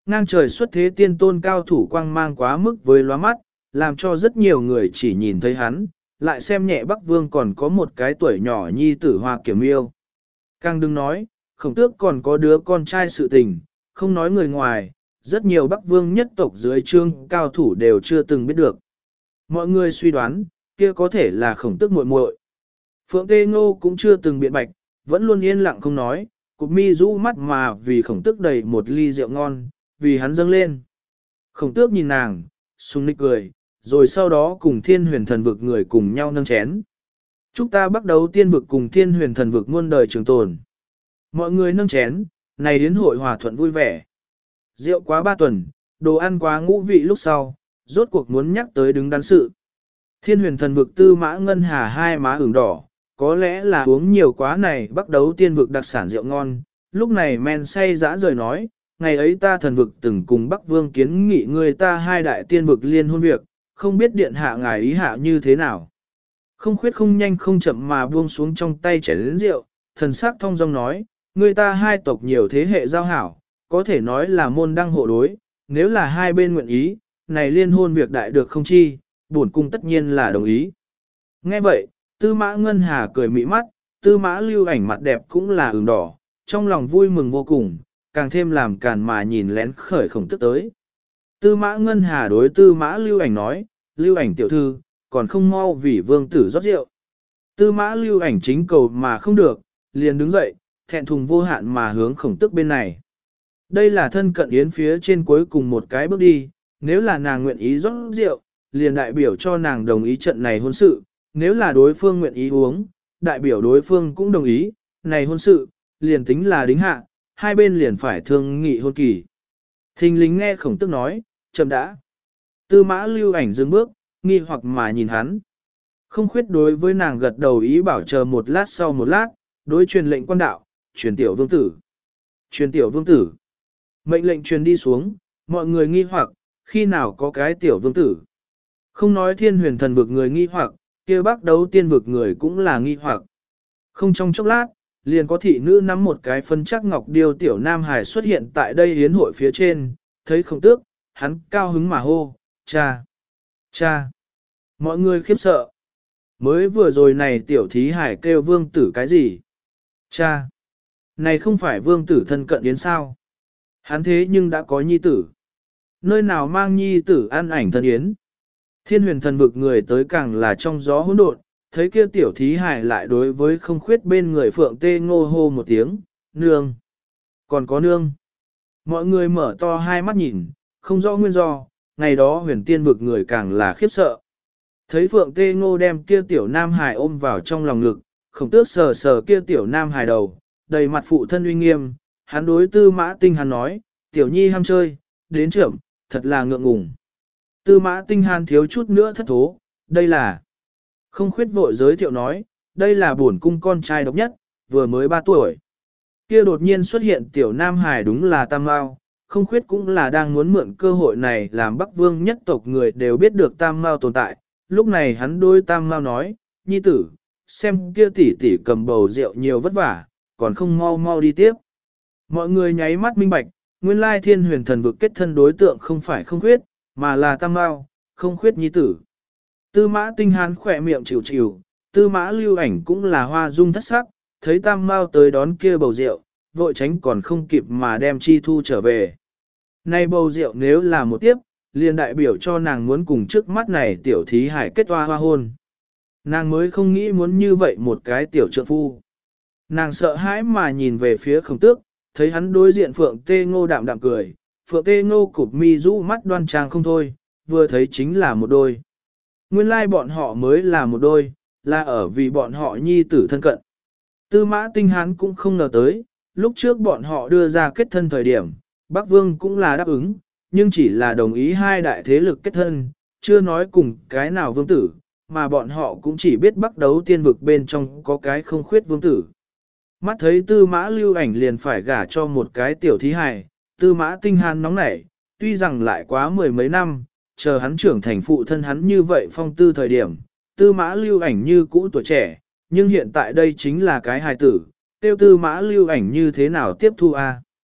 Ngang trời xuất thế tiên tôn cao thủ quang mang quá mức với lóa mắt, làm cho rất nhiều người chỉ nhìn thấy hắn, lại xem nhẹ Bắc Vương còn có một cái tuổi nhỏ nhi tử Hoa Kiểm Yêu. Càng đừng nói, Khổng Tước còn có đứa con trai sự tình, không nói người ngoài, rất nhiều Bắc Vương nhất tộc dưới trương cao thủ đều chưa từng biết được. Mọi người suy đoán, kia có thể là Khổng Tước muội muội. Phượng Tê Ngô cũng chưa từng biện bạch, vẫn luôn yên lặng không nói, cụp mi rũ mắt mà vì Khổng Tước đầy một ly rượu ngon, vì hắn dâng lên. Khổng Tước nhìn nàng, sung nịch cười, rồi sau đó cùng Thiên Huyền Thần Vực người cùng nhau nâng chén. Chúc ta bắt đầu tiên vực cùng Thiên Huyền Thần Vực muôn đời trường tồn. Mọi người nâng chén, này đến hội hòa thuận vui vẻ. Rượu quá 3 tuần, đồ ăn quá ngũ vị lúc sau, rốt cuộc muốn nhắc tới đứng đắn sự. Thiên Huyền Thần Vực Tư Mã Ngân Hà hai má ửng đỏ, có lẽ là uống nhiều quá này bắt đầu tiên vực đặc sản rượu ngon, lúc này men say dã rời nói, ngày ấy ta thần vực từng cùng Bắc Vương kiến nghị người ta hai đại tiên vực liên hôn việc, không biết điện hạ ngài ý hạ như thế nào. Không khuyết không nhanh không chậm mà buông xuống trong tay chén lớn rượu, thần sắc thong dong nói, người ta hai tộc nhiều thế hệ giao hảo, có thể nói là môn đăng hộ đối, nếu là hai bên nguyện ý, này liên hôn việc đại được không chi, bổn cung tất nhiên là đồng ý. Nghe vậy, Tư Mã Ngân Hà cười mỹ mắt, Tư Mã Lưu Ảnh mặt đẹp cũng là ửng đỏ, trong lòng vui mừng vô cùng, càng thêm làm càn mà nhìn lén khởi Khổng Tước tới. Tư Mã Ngân Hà đối Tư Mã Lưu Ảnh nói, Lưu Ảnh tiểu thư, còn không mau vì vương tử rót rượu. Tư Mã Lưu Ảnh chính cầu mà không được, liền đứng dậy, thẹn thùng vô hạn mà hướng Khổng Tước bên này. Đây là thân cận yến phía trên cuối cùng một cái bước đi, nếu là nàng nguyện ý rót rượu, liền đại biểu cho nàng đồng ý trận này hôn sự, nếu là đối phương nguyện ý uống, đại biểu đối phương cũng đồng ý, này hôn sự, liền tính là đính hạ, hai bên liền phải thương nghị hôn kỳ. Thình lính nghe Khổng Tước nói, chậm đã. Tư Mã Lưu Ảnh dừng bước, nghi hoặc mà nhìn hắn. Không khuyết đối với nàng gật đầu ý bảo chờ một lát sau một lát, đối truyền lệnh quan đạo, truyền tiểu vương tử. Truyền tiểu vương tử. Mệnh lệnh truyền đi xuống, mọi người nghi hoặc, khi nào có cái tiểu vương tử. Không nói Thiên Huyền Thần Vực người nghi hoặc, kia Bắc Đấu Tiên Vực người cũng là nghi hoặc. Không trong chốc lát, liền có thị nữ nắm một cái phân chắc ngọc điêu tiểu Nam Hải xuất hiện tại đây hiến hội phía trên, thấy Khổng Tước, hắn cao hứng mà hô, cha, cha. Mọi người khiếp sợ. Mới vừa rồi này tiểu thí hải kêu vương tử cái gì? Cha, này không phải vương tử thân cận yến sao? Hắn thế nhưng đã có nhi tử. Nơi nào mang nhi tử ăn ảnh thân yến? Thiên Huyền Thần Vực người tới càng là trong gió hỗn độn, thấy kia tiểu thí hải lại đối với không khuyết bên người Phượng Tê Ngô hô một tiếng, nương. Còn có nương. Mọi người mở to hai mắt nhìn, không rõ nguyên do, ngày đó Huyền Tiên Vực người càng là khiếp sợ. Thấy Phượng Tê Ngô đem kia tiểu Nam Hải ôm vào trong lòng ngực, Khổng Tước sờ sờ kia tiểu Nam Hải đầu, đầy mặt phụ thân uy nghiêm, hắn đối Tư Mã Tinh Hàn nói, tiểu nhi ham chơi, đến trưởng, thật là ngượng ngùng. Tư Mã Tinh Hàn thiếu chút nữa thất thố, đây là... Không khuyết vội giới thiệu nói, đây là bổn cung con trai độc nhất, vừa mới 3 tuổi. Kia đột nhiên xuất hiện tiểu Nam Hải đúng là Tam Mao, không khuyết cũng là đang muốn mượn cơ hội này làm Bắc Vương nhất tộc người đều biết được Tam Mao tồn tại. Lúc này hắn đôi Tam Mao nói, nhi tử, xem kia tỷ tỷ cầm bầu rượu nhiều vất vả, còn không mau mau đi tiếp. Mọi người nháy mắt minh bạch, nguyên lai Thiên Huyền Thần Vực kết thân đối tượng không phải không khuyết, mà là Tam Mao, không khuyết nhi tử. Tư Mã Tinh Hán khỏe miệng chịu chịu, Tư Mã Lưu Ảnh cũng là hoa dung thất sắc, thấy Tam Mao tới đón kia bầu rượu, vội tránh còn không kịp mà đem chi thu trở về. Này bầu rượu nếu là một tiếp, liền đại biểu cho nàng muốn cùng trước mắt này tiểu thí hải kết hoa hôn. Nàng mới không nghĩ muốn như vậy một cái tiểu trượng phu. Nàng sợ hãi mà nhìn về phía Khổng Tước, thấy hắn đối diện Phượng Tê Ngô đạm đạm cười, Phượng Tê Ngô cụp mi rũ mắt đoan trang không thôi, vừa thấy chính là một đôi. Nguyên lai bọn họ mới là một đôi, là ở vì bọn họ nhi tử thân cận. Tư Mã Tinh Hán cũng không ngờ tới, lúc trước bọn họ đưa ra kết thân thời điểm, Bắc Vương cũng là đáp ứng, nhưng chỉ là đồng ý hai đại thế lực kết thân, chưa nói cùng cái nào vương tử, mà bọn họ cũng chỉ biết Bắc Đấu Tiên Vực bên trong có cái không khuyết vương tử. Mắt thấy Tư Mã Lưu Ảnh liền phải gả cho một cái tiểu thí hài, Tư Mã Tinh Hán nóng nảy, tuy rằng lại quá 10 mấy năm, chờ hắn trưởng thành phụ thân hắn như vậy phong tư thời điểm, Tư Mã Lưu Ảnh như cũ tuổi trẻ, nhưng hiện tại đây chính là cái hài tử, tiêu Tư Mã Lưu Ảnh như thế nào tiếp thu a?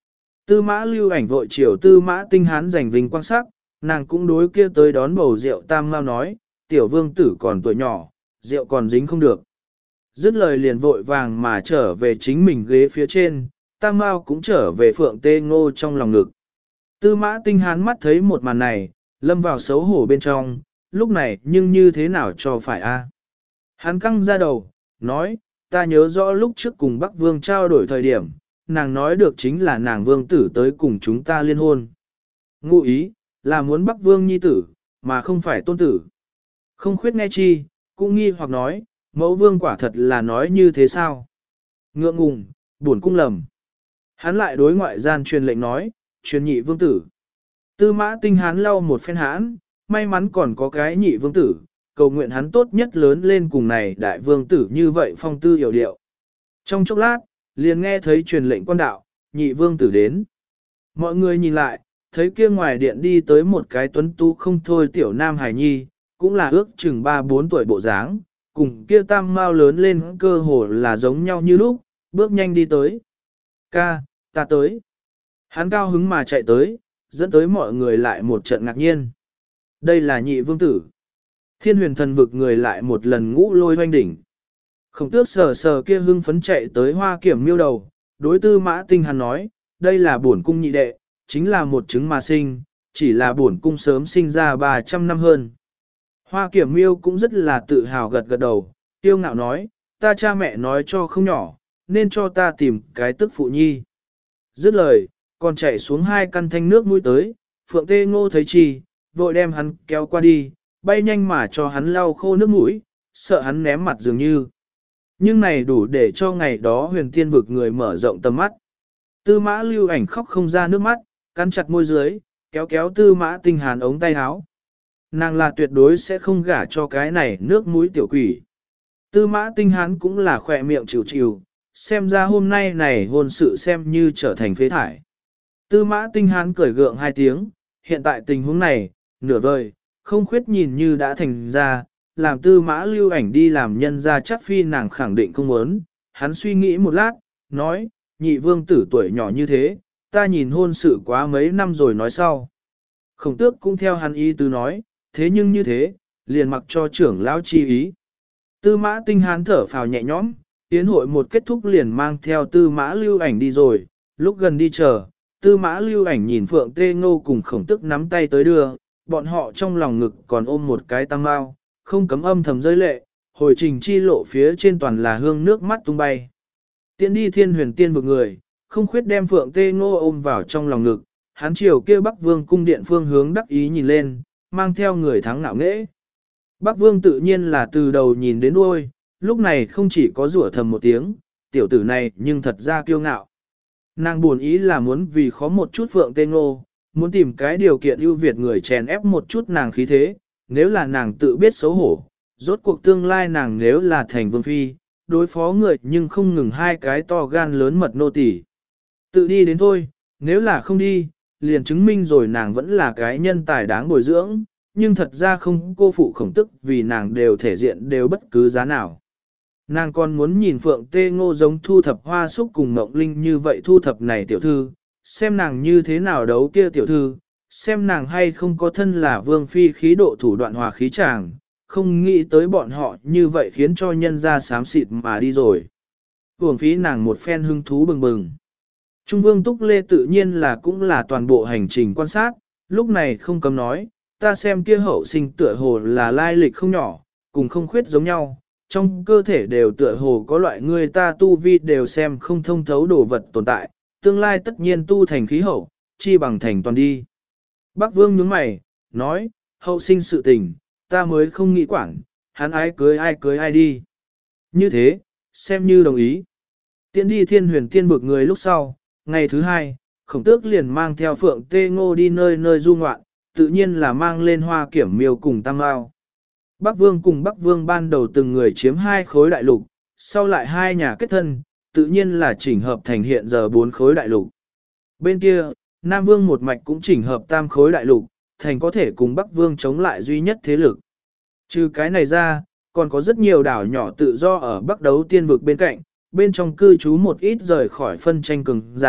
Tư Mã Lưu Ảnh vội chiều Tư Mã Tinh Hán giành vinh quang sắc, nàng cũng đối kia tới đón bầu rượu Tam Mao nói, tiểu vương tử còn tuổi nhỏ, rượu còn dính không được. Dứt lời liền vội vàng mà trở về chính mình ghế phía trên, Tam Mao cũng trở về Phượng Tê Ngô trong lòng ngực. Tư Mã Tinh Hán mắt thấy một màn này, lâm vào xấu hổ bên trong, lúc này nhưng như thế nào cho phải a? Hắn căng ra đầu, nói, ta nhớ rõ lúc trước cùng Bắc Vương trao đổi thời điểm, nàng nói được chính là nàng vương tử tới cùng chúng ta liên hôn. Ngụ ý, là muốn Bắc Vương nhi tử, mà không phải tôn tử. Không khuyết nghe chi, cũng nghi hoặc nói, mẫu vương quả thật là nói như thế sao? Ngượng ngùng, buồn cung lầm. Hắn lại đối ngoại gian truyền lệnh nói, truyền nhị vương tử. Tư Mã Tinh Hán lau một phen hãn, may mắn còn có cái nhị vương tử, cầu nguyện hắn tốt nhất lớn lên cùng này đại vương tử như vậy phong tư hiểu điệu. Trong chốc lát, liền nghe thấy truyền lệnh quan đạo, nhị vương tử đến. Mọi người nhìn lại, thấy kia ngoài điện đi tới một cái tuấn tú không thôi tiểu nam hài nhi, cũng là ước chừng 3-4 tuổi bộ dáng, cùng kia Tam Mao lớn lên cơ hồ là giống nhau như lúc, bước nhanh đi tới. Ca, ta tới. Hắn cao hứng mà chạy tới, dẫn tới mọi người lại một trận ngạc nhiên. Đây là nhị vương tử. Thiên huyền thần vực người lại một lần ngũ lôi hoanh đỉnh. Khổng tước sờ sờ kia hưng phấn chạy tới Hoa Kiểm Miêu đầu, đối Tư Mã Tinh Hán nói, đây là bổn cung nhị đệ, chính là một trứng mà sinh, chỉ là bổn cung sớm sinh ra 300 năm hơn. Hoa Kiểm Miêu cũng rất là tự hào gật gật đầu, tiêu ngạo nói, ta cha mẹ nói cho không nhỏ, nên cho ta tìm cái tức phụ nhi. Dứt lời, còn chạy xuống 2 căn thanh nước mũi tới, Phượng Tê Ngô thấy chi, vội đem hắn kéo qua đi, bay nhanh mà cho hắn lau khô nước mũi, sợ hắn ném mặt dường như. Nhưng này đủ để cho ngày đó huyền tiên vực người mở rộng tầm mắt. Tư Mã Lưu Ảnh khóc không ra nước mắt, cắn chặt môi dưới, kéo kéo Tư Mã Tinh Hán ống tay áo. Nàng là tuyệt đối sẽ không gả cho cái này nước mũi tiểu quỷ. Tư Mã Tinh Hán cũng là khỏe miệng chịu chịu, xem ra hôm nay này hôn sự xem như trở thành phế thải. Tư Mã Tinh Hán cười gượng 2 tiếng, hiện tại tình huống này, nửa vời, không khuyết nhìn như đã thành ra, làm Tư Mã Lưu Ảnh đi làm nhân gia chắc phi nàng khẳng định không muốn. Hắn suy nghĩ một lát, nói, nhị vương tử tuổi nhỏ như thế, ta nhìn hôn sự quá mấy năm rồi nói sau. Khổng tước cũng theo hắn ý tứ nói, thế nhưng như thế, liền mặc cho trưởng lão chi ý. Tư Mã Tinh Hán thở phào nhẹ nhõm, yến hội một kết thúc liền mang theo Tư Mã Lưu Ảnh đi rồi, lúc gần đi chờ, Tư Mã Lưu Ảnh nhìn Phượng Tê Ngô cùng khổng tước nắm tay tới đưa, bọn họ trong lòng ngực còn ôm một cái Tam Mao, không cấm âm thầm rơi lệ, hồi trình chi lộ phía trên toàn là hương nước mắt tung bay. Tiễn đi thiên huyền tiên vực người, không khuyết đem Phượng Tê Ngô ôm vào trong lòng ngực, hắn chiều kia Bắc Vương cung điện phương hướng đắc ý nhìn lên, mang theo người thắng ngạo nghễ. Bắc Vương tự nhiên là từ đầu nhìn đến đuôi, lúc này không chỉ có rủa thầm một tiếng, tiểu tử này nhưng thật ra kiêu ngạo. Nàng buồn ý là muốn vì khó một chút Phượng Tê Ngô, muốn tìm cái điều kiện ưu việt người chèn ép một chút nàng khí thế, nếu là nàng tự biết xấu hổ, rốt cuộc tương lai nàng nếu là thành vương phi, đối phó người nhưng không ngừng 2 cái to gan lớn mật nô tỳ. Tự đi đến thôi, nếu là không đi, liền chứng minh rồi nàng vẫn là cái nhân tài đáng bồi dưỡng, nhưng thật ra không cô phụ khổng tức vì nàng đều thể diện đều bất cứ giá nào. Nàng còn muốn nhìn Phượng Tê Ngô giống thu thập hoa súc cùng Ngộng Linh như vậy thu thập này tiểu thư, xem nàng như thế nào đấu kia tiểu thư, xem nàng hay không có thân là vương phi khí độ thủ đoạn hòa khí chàng, không nghĩ tới bọn họ như vậy khiến cho nhân ra xám xịt mà đi rồi. Hưởng phí nàng một phen hưng thú bừng bừng. Trung vương Túc Lê tự nhiên là cũng là toàn bộ hành trình quan sát, lúc này không cấm nói, ta xem kia hậu sinh tựa hồ là lai lịch không nhỏ, cùng không khuyết giống nhau, trong cơ thể đều tựa hồ có loại người ta tu vi đều xem không thông thấu đồ vật tồn tại, tương lai tất nhiên tu thành khí hậu, chi bằng thành toàn đi. Bắc Vương nhướng mày, nói, hậu sinh sự tình, ta mới không nghĩ quản, hắn ai cưới ai đi. Như thế, xem như đồng ý. Tiễn đi thiên huyền tiên bực người lúc sau, ngày thứ 2, khổng tước liền mang theo Phượng Tê Ngô đi nơi nơi du ngoạn, tự nhiên là mang lên Hoa Kiểm Miêu cùng Tam Mao. Bắc Vương cùng Bắc Vương ban đầu từng người chiếm 2 khối đại lục, sau lại 2 nhà kết thân, tự nhiên là chỉnh hợp thành hiện giờ 4 khối đại lục. Bên kia, Nam Vương một mạch cũng chỉnh hợp tam khối đại lục, thành có thể cùng Bắc Vương chống lại duy nhất thế lực. Trừ cái này ra, còn có rất nhiều đảo nhỏ tự do ở Bắc Đấu Tiên vực bên cạnh, bên trong cư trú một ít rời khỏi phân tranh cường giả,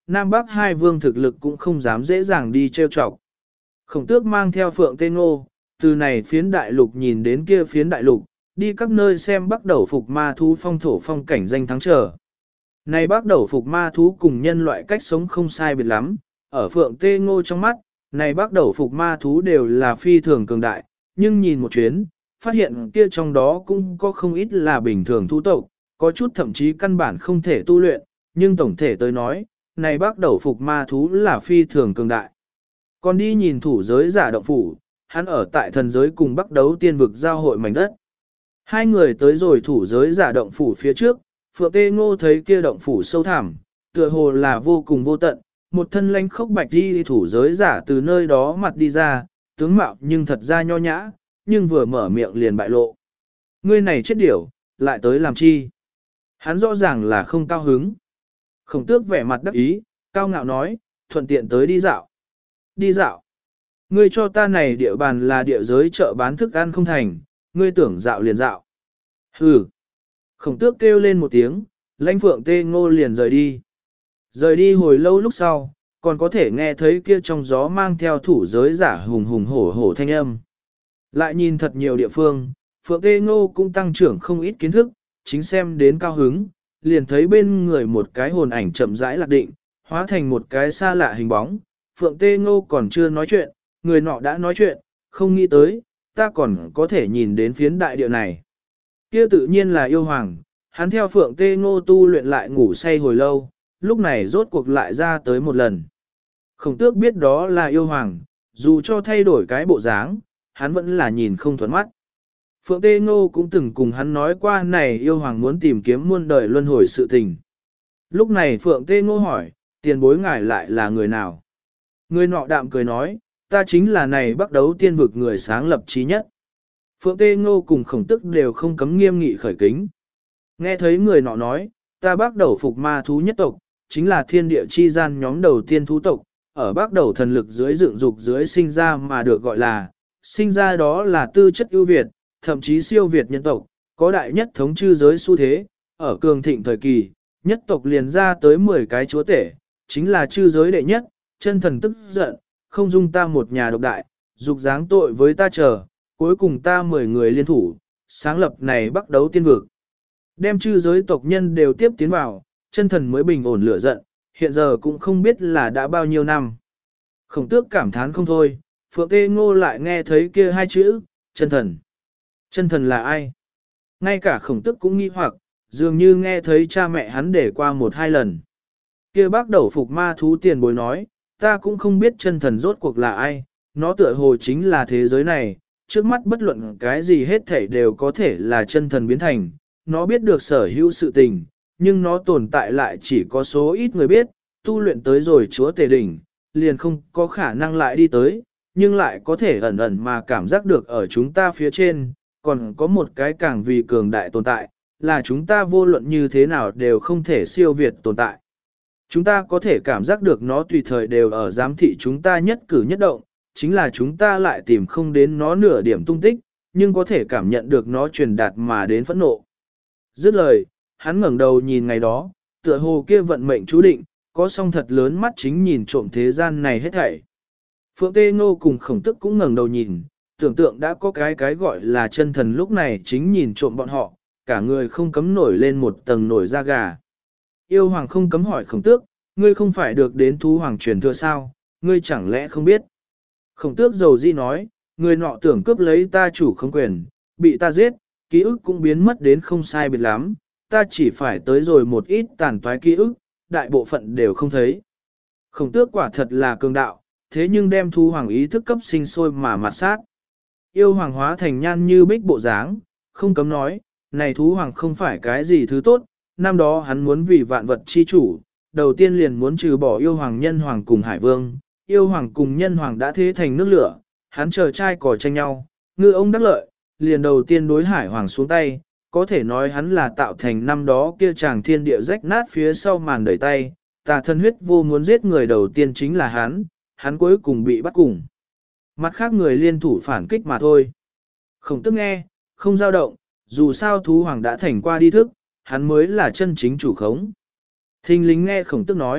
Nam Bắc hai vương thực lực cũng không dám dễ dàng đi trêu chọc. Khổng tước mang theo Phượng Tê Ngô, từ này phiến đại lục nhìn đến kia phiến đại lục, đi các nơi xem bắt đầu phục ma thú phong thổ phong cảnh danh thắng trở. Này bắt đầu phục ma thú cùng nhân loại cách sống không sai biệt lắm, ở Phượng Tê Ngô trong mắt, này bắt đầu phục ma thú đều là phi thường cường đại, nhưng nhìn một chuyến, phát hiện kia trong đó cũng có không ít là bình thường thú tộc, có chút thậm chí căn bản không thể tu luyện, nhưng tổng thể tới nói, này bắt đầu phục ma thú là phi thường cường đại. Còn đi nhìn thủ giới giả động phủ, hắn ở tại thần giới cùng bắt đấu tiên vực giao hội mảnh đất. Hai người tới rồi thủ giới giả động phủ phía trước, Phượng Tê Ngô thấy kia động phủ sâu thẳm, tựa hồ là vô cùng vô tận, một thân lanh khốc bạch đi thủ giới giả từ nơi đó mặt đi ra, tướng mạo nhưng thật ra nho nhã, nhưng vừa mở miệng liền bại lộ. Ngươi này chết điểu, lại tới làm chi? Hắn rõ ràng là không cao hứng. Khổng tước vẻ mặt đắc ý, cao ngạo nói, thuận tiện tới đi dạo. Đi dạo. Ngươi cho ta này địa bàn là địa giới chợ bán thức ăn không thành, ngươi tưởng dạo liền dạo. Hừ. Khổng tước kêu lên một tiếng, lãnh Phượng Tê Ngô liền rời đi. Rời đi hồi lâu lúc sau, còn có thể nghe thấy kia trong gió mang theo thủ giới giả hùng hùng hổ hổ thanh âm. Lại nhìn thật nhiều địa phương, Phượng Tê Ngô cũng tăng trưởng không ít kiến thức, chính xem đến cao hứng, liền thấy bên người một cái hồn ảnh chậm rãi lạc định, hóa thành một cái xa lạ hình bóng. Phượng Tê Ngô còn chưa nói chuyện, người nọ đã nói chuyện, không nghĩ tới, ta còn có thể nhìn đến phiến đại địa này. Kia tự nhiên là yêu hoàng, hắn theo Phượng Tê Ngô tu luyện lại ngủ say hồi lâu, lúc này rốt cuộc lại ra tới một lần. Khổng tước biết đó là yêu hoàng, dù cho thay đổi cái bộ dáng, hắn vẫn là nhìn không thuận mắt. Phượng Tê Ngô cũng từng cùng hắn nói qua này yêu hoàng muốn tìm kiếm muôn đời luân hồi sự tình. Lúc này Phượng Tê Ngô hỏi, tiền bối ngài lại là người nào? Người nọ đạm cười nói, ta chính là này bắt đấu tiên vực người sáng lập trí nhất. Phượng Tê Ngô cùng khổng tức đều không cấm nghiêm nghị khởi kính. Nghe thấy người nọ nói, ta bắt đầu phục ma thú nhất tộc, chính là thiên địa chi gian nhóm đầu tiên thú tộc, ở bắt đầu thần lực dưới dựng dục dưới sinh ra mà được gọi là, sinh ra đó là tư chất ưu việt, thậm chí siêu việt nhân tộc, có đại nhất thống chư giới xu thế, ở cường thịnh thời kỳ, nhất tộc liền ra tới 10 cái chúa tể, chính là chư giới đệ nhất, chân thần tức giận, không dung ta một nhà độc đại, dục giáng tội với ta chờ, cuối cùng ta 10 người liên thủ, sáng lập này bắt đấu tiên vực. Đem chư giới tộc nhân đều tiếp tiến vào, chân thần mới bình ổn lửa giận, hiện giờ cũng không biết là đã bao nhiêu năm. Khổng tước cảm thán không thôi, Phượng Tê Ngô lại nghe thấy kia hai chữ, chân thần. Chân thần là ai? Ngay cả khổng tước cũng nghi hoặc, dường như nghe thấy cha mẹ hắn để qua một hai lần. Kia bác đầu phục ma thú tiền bối nói, ta cũng không biết chân thần rốt cuộc là ai, nó tựa hồ chính là thế giới này, trước mắt bất luận cái gì hết thảy đều có thể là chân thần biến thành, nó biết được sở hữu sự tình, nhưng nó tồn tại lại chỉ có số ít người biết, tu luyện tới rồi chúa tể đỉnh, liền không có khả năng lại đi tới, nhưng lại có thể ẩn ẩn mà cảm giác được ở chúng ta phía trên, còn có một cái càng vì cường đại tồn tại, là chúng ta vô luận như thế nào đều không thể siêu việt tồn tại. Chúng ta có thể cảm giác được nó tùy thời đều ở giám thị chúng ta nhất cử nhất động, chính là chúng ta lại tìm không đến nó nửa điểm tung tích, nhưng có thể cảm nhận được nó truyền đạt mà đến phẫn nộ. Dứt lời, hắn ngẩng đầu nhìn ngày đó, tựa hồ kia vận mệnh chú định, có song thật lớn mắt chính nhìn trộm thế gian này hết thảy. Phượng Tê Ngô cùng khổng tức cũng ngẩng đầu nhìn, tưởng tượng đã có cái gọi là chân thần lúc này chính nhìn trộm bọn họ, cả người không cấm nổi lên một tầng nổi da gà. Yêu hoàng không cấm hỏi khổng tước, ngươi không phải được đến thú hoàng truyền thừa sao, ngươi chẳng lẽ không biết. Khổng tước dầu di nói, người nọ tưởng cướp lấy ta chủ không quyền, bị ta giết, ký ức cũng biến mất đến không sai biệt lắm, ta chỉ phải tới rồi một ít tàn toái ký ức, đại bộ phận đều không thấy. Khổng tước quả thật là cường đạo, thế nhưng đem thú hoàng ý thức cấp sinh sôi mà mặt sát. Yêu hoàng hóa thành nhan như bích bộ dáng, không cấm nói, này thú hoàng không phải cái gì thứ tốt, năm đó hắn muốn vì vạn vật chi chủ, đầu tiên liền muốn trừ bỏ yêu hoàng nhân hoàng cùng hải vương, yêu hoàng cùng nhân hoàng đã thế thành nước lửa, hắn chờ trai cò tranh nhau, ngư ông đắc lợi, liền đầu tiên đối hải hoàng xuống tay, có thể nói hắn là tạo thành năm đó kia chàng thiên địa rách nát phía sau màn đẩy tay, tà thân huyết vô muốn giết người đầu tiên chính là hắn cuối cùng bị bắt cùng. Mặt khác người liên thủ phản kích mà thôi. Khổng tức nghe, không dao động, dù sao thú hoàng đã thành qua đi thức, hắn mới là chân chính chủ khống. Thinh lính nghe khổng tức nói,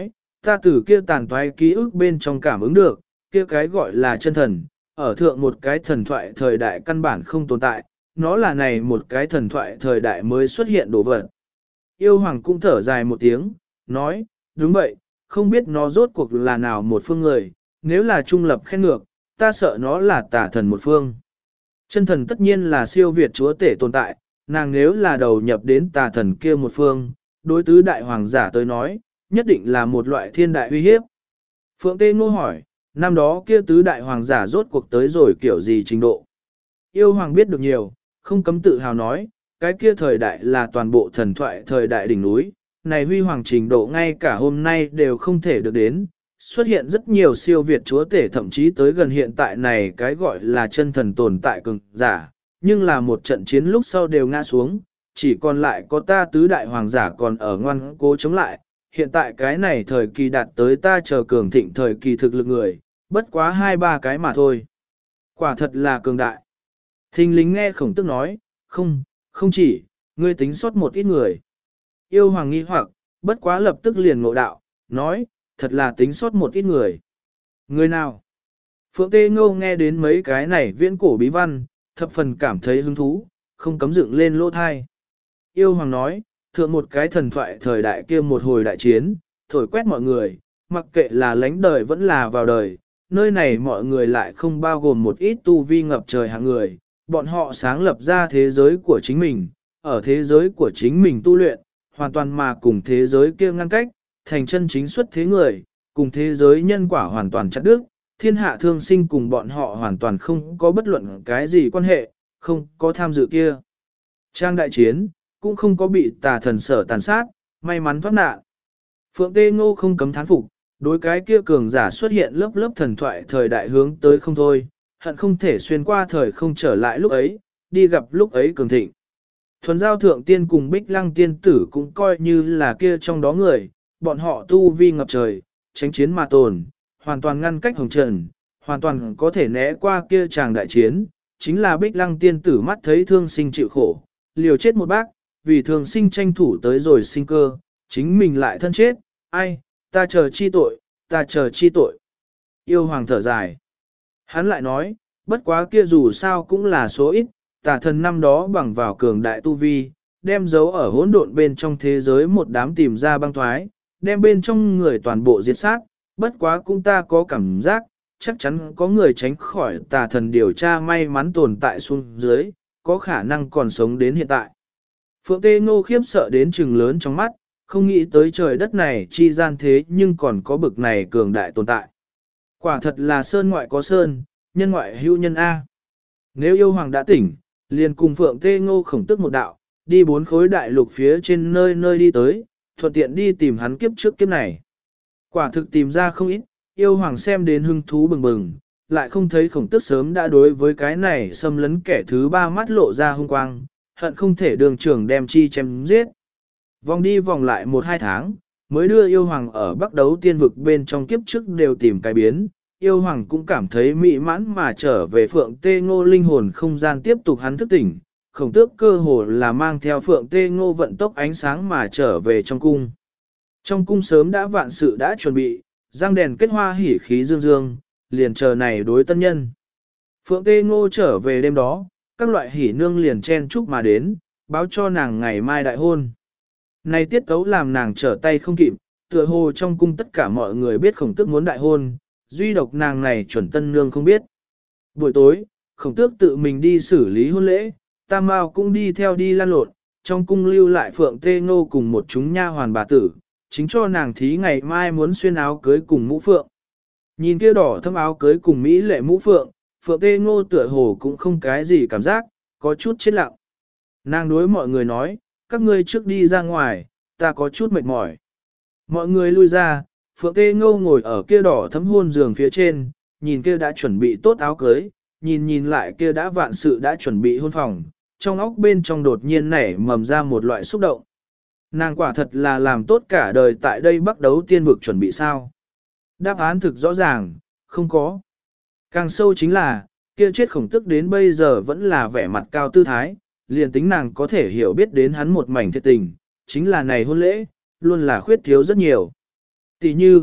ta từ kia tàn toái ký ức bên trong cảm ứng được, kia cái gọi là chân thần, ở thượng một cái thần thoại thời đại căn bản không tồn tại, nó là này một cái thần thoại thời đại mới xuất hiện đồ vật. Yêu hoàng cũng thở dài một tiếng, nói, đúng vậy, không biết nó rốt cuộc là nào một phương người, nếu là trung lập khen ngược, ta sợ nó là tà thần một phương. Chân thần tất nhiên là siêu việt chúa tể tồn tại, nàng nếu là đầu nhập đến tà thần kia một phương, đối tứ đại hoàng giả tới nói, nhất định là một loại thiên đại uy hiếp. Phượng Tê Ngô hỏi, năm đó kia tứ đại hoàng giả rốt cuộc tới rồi kiểu gì trình độ? Yêu hoàng biết được nhiều, không cấm tự hào nói, cái kia thời đại là toàn bộ thần thoại thời đại đỉnh núi, này huy hoàng trình độ ngay cả hôm nay đều không thể được đến, xuất hiện rất nhiều siêu việt chúa tể thậm chí tới gần hiện tại này cái gọi là chân thần tồn tại cường giả, nhưng là một trận chiến lúc sau đều ngã xuống, chỉ còn lại có ta tứ đại hoàng giả còn ở ngoan cố chống lại, hiện tại cái này thời kỳ đạt tới ta chờ cường thịnh thời kỳ thực lực người, bất quá 2-3 cái mà thôi. Quả thật là cường đại. Thình lính nghe khổng tức nói, không chỉ, ngươi tính sót một ít người. Yêu hoàng nghi hoặc, bất quá lập tức liền ngộ đạo, nói, thật là tính sót một ít người. Người nào? Phượng Tê Ngô nghe đến mấy cái này viễn cổ bí văn, thập phần cảm thấy hứng thú, không cấm dựng lên lỗ thai. Yêu hoàng nói, thượng một cái thần thoại thời đại kia một hồi đại chiến, thổi quét mọi người, mặc kệ là lánh đời vẫn là vào đời, nơi này mọi người lại không bao gồm một ít tu vi ngập trời hạng người, bọn họ sáng lập ra thế giới của chính mình, ở thế giới của chính mình tu luyện, hoàn toàn mà cùng thế giới kia ngăn cách, thành chân chính xuất thế người, cùng thế giới nhân quả hoàn toàn chặt đứt, thiên hạ thương sinh cùng bọn họ hoàn toàn không có bất luận cái gì quan hệ, không có tham dự kia. Trang đại chiến, cũng không có bị tà thần sở tàn sát, may mắn thoát nạn. Phượng Tê Ngô không cấm thán phục, đối cái kia cường giả xuất hiện lớp lớp thần thoại thời đại hướng tới không thôi, hận không thể xuyên qua thời không trở lại lúc ấy, đi gặp lúc ấy cường thịnh. Thuần giao thượng tiên cùng bích lăng tiên tử cũng coi như là kia trong đó người, bọn họ tu vi ngập trời, tránh chiến mà tồn, hoàn toàn ngăn cách hồng trần, hoàn toàn có thể né qua kia chàng đại chiến, chính là bích lăng tiên tử mắt thấy thương sinh chịu khổ, liều chết một bác, vì thương sinh tranh thủ tới rồi sinh cơ, chính mình lại thân chết, ai, ta chờ chi tội, ta chờ chi tội. Yêu hoàng thở dài. Hắn lại nói, bất quá kia dù sao cũng là số ít, tà thần năm đó bằng vào cường đại tu vi, đem dấu ở hỗn độn bên trong thế giới một đám tìm ra băng thoái, đem bên trong người toàn bộ diệt sát, bất quá cũng ta có cảm giác, chắc chắn có người tránh khỏi tà thần điều tra may mắn tồn tại xuống dưới, có khả năng còn sống đến hiện tại. Phượng Tê Ngô khiếp sợ đến trừng lớn trong mắt, không nghĩ tới trời đất này chi gian thế nhưng còn có bực này cường đại tồn tại. Quả thật là sơn ngoại có sơn, nhân ngoại hữu nhân A. Nếu yêu hoàng đã tỉnh, liền cùng Phượng Tê Ngô khổng tức một đạo, đi 4 khối đại lục phía trên nơi nơi đi tới, thuận tiện đi tìm hắn kiếp trước kiếp này. Quả thực tìm ra không ít, yêu hoàng xem đến hứng thú bừng bừng, lại không thấy khổng tức sớm đã đối với cái này xâm lấn kẻ thứ ba mắt lộ ra hung quang, hận không thể đường trưởng đem chi chém giết. Vòng đi vòng lại 1-2 tháng, mới đưa yêu hoàng ở Bắc Đấu Tiên vực bên trong kiếp trước đều tìm cái biến, yêu hoàng cũng cảm thấy mỹ mãn mà trở về Phượng Tê Ngô linh hồn không gian tiếp tục hắn thức tỉnh, khổng tước cơ hồ là mang theo Phượng Tê Ngô vận tốc ánh sáng mà trở về trong cung. Trong cung sớm đã vạn sự đã chuẩn bị, răng đèn kết hoa hỉ khí dương dương, liền chờ này đối tân nhân. Phượng Tê Ngô trở về đêm đó, các loại hỉ nương liền chen chúc mà đến, báo cho nàng ngày mai đại hôn. Này tiết tấu làm nàng trở tay không kịp, tựa hồ trong cung tất cả mọi người biết khổng tước muốn đại hôn, duy độc nàng này chuẩn tân nương không biết. Buổi tối, khổng tước tự mình đi xử lý hôn lễ, Tam Mao cũng đi theo đi lan lộn, trong cung lưu lại Phượng Tê Ngô cùng một chúng nha hoàn bà tử, chính cho nàng thí ngày mai muốn xuyên áo cưới cùng mũ phượng. Nhìn kia đỏ thâm áo cưới cùng Mỹ lệ mũ phượng, Phượng Tê Ngô tựa hồ cũng không cái gì cảm giác, có chút chết lặng. Nàng đối mọi người nói, các ngươi trước đi ra ngoài, ta có chút mệt mỏi. Mọi người lui ra, Phượng Tê Ngô ngồi ở kia đỏ thấm hôn giường phía trên, nhìn kia đã chuẩn bị tốt áo cưới, nhìn lại kia đã vạn sự đã chuẩn bị hôn phòng, trong óc bên trong đột nhiên nảy mầm ra một loại xúc động. Nàng quả thật là làm tốt cả đời tại đây Bắc Đấu Tiên vực chuẩn bị sao? Đáp án thực rõ ràng, không có. Càng sâu chính là, kia chết khổng tức đến bây giờ vẫn là vẻ mặt cao tư thái, liền tính nàng có thể hiểu biết đến hắn một mảnh thiệt tình, chính là này hôn lễ, luôn là khuyết thiếu rất nhiều. Tỷ như,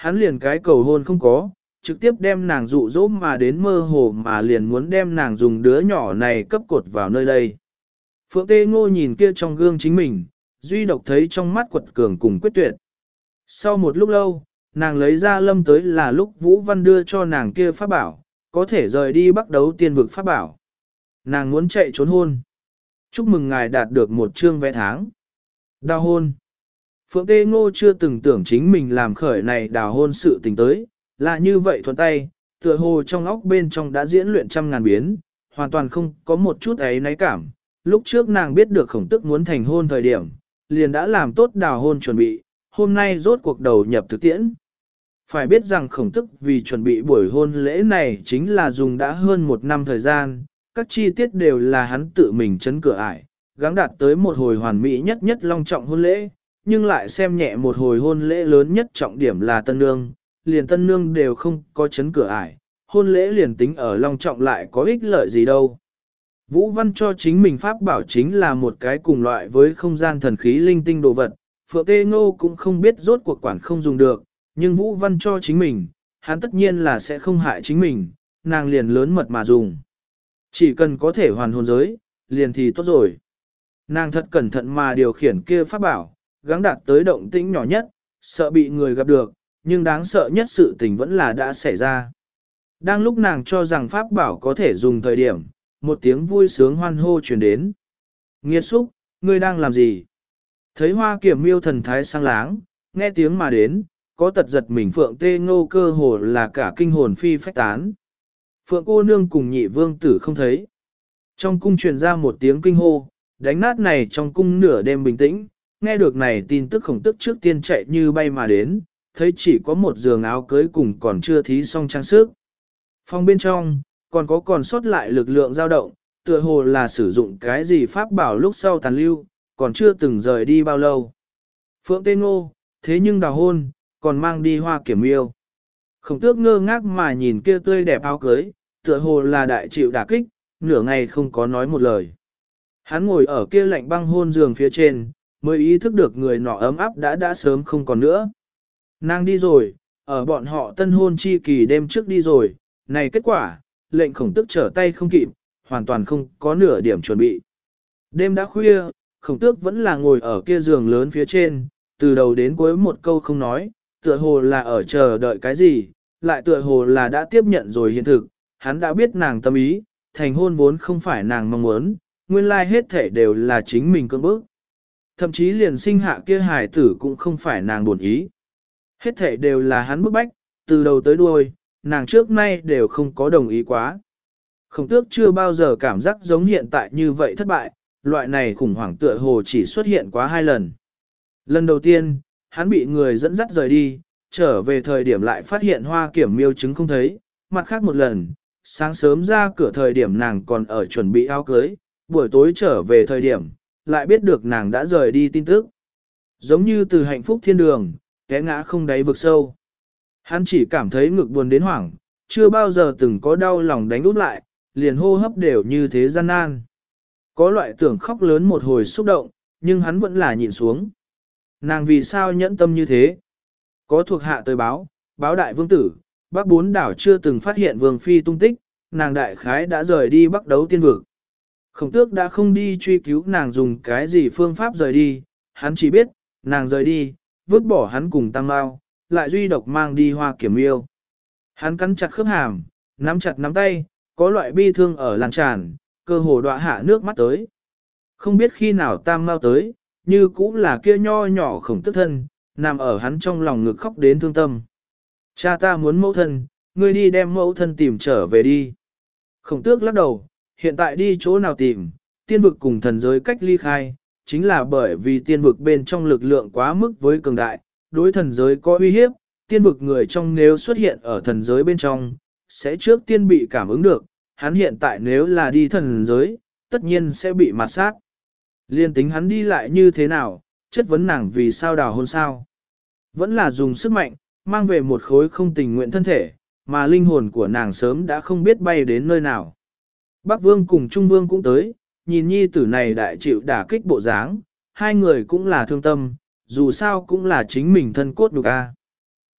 hắn liền cái cầu hôn không có, trực tiếp đem nàng dụ dỗ mà đến mơ hồ mà liền muốn đem nàng dùng đứa nhỏ này cấp cột vào nơi đây. Phượng Tê Ngô nhìn kia trong gương chính mình, duy độc thấy trong mắt quật cường cùng quyết tuyệt. Sau một lúc lâu, nàng lấy ra lâm tới là lúc Vũ Văn đưa cho nàng kia pháp bảo, có thể rời đi bắt đấu tiên vực pháp bảo. Nàng muốn chạy trốn hôn. Chúc mừng ngài đạt được một chương vé tháng. Đào hôn. Phượng Tê Ngô chưa từng tưởng chính mình làm khởi này đào hôn sự tình tới, là như vậy thuận tay, tựa hồ trong óc bên trong đã diễn luyện trăm ngàn biến, hoàn toàn không có một chút ấy náy cảm. Lúc trước nàng biết được khổng tức muốn thành hôn thời điểm, liền đã làm tốt đào hôn chuẩn bị, hôm nay rốt cuộc đầu nhập thực tiễn. Phải biết rằng khổng tức vì chuẩn bị buổi hôn lễ này chính là dùng đã hơn một năm thời gian, các chi tiết đều là hắn tự mình chấn cửa ải, gắng đạt tới một hồi hoàn mỹ nhất nhất long trọng hôn lễ, nhưng lại xem nhẹ một hồi hôn lễ lớn nhất trọng điểm là tân nương, liền tân nương đều không có chấn cửa ải, hôn lễ liền tính ở long trọng lại có ích lợi gì đâu. Vũ Văn cho chính mình pháp bảo chính là một cái cùng loại với không gian thần khí linh tinh đồ vật, Phượng Tê Ngô cũng không biết rốt cuộc quản không dùng được, nhưng Vũ Văn cho chính mình, hắn tất nhiên là sẽ không hại chính mình, nàng liền lớn mật mà dùng. Chỉ cần có thể hoàn hồn giới, liền thì tốt rồi. Nàng thật cẩn thận mà điều khiển kia pháp bảo, gắng đạt tới động tĩnh nhỏ nhất, sợ bị người gặp được, nhưng đáng sợ nhất sự tình vẫn là đã xảy ra. Đang lúc nàng cho rằng pháp bảo có thể dùng thời điểm, một tiếng vui sướng hoan hô truyền đến. Nghiệt xúc, ngươi đang làm gì? Thấy Hoa Kiểm Miêu thần thái sang láng, nghe tiếng mà đến, có tật giật mình Phượng Tê Ngô cơ hồ là cả kinh hồn phi phách tán. Phượng cô nương cùng nhị vương tử không thấy. Trong cung truyền ra một tiếng kinh hô, đánh nát này trong cung nửa đêm bình tĩnh, nghe được này tin tức khổng tức trước tiên chạy như bay mà đến, thấy chỉ có một giường áo cưới cùng còn chưa thí xong trang sức. Phòng bên trong, còn có còn sót lại lực lượng dao động, tựa hồ là sử dụng cái gì pháp bảo lúc sau tàn lưu, còn chưa từng rời đi bao lâu. Phượng Tê Ngô, thế nhưng đào hôn, còn mang đi Hoa Kiểm Miêu. Khổng tước ngơ ngác mà nhìn kia tươi đẹp áo cưới, tựa hồ là đại chịu đả kích, nửa ngày không có nói một lời. Hắn ngồi ở kia lạnh băng hôn giường phía trên, mới ý thức được người nọ ấm áp đã sớm không còn nữa. Nàng đi rồi, ở bọn họ tân hôn chi kỳ đêm trước đi rồi, này kết quả, lệnh khổng tước trở tay không kịp, hoàn toàn không có nửa điểm chuẩn bị. Đêm đã khuya, khổng tước vẫn là ngồi ở kia giường lớn phía trên, từ đầu đến cuối một câu không nói, tựa hồ là ở chờ đợi cái gì, lại tựa hồ là đã tiếp nhận rồi hiện thực, hắn đã biết nàng tâm ý, thành hôn vốn không phải nàng mong muốn, nguyên lai hết thể đều là chính mình cưỡng bức. Thậm chí liền sinh hạ kia hài tử cũng không phải nàng buồn ý. Hết thể đều là hắn bức bách, từ đầu tới đuôi, nàng trước nay đều không có đồng ý quá. Khổng tước chưa bao giờ cảm giác giống hiện tại như vậy thất bại, loại này khủng hoảng tựa hồ chỉ xuất hiện quá 2 lần. Lần đầu tiên, hắn bị người dẫn dắt rời đi, trở về thời điểm lại phát hiện Hoa Kiểm Miêu chứng không thấy, mặt khác một lần, sáng sớm ra cửa thời điểm nàng còn ở chuẩn bị áo cưới, buổi tối trở về thời điểm, lại biết được nàng đã rời đi tin tức. Giống như từ hạnh phúc thiên đường, té ngã không đáy vực sâu. Hắn chỉ cảm thấy ngực buồn đến hoảng, chưa bao giờ từng có đau lòng đánh úp lại, liền hô hấp đều như thế gian nan. Có loại tưởng khóc lớn một hồi xúc động, nhưng hắn vẫn là nhịn xuống. Nàng vì sao nhẫn tâm như thế? Có thuộc hạ tới báo, báo đại vương tử, Bắc Bốn đảo chưa từng phát hiện vương phi tung tích, nàng đại khái đã rời đi Bắc Đấu Tiên vực. Khổng tước đã không đi truy cứu nàng dùng cái gì phương pháp rời đi, hắn chỉ biết, nàng rời đi, vứt bỏ hắn cùng Tam Mao, lại duy độc mang đi Hoa Kiểm Miêu. Hắn cắn chặt khớp hàm, nắm chặt nắm tay, có loại bi thương ở làn tràn, cơ hồ đọa hạ nước mắt tới. Không biết khi nào Tam Mao tới, như cũng là kia nho nhỏ khổng tức thân, nằm ở hắn trong lòng ngực khóc đến thương tâm. Cha ta muốn mẫu thân, ngươi đi đem mẫu thân tìm trở về đi. Khổng tước lắc đầu, hiện tại đi chỗ nào tìm, tiên vực cùng thần giới cách ly khai, chính là bởi vì tiên vực bên trong lực lượng quá mức với cường đại, đối thần giới có uy hiếp, tiên vực người trong nếu xuất hiện ở thần giới bên trong, sẽ trước tiên bị cảm ứng được, hắn hiện tại nếu là đi thần giới, tất nhiên sẽ bị mạt sát. Liên tính hắn đi lại như thế nào, chất vấn nàng vì sao đào hôn sao. Vẫn là dùng sức mạnh, mang về một khối không tình nguyện thân thể, mà linh hồn của nàng sớm đã không biết bay đến nơi nào. Bắc Vương cùng Trung Vương cũng tới, nhìn nhi tử này đại chịu đả kích bộ dáng, hai người cũng là thương tâm, dù sao cũng là chính mình thân cốt nhục a.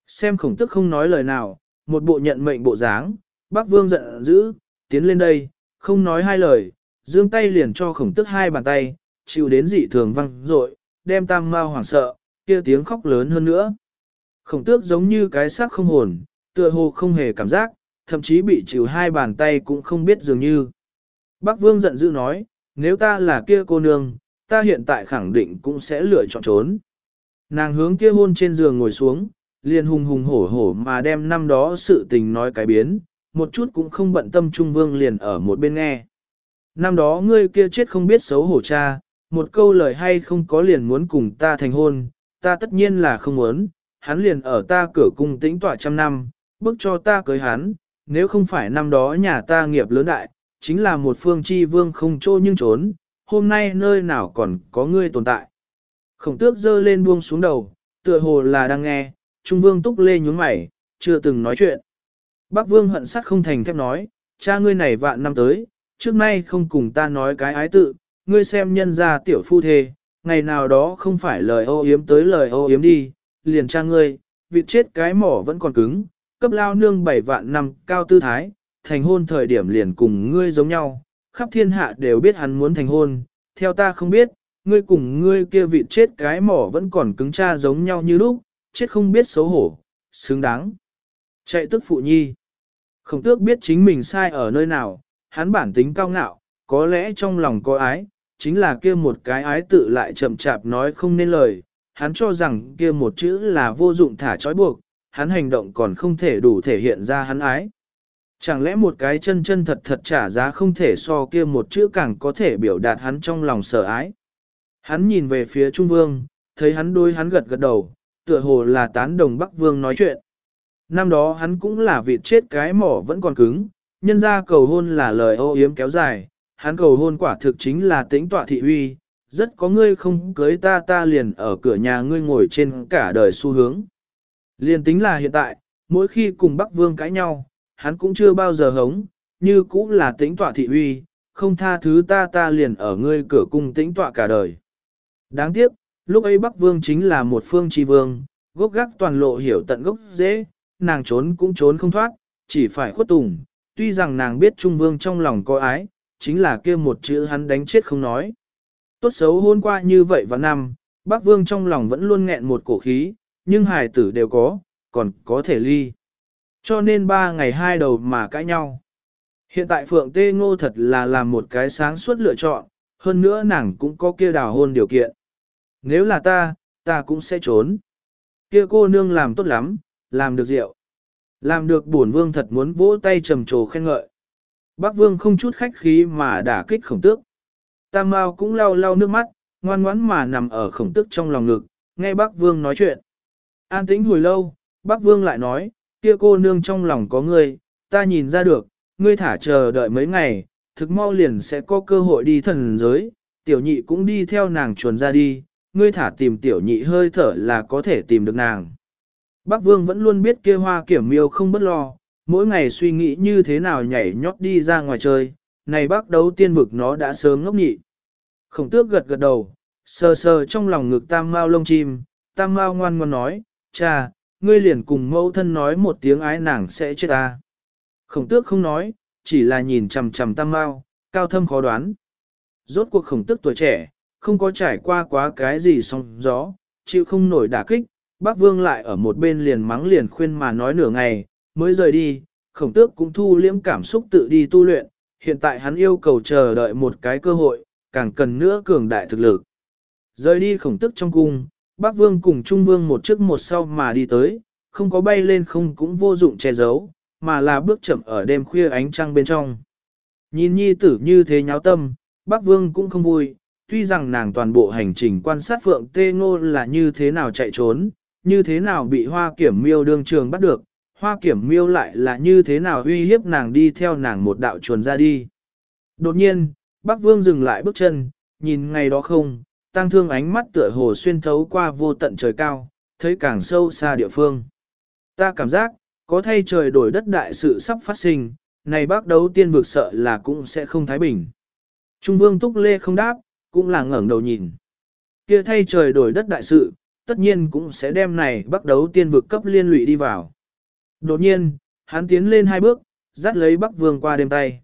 Xem Khổng Tước không nói lời nào, một bộ nhận mệnh bộ dáng, Bắc Vương giận dữ, tiến lên đây, không nói hai lời, giương tay liền cho Khổng Tước hai bàn tay, chịu đến dị thường văng rội, đem Tam Mao hoảng sợ, kia tiếng khóc lớn hơn nữa. Khổng Tước giống như cái xác không hồn, tựa hồ không hề cảm giác, thậm chí bị chịu hai bàn tay cũng không biết dường như. Bắc Vương giận dữ nói, nếu ta là kia cô nương, ta hiện tại khẳng định cũng sẽ lựa chọn trốn. Nàng hướng kia hôn trên giường ngồi xuống, liền hùng hùng hổ hổ mà đem năm đó sự tình nói cái biến, một chút cũng không bận tâm Trung Vương liền ở một bên nghe. Năm đó ngươi kia chết không biết xấu hổ cha, một câu lời hay không có liền muốn cùng ta thành hôn, ta tất nhiên là không muốn, hắn liền ở ta cửa cung tĩnh tọa trăm năm, bức cho ta cưới hắn, nếu không phải năm đó nhà ta nghiệp lớn đại, chính là một phương chi vương không trô nhưng trốn, hôm nay nơi nào còn có ngươi tồn tại. Khổng Tước giơ lên buông xuống đầu, tựa hồ là đang nghe, Trung Vương Túc Lê nhướng mày, chưa từng nói chuyện. Bắc Vương hận sắt không thành thép nói, cha ngươi này vạn năm tới, trước nay không cùng ta nói cái ái tự, ngươi xem nhân ra tiểu phu thê, ngày nào đó không phải lời ô yếm tới lời ô yếm đi, liền cha ngươi, vịt chết cái mỏ vẫn còn cứng, cấp lao nương 7 vạn năm cao tư thái, thành hôn thời điểm liền cùng ngươi giống nhau, khắp thiên hạ đều biết hắn muốn thành hôn, theo ta không biết, ngươi cùng ngươi kia vịt chết cái mỏ vẫn còn cứng cha giống nhau như lúc, chết không biết xấu hổ, xứng đáng. Chạy tức phụ nhi. Khổng Tước biết chính mình sai ở nơi nào, hắn bản tính cao ngạo, có lẽ trong lòng có ái, chính là kia một cái ái tự lại chậm chạp nói không nên lời, hắn cho rằng kia một chữ là vô dụng thả trói buộc, hắn hành động còn không thể đủ thể hiện ra hắn ái. Chẳng lẽ một cái chân chân thật thật trả giá không thể so kia một chữ càng có thể biểu đạt hắn trong lòng sợ ái. Hắn nhìn về phía Trung Vương, thấy hắn đôi hắn gật gật đầu, tựa hồ là tán đồng Bắc Vương nói chuyện. Năm đó hắn cũng là vịt chết cái mỏ vẫn còn cứng, nhân ra cầu hôn là lời ô yếm kéo dài, hắn cầu hôn quả thực chính là tĩnh tọa thị uy, rất có ngươi không cưới ta ta liền ở cửa nhà ngươi ngồi trên cả đời xu hướng. Liền tính là hiện tại, mỗi khi cùng Bắc Vương cãi nhau, hắn cũng chưa bao giờ hống, như cũng là tĩnh tọa thị uy, không tha thứ ta ta liền ở ngươi cửa cung tĩnh tọa cả đời. Đáng tiếc, lúc ấy Bắc Vương chính là một phương tri vương, gốc gác toàn lộ hiểu tận gốc dễ, nàng trốn cũng trốn không thoát, chỉ phải khuất tùng, tuy rằng nàng biết Trung Vương trong lòng có ái, chính là kia một chữ hắn đánh chết không nói. Tốt xấu hôn qua như vậy và năm, Bắc Vương trong lòng vẫn luôn nghẹn một cổ khí, nhưng hài tử đều có, còn có thể ly. Cho nên 3 ngày 2 đầu mà cãi nhau. Hiện tại Phượng Tê Ngô thật là làm một cái sáng suốt lựa chọn, hơn nữa nàng cũng có kia đào hôn điều kiện. Nếu là ta cũng sẽ trốn. Kia cô nương làm tốt lắm, làm được rượu. Làm được bổn vương thật muốn vỗ tay trầm trồ khen ngợi. Bắc Vương không chút khách khí mà đả kích Khổng Tước. Tam Mao cũng lau lau nước mắt, ngoan ngoãn mà nằm ở Khổng Tước trong lòng ngực, nghe Bắc Vương nói chuyện. An tĩnh hồi lâu, Bắc Vương lại nói, kia cô nương trong lòng có ngươi, ta nhìn ra được, ngươi thả chờ đợi mấy ngày, thực mau liền sẽ có cơ hội đi thần giới, tiểu nhị cũng đi theo nàng chuồn ra đi, ngươi thả tìm tiểu nhị hơi thở là có thể tìm được nàng. Bắc Vương vẫn luôn biết kia Hoa Kiểm Miêu không bất lo, mỗi ngày suy nghĩ như thế nào nhảy nhót đi ra ngoài chơi, này Bắc Đấu Tiên vực nó đã sớm ngốc nhị. Khổng Tước gật gật đầu, sờ sờ trong lòng ngực Tam Mao lông chim, Tam Mao ngoan ngoan nói, cha, ngươi liền cùng mẫu thân nói một tiếng ái nàng sẽ chết ta. Khổng Tước không nói, chỉ là nhìn chằm chằm Tam Mao, cao thâm khó đoán. Rốt cuộc Khổng Tước tuổi trẻ, không có trải qua quá cái gì sóng gió, chịu không nổi đả kích, Bắc Vương lại ở một bên liền mắng liền khuyên mà nói nửa ngày, mới rời đi, Khổng Tước cũng thu liễm cảm xúc tự đi tu luyện, hiện tại hắn yêu cầu chờ đợi một cái cơ hội, càng cần nữa cường đại thực lực. Rời đi Khổng Tước trong cung, Bắc Vương cùng Trung Vương một trước một sau mà đi tới, không có bay lên không cũng vô dụng che giấu, mà là bước chậm ở đêm khuya ánh trăng bên trong. Nhìn nhi tử như thế nháo tâm, Bắc Vương cũng không vui, tuy rằng nàng toàn bộ hành trình quan sát Phượng Tê Ngô là như thế nào chạy trốn, như thế nào bị Hoa Kiểm Miêu đương trường bắt được, Hoa Kiểm Miêu lại là như thế nào uy hiếp nàng đi theo nàng một đạo chuồn ra đi. Đột nhiên, Bắc Vương dừng lại bước chân, nhìn ngày đó không, tăng thương ánh mắt tựa hồ xuyên thấu qua vô tận trời cao, thấy càng sâu xa địa phương. Ta cảm giác, có thay trời đổi đất đại sự sắp phát sinh, này Bắc Đấu Tiên vực sợ là cũng sẽ không thái bình. Trung Vương Túc Lê không đáp, cũng là ngẩng đầu nhìn. Kia thay trời đổi đất đại sự, tất nhiên cũng sẽ đem này bắt đấu tiên vực cấp liên lụy đi vào. Đột nhiên, hắn tiến lên 2 bước, dắt lấy Bắc Vương qua đêm tay.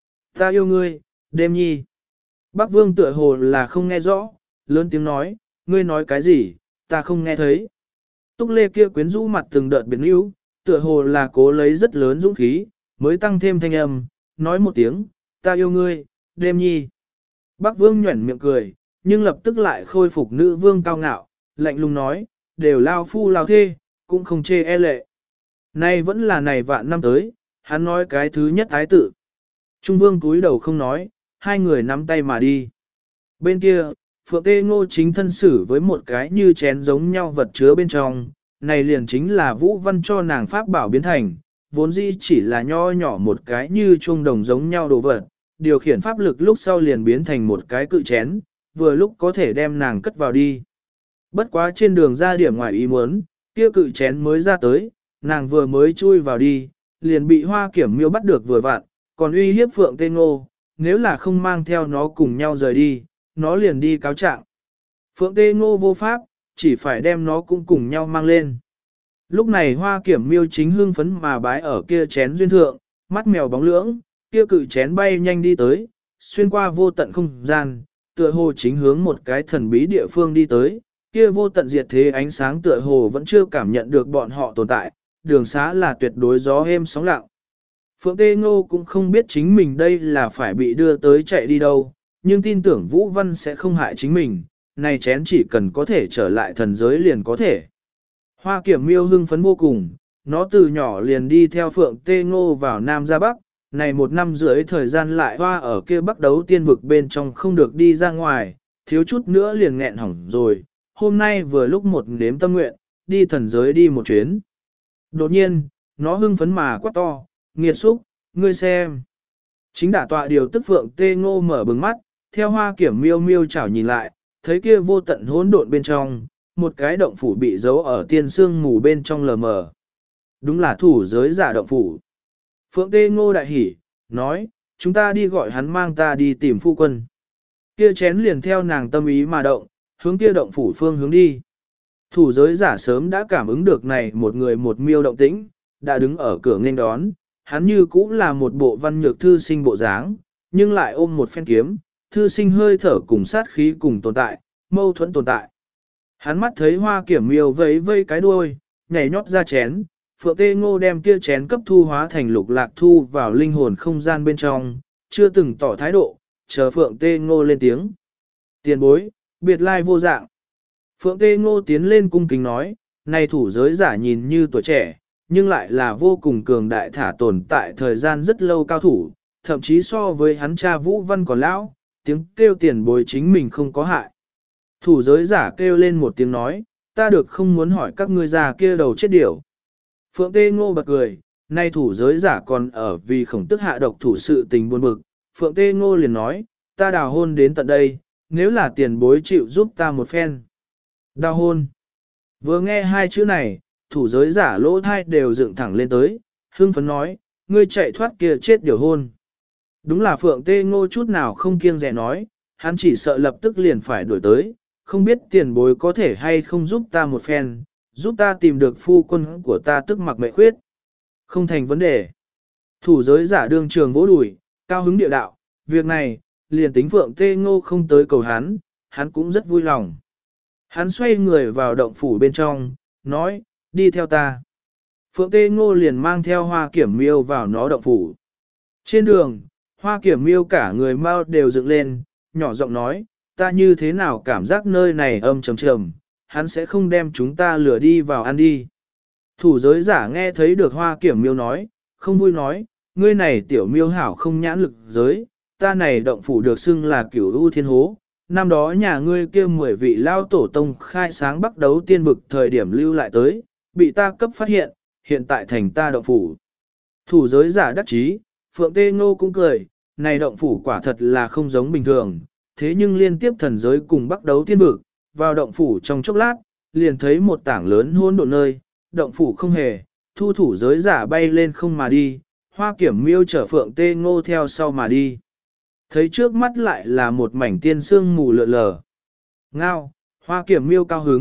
Ta yêu ngươi, đêm nhi. Bắc Vương tựa hồ là không nghe rõ, lớn tiếng nói, ngươi nói cái gì, ta không nghe thấy. Túc Lê kia quyến rũ mặt từng đợt biến yếu, tựa hồ là cố lấy rất lớn dũng khí, mới tăng thêm thanh âm, nói một tiếng, ta yêu ngươi, đêm nhi. Bắc Vương nhuẩn miệng cười, nhưng lập tức lại khôi phục nữ vương cao ngạo, lạnh lùng nói, đều lao phu lao thê, cũng không chê e lệ. Nay vẫn là này vạn năm tới, hắn nói cái thứ nhất ái tự. Trung vương cúi đầu không nói, hai người nắm tay mà đi. Bên kia, Phượng Tê Ngô chính thân xử với một cái như chén giống nhau vật chứa bên trong, này liền chính là Vũ Văn cho nàng pháp bảo biến thành, vốn dĩ chỉ là nho nhỏ một cái như chuông đồng giống nhau đồ vật, điều khiển pháp lực lúc sau liền biến thành một cái cự chén, vừa lúc có thể đem nàng cất vào đi. Bất quá trên đường ra điểm ngoài ý muốn, kia cự chén mới ra tới, nàng vừa mới chui vào đi, liền bị Hoa Kiểm Miêu bắt được vừa vặn, còn uy hiếp Phượng Tê Ngô, nếu là không mang theo nó cùng nhau rời đi, nó liền đi cáo trạng. Phượng Tê Ngô vô pháp, chỉ phải đem nó cũng cùng nhau mang lên. Lúc này Hoa Kiểm Miêu chính hưng phấn mà bái ở kia chén duyên thượng, mắt mèo bóng lưỡng, kia cự chén bay nhanh đi tới, xuyên qua vô tận không gian, tựa hồ chính hướng một cái thần bí địa phương đi tới, kia vô tận diệt thế ánh sáng tựa hồ vẫn chưa cảm nhận được bọn họ tồn tại, đường xá là tuyệt đối gió êm sóng lặng. Phượng Tê Ngô cũng không biết chính mình đây là phải bị đưa tới chạy đi đâu, nhưng tin tưởng Vũ Văn sẽ không hại chính mình, này chén chỉ cần có thể trở lại thần giới liền có thể. Hoa Kiểm Miêu hưng phấn vô cùng, nó từ nhỏ liền đi theo Phượng Tê Ngô vào Nam ra Bắc, này 1 năm rưỡi thời gian lại hoa ở kia Bắc đấu tiên vực bên trong không được đi ra ngoài, thiếu chút nữa liền nghẹn hỏng rồi, hôm nay vừa lúc một nếm tâm nguyện, đi thần giới đi một chuyến. Đột nhiên, nó hưng phấn mà quát to, nghiệt xúc, ngươi xem. Chính đả tọa điều tức Phượng Tê Ngô mở bừng mắt, theo Hoa Kiểm Miêu miêu chảo nhìn lại, thấy kia vô tận hỗn độn bên trong, một cái động phủ bị giấu ở tiên sương mù bên trong lờ mờ. Đúng là thủ giới giả động phủ. Phượng Tê Ngô đại hỉ, nói, chúng ta đi gọi hắn mang ta đi tìm phu quân. Kia chén liền theo nàng tâm ý mà động, hướng kia động phủ phương hướng đi. Thủ giới giả sớm đã cảm ứng được này một người một miêu động tĩnh, đã đứng ở cửa nghênh đón, hắn như cũng là một bộ văn nhược thư sinh bộ dáng, nhưng lại ôm một phen kiếm, thư sinh hơi thở cùng sát khí cùng tồn tại, mâu thuẫn tồn tại. Hắn mắt thấy Hoa Kiểm Miêu vẫy vây cái đuôi, nhảy nhót ra chén, Phượng Tê Ngô đem kia chén cấp thu hóa thành lục lạc thu vào linh hồn không gian bên trong, chưa từng tỏ thái độ, chờ Phượng Tê Ngô lên tiếng. Tiền bối, biệt lai vô dạng. Phượng Tê Ngô tiến lên cung kính nói, này thủ giới giả nhìn như tuổi trẻ, nhưng lại là vô cùng cường đại thả tồn tại thời gian rất lâu cao thủ, thậm chí so với hắn cha Vũ Văn còn lão, tiếng kêu tiền bối chính mình không có hại. Thủ giới giả kêu lên một tiếng nói, ta được không muốn hỏi các ngươi già kia đầu chết điểu. Phượng Tê Ngô bật cười, nay thủ giới giả còn ở vì khổng tức hạ độc thủ sự tình buồn bực. Phượng Tê Ngô liền nói, ta đào hôn đến tận đây, nếu là tiền bối chịu giúp ta một phen. Đào hôn. Vừa nghe 2 chữ này, thủ giới giả lỗ thai đều dựng thẳng lên tới, hưng phấn nói, ngươi chạy thoát kia chết điều hôn. Đúng là Phượng Tê Ngô chút nào không kiêng dè nói, hắn chỉ sợ lập tức liền phải đuổi tới, không biết tiền bối có thể hay không giúp ta một phen, giúp ta tìm được phu quân của ta tức mặc mệ khuyết. Không thành vấn đề. Thủ giới giả đương trường vỗ đùi, cao hứng địa đạo, việc này, liền tính Phượng Tê Ngô không tới cầu hắn cũng rất vui lòng. Hắn xoay người vào động phủ bên trong, nói, đi theo ta. Phượng Tê Ngô liền mang theo Hoa Kiểm Miêu vào nó động phủ. Trên đường, Hoa Kiểm Miêu cả người mau đều dựng lên, nhỏ giọng nói, ta như thế nào cảm giác nơi này âm trầm trầm, hắn sẽ không đem chúng ta lừa đi vào ăn đi. Thủ giới giả nghe thấy được Hoa Kiểm Miêu nói, không vui nói, ngươi này tiểu miêu hảo không nhãn lực giới, ta này động phủ được xưng là cửu u thiên hố. Năm đó nhà ngươi kia 10 vị lao tổ tông khai sáng bắt đấu tiên vực thời điểm lưu lại tới, bị ta cấp phát hiện, hiện tại thành ta động phủ. Thủ giới giả đắc chí, Phượng Tê Ngô cũng cười, này động phủ quả thật là không giống bình thường, thế nhưng liên tiếp thần giới cùng bắt đấu tiên vực, vào động phủ trong chốc lát, liền thấy một tảng lớn hỗn độn nơi, động phủ không hề, thu thủ giới giả bay lên không mà đi, Hoa Kiểm Miêu chở Phượng Tê Ngô theo sau mà đi. Thấy trước mắt lại là một mảnh tiên sương mù lượn lờ. Ngao, Hoa Kiểm Miêu cao hứng,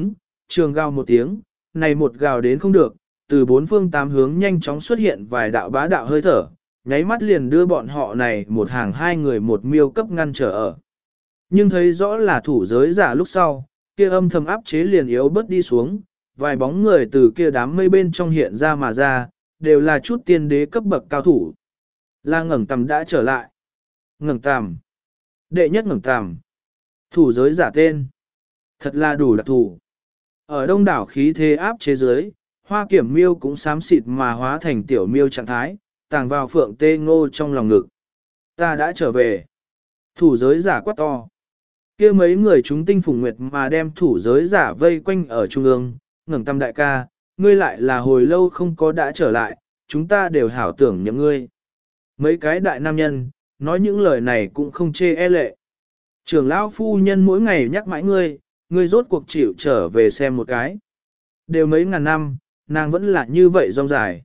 trường gào một tiếng, này một gào đến không được, từ bốn phương tám hướng nhanh chóng xuất hiện vài đạo bá đạo hơi thở, nháy mắt liền đưa bọn họ này một hàng hai người một miêu cấp ngăn trở ở. Nhưng thấy rõ là thủ giới giả lúc sau, kia âm thầm áp chế liền yếu bớt đi xuống, vài bóng người từ kia đám mây bên trong hiện ra mà ra, đều là chút tiên đế cấp bậc cao thủ. Là ngẩng tầm đã trở lại. Ngẩng tầm. Đệ nhất ngẩng tầm. Thủ giới giả tên. Thật là đủ đặc thủ. Ở đông đảo khí thế áp chế giới, hoa kiểm miêu cũng xám xịt mà hóa thành tiểu miêu trạng thái, tàng vào phượng tê ngô trong lòng ngực. Ta đã trở về. Thủ giới giả quát to. Kia mấy người chúng tinh phùng nguyệt mà đem thủ giới giả vây quanh ở trung ương, ngẩng tâm đại ca, ngươi lại là hồi lâu không có đã trở lại, chúng ta đều hảo tưởng nhậm ngươi. Mấy cái đại nam nhân, nói những lời này cũng không chê e lệ. Trưởng lão phu nhân mỗi ngày nhắc mãi ngươi rốt cuộc chịu trở về xem một cái. Đều mấy ngàn năm, nàng vẫn là như vậy rong dài.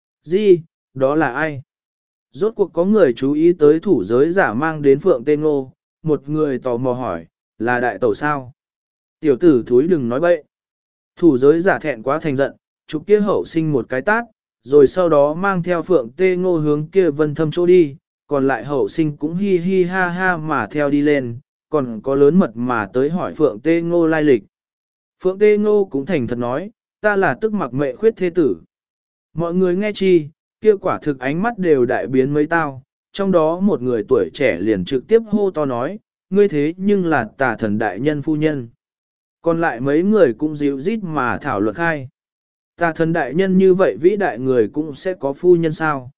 Gì, đó là ai? Rốt cuộc có người chú ý tới thủ giới giả mang đến phượng tên ngô, một người tò mò hỏi, là đại tẩu sao? Tiểu tử thúi đừng nói bậy. Thủ giới giả thẹn quá thành giận, chụp kia hậu sinh một cái tát, rồi sau đó mang theo phượng tê ngô hướng kia vân thâm chỗ đi, còn lại hậu sinh cũng hi hi ha ha mà theo đi lên, còn có lớn mật mà tới hỏi phượng tê ngô lai lịch. Phượng tê ngô cũng thành thật nói, ta là tức mặc mệ khuyết thế tử. Mọi người nghe chi, kia quả thực ánh mắt đều đại biến mấy tao, trong đó một người tuổi trẻ liền trực tiếp hô to nói, ngươi thế nhưng là tà thần đại nhân phu nhân. Còn lại mấy người cũng dịu rít mà thảo luận khai. Tà thần đại nhân như vậy vĩ đại người cũng sẽ có phu nhân sao?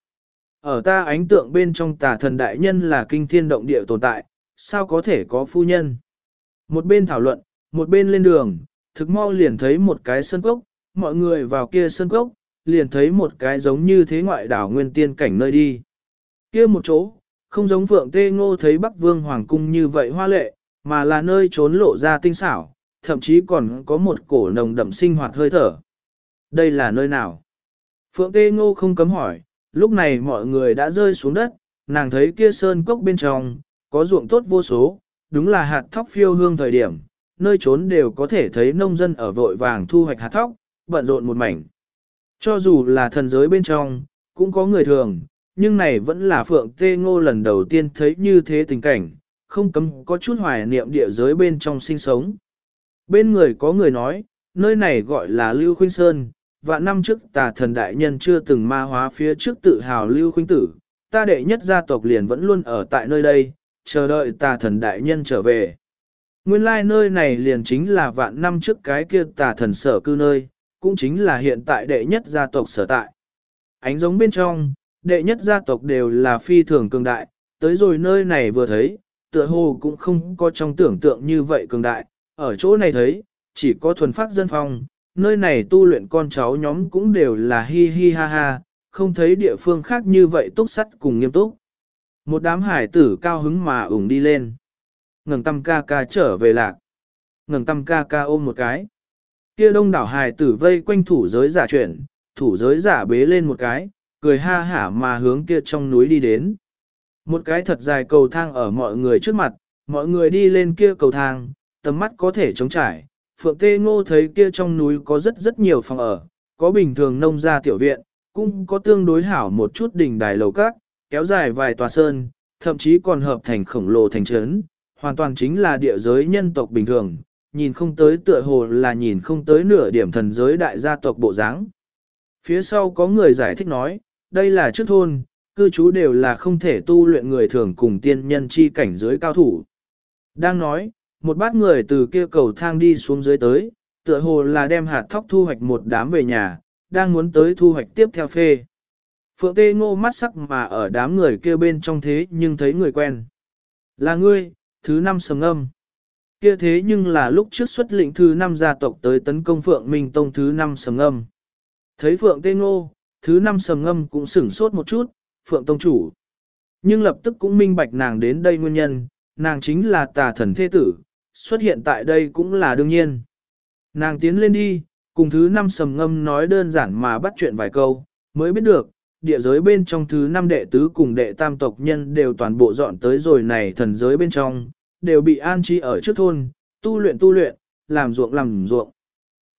Ở ta ánh tượng bên trong tà thần đại nhân là kinh thiên động địa tồn tại, sao có thể có phu nhân? Một bên thảo luận, một bên lên đường, thực mau liền thấy một cái sân cốc, mọi người vào kia sân cốc, liền thấy một cái giống như thế ngoại đảo nguyên tiên cảnh nơi đi. Kia một chỗ, không giống Phượng Tê Ngô thấy Bắc Vương Hoàng Cung như vậy hoa lệ, mà là nơi trốn lộ ra tinh xảo, thậm chí còn có một cổ nồng đậm sinh hoạt hơi thở. Đây là nơi nào? Phượng Tê Ngô không cấm hỏi, lúc này mọi người đã rơi xuống đất, nàng thấy kia sơn cốc bên trong, có ruộng tốt vô số, đúng là hạt thóc phiêu hương thời điểm, nơi trốn đều có thể thấy nông dân ở vội vàng thu hoạch hạt thóc, bận rộn một mảnh. Cho dù là thần giới bên trong, cũng có người thường, nhưng này vẫn là Phượng Tê Ngô lần đầu tiên thấy như thế tình cảnh, không cấm có chút hoài niệm địa giới bên trong sinh sống. Bên người có người nói, nơi này gọi là Lưu Khuynh Sơn, vạn năm trước tà thần đại nhân chưa từng ma hóa phía trước tự hào Lưu Khuynh tử, ta đệ nhất gia tộc liền vẫn luôn ở tại nơi đây, chờ đợi tà thần đại nhân trở về. Nguyên lai nơi này liền chính là vạn năm trước cái kia tà thần sở cư nơi, cũng chính là hiện tại đệ nhất gia tộc sở tại. Ánh giống bên trong, đệ nhất gia tộc đều là phi thường cường đại, tới rồi nơi này vừa thấy, tựa hồ cũng không có trong tưởng tượng như vậy cường đại, ở chỗ này thấy, chỉ có thuần phát dân phong, nơi này tu luyện con cháu nhóm cũng đều là hi hi ha ha, không thấy địa phương khác như vậy túc sắt cùng nghiêm túc. Một đám hải tử cao hứng mà ủng đi lên. Ngẩng tâm ca ca trở về lạc. Ngẩng tâm ca ca ôm một cái. Kia đông đảo hải tử vây quanh thủ giới giả chuyển, thủ giới giả bế lên một cái, cười ha hả mà hướng kia trong núi đi đến. Một cái thật dài cầu thang ở mọi người trước mặt, mọi người đi lên kia cầu thang, tầm mắt có thể trống trải. Phượng Tê Ngô thấy kia trong núi có rất nhiều phòng ở, có bình thường nông gia tiểu viện, cũng có tương đối hảo một chút đỉnh đài lầu các, kéo dài vài tòa sơn, thậm chí còn hợp thành khổng lồ thành trấn, hoàn toàn chính là địa giới nhân tộc bình thường, nhìn không tới tựa hồ là nhìn không tới nửa điểm thần giới đại gia tộc bộ dáng. Phía sau có người giải thích nói, đây là trước thôn, cư trú đều là không thể tu luyện người thường cùng tiên nhân chi cảnh giới cao thủ. Đang nói, một bát người từ kia cầu thang đi xuống dưới tới, tựa hồ là đem hạt thóc thu hoạch một đám về nhà, đang muốn tới thu hoạch tiếp theo phê. Phượng Tê Ngô mắt sắc mà ở đám người kia bên trong thế nhưng thấy người quen. Là ngươi, thứ năm Sầm Âm. Kia thế nhưng là lúc trước xuất lĩnh thứ năm gia tộc tới tấn công Phượng Minh Tông thứ năm Sầm Âm. Thấy Phượng Tê Ngô, thứ năm Sầm Âm cũng sửng sốt một chút, Phượng Tông chủ. Nhưng lập tức cũng minh bạch nàng đến đây nguyên nhân, nàng chính là tà thần thế tử, xuất hiện tại đây cũng là đương nhiên. Nàng tiến lên đi, cùng thứ năm Sầm Ngâm nói đơn giản mà bắt chuyện vài câu, mới biết được, địa giới bên trong thứ năm đệ tứ cùng đệ tam tộc nhân đều toàn bộ dọn tới rồi này thần giới bên trong, đều bị an trí ở trước thôn, tu luyện, làm ruộng.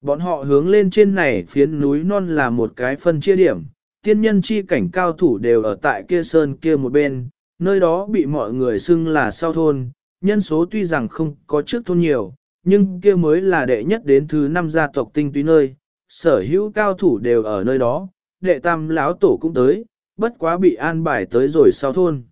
Bọn họ hướng lên trên này phiến núi non là một cái phân chia điểm, tiên nhân chi cảnh cao thủ đều ở tại kia sơn kia một bên, nơi đó bị mọi người xưng là sau thôn, nhân số tuy rằng không có trước thôn nhiều, nhưng kia mới là đệ nhất đến thứ 5 gia tộc tinh túy nơi, sở hữu cao thủ đều ở nơi đó, đệ tam lão tổ cũng tới, bất quá bị an bài tới rồi sau thôn.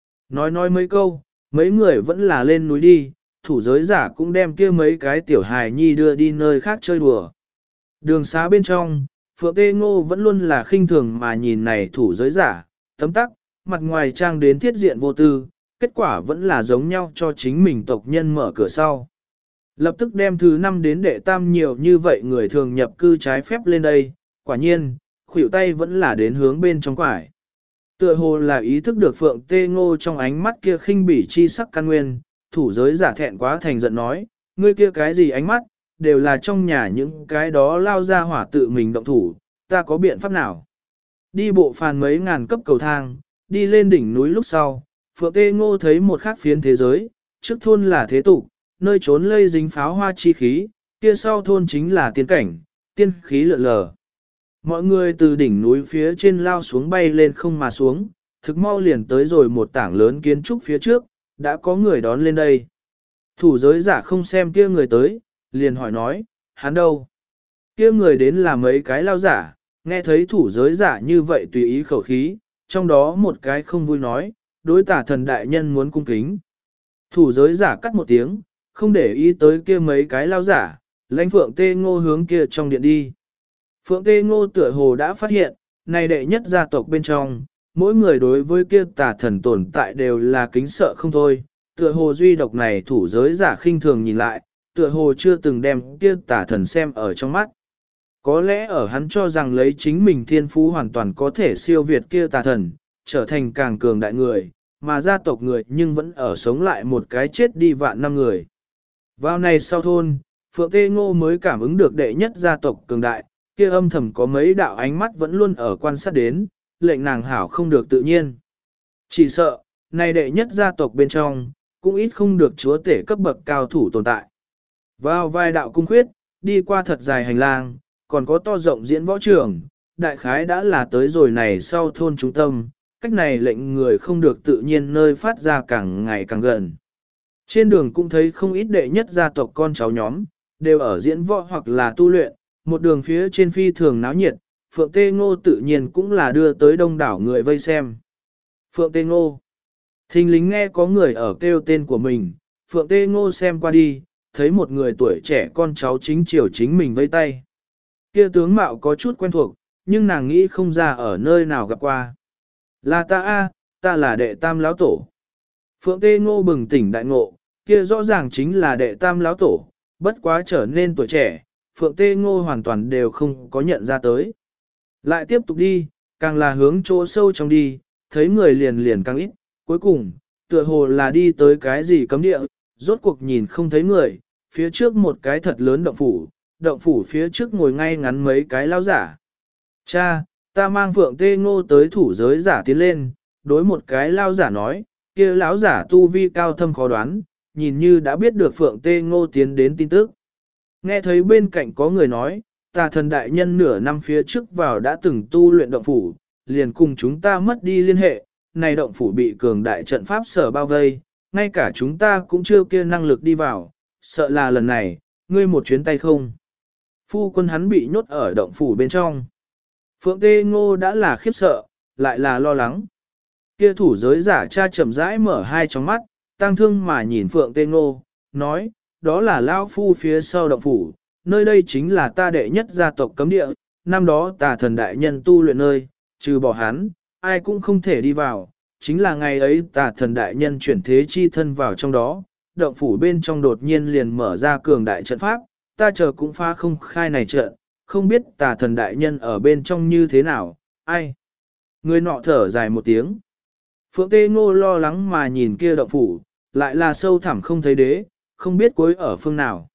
Nói mấy câu, mấy người vẫn là lên núi đi, thủ giới giả cũng đem kia mấy cái tiểu hài nhi đưa đi nơi khác chơi đùa. Đường xá bên trong, Phượng Tê Ngô vẫn luôn là khinh thường mà nhìn này thủ giới giả, tấm tắc, mặt ngoài trang đến thiết diện vô tư, kết quả vẫn là giống nhau cho chính mình tộc nhân mở cửa sau. Lập tức đem thứ 5 đến đệ tam nhiều như vậy người thường nhập cư trái phép lên đây, quả nhiên, khuỷu tay vẫn là đến hướng bên trong quải. Tựa hồ là ý thức được Phượng Tê Ngô trong ánh mắt kia khinh bỉ chi sắc căn nguyên, thủ giới giả thẹn quá thành giận nói, ngươi kia cái gì ánh mắt, đều là trong nhà những cái đó lao ra hỏa tự mình động thủ, ta có biện pháp nào? Đi bộ phàn mấy ngàn cấp cầu thang, đi lên đỉnh núi lúc sau, Phượng Tê Ngô thấy một khác phiến thế giới, trước thôn là thế tục, nơi trốn lây dính pháo hoa chi khí, kia sau thôn chính là tiên cảnh, tiên khí lượn lờ. Mọi người từ đỉnh núi phía trên lao xuống bay lên không mà xuống, thực mau liền tới rồi một tảng lớn kiến trúc phía trước, đã có người đón lên đây. Thủ giới giả không xem kia người tới, liền hỏi nói, hắn đâu? Kia người đến là mấy cái lao giả, nghe thấy thủ giới giả như vậy tùy ý khẩu khí, trong đó một cái không vui nói, đối tả thần đại nhân muốn cung kính. Thủ giới giả cắt một tiếng, không để ý tới kia mấy cái lao giả, lãnh Phượng Tê Ngô hướng kia trong điện đi. Phượng Tê Ngô tựa hồ đã phát hiện, này đệ nhất gia tộc bên trong, mỗi người đối với kia tà thần tồn tại đều là kính sợ không thôi, tựa hồ duy độc này thủ giới giả khinh thường nhìn lại, tựa hồ chưa từng đem kia tà thần xem ở trong mắt. Có lẽ ở hắn cho rằng lấy chính mình thiên phú hoàn toàn có thể siêu việt kia tà thần, trở thành càng cường đại người, mà gia tộc người nhưng vẫn ở sống lại một cái chết đi vạn năm người. Vào này sau thôn, Phượng Tê Ngô mới cảm ứng được đệ nhất gia tộc cường đại, kia âm thầm có mấy đạo ánh mắt vẫn luôn ở quan sát đến, lệnh nàng hảo không được tự nhiên. Chỉ sợ, này đệ nhất gia tộc bên trong, cũng ít không được chúa tể cấp bậc cao thủ tồn tại. Vào vài đạo cung khuyết, đi qua thật dài hành lang, còn có to rộng diễn võ trường, đại khái đã là tới rồi này sau thôn trung tâm, cách này lệnh người không được tự nhiên nơi phát ra càng ngày càng gần. Trên đường cũng thấy không ít đệ nhất gia tộc con cháu nhóm, đều ở diễn võ hoặc là tu luyện, một đường phía trên phi thường náo nhiệt, Phượng Tê Ngô tự nhiên cũng là đưa tới đông đảo người vây xem. Phượng Tê Ngô. Thình lính nghe có người ở kêu tên của mình, Phượng Tê Ngô xem qua đi, thấy một người tuổi trẻ con cháu chính chiều chính mình vây tay. Kia tướng mạo có chút quen thuộc, nhưng nàng nghĩ không ra ở nơi nào gặp qua. Là ta ta là đệ tam lão tổ. Phượng Tê Ngô bừng tỉnh đại ngộ, kia rõ ràng chính là đệ tam lão tổ, bất quá trở nên tuổi trẻ, Phượng Tê Ngô hoàn toàn đều không có nhận ra tới. Lại tiếp tục đi, càng là hướng chỗ sâu trong đi, thấy người liền liền càng ít, cuối cùng, tựa hồ là đi tới cái gì cấm địa, rốt cuộc nhìn không thấy người, phía trước một cái thật lớn động phủ phía trước ngồi ngay ngắn mấy cái lao giả. Cha, ta mang Phượng Tê Ngô tới thủ giới giả tiến lên, đối một cái lao giả nói, kia lão giả tu vi cao thâm khó đoán, nhìn như đã biết được Phượng Tê Ngô tiến đến tin tức. Nghe thấy bên cạnh có người nói, tà thần đại nhân nửa năm phía trước vào đã từng tu luyện động phủ, liền cùng chúng ta mất đi liên hệ, này động phủ bị cường đại trận pháp sở bao vây, ngay cả chúng ta cũng chưa kia năng lực đi vào, sợ là lần này, ngươi một chuyến tay không. Phu quân hắn bị nhốt ở động phủ bên trong. Phượng Tê Ngô đã là khiếp sợ, lại là lo lắng. Kia thủ giới giả cha chậm rãi mở hai tròng mắt, tang thương mà nhìn Phượng Tê Ngô, nói, đó là Lao Phu phía sau động phủ, nơi đây chính là ta đệ nhất gia tộc cấm địa, năm đó tà thần đại nhân tu luyện nơi, trừ bỏ hắn, ai cũng không thể đi vào, chính là ngày ấy tà thần đại nhân chuyển thế chi thân vào trong đó, động phủ bên trong đột nhiên liền mở ra cường đại trận pháp, ta chờ cũng phá không khai này trận, không biết tà thần đại nhân ở bên trong như thế nào, ai. Người nọ thở dài một tiếng. Phượng Tê Ngô lo lắng mà nhìn kia động phủ, lại là sâu thẳm không thấy đế, không biết cuối ở phương nào.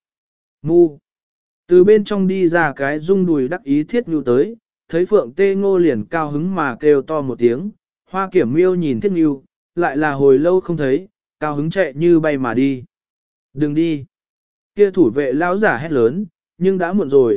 Mu. Từ bên trong đi ra cái rung đùi đắc ý thiết nhu tới, thấy Phượng Tê Ngô liền cao hứng mà kêu to một tiếng, Hoa Kiểm Miêu nhìn thiết nhu, lại là hồi lâu không thấy, cao hứng chạy như bay mà đi. Đừng đi. Kia thủ vệ lão giả hét lớn, nhưng đã muộn rồi,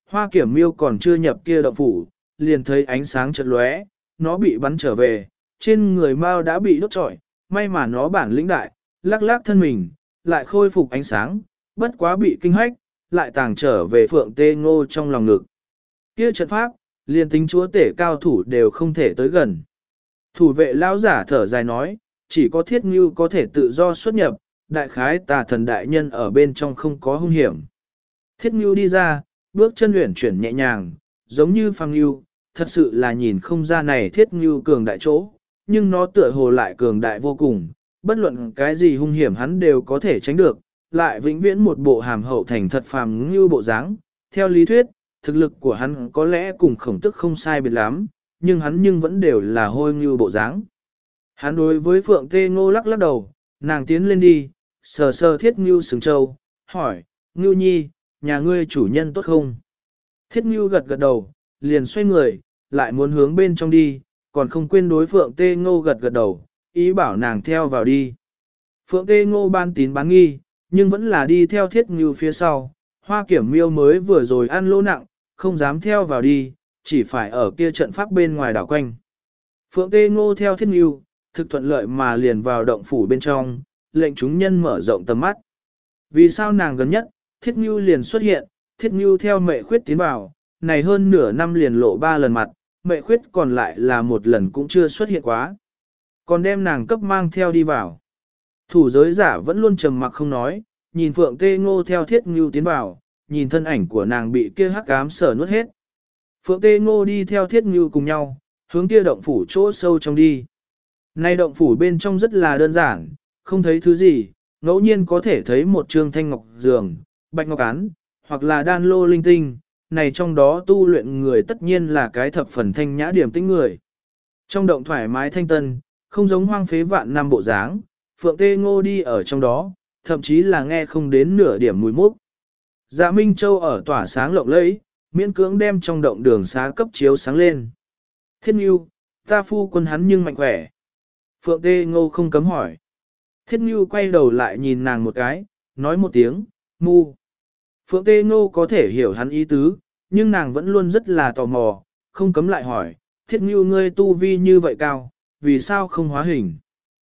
Hoa Kiểm Miêu còn chưa nhập kia động phủ, liền thấy ánh sáng chợt lóe, nó bị bắn trở về, trên người Mao đã bị đốt trọi, may mà nó bản lĩnh đại, lắc lắc thân mình, lại khôi phục ánh sáng, bất quá bị kinh hách, lại tàng trở về Phượng Tê Ngô trong lòng ngực. Kia trận pháp, liền tính chúa tể cao thủ đều không thể tới gần. Thủ vệ lão giả thở dài nói, chỉ có Thiết Ngưu có thể tự do xuất nhập, đại khái tà thần đại nhân ở bên trong không có hung hiểm. Thiết Ngưu đi ra, bước chân luyện chuyển nhẹ nhàng, giống như phàm ngưu, thật sự là nhìn không ra này Thiết Ngưu cường đại chỗ, nhưng nó tựa hồ lại cường đại vô cùng, bất luận cái gì hung hiểm hắn đều có thể tránh được, lại vĩnh viễn một bộ hàm hậu thành thật phàm ngưu bộ dáng. Theo lý thuyết, thực lực của hắn có lẽ cùng Khổng Tức không sai biệt lắm, nhưng hắn vẫn đều là hôi ngưu bộ dáng. Hắn đối với Phượng Tê Ngô lắc lắc đầu, nàng tiến lên đi, sờ sờ Thiết Ngưu sừng trâu, hỏi, Ngưu nhi, nhà ngươi chủ nhân tốt không? Thiết Ngưu gật gật đầu, liền xoay người, lại muốn hướng bên trong đi, còn không quên đối Phượng Tê Ngô gật gật đầu, ý bảo nàng theo vào đi. Phượng Tê Ngô ban tín bán nghi, nhưng vẫn là đi theo Thiết Ngưu phía sau, Hoa Kiểm Miêu mới vừa rồi ăn lỗ nặng, không dám theo vào đi, chỉ phải ở kia trận pháp bên ngoài đảo quanh. Phượng Tê Ngô theo Thiết Ngưu, thực thuận lợi mà liền vào động phủ bên trong, lệnh chúng nhân mở rộng tầm mắt. Vì sao nàng gần nhất, Thiết Ngưu liền xuất hiện, Thiết Ngưu theo Mệ Khuyết tiến vào, này hơn nửa năm liền lộ 3 lần mặt, Mệ Khuyết còn lại là một lần cũng chưa xuất hiện quá. Còn đem nàng cấp mang theo đi vào. Thủ giới giả vẫn luôn trầm mặc không nói, nhìn Phượng Tê Ngô theo Thiết Ngưu tiến vào, nhìn thân ảnh của nàng bị kia hắc ám sở nuốt hết. Phượng Tê Ngô đi theo Thiết Ngưu cùng nhau, hướng kia động phủ chỗ sâu trong đi. Nay động phủ bên trong rất là đơn giản, không thấy thứ gì, ngẫu nhiên có thể thấy một trương thanh ngọc giường, bạch ngọc án, hoặc là đan lô linh tinh, này trong đó tu luyện người tất nhiên là cái thập phần thanh nhã điểm tĩnh người. Trong động thoải mái thanh tân, không giống hoang phế vạn năm bộ dáng, Phượng Tê Ngô đi ở trong đó, thậm chí là nghe không đến nửa điểm mùi mốc. Dạ Minh Châu ở tỏa sáng lộng lẫy, miễn cưỡng đem trong động đường xá cấp chiếu sáng lên. Thiết Ngưu, ta phu quân hắn nhưng mạnh khỏe. Phượng Tê Ngô không cấm hỏi. Thiết Ngưu quay đầu lại nhìn nàng một cái, nói một tiếng, mu. Phượng Tê Ngô có thể hiểu hắn ý tứ, nhưng nàng vẫn luôn rất là tò mò, không cấm lại hỏi, Thiết Ngưu ngươi tu vi như vậy cao, vì sao không hóa hình?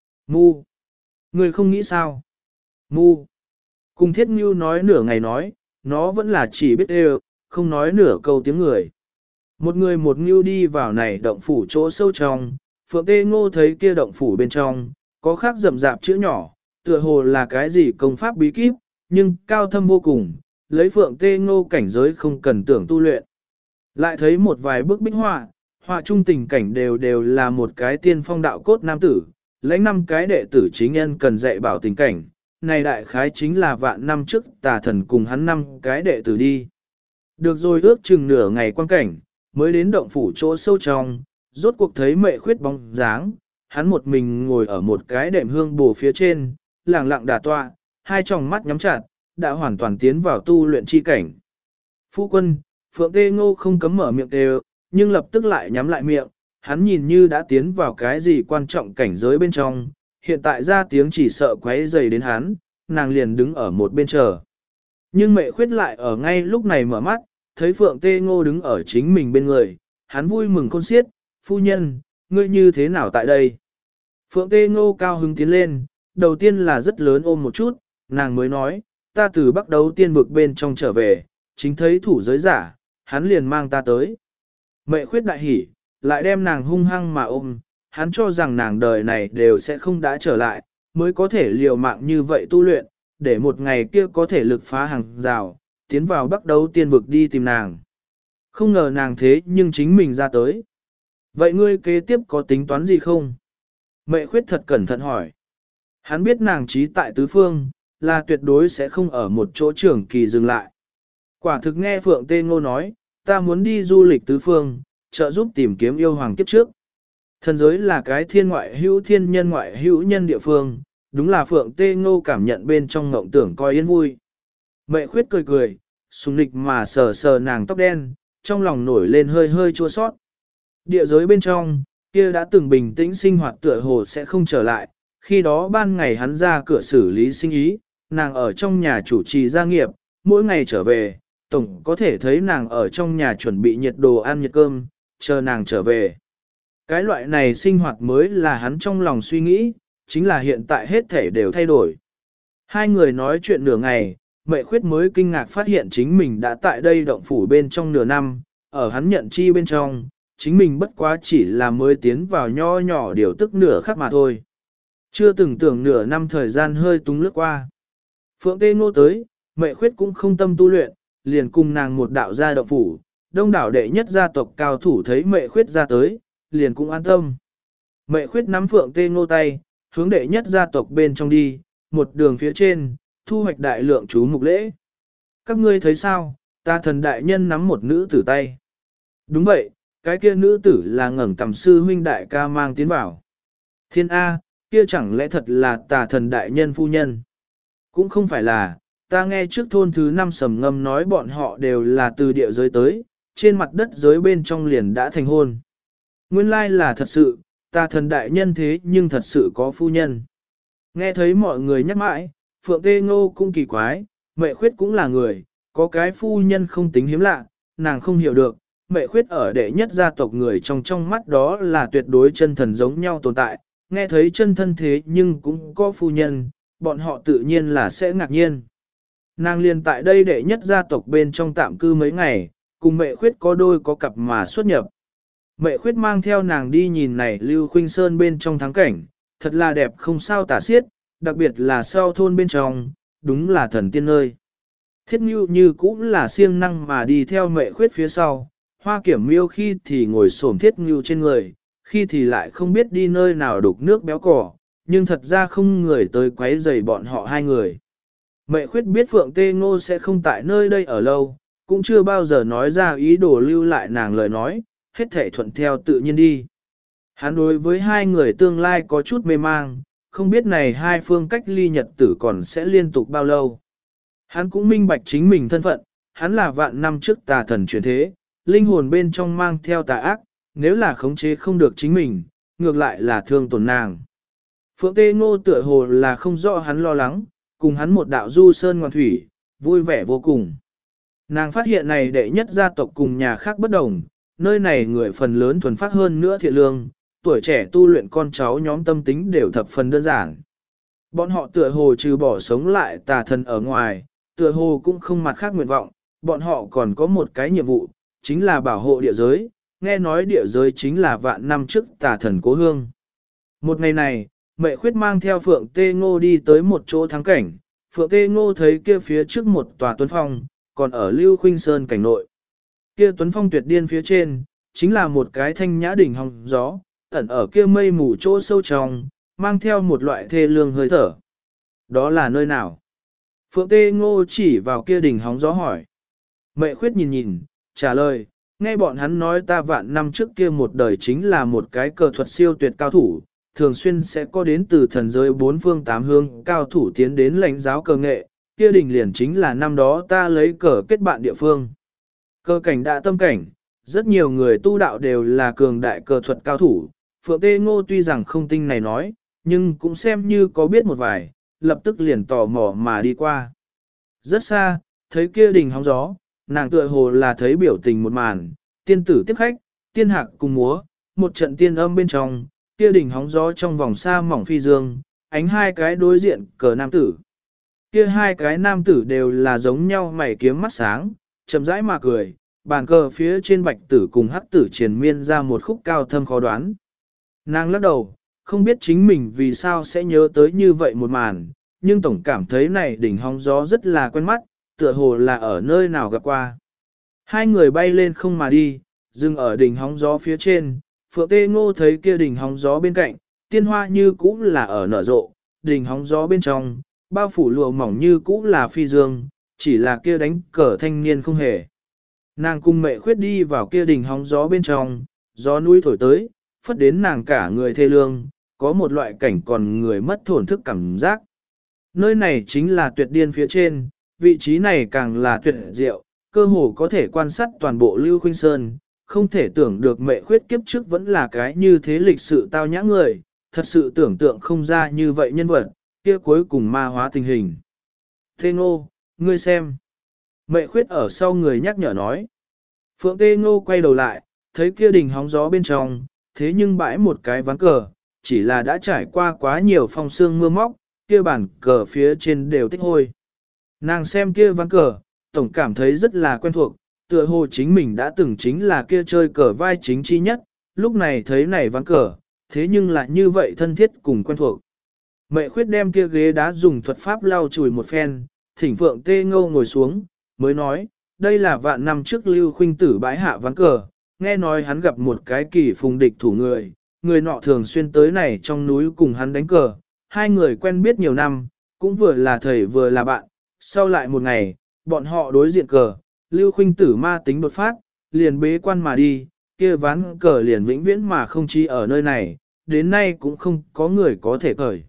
Mu. Ngươi không nghĩ sao? Mu. Cùng Thiết Ngưu nói nửa ngày nói, nó vẫn là chỉ biết đều, không nói nửa câu tiếng người. Một người một ngưu đi vào này động phủ chỗ sâu trong, Phượng Tê Ngô thấy kia động phủ bên trong, có khác rậm rạp chữ nhỏ, tựa hồ là cái gì công pháp bí kíp, nhưng cao thâm vô cùng, lấy Phượng Tê Ngô cảnh giới không cần tưởng tu luyện. Lại thấy một vài bức bích họa, họa trung tình cảnh đều là một cái tiên phong đạo cốt nam tử, lãnh 5 cái đệ tử chính nhân cần dạy bảo tình cảnh, này đại khái chính là vạn năm trước tà thần cùng hắn 5 cái đệ tử đi. Được rồi ước chừng nửa ngày quan cảnh, mới đến động phủ chỗ sâu trong, rốt cuộc thấy Mệ Khuyết bóng dáng, hắn một mình ngồi ở một cái đệm hương bồ phía trên, lặng lặng đả tọa, hai tròng mắt nhắm chặt, đã hoàn toàn tiến vào tu luyện chi cảnh. Phu quân, Phượng Tê Ngô không cấm mở miệng đều, nhưng lập tức lại nhắm lại miệng, hắn nhìn như đã tiến vào cái gì quan trọng cảnh giới bên trong, hiện tại ra tiếng chỉ sợ quấy rầy đến hắn, nàng liền đứng ở một bên chờ. Nhưng Mệ Khuyết lại ở ngay lúc này mở mắt, thấy Phượng Tê Ngô đứng ở chính mình bên người, hắn vui mừng khôn xiết, phu nhân, ngươi như thế nào tại đây? Phượng Tê Ngô cao hứng tiến lên, đầu tiên là rất lớn ôm một chút, nàng mới nói, ta từ Bắc Đấu Tiên vực bên trong trở về, chính thấy thủ giới giả, hắn liền mang ta tới. Mệ Khuyết đại hỉ, lại đem nàng hung hăng mà ôm, hắn cho rằng nàng đời này đều sẽ không đã trở lại, mới có thể liều mạng như vậy tu luyện, để một ngày kia có thể lực phá hàng rào, tiến vào Bắc Đấu Tiên vực đi tìm nàng. Không ngờ nàng thế nhưng chính mình ra tới. Vậy ngươi kế tiếp có tính toán gì không? Mệ Khuyết thật cẩn thận hỏi. Hắn biết nàng trí tại tứ phương, là tuyệt đối sẽ không ở một chỗ trưởng kỳ dừng lại. Quả thực nghe Phượng Tê Ngô nói, ta muốn đi du lịch tứ phương, trợ giúp tìm kiếm yêu hoàng kiếp trước. Thần giới là cái thiên ngoại hữu thiên nhân ngoại hữu nhân địa phương, đúng là Phượng Tê Ngô cảm nhận bên trong ngộng tưởng coi yên vui. Mệ Khuyết cười cười, sùng lịch mà sờ sờ nàng tóc đen, trong lòng nổi lên hơi hơi chua sót. Địa giới bên trong, kia đã từng bình tĩnh sinh hoạt tựa hồ sẽ không trở lại, khi đó ban ngày hắn ra cửa xử lý sinh ý, nàng ở trong nhà chủ trì gia nghiệp, mỗi ngày trở về, tổng có thể thấy nàng ở trong nhà chuẩn bị nhiệt đồ ăn nhiệt cơm, chờ nàng trở về. Cái loại này sinh hoạt mới là hắn trong lòng suy nghĩ, chính là hiện tại hết thể đều thay đổi. Hai người nói chuyện nửa ngày, Mệ Khuyết mới kinh ngạc phát hiện chính mình đã tại đây động phủ bên trong nửa năm, ở hắn nhận chi bên trong, chính mình bất quá chỉ là mới tiến vào nho nhỏ điều tức nửa khắc mà thôi. Chưa từng tưởng nửa năm thời gian hơi túng lướt qua. Phượng Tê Ngô tới, Mệ Khuyết cũng không tâm tu luyện, liền cùng nàng một đạo ra động phủ, đông đảo đệ nhất gia tộc cao thủ thấy Mệ Khuyết ra tới, liền cũng an tâm. Mệ Khuyết nắm Phượng Tê Ngô tay, hướng đệ nhất gia tộc bên trong đi, một đường phía trên, thu hoạch đại lượng chú mục lễ. Các ngươi thấy sao, ta thần đại nhân nắm một nữ tử tay. Đúng vậy, cái kia nữ tử là ngẩng tầm sư huynh đại ca mang tiến vào. Thiên A, kia chẳng lẽ thật là tà thần đại nhân phu nhân? Cũng không phải là, ta nghe trước thôn thứ 5 sầm ngâm nói bọn họ đều là từ địa giới tới, trên mặt đất giới bên trong liền đã thành hôn. Nguyên lai là thật sự, tà thần đại nhân thế nhưng thật sự có phu nhân. Nghe thấy mọi người nhắc mãi, Phượng Tê Ngô cũng kỳ quái, Mệ Khuyết cũng là người, có cái phu nhân không tính hiếm lạ, nàng không hiểu được, Mệ Khuyết ở đệ nhất gia tộc người trong mắt đó là tuyệt đối chân thần giống nhau tồn tại, nghe thấy chân thân thế nhưng cũng có phu nhân, bọn họ tự nhiên là sẽ ngạc nhiên. Nàng liền tại đây đệ nhất gia tộc bên trong tạm cư mấy ngày, cùng Mệ Khuyết có đôi có cặp mà xuất nhập. Mệ Khuyết mang theo nàng đi nhìn này Lưu Khuynh Sơn bên trong thắng cảnh, thật là đẹp không sao tả xiết, đặc biệt là sau thôn bên trong, đúng là thần tiên nơi. Thiết Nhu như cũng là siêng năng mà đi theo Mệ Khuyết phía sau, Hoa Kiểm Miêu khi thì ngồi xổm Thiết Nhu trên người, khi thì lại không biết đi nơi nào đục nước béo cỏ, nhưng thật ra không người tới quấy rầy bọn họ hai người. Mệ Khuyết biết Phượng Tê Ngô sẽ không tại nơi đây ở lâu, cũng chưa bao giờ nói ra ý đồ lưu lại nàng lời nói, hết thể thuận theo tự nhiên đi. Hắn đối với hai người tương lai có chút mê mang, không biết này hai phương cách ly nhật tử còn sẽ liên tục bao lâu. Hắn cũng minh bạch chính mình thân phận, hắn là vạn năm trước tà thần chuyển thế, linh hồn bên trong mang theo tà ác, nếu là khống chế không được chính mình, ngược lại là thương tổn nàng. Phượng Tê Ngô tựa hồ là không rõ hắn lo lắng, cùng hắn một đạo du sơn ngoan thủy, vui vẻ vô cùng. Nàng phát hiện này đệ nhất gia tộc cùng nhà khác bất đồng, nơi này người phần lớn thuần phát hơn nữa thiện lương, tuổi trẻ tu luyện con cháu nhóm tâm tính đều thập phần đơn giản. Bọn họ tựa hồ trừ bỏ sống lại tà thần ở ngoài, tựa hồ cũng không mặt khác nguyện vọng, bọn họ còn có một cái nhiệm vụ, chính là bảo hộ địa giới, nghe nói địa giới chính là vạn năm trước tà thần cố hương. Một ngày này, Mệ Khuyết mang theo Phượng Tê Ngô đi tới một chỗ thắng cảnh, Phượng Tê Ngô thấy kia phía trước một tòa tuấn phong, còn ở Lưu Khuynh Sơn cảnh nội. Kia tuấn phong tuyệt điên phía trên, chính là một cái thanh nhã đỉnh hồng gió, ẩn ở kia mây mù chỗ sâu trong, mang theo một loại thê lương hơi thở. Đó là nơi nào? Phượng Tê Ngô chỉ vào kia đỉnh hóng gió hỏi. Mệ Khuyết nhìn nhìn, trả lời, nghe bọn hắn nói ta vạn năm trước kia một đời chính là một cái cờ thuật siêu tuyệt cao thủ, thường xuyên sẽ có đến từ thần giới bốn phương tám hướng cao thủ tiến đến lãnh giáo cờ nghệ, kia đỉnh liền chính là năm đó ta lấy cờ kết bạn địa phương. Cơ cảnh đã tâm cảnh, rất nhiều người tu đạo đều là cường đại cờ thuật cao thủ, Phượng Tê Ngô tuy rằng không tin này nói, nhưng cũng xem như có biết một vài, lập tức liền tò mò mà đi qua. Rất xa, thấy kia đỉnh hóng gió, nàng tựa hồ là thấy biểu tình một màn, tiên tử tiếp khách, tiên hạc cùng múa, một trận tiên âm bên trong, kia đỉnh hóng gió trong vòng xa mỏng phi dương, ánh hai cái đối diện cờ nam tử. Kia hai cái nam tử đều là giống nhau mày kiếm mắt sáng, chậm rãi mà cười, bàn cờ phía trên bạch tử cùng hắc tử triền miên ra một khúc cao thâm khó đoán. Nàng lắc đầu, không biết chính mình vì sao sẽ nhớ tới như vậy một màn, nhưng tổng cảm thấy này đỉnh hóng gió rất là quen mắt, tựa hồ là ở nơi nào gặp qua. Hai người bay lên không mà đi, dừng ở đỉnh hóng gió phía trên, Phượng Tê Ngô thấy kia đỉnh hóng gió bên cạnh, tiên hoa như cũ là ở nở rộ, đỉnh hóng gió bên trong, bao phủ lụa mỏng như cũ là phi dương, chỉ là kia đánh cờ thanh niên không hề. Nàng cùng Mệ Khuyết đi vào kia đỉnh hóng gió bên trong, gió núi thổi tới, phất đến nàng cả người thê lương, có một loại cảnh còn người mất thổn thức cảm giác. Nơi này chính là tuyệt điên phía trên, vị trí này càng là tuyệt diệu, cơ hồ có thể quan sát toàn bộ Lưu Khuynh Sơn, không thể tưởng được Mệ Khuyết kiếp trước vẫn là cái như thế lịch sự tao nhã người, thật sự tưởng tượng không ra như vậy nhân vật, kia cuối cùng ma hóa tình hình. Thê Ngô, ngươi xem. Mệ khuyết ở sau người nhắc nhở nói. Phượng Tê Ngô quay đầu lại, thấy kia đình hóng gió bên trong, thế nhưng bãi một cái ván cờ, chỉ là đã trải qua quá nhiều phong sương mưa móc, kia bản cờ phía trên đều tích hôi. Nàng xem kia ván cờ, tổng cảm thấy rất là quen thuộc, tựa hồ chính mình đã từng chính là kia chơi cờ vai chính chi nhất, lúc này thấy này ván cờ, thế nhưng lại như vậy thân thiết cùng quen thuộc. Mệ khuyết đem kia ghế đá dùng thuật pháp lau chùi một phen, thỉnh Phượng Tê Ngô ngồi xuống, mới nói, đây là vạn năm trước Lưu Khuynh Tử bãi hạ ván cờ, nghe nói hắn gặp một cái kỳ phùng địch thủ người, người nọ thường xuyên tới này trong núi cùng hắn đánh cờ, hai người quen biết nhiều năm, cũng vừa là thầy vừa là bạn, sau lại một ngày, bọn họ đối diện cờ, Lưu Khuynh Tử ma tính đột phát, liền bế quan mà đi, kia ván cờ liền vĩnh viễn mà không chỉ ở nơi này, đến nay cũng không có người có thể cởi.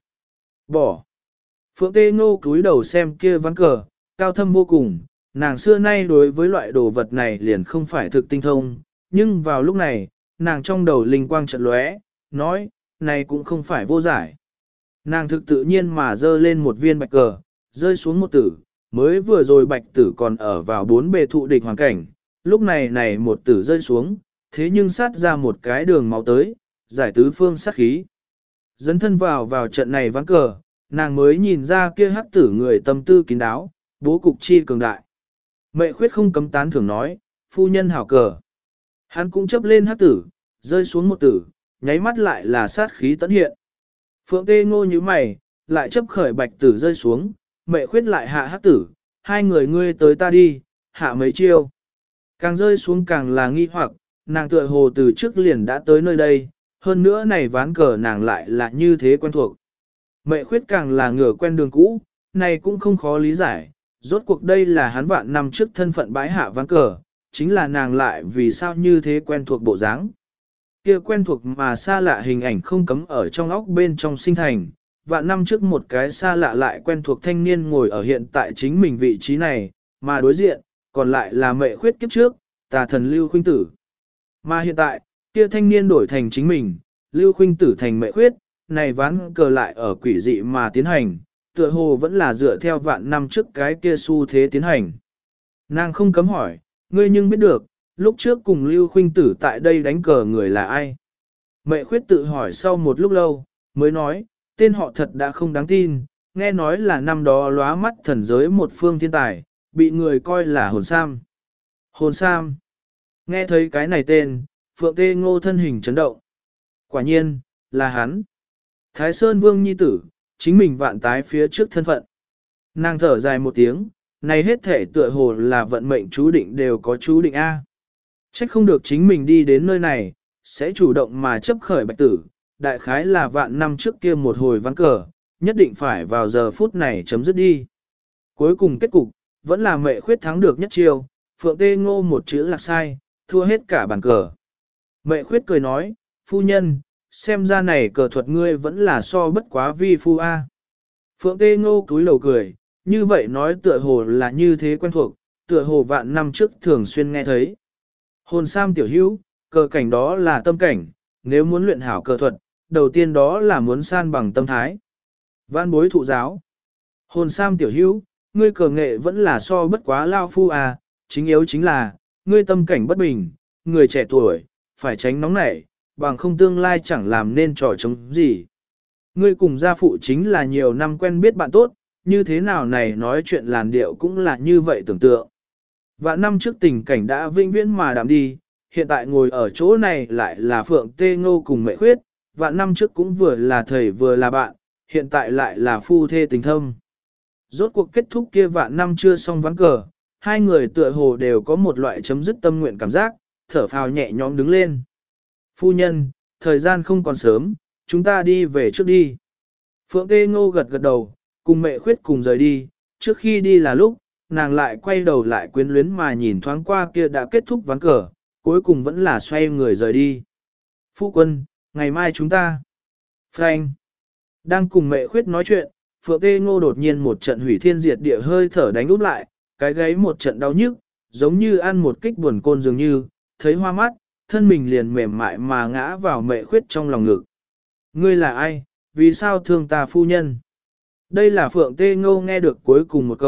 Bỏ. Phượng Tê Ngô cúi đầu xem kia ván cờ, cao thâm vô cùng, nàng xưa nay đối với loại đồ vật này liền không phải thực tinh thông, nhưng vào lúc này, nàng trong đầu linh quang chợt lóe, nói, này cũng không phải vô giải. Nàng thực tự nhiên mà dơ lên một viên bạch cờ, rơi xuống một tử, mới vừa rồi bạch tử còn ở vào bốn bề thụ địch hoàn cảnh, lúc này này một tử rơi xuống, thế nhưng sát ra một cái đường máu tới, giải tứ phương sát khí. Dấn thân vào trận này ván cờ, nàng mới nhìn ra kia hắc tử người tâm tư kín đáo, bố cục chi cường đại. Mệ khuyết không cấm tán thưởng nói, phu nhân hảo cờ. Hắn cũng chấp lên hắc tử, rơi xuống một tử, nháy mắt lại là sát khí tấn hiện. Phượng Tê Ngô như mày, lại chấp khởi bạch tử rơi xuống, mệ khuyết lại hạ hắc tử, hai người ngươi tới ta đi, hạ mấy chiêu. Càng rơi xuống càng là nghi hoặc, nàng tựa hồ từ trước liền đã tới nơi đây, hơn nữa này ván cờ nàng lại là như thế quen thuộc. Mệ khuyết càng là ngửa quen đường cũ, này cũng không khó lý giải, rốt cuộc đây là hắn vạn năm trước thân phận bái hạ ván cờ, chính là nàng lại vì sao như thế quen thuộc bộ dáng. Kia quen thuộc mà xa lạ hình ảnh không cấm ở trong óc bên trong sinh thành, vạn năm trước một cái xa lạ lại quen thuộc thanh niên ngồi ở hiện tại chính mình vị trí này, mà đối diện, còn lại là mệ khuyết kiếp trước, tà thần Lưu Khuynh Tử. Mà hiện tại, kia thanh niên đổi thành chính mình, Lưu Khuynh Tử thành mệ khuyết, này ván cờ lại ở quỷ dị mà tiến hành, tựa hồ vẫn là dựa theo vạn năm trước cái kia xu thế tiến hành. Nàng không cấm hỏi, ngươi nhưng biết được, lúc trước cùng Lưu Khuynh Tử tại đây đánh cờ người là ai? Mệ khuyết tự hỏi sau một lúc lâu, mới nói, tên họ thật đã không đáng tin, nghe nói là năm đó lóa mắt thần giới một phương thiên tài, bị người coi là hồn sam. Hồn sam. Nghe thấy cái này tên, Phượng Tê Ngô thân hình chấn động. Quả nhiên, là hắn. Thái Sơn Vương Nhi Tử, chính mình vạn tái phía trước thân phận. Nàng thở dài một tiếng, này hết thể tựa hồ là vận mệnh chú định đều có chú định A. Trách không được chính mình đi đến nơi này, sẽ chủ động mà chấp khởi bạch tử, đại khái là vạn năm trước kia một hồi ván cờ, nhất định phải vào giờ phút này chấm dứt đi. Cuối cùng kết cục, vẫn là mệ khuyết thắng được nhất chiêu, Phượng Tê Ngô một chữ lạc sai, thua hết cả bàn cờ. Mệ khuyết cười nói, phu nhân, xem ra này cờ thuật ngươi vẫn là so bất quá vi phu A. Phượng Tê Ngô cúi đầu cười, như vậy nói tựa hồ là như thế quen thuộc, tựa hồ vạn năm trước thường xuyên nghe thấy. Hồn Sam tiểu hữu, cờ cảnh đó là tâm cảnh, nếu muốn luyện hảo cờ thuật, đầu tiên đó là muốn san bằng tâm thái. Vạn bối thụ giáo. Hồn Sam tiểu hữu, ngươi cờ nghệ vẫn là so bất quá lao phu à, chính yếu chính là, ngươi tâm cảnh bất bình, người trẻ tuổi, phải tránh nóng nảy, bằng không tương lai chẳng làm nên trò chống gì. Ngươi cùng gia phụ chính là nhiều năm quen biết bạn tốt, như thế nào này nói chuyện làn điệu cũng là như vậy tưởng tượng. Vạn năm trước tình cảnh đã vinh viễn mà đạm đi, hiện tại ngồi ở chỗ này lại là Phượng Tê Ngô cùng mệ khuyết, vạn năm trước cũng vừa là thầy vừa là bạn, hiện tại lại là phu thê tình thâm. Rốt cuộc kết thúc kia vạn năm chưa xong ván cờ, hai người tựa hồ đều có một loại chấm dứt tâm nguyện cảm giác, thở phào nhẹ nhõm đứng lên. Phu nhân, thời gian không còn sớm, chúng ta đi về trước đi. Phượng Tê Ngô gật gật đầu, cùng mệ khuyết cùng rời đi, trước khi đi là lúc, nàng lại quay đầu lại quyến luyến mà nhìn thoáng qua kia đã kết thúc ván cờ, cuối cùng vẫn là xoay người rời đi. Phu quân, ngày mai chúng ta. Frank. Đang cùng mệ khuyết nói chuyện, Phượng Tê Ngô đột nhiên một trận hủy thiên diệt địa hơi thở đánh úp lại, cái gáy một trận đau nhức, giống như ăn một kích buồn côn dường như, thấy hoa mắt, thân mình liền mềm mại mà ngã vào mệ khuyết trong lòng ngực. Ngươi là ai, vì sao thương ta phu nhân? Đây là Phượng Tê Ngô nghe được cuối cùng một câu,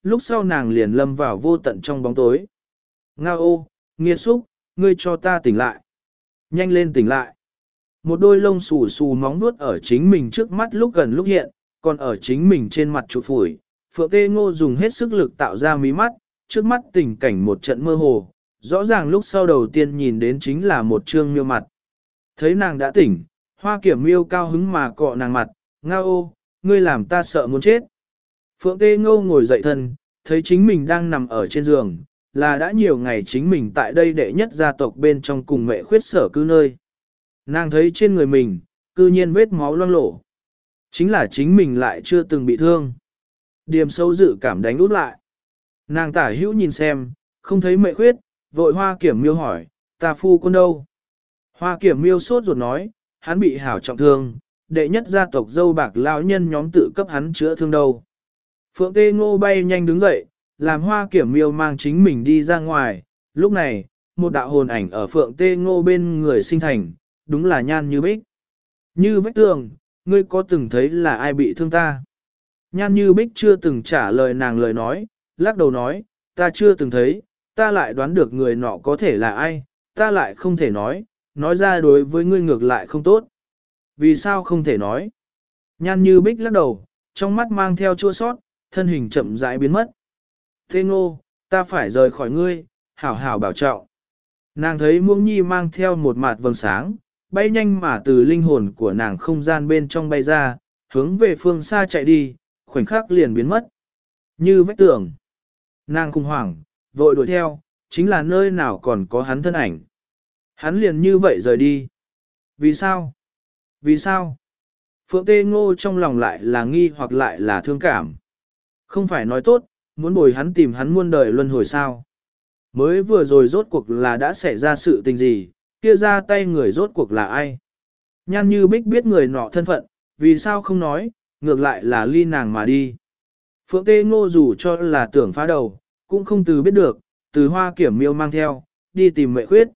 lúc sau nàng liền lâm vào vô tận trong bóng tối. Ngao ô, nghiệt xúc, ngươi cho ta tỉnh lại. Nhanh lên tỉnh lại. Một đôi lông xù xù móng vuốt ở chính mình trước mắt lúc gần lúc hiện, còn ở chính mình trên mặt chụp phủi. Phượng Tê Ngô dùng hết sức lực tạo ra mí mắt, trước mắt tình cảnh một trận mơ hồ, rõ ràng lúc sau đầu tiên nhìn đến chính là một trương miêu mặt. Thấy nàng đã tỉnh, Hoa Kiểm Miêu cao hứng mà cọ nàng mặt, Ngao ô, ngươi làm ta sợ muốn chết. Phượng Tê Ngô ngồi dậy thân, thấy chính mình đang nằm ở trên giường, là đã nhiều ngày chính mình tại đây đệ nhất gia tộc bên trong cùng mẹ khuyết sở cư nơi. Nàng thấy trên người mình, cư nhiên vết máu loang lổ. Chính là chính mình lại chưa từng bị thương. Điềm sâu dự cảm đánh út lại. Nàng tả hữu nhìn xem, không thấy mẹ khuyết, vội Hoa Kiểm Miêu hỏi, ta phu quân đâu? Hoa Kiểm Miêu sốt ruột nói, hắn bị hảo trọng thương, đệ nhất gia tộc dâu bạc lão nhân nhóm tự cấp hắn chữa thương đâu. Phượng Tê Ngô bay nhanh đứng dậy, làm Hoa Kiểm Miêu mang chính mình đi ra ngoài. Lúc này, một đạo hồn ảnh ở Phượng Tê Ngô bên người sinh thành, đúng là Nhan Như Bích. Như vách tường, ngươi có từng thấy là ai bị thương ta? Nhan Như Bích chưa từng trả lời nàng lời nói, lắc đầu nói, ta chưa từng thấy, ta lại đoán được người nọ có thể là ai, ta lại không thể nói ra đối với ngươi ngược lại không tốt. Vì sao không thể nói? Nhan Như Bích lắc đầu, trong mắt mang theo chua sót, thân hình chậm rãi biến mất. Thế Ngô, ta phải rời khỏi ngươi, hảo hảo bảo trọng. Nàng thấy Muỗng Nhi mang theo một mạt vầng sáng, bay nhanh mà từ linh hồn của nàng không gian bên trong bay ra, hướng về phương xa chạy đi, khoảnh khắc liền biến mất. Như vách tường. Nàng khủng hoảng, vội đuổi theo, chính là nơi nào còn có hắn thân ảnh. Hắn liền như vậy rời đi. Vì sao? Vì sao? Phượng Tê Ngô trong lòng lại là nghi hoặc lại là thương cảm. Không phải nói tốt, muốn bồi hắn tìm hắn muôn đời luân hồi sao. Mới vừa rồi rốt cuộc là đã xảy ra sự tình gì, kia ra tay người rốt cuộc là ai. Nhan Như Bích biết người nọ thân phận, vì sao không nói, ngược lại là ly nàng mà đi. Phượng Tê Ngô dù cho là tưởng phá đầu, cũng không từ biết được, từ Hoa Kiểm Miêu mang theo, đi tìm mẹ khuyết.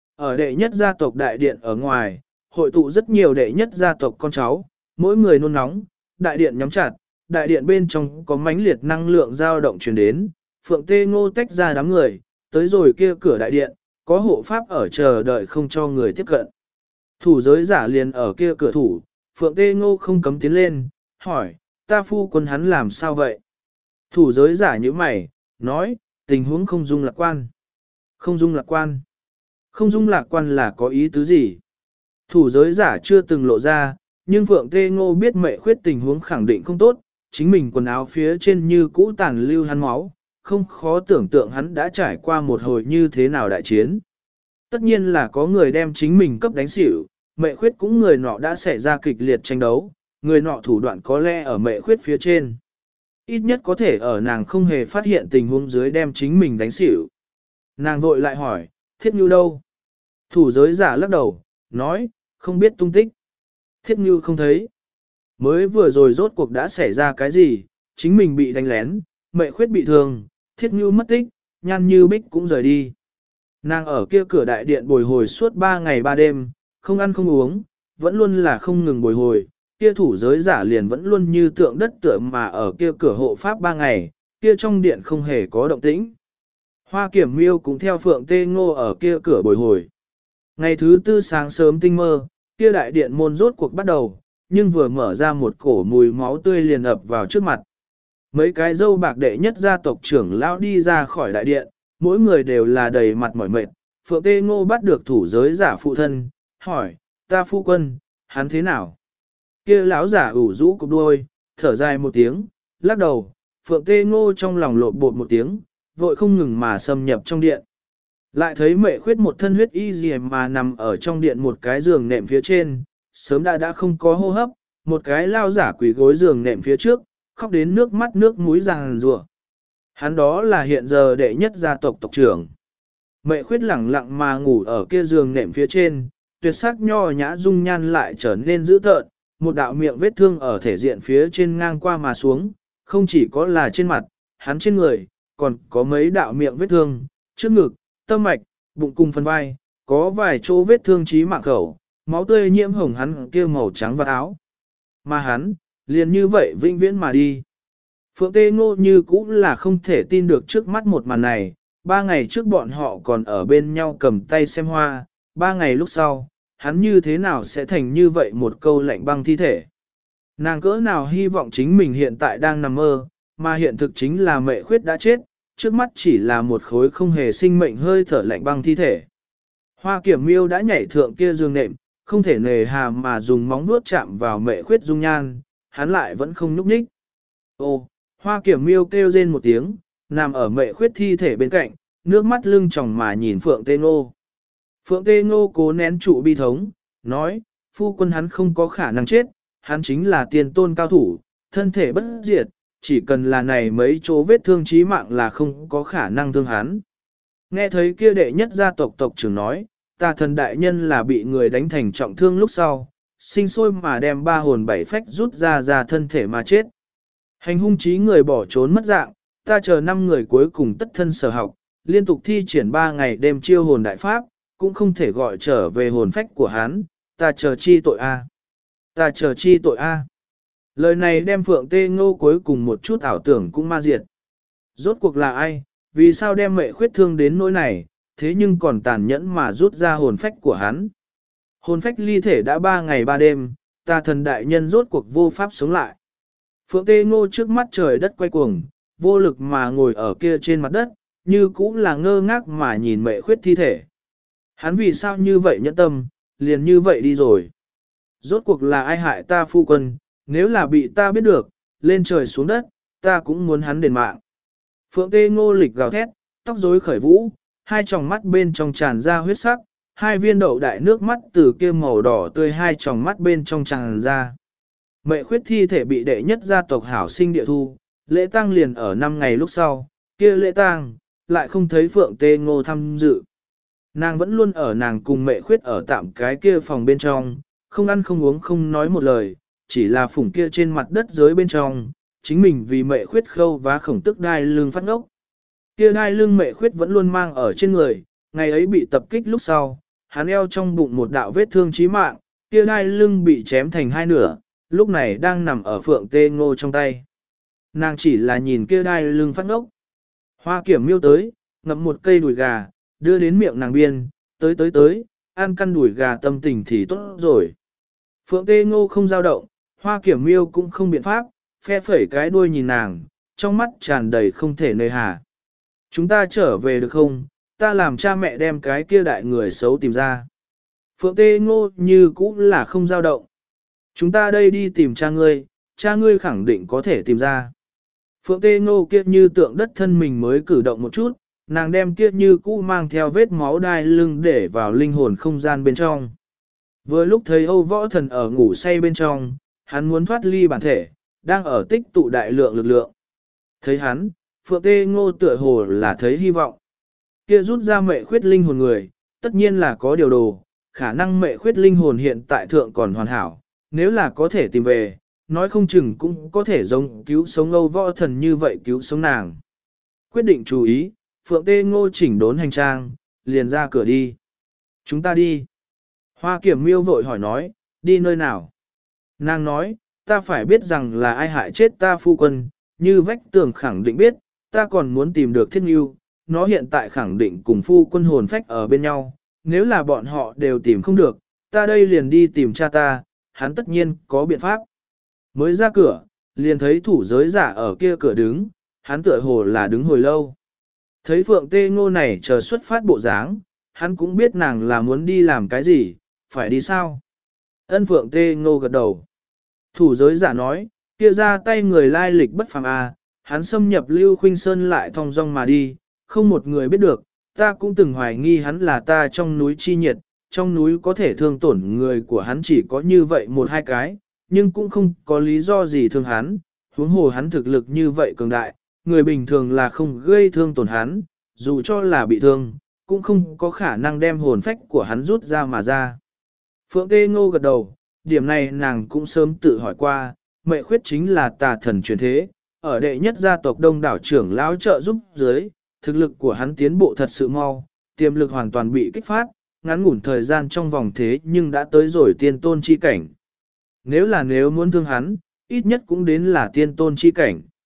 Ở đệ nhất gia tộc đại điện ở ngoài, hội tụ rất nhiều đệ nhất gia tộc con cháu, mỗi người nôn nóng, đại điện nhắm chặt, đại điện bên trong có mãnh liệt năng lượng dao động truyền đến, Phượng Tê Ngô tách ra đám người, tới rồi kia cửa đại điện, có hộ pháp ở chờ đợi không cho người tiếp cận. Thủ giới giả liền ở kia cửa thủ, Phượng Tê Ngô không cấm tiến lên, hỏi, ta phu quân hắn làm sao vậy? Thủ giới giả như mày, nói, tình huống không dung lạc quan. Không dung lạc quan. Không dung lạc quan là có ý tứ gì? Thủ giới giả chưa từng lộ ra, nhưng Phượng Tê Ngô biết mẹ khuyết tình huống khẳng định không tốt, chính mình quần áo phía trên như cũ tàn lưu hắn máu, không khó tưởng tượng hắn đã trải qua một hồi như thế nào đại chiến. Tất nhiên là có người đem chính mình cấp đánh xỉu, mẹ khuyết cũng người nọ đã xảy ra kịch liệt tranh đấu, người nọ thủ đoạn có lẽ ở mẹ khuyết phía trên. Ít nhất có thể ở nàng không hề phát hiện tình huống dưới đem chính mình đánh xỉu. Nàng vội lại hỏi, Thiết Ngưu đâu? Thủ giới giả lắc đầu, nói, không biết tung tích. Thiết Ngưu không thấy. Mới vừa rồi rốt cuộc đã xảy ra cái gì, chính mình bị đánh lén, mẹ khuyết bị thương, Thiết Ngưu mất tích, Nhan Như Bích cũng rời đi. Nàng ở kia cửa đại điện bồi hồi suốt 3 ngày 3 đêm, không ăn không uống, vẫn luôn là không ngừng bồi hồi, kia thủ giới giả liền vẫn luôn như tượng đất tượng mà ở kia cửa hộ pháp 3 ngày, kia trong điện không hề có động tĩnh. Hoa Kiểm Miêu cũng theo Phượng Tê Ngô ở kia cửa bồi hồi. Ngày thứ tư sáng sớm tinh mơ, kia đại điện môn rốt cuộc bắt đầu, nhưng vừa mở ra một cổ mùi máu tươi liền ập vào trước mặt. Mấy cái dâu bạc đệ nhất gia tộc trưởng lão đi ra khỏi đại điện, mỗi người đều là đầy mặt mỏi mệt. Phượng Tê Ngô bắt được thủ giới giả phụ thân, hỏi, ta phu quân, hắn thế nào? Kia lão giả ủ rũ cục đuôi, thở dài một tiếng, lắc đầu, Phượng Tê Ngô trong lòng lộn bột một tiếng, vội không ngừng mà xâm nhập trong điện. Lại thấy mẹ khuyết một thân huyết y gì mà nằm ở trong điện một cái giường nệm phía trên, sớm đã không có hô hấp, một cái lao giả quỳ gối giường nệm phía trước, khóc đến nước mắt nước mũi ràng rùa. Hắn đó là hiện giờ đệ nhất gia tộc tộc trưởng. Mẹ khuyết lẳng lặng mà ngủ ở kia giường nệm phía trên, tuyệt sắc nho nhã dung nhan lại trở nên dữ tợn, một đạo miệng vết thương ở thể diện phía trên ngang qua mà xuống, không chỉ có là trên mặt, hắn trên người, còn có mấy đạo miệng vết thương, trước ngực, tâm mạch, bụng cùng phần vai, có vài chỗ vết thương chí mạng khẩu, máu tươi nhiễm hồng hắn kia màu trắng và áo. Mà hắn, liền như vậy vĩnh viễn mà đi. Phượng Tê Ngô như cũng là không thể tin được trước mắt một màn này, 3 ngày trước bọn họ còn ở bên nhau cầm tay xem hoa, 3 ngày lúc sau, hắn như thế nào sẽ thành như vậy một câu lạnh băng thi thể. Nàng cỡ nào hy vọng chính mình hiện tại đang nằm mơ, mà hiện thực chính là Mệ Khuyết đã chết, trước mắt chỉ là một khối không hề sinh mệnh hơi thở lạnh băng thi thể. Hoa Kiểm Miêu đã nhảy thượng kia giường nệm, không thể nề hà mà dùng móng vuốt chạm vào Mệ Khuyết dung nhan, hắn lại vẫn không nhúc nhích. Ô, Hoa Kiểm Miêu kêu rên một tiếng, nằm ở Mệ Khuyết thi thể bên cạnh, nước mắt lưng tròng mà nhìn Phượng Tê Ngô. Phượng Tê Ngô cố nén trụ bi thống, nói, phu quân hắn không có khả năng chết, hắn chính là tiền tôn cao thủ, thân thể bất diệt, chỉ cần là này mấy chỗ vết thương chí mạng là không có khả năng thương hắn. Nghe thấy kia đệ nhất gia tộc tộc trưởng nói, tà thần đại nhân là bị người đánh thành trọng thương lúc sau, sinh sôi mà đem 3 hồn 7 phách rút ra thân thể mà chết. Hành hung chí người bỏ trốn mất dạng, ta chờ 5 người cuối cùng tất thân sở học, liên tục thi triển 3 ngày đêm chiêu hồn đại pháp, cũng không thể gọi trở về hồn phách của hắn, ta chờ chi tội a, ta chờ chi tội a. Lời này đem Phượng Tê Ngô cuối cùng một chút ảo tưởng cũng ma diệt. Rốt cuộc là ai, vì sao đem Mệ Khuyết thương đến nỗi này, thế nhưng còn tàn nhẫn mà rút ra hồn phách của hắn. Hồn phách ly thể đã 3 ngày 3 đêm, tà thần đại nhân rốt cuộc vô pháp sống lại. Phượng Tê Ngô trước mắt trời đất quay cuồng, vô lực mà ngồi ở kia trên mặt đất, như cũng là ngơ ngác mà nhìn Mệ Khuyết thi thể. Hắn vì sao như vậy nhẫn tâm, liền như vậy đi rồi. Rốt cuộc là ai hại ta phu quân, nếu là bị ta biết được, lên trời xuống đất, ta cũng muốn hắn đền mạng. Phượng Tê Ngô lịch gào thét, tóc rối khởi vũ, hai tròng mắt bên trong tràn ra huyết sắc, 2 viên đậu đại nước mắt từ kia màu đỏ tươi hai tròng mắt bên trong tràn ra. Mệ Khuyết thi thể bị đệ nhất gia tộc hảo sinh địa thu, lễ tang liền ở 5 ngày lúc sau, kia lễ tang, lại không thấy Phượng Tê Ngô tham dự. Nàng vẫn luôn ở nàng cùng Mệ Khuyết ở tạm cái kia phòng bên trong, không ăn không uống không nói một lời, chỉ là phủng kia trên mặt đất dưới bên trong, chính mình vì Mệ Khuyết khâu vá khổng tức đai lưng phát ngốc. Kia đai lưng Mệ Khuyết vẫn luôn mang ở trên người, ngày ấy bị tập kích lúc sau, hắn eo trong bụng một đạo vết thương chí mạng, kia đai lưng bị chém thành 2 nửa, lúc này đang nằm ở Phượng Tê Ngô trong tay. Nàng chỉ là nhìn kia đai lưng phát ngốc. Hoa Kiểm Miêu tới, ngậm một cây đùi gà, đưa đến miệng nàng biên, tới, ăn căn đùi gà tâm tình thì tốt rồi. Phượng Tê Ngô không dao động, Hoa Kiểm Miêu cũng không biện pháp, phe phẩy cái đuôi nhìn nàng, trong mắt tràn đầy không thể nơi hà. Chúng ta trở về được không, ta làm cha mẹ đem cái kia đại người xấu tìm ra. Phượng Tê Ngô như cũng là không dao động. Chúng ta đây đi tìm cha ngươi khẳng định có thể tìm ra. Phượng Tê Ngô kia như tượng đất thân mình mới cử động một chút, nàng đem kia như cũ mang theo vết máu đai lưng để vào linh hồn không gian bên trong. Vừa lúc thấy Âu Võ Thần ở ngủ say bên trong, hắn muốn thoát ly bản thể, đang ở tích tụ đại lượng lực lượng. Thấy hắn, Phượng Tê Ngô tựa hồ là thấy hy vọng. Kia rút ra Mệ Khuyết linh hồn người, tất nhiên là có điều đồ, khả năng Mệ Khuyết linh hồn hiện tại thượng còn hoàn hảo, nếu là có thể tìm về, nói không chừng cũng có thể giống cứu sống Âu Võ Thần như vậy cứu sống nàng. Quyết định chú ý, Phượng Tê Ngô chỉnh đốn hành trang, liền ra cửa đi. Chúng ta đi. Hoa Kiểm Miêu vội hỏi nói, đi nơi nào? Nàng nói, ta phải biết rằng là ai hại chết ta phu quân, như vách tường khẳng định biết, ta còn muốn tìm được Thiết Ngưu, nó hiện tại khẳng định cùng phu quân hồn phách ở bên nhau, nếu là bọn họ đều tìm không được, ta đây liền đi tìm cha ta, hắn tất nhiên có biện pháp. Mới ra cửa, liền thấy thủ giới giả ở kia cửa đứng, hắn tựa hồ là đứng hồi lâu. Thấy Phượng Tê Ngô này chờ xuất phát bộ dáng, hắn cũng biết nàng là muốn đi làm cái gì, phải đi sao? Ân Phượng Tê Ngô gật đầu. Thủ giới giả nói, kia ra tay người lai lịch bất phàm à, hắn xâm nhập Lưu Khuynh Sơn lại thong dong mà đi, không một người biết được, ta cũng từng hoài nghi hắn là ta trong núi chi nhiệt, trong núi có thể thương tổn người của hắn chỉ có như vậy 1-2 cái, nhưng cũng không có lý do gì thương hắn, huống hồ hắn thực lực như vậy cường đại, người bình thường là không gây thương tổn hắn, dù cho là bị thương, cũng không có khả năng đem hồn phách của hắn rút ra mà ra. Phượng Tê Ngô gật đầu, điểm này nàng cũng sớm tự hỏi qua, Mệ Khuyết chính là tà thần truyền thế, ở đệ nhất gia tộc đông đảo trưởng lão trợ giúp dưới, thực lực của hắn tiến bộ thật sự mau, tiềm lực hoàn toàn bị kích phát, ngắn ngủn thời gian trong vòng thế nhưng đã tới rồi tiên tôn chi cảnh. Nếu muốn thương hắn, ít nhất cũng đến là tiên tôn chi cảnh.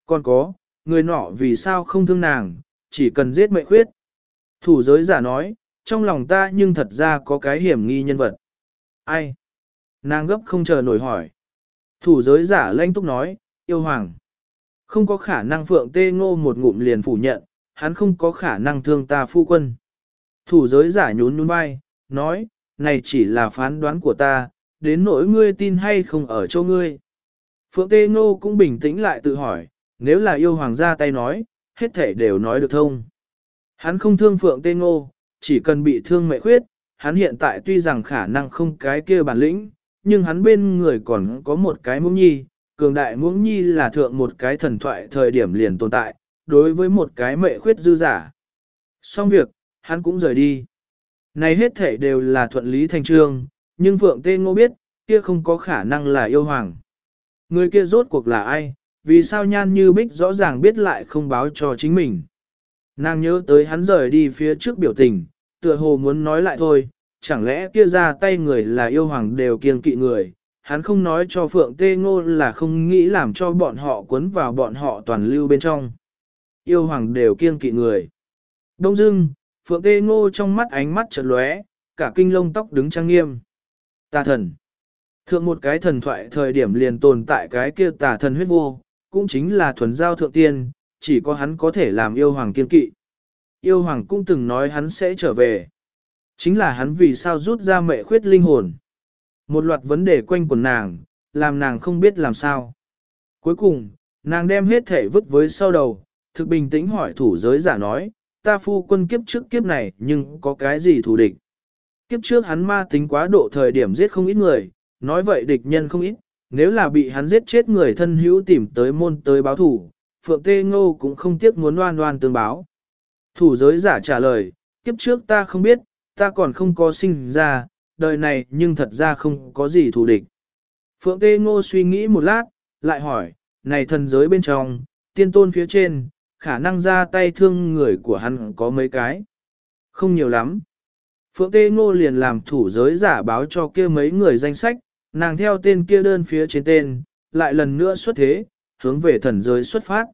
Còn có, người nọ vì sao không thương nàng, chỉ cần giết mệnh khuyết. Thủ giới giả nói, trong lòng ta nhưng thật ra có cái hiểm nghi nhân vật. Ai? Nàng gấp không chờ nổi hỏi. Thủ giới giả lanh túc nói, yêu hoàng. Không có khả năng Phượng Tê Ngô một ngụm liền phủ nhận, hắn không có khả năng thương ta phu quân. Thủ giới giả nhún nhún vai, nói, này chỉ là phán đoán của ta, đến nỗi ngươi tin hay không ở chỗ ngươi. Phượng Tê Ngô cũng bình tĩnh lại tự hỏi, nếu là yêu hoàng ra tay nói, hết thể đều nói được thông. Hắn không thương Phượng Tê Ngô, chỉ cần bị thương mẹ khuyết, hắn hiện tại tuy rằng khả năng không cái kia bản lĩnh, nhưng hắn bên người còn có một cái muỗng nhi, cường đại muỗng nhi là thượng một cái thần thoại thời điểm liền tồn tại, đối với một cái mẹ khuyết dư giả. Xong việc, hắn cũng rời đi. Này hết thể đều là thuận lý thành trương, nhưng Phượng Tê Ngô biết, kia không có khả năng là yêu hoàng. Người kia rốt cuộc là ai, vì sao Nhan Như Bích rõ ràng biết lại không báo cho chính mình. Nàng nhớ tới hắn rời đi phía trước biểu tình, tựa hồ muốn nói lại thôi, chẳng lẽ kia ra tay người là yêu hoàng đều kiêng kỵ người, hắn không nói cho Phượng Tê Ngô là không nghĩ làm cho bọn họ cuốn vào bọn họ toàn lưu bên trong. Yêu hoàng đều kiêng kỵ người. Đông dưng, Phượng Tê Ngô trong mắt ánh mắt chợt lóe, cả kinh lông tóc đứng trang nghiêm. Tà thần. Thượng một cái thần thoại thời điểm liền tồn tại cái kia tà thần huyết vô, cũng chính là thuần giao thượng tiên, chỉ có hắn có thể làm yêu hoàng kiên kỵ. Yêu hoàng cũng từng nói hắn sẽ trở về. Chính là hắn vì sao rút ra mẹ khuyết linh hồn. Một loạt vấn đề quanh quẩn nàng, làm nàng không biết làm sao. Cuối cùng, nàng đem hết thể vứt với sau đầu, thực bình tĩnh hỏi thủ giới giả nói, ta phu quân kiếp trước kiếp này nhưng có cái gì thù địch. Kiếp trước hắn ma tính quá độ thời điểm giết không ít người, nói vậy địch nhân không ít, nếu là bị hắn giết chết người thân hữu tìm tới môn tới báo thủ, Phượng Tê Ngô cũng không tiếc muốn oan oan tương báo. Thủ giới giả trả lời, kiếp trước ta không biết, ta còn không có sinh ra, đời này nhưng thật ra không có gì thù địch. Phượng Tê Ngô suy nghĩ một lát, lại hỏi, này thần giới bên trong, tiên tôn phía trên, khả năng ra tay thương người của hắn có mấy cái? Không nhiều lắm. Phượng Tê Ngô liền làm thủ giới giả báo cho kia mấy người danh sách, nàng theo tên kia đơn phía trên tên, lại lần nữa xuất thế, hướng về thần giới xuất phát.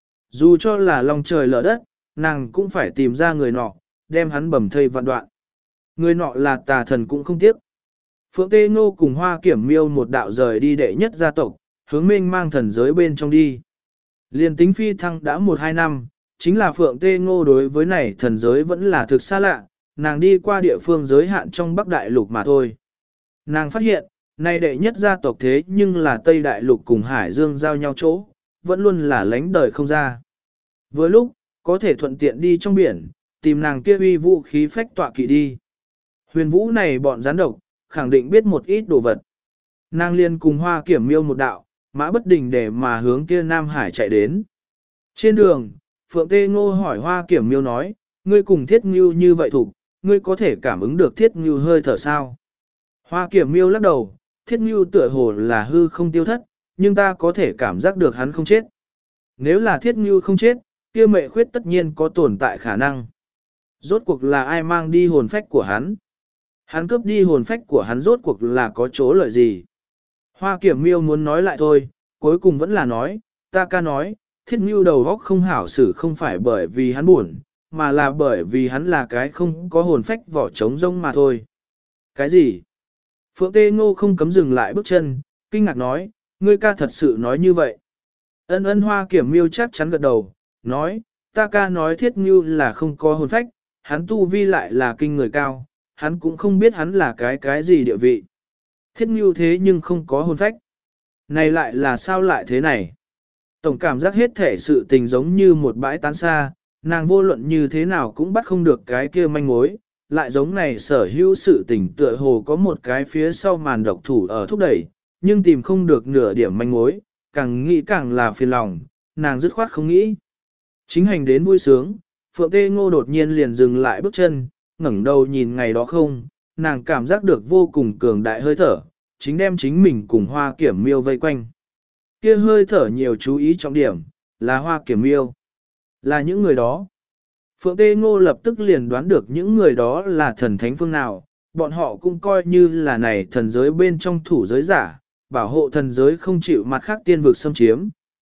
Dù cho là lòng trời lở đất, nàng cũng phải tìm ra người nọ, đem hắn bầm thây vạn đoạn. Người nọ là tà thần cũng không tiếc. Phượng Tê Ngô cùng Hoa Kiểm Miêu một đạo rời đi đệ nhất gia tộc, hướng mênh mang thần giới bên trong đi. Liên tính phi thăng đã 1-2 năm, chính là Phượng Tê Ngô đối với này thần giới vẫn là thực xa lạ, nàng đi qua địa phương giới hạn trong Bắc Đại Lục mà thôi. Nàng phát hiện, này đệ nhất gia tộc thế nhưng là Tây Đại Lục cùng Hải Dương giao nhau chỗ, vẫn luôn là lánh đời không ra. Vừa lúc, có thể thuận tiện đi trong biển, tìm nàng kia uy vũ khí phách tọa kỵ đi. Huyền vũ này bọn gián độc, khẳng định biết một ít đồ vật. Nàng liên cùng Hoa Kiểm Miêu một đạo, mã bất đình để mà hướng kia Nam Hải chạy đến. Trên đường, Phượng Tê Ngô hỏi Hoa Kiểm Miêu nói, ngươi cùng Thiết Ngưu như vậy thủ, ngươi có thể cảm ứng được Thiết Ngưu hơi thở sao? Hoa Kiểm Miêu lắc đầu, Thiết Ngưu tựa hồ là hư không tiêu thất, nhưng ta có thể cảm giác được hắn không chết. Nếu là Thiết Ngưu không chết, kia mệ khuyết tất nhiên có tồn tại khả năng. Rốt cuộc là ai mang đi hồn phách của hắn? Hắn cướp đi hồn phách của hắn rốt cuộc là có chỗ lợi gì? Hoa Kiểm Miêu muốn nói lại thôi, cuối cùng vẫn là nói, ta ca nói, Thiết Ngưu đầu óc không hảo xử không phải bởi vì hắn buồn, mà là bởi vì hắn là cái không có hồn phách vỏ trống rông mà thôi. Cái gì? Phượng Tê Ngô không cấm dừng lại bước chân, kinh ngạc nói, ngươi ca thật sự nói như vậy. Ân ân Hoa Kiểm Miêu chắc chắn gật đầu, nói, ta ca nói Thiết Ngưu là không có hồn phách, hắn tu vi lại là kinh người cao, hắn cũng không biết hắn là cái gì địa vị. Thiết Ngưu thế nhưng không có hồn phách. Này lại là sao lại thế này? Tổng cảm giác hết thể sự tình giống như một bãi tán xa, nàng vô luận như thế nào cũng bắt không được cái kia manh mối, lại giống này sở hữu sự tình tựa hồ có một cái phía sau màn độc thủ ở thúc đẩy, nhưng tìm không được nửa điểm manh mối, càng nghĩ càng là phiền lòng, nàng dứt khoát không nghĩ. Chính hành đến vui sướng, Phượng Tê Ngô đột nhiên liền dừng lại bước chân, ngẩng đầu nhìn ngày đó không, nàng cảm giác được vô cùng cường đại hơi thở, chính đem chính mình cùng Hoa Kiểm Miêu vây quanh. Kia hơi thở nhiều chú ý trọng điểm, là Hoa Kiểm Miêu, là những người đó. Phượng Tê Ngô lập tức liền đoán được những người đó là thần thánh phương nào, bọn họ cũng coi như là này thần giới bên trong thủ giới giả, bảo hộ thần giới không chịu mặt khác tiên vực xâm chiếm,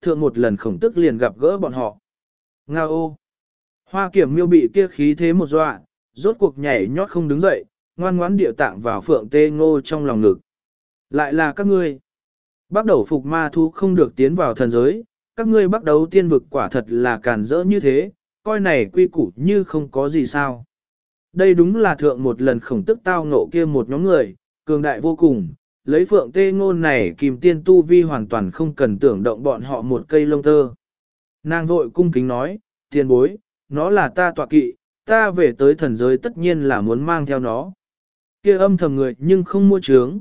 thượng một lần khổng tức liền gặp gỡ bọn họ. Nga ô! Hoa Kiểm Miêu bị kia khí thế một dọa, rốt cuộc nhảy nhót không đứng dậy, ngoan ngoãn điệu tạng vào Phượng Tê Ngô trong lòng ngực. Lại là các ngươi. Bắt đầu phục ma thú không được tiến vào thần giới, các ngươi bắt đầu tiên vực quả thật là càn rỡ như thế, coi này quy củ như không có gì sao. Đây đúng là thượng một lần khổng tức tao ngộ kia một nhóm người, cường đại vô cùng, lấy Phượng Tê Ngô này kìm tiên tu vi hoàn toàn không cần tưởng động bọn họ một cây lông tơ. Nàng vội cung kính nói, tiền bối, nó là ta tọa kỵ, ta về tới thần giới tất nhiên là muốn mang theo nó. Kia âm thầm người nhưng không mua trướng,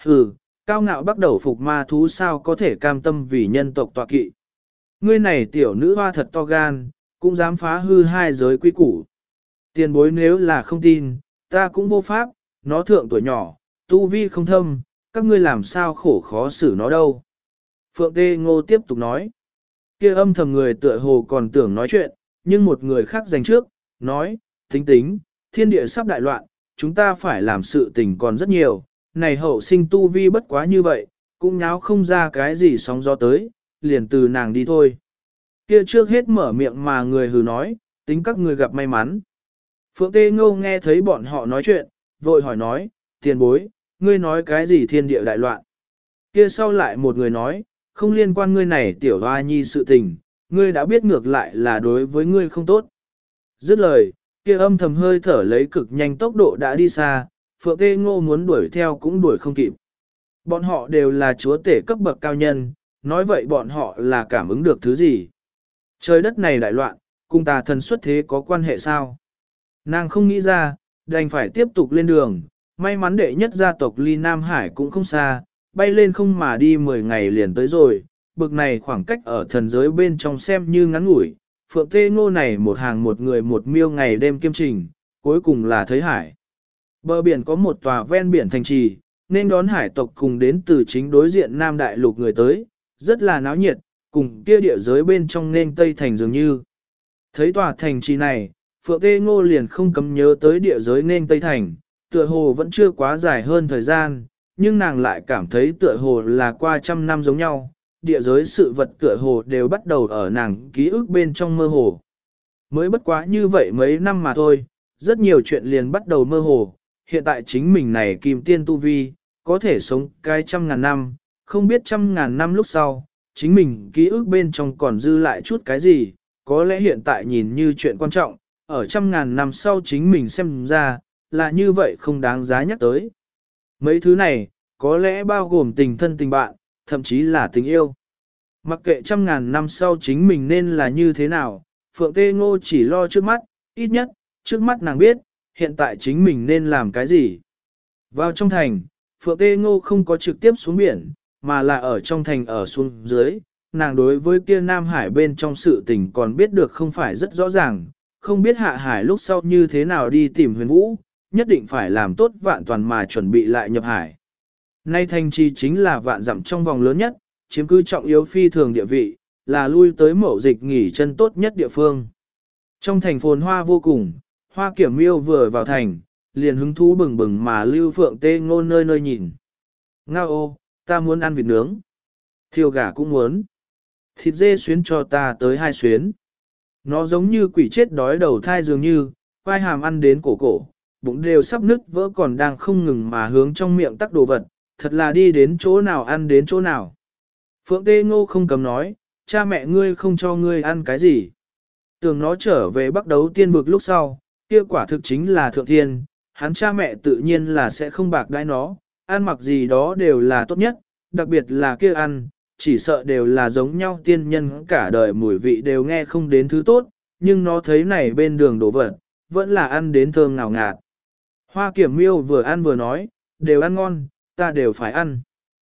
cao ngạo bắt đầu phục ma thú sao có thể cam tâm vì nhân tộc tọa kỵ. Ngươi này tiểu nữ hoa thật to gan, cũng dám phá hư hai giới quy củ. Tiền bối nếu là không tin, ta cũng vô pháp, nó thượng tuổi nhỏ, tu vi không thâm, các ngươi làm sao khổ khó xử nó đâu. Phượng Tê Ngô tiếp tục nói, kia âm thầm người tựa hồ còn tưởng nói chuyện, nhưng một người khác giành trước, nói, tính, thiên địa sắp đại loạn, chúng ta phải làm sự tình còn rất nhiều, này hậu sinh tu vi bất quá như vậy, cũng nháo không ra cái gì sóng gió tới, liền từ nàng đi thôi. Kia trước hết mở miệng mà người hừ nói, tính các người gặp may mắn. Phượng Tê Ngô nghe thấy bọn họ nói chuyện, vội hỏi nói, tiền bối, ngươi nói cái gì thiên địa đại loạn. Kia sau lại một người nói, không liên quan ngươi này tiểu hoa nhi sự tình, ngươi đã biết ngược lại là đối với ngươi không tốt. Dứt lời, kia âm thầm hơi thở lấy cực nhanh tốc độ đã đi xa, Phượng Tê Ngô muốn đuổi theo cũng đuổi không kịp. Bọn họ đều là chúa tể cấp bậc cao nhân, nói vậy bọn họ là cảm ứng được thứ gì. Trời đất này đại loạn, cùng tà thần xuất thế có quan hệ sao? Nàng không nghĩ ra, đành phải tiếp tục lên đường, may mắn đệ nhất gia tộc ly Nam Hải cũng không xa, bay lên không mà đi 10 ngày liền tới rồi, bực này khoảng cách ở thần giới bên trong xem như ngắn ngủi, Phượng Tê Ngô này một hàng một người một miêu ngày đêm kiêm trình, cuối cùng là thấy hải. Bờ biển có một tòa ven biển thành trì, nên đón hải tộc cùng đến từ chính đối diện Nam Đại Lục người tới, rất là náo nhiệt, cùng kia địa giới bên trong nên Tây Thành dường như. Thấy tòa thành trì này, Phượng Tê Ngô liền không cấm nhớ tới địa giới nên Tây Thành, tựa hồ vẫn chưa quá dài hơn thời gian, nhưng nàng lại cảm thấy tựa hồ là qua trăm năm giống nhau, địa giới sự vật tựa hồ đều bắt đầu ở nàng ký ức bên trong mơ hồ. Mới bất quá như vậy mấy năm mà thôi, rất nhiều chuyện liền bắt đầu mơ hồ, hiện tại chính mình này kim tiên tu vi, có thể sống cái 100.000 năm, không biết 100.000 năm lúc sau, chính mình ký ức bên trong còn dư lại chút cái gì, có lẽ hiện tại nhìn như chuyện quan trọng, ở 100.000 năm sau chính mình xem ra, là như vậy không đáng giá nhắc tới. Mấy thứ này, có lẽ bao gồm tình thân tình bạn, thậm chí là tình yêu. Mặc kệ 100.000 năm sau chính mình nên là như thế nào, Phượng Tê Ngô chỉ lo trước mắt, ít nhất, trước mắt nàng biết, hiện tại chính mình nên làm cái gì. Vào trong thành, Phượng Tê Ngô không có trực tiếp xuống biển, mà là ở trong thành ở xuống dưới, nàng đối với kia Nam Hải bên trong sự tình còn biết được không phải rất rõ ràng, không biết hạ hải lúc sau như thế nào đi tìm huyền vũ, nhất định phải làm tốt vạn toàn mà chuẩn bị lại nhập hải. Nay thành trì chính là vạn dặm trong vòng lớn nhất, chiếm cứ trọng yếu phi thường địa vị, là lui tới mẫu dịch nghỉ chân tốt nhất địa phương. Trong thành phồn hoa vô cùng, Hoa Kiểm Miêu vừa vào thành, liền hứng thú bừng bừng mà Lưu Phượng Tê Ngô nơi nơi nhìn. Ngao ô, ta muốn ăn vịt nướng. Thiêu gà cũng muốn. Thịt dê xuyến cho ta tới 2 xuyến. Nó giống như quỷ chết đói đầu thai dường như, quai hàm ăn đến cổ cổ, bụng đều sắp nứt vỡ còn đang không ngừng mà hướng trong miệng tắc đồ vật, thật là đi đến chỗ nào ăn đến chỗ nào. Phượng Tê Ngô không cấm nói, cha mẹ ngươi không cho ngươi ăn cái gì. Tưởng nó trở về Bắc Đấu Tiên vực lúc sau, kia quả thực chính là thượng thiên, hắn cha mẹ tự nhiên là sẽ không bạc đãi nó, ăn mặc gì đó đều là tốt nhất, đặc biệt là kia ăn, chỉ sợ đều là giống nhau tiên nhân cả đời mùi vị đều nghe không đến thứ tốt, nhưng nó thấy này bên đường đổ vật, vẫn là ăn đến thơm ngào ngạt. Hoa Kiểm Miêu vừa ăn vừa nói, đều ăn ngon, ta đều phải ăn.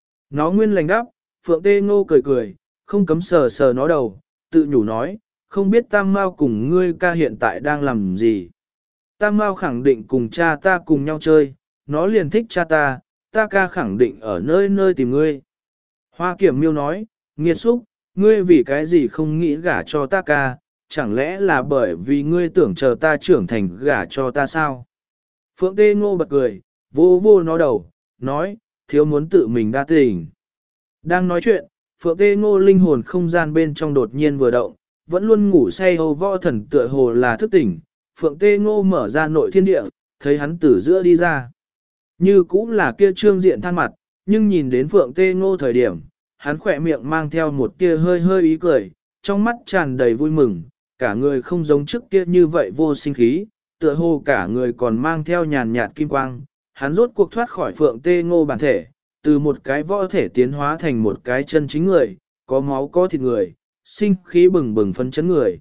Nó nguyên lành đáp, Phượng Tê Ngô cười cười, không cấm sờ sờ nó đầu, tự nhủ nói, không biết Tam Mao cùng ngươi ca hiện tại đang làm gì. Tam Mao khẳng định cùng cha ta cùng nhau chơi, nó liền thích cha ta, ta ca khẳng định ở nơi nơi tìm ngươi. Hoa Kiểm Miêu nói, nghiệt xúc, ngươi vì cái gì không nghĩ gả cho ta ca, chẳng lẽ là bởi vì ngươi tưởng chờ ta trưởng thành gả cho ta sao? Phượng Tê Ngô bật cười, vô vô nó đầu, nói, thiếu muốn tự mình đa tình. Đang nói chuyện, Phượng Tê Ngô linh hồn không gian bên trong đột nhiên vừa động, vẫn luôn ngủ say Âu Võ Thần tựa hồ là thức tỉnh. Phượng Tê Ngô mở ra nội thiên địa, thấy hắn từ giữa đi ra. Như cũng là kia trương diện than mặt, nhưng nhìn đến Phượng Tê Ngô thời điểm, hắn khỏe miệng mang theo một tia hơi hơi ý cười, trong mắt tràn đầy vui mừng, cả người không giống trước kia như vậy vô sinh khí, tựa hồ cả người còn mang theo nhàn nhạt kim quang. Hắn rốt cuộc thoát khỏi Phượng Tê Ngô bản thể, từ một cái võ thể tiến hóa thành một cái chân chính người, có máu có thịt người, sinh khí bừng bừng phấn chấn người.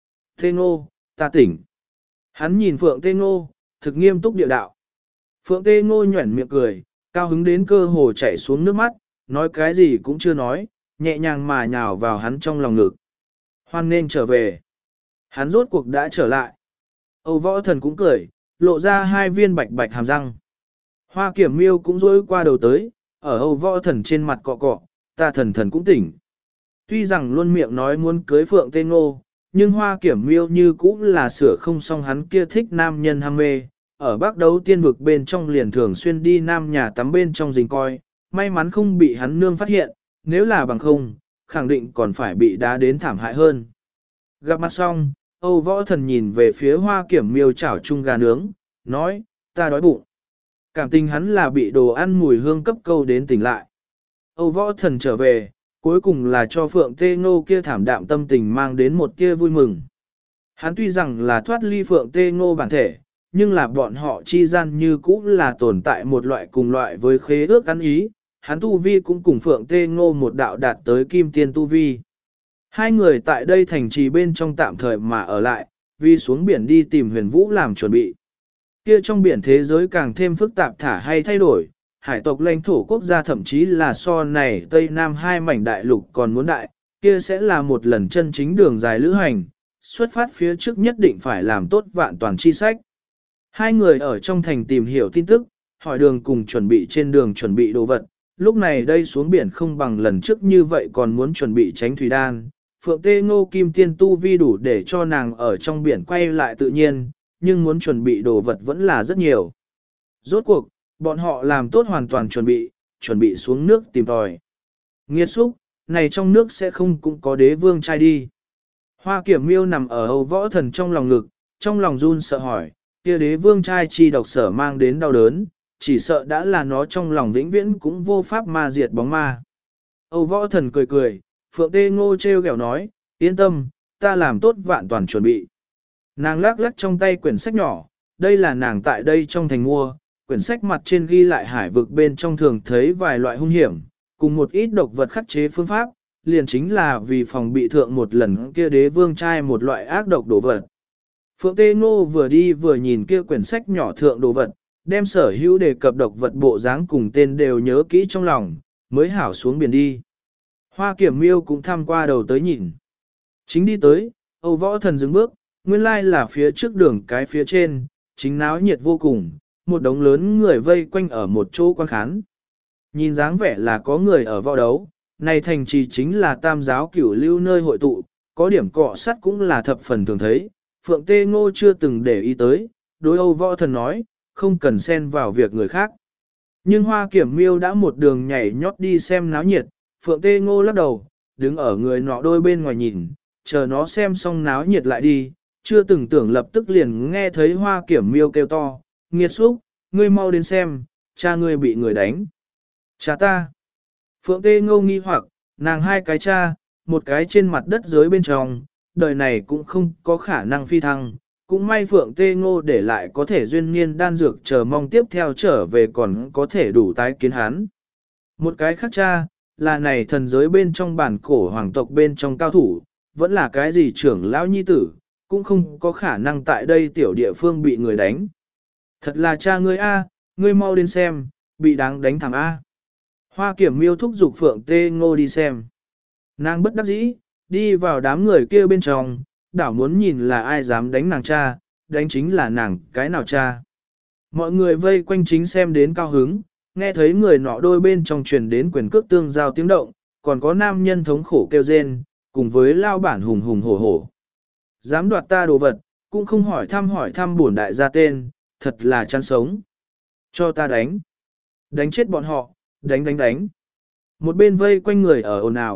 Tê Ngô, ta tỉnh. Hắn nhìn Phượng Tê Ngô, thực nghiêm túc địa đạo. Phượng Tê Ngô nhuẩn miệng cười, cao hứng đến cơ hồ chảy xuống nước mắt, nói cái gì cũng chưa nói, nhẹ nhàng mà nhào vào hắn trong lòng ngực. Hoan nên trở về. Hắn rốt cuộc đã trở lại. Âu Võ Thần cũng cười, lộ ra hai viên bạch bạch hàm răng. Hoa Kiểm Miêu cũng rối qua đầu tới, ở Âu Võ Thần trên mặt cọ cọ, ta thần thần cũng tỉnh. Tuy rằng luôn miệng nói muốn cưới Phượng Tê Ngô, nhưng Hoa Kiểm Miêu như cũng là sửa không xong hắn kia thích nam nhân ham mê. Ở Bắc Đấu Tiên vực bên trong liền thường xuyên đi nam nhà tắm bên trong rình coi, may mắn không bị hắn nương phát hiện, nếu là bằng không, khẳng định còn phải bị đá đến thảm hại hơn. Gặp mặt xong, Âu Võ Thần nhìn về phía Hoa Kiểm Miêu chảo chung gà nướng, nói, ta đói bụng. Cảm tình hắn là bị đồ ăn mùi hương cấp câu đến tỉnh lại. Âu Võ Thần trở về, cuối cùng là cho Phượng Tê Ngô kia thảm đạm tâm tình mang đến một kia vui mừng. Hắn tuy rằng là thoát ly Phượng Tê Ngô bản thể, nhưng là bọn họ chi gian như cũ là tồn tại một loại cùng loại với khế ước ăn ý, hắn tu vi cũng cùng Phượng Tê Ngô một đạo đạt tới kim tiên tu vi. Hai người tại đây thành trì bên trong tạm thời mà ở lại, vì xuống biển đi tìm Huyền Vũ làm chuẩn bị. Kia trong biển thế giới càng thêm phức tạp thả hay thay đổi, hải tộc lãnh thổ quốc gia thậm chí là so này Tây Nam hai mảnh đại lục còn muốn đại, kia sẽ là một lần chân chính đường dài lữ hành, xuất phát phía trước nhất định phải làm tốt vạn toàn chi sách. Hai người ở trong thành tìm hiểu tin tức, hỏi đường cùng chuẩn bị trên đường chuẩn bị đồ vật, lúc này đây xuống biển không bằng lần trước như vậy còn muốn chuẩn bị tránh thủy đan. Phượng Tê Ngô kim tiên tu vi đủ để cho nàng ở trong biển quay lại tự nhiên, nhưng muốn chuẩn bị đồ vật vẫn là rất nhiều. Rốt cuộc, bọn họ làm tốt hoàn toàn chuẩn bị xuống nước tìm tòi. Nghiệt xúc, này trong nước sẽ không cũng có đế vương trai đi. Hoa Kiểm Miêu nằm ở Âu Võ Thần trong lòng ngực, trong lòng run sợ hỏi, kia đế vương trai chi độc sở mang đến đau đớn, chỉ sợ đã là nó trong lòng vĩnh viễn cũng vô pháp ma diệt bóng ma. Âu Võ Thần cười cười, Phượng Tê Ngô treo kẹo nói, yên tâm, ta làm tốt vạn toàn chuẩn bị. Nàng lắc lắc trong tay quyển sách nhỏ, đây là nàng tại đây trong thành mua, quyển sách mặt trên ghi lại hải vực bên trong thường thấy vài loại hung hiểm, cùng một ít độc vật khắc chế phương pháp, liền chính là vì phòng bị thượng một lần kia đế vương trai một loại ác độc đồ vật. Phượng Tê Ngô vừa đi vừa nhìn kia quyển sách nhỏ thượng đồ vật, đem sở hữu đề cập độc vật bộ dáng cùng tên đều nhớ kỹ trong lòng, mới hảo xuống biển đi. Hoa Kiểm Miêu cũng tham qua đầu tới nhìn. Chính đi tới, Âu Võ Thần dừng bước, nguyên lai là phía trước đường cái phía trên, chính náo nhiệt vô cùng, một đống lớn người vây quanh ở một chỗ quan khán. Nhìn dáng vẻ là có người ở võ đấu, này thành trì chính là tam giáo cửu lưu nơi hội tụ, có điểm cọ sắt cũng là thập phần thường thấy, Phượng Tê Ngô chưa từng để ý tới, đối Âu Võ Thần nói, không cần xen vào việc người khác. Nhưng Hoa Kiểm Miêu đã một đường nhảy nhót đi xem náo nhiệt, Phượng Tê Ngô lắc đầu, đứng ở người nọ đôi bên ngoài nhìn, chờ nó xem xong náo nhiệt lại đi, chưa từng tưởng lập tức liền nghe thấy Hoa Kiểm Miêu kêu to, nghiệt xúc, ngươi mau đến xem, cha ngươi bị người đánh. Cha ta. Phượng Tê Ngô nghi hoặc, nàng hai cái cha, một cái trên mặt đất dưới bên trong, đời này cũng không có khả năng phi thăng, cũng may Phượng Tê Ngô để lại có thể duyên niên đan dược chờ mong tiếp theo trở về còn có thể đủ tái kiến hắn. Một cái khác cha, là này thần giới bên trong bản cổ hoàng tộc bên trong cao thủ, vẫn là cái gì trưởng lão nhi tử, cũng không có khả năng tại đây tiểu địa phương bị người đánh. Thật là cha ngươi a, ngươi mau đến xem, bị đáng đánh thằng A. Hoa Kiểm Miêu thúc giục Phượng Tê Ngô đi xem. Nàng bất đắc dĩ, đi vào đám người kia bên trong, đảo muốn nhìn là ai dám đánh nàng cha, đánh chính là nàng cái nào cha. Mọi người vây quanh chính xem đến cao hứng, nghe thấy người nọ đôi bên trong truyền đến quyền cước tương giao tiếng động, còn có nam nhân thống khổ kêu rên, cùng với lao bản hùng hùng hổ hổ. Dám đoạt ta đồ vật, cũng không hỏi thăm bổn đại gia tên, thật là chán sống. Cho ta đánh. Đánh chết bọn họ, đánh. Một bên vây quanh người ở ồn ào,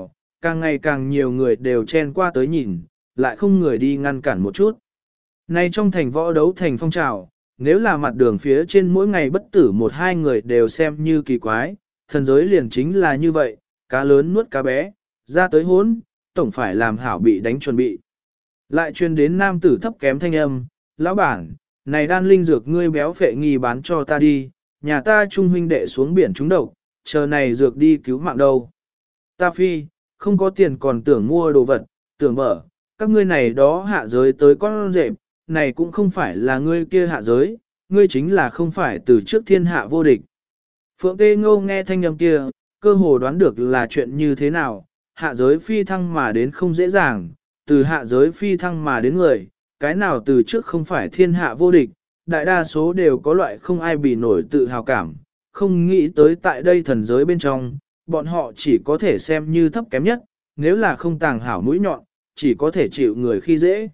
Càng ngày càng nhiều người đều chen qua tới nhìn, lại không người đi ngăn cản một chút. Nay trong thành võ đấu thành phong trào, nếu là mặt đường phía trên mỗi ngày bất tử một hai người đều xem như kỳ quái, thần giới liền chính là như vậy, cá lớn nuốt cá bé, ra tới hốn, tổng phải làm hảo bị đánh chuẩn bị. Lại truyền đến nam tử thấp kém thanh âm, lão bản, này đan linh dược ngươi béo phệ nghi bán cho ta đi, nhà ta trung huynh đệ xuống biển trúng độc, chờ này dược đi cứu mạng đâu. Ta phi, không có tiền còn tưởng mua đồ vật, tưởng mở, các ngươi này đó hạ giới tới con rệp, này cũng không phải là ngươi kia hạ giới, ngươi chính là không phải từ trước thiên hạ vô địch. Phượng Tê Ngô nghe thanh âm kia, cơ hồ đoán được là chuyện như thế nào, hạ giới phi thăng mà đến không dễ dàng, từ hạ giới phi thăng mà đến người, cái nào từ trước không phải thiên hạ vô địch, đại đa số đều có loại không ai bị nổi tự hào cảm, không nghĩ tới tại đây thần giới bên trong, bọn họ chỉ có thể xem như thấp kém nhất, nếu là không tàng hảo mũi nhọn, chỉ có thể chịu người khi dễ.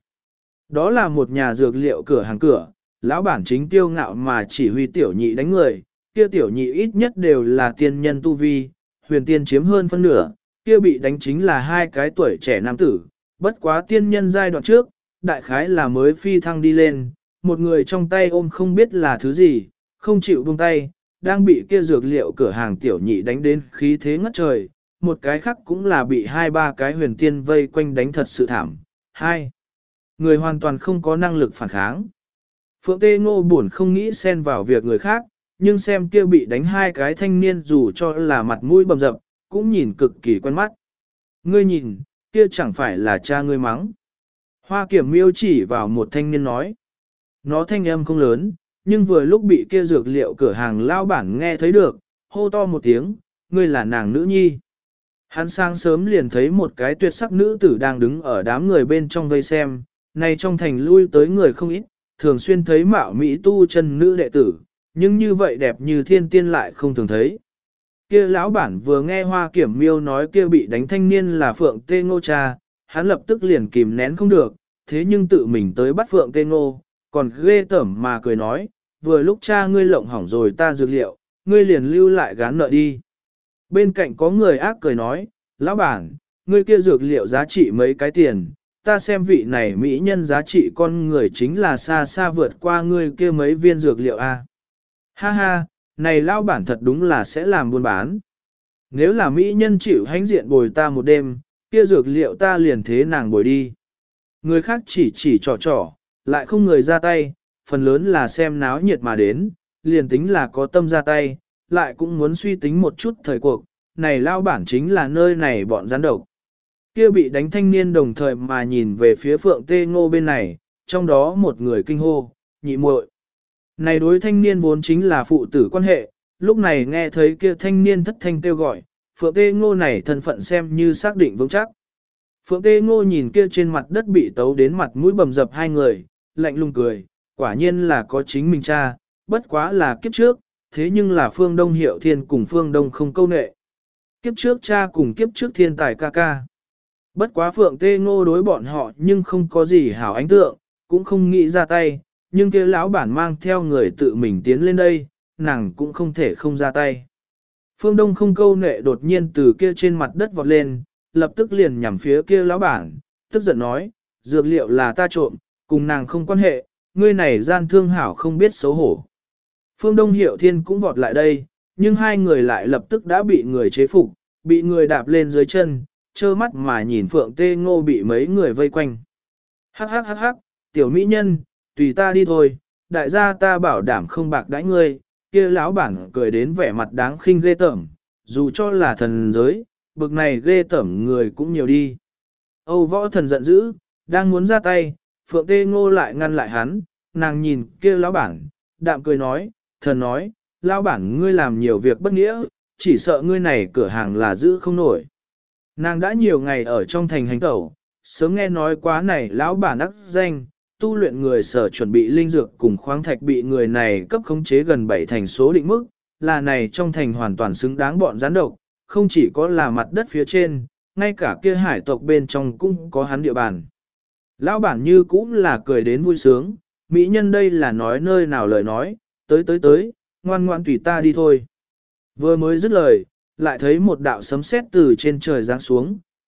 Đó là một nhà dược liệu cửa hàng cửa, lão bản chính tiêu ngạo mà chỉ huy tiểu nhị đánh người, kia tiểu nhị ít nhất đều là tiên nhân tu vi, huyền tiên chiếm hơn phân nửa, kia bị đánh chính là hai cái tuổi trẻ nam tử, bất quá tiên nhân giai đoạn trước, đại khái là mới phi thăng đi lên, một người trong tay ôm không biết là thứ gì, không chịu buông tay, đang bị kia dược liệu cửa hàng tiểu nhị đánh đến khí thế ngất trời, một cái khác cũng là bị hai ba cái huyền tiên vây quanh đánh thật sự thảm. Hai người hoàn toàn không có năng lực phản kháng. Phượng Tê Ngô buồn không nghĩ xen vào việc người khác, nhưng xem kia bị đánh hai cái thanh niên dù cho là mặt mũi bầm dập, cũng nhìn cực kỳ quen mắt. Ngươi nhìn, kia chẳng phải là cha ngươi mắng. Hoa Kiểm Miêu chỉ vào một thanh niên nói. Nó thanh âm không lớn, nhưng vừa lúc bị kia dược liệu cửa hàng lao bản nghe thấy được, hô to một tiếng, ngươi là nàng nữ nhi. Hắn sáng sớm liền thấy một cái tuyệt sắc nữ tử đang đứng ở đám người bên trong vây xem, này trong thành lui tới người không ít, thường xuyên thấy mạo mỹ tu chân nữ đệ tử, nhưng như vậy đẹp như thiên tiên lại không thường thấy. Kia lão bản vừa nghe Hoa Kiểm Miêu nói kia bị đánh thanh niên là Phượng Tê Ngô cha, hắn lập tức liền kìm nén không được, thế nhưng tự mình tới bắt Phượng Tê Ngô, còn ghê tởm mà cười nói, vừa lúc cha ngươi lộng hỏng rồi ta dược liệu, ngươi liền lưu lại gán nợ đi. Bên cạnh có người ác cười nói, lão bản, ngươi kia dược liệu giá trị mấy cái tiền, ta xem vị này mỹ nhân giá trị con người chính là xa xa vượt qua ngươi kia mấy viên dược liệu a. Ha ha, này lão bản thật đúng là sẽ làm buôn bán. Nếu là mỹ nhân chịu hãnh diện bồi ta một đêm, kia dược liệu ta liền thế nàng bồi đi. Người khác chỉ trò, lại không người ra tay, phần lớn là xem náo nhiệt mà đến, liền tính là có tâm ra tay, lại cũng muốn suy tính một chút thời cuộc, này lao bản chính là nơi này bọn gián độc. Kia bị đánh thanh niên đồng thời mà nhìn về phía Phượng Tê Ngô bên này, trong đó một người kinh hô, nhị muội. Này đối thanh niên vốn chính là phụ tử quan hệ, lúc này nghe thấy kia thanh niên thất thanh kêu gọi, Phượng Tê Ngô này thân phận xem như xác định vững chắc. Phượng Tê Ngô nhìn kia trên mặt đất bị tấu đến mặt mũi bầm dập hai người, lạnh lùng cười, quả nhiên là có chính mình cha, bất quá là kiếp trước, thế nhưng là Phương Đông Hiệu Thiên cùng Phương Đông không câu nệ. Kiếp trước cha cùng kiếp trước thiên tài ca ca. Bất quá Phượng Tê Ngô đối bọn họ nhưng không có gì hảo ánh tượng, cũng không nghĩ ra tay, nhưng kia lão bản mang theo người tự mình tiến lên đây, nàng cũng không thể không ra tay. Phương Đông không câu nệ đột nhiên từ kia trên mặt đất vọt lên, lập tức liền nhằm phía kia lão bản, tức giận nói, dược liệu là ta trộm, cùng nàng không quan hệ, ngươi này gian thương hảo không biết xấu hổ. Phương Đông Hiệu Thiên cũng vọt lại đây, nhưng hai người lại lập tức đã bị người chế phục, bị người đạp lên dưới chân, trơ mắt mà nhìn Phượng Tê Ngô bị mấy người vây quanh. Hắc hắc hắc hắc, tiểu mỹ nhân, tùy ta đi thôi, đại gia ta bảo đảm không bạc đãi ngươi, kia lão bản cười đến vẻ mặt đáng khinh ghê tởm, dù cho là thần giới, bực này ghê tởm người cũng nhiều đi. Âu Võ Thần giận dữ, đang muốn ra tay, Phượng Tê Ngô lại ngăn lại hắn, nàng nhìn kia lão bản, đạm cười nói, thần nói, lão bản ngươi làm nhiều việc bất nghĩa, chỉ sợ ngươi này cửa hàng là giữ không nổi. Nàng đã nhiều ngày ở trong thành hành tẩu, sớm nghe nói quá này lão bản ác danh, tu luyện người sở chuẩn bị linh dược cùng khoáng thạch bị người này cấp khống chế gần 7 thành số định mức, là này trong thành hoàn toàn xứng đáng bọn gián độc, không chỉ có là mặt đất phía trên, ngay cả kia hải tộc bên trong cũng có hắn địa bàn. Lão bản như cũng là cười đến vui sướng, mỹ nhân đây là nói nơi nào lời nói, tới, ngoan ngoan tùy ta đi thôi. Vừa mới dứt lời, lại thấy một đạo sấm sét từ trên trời giáng xuống,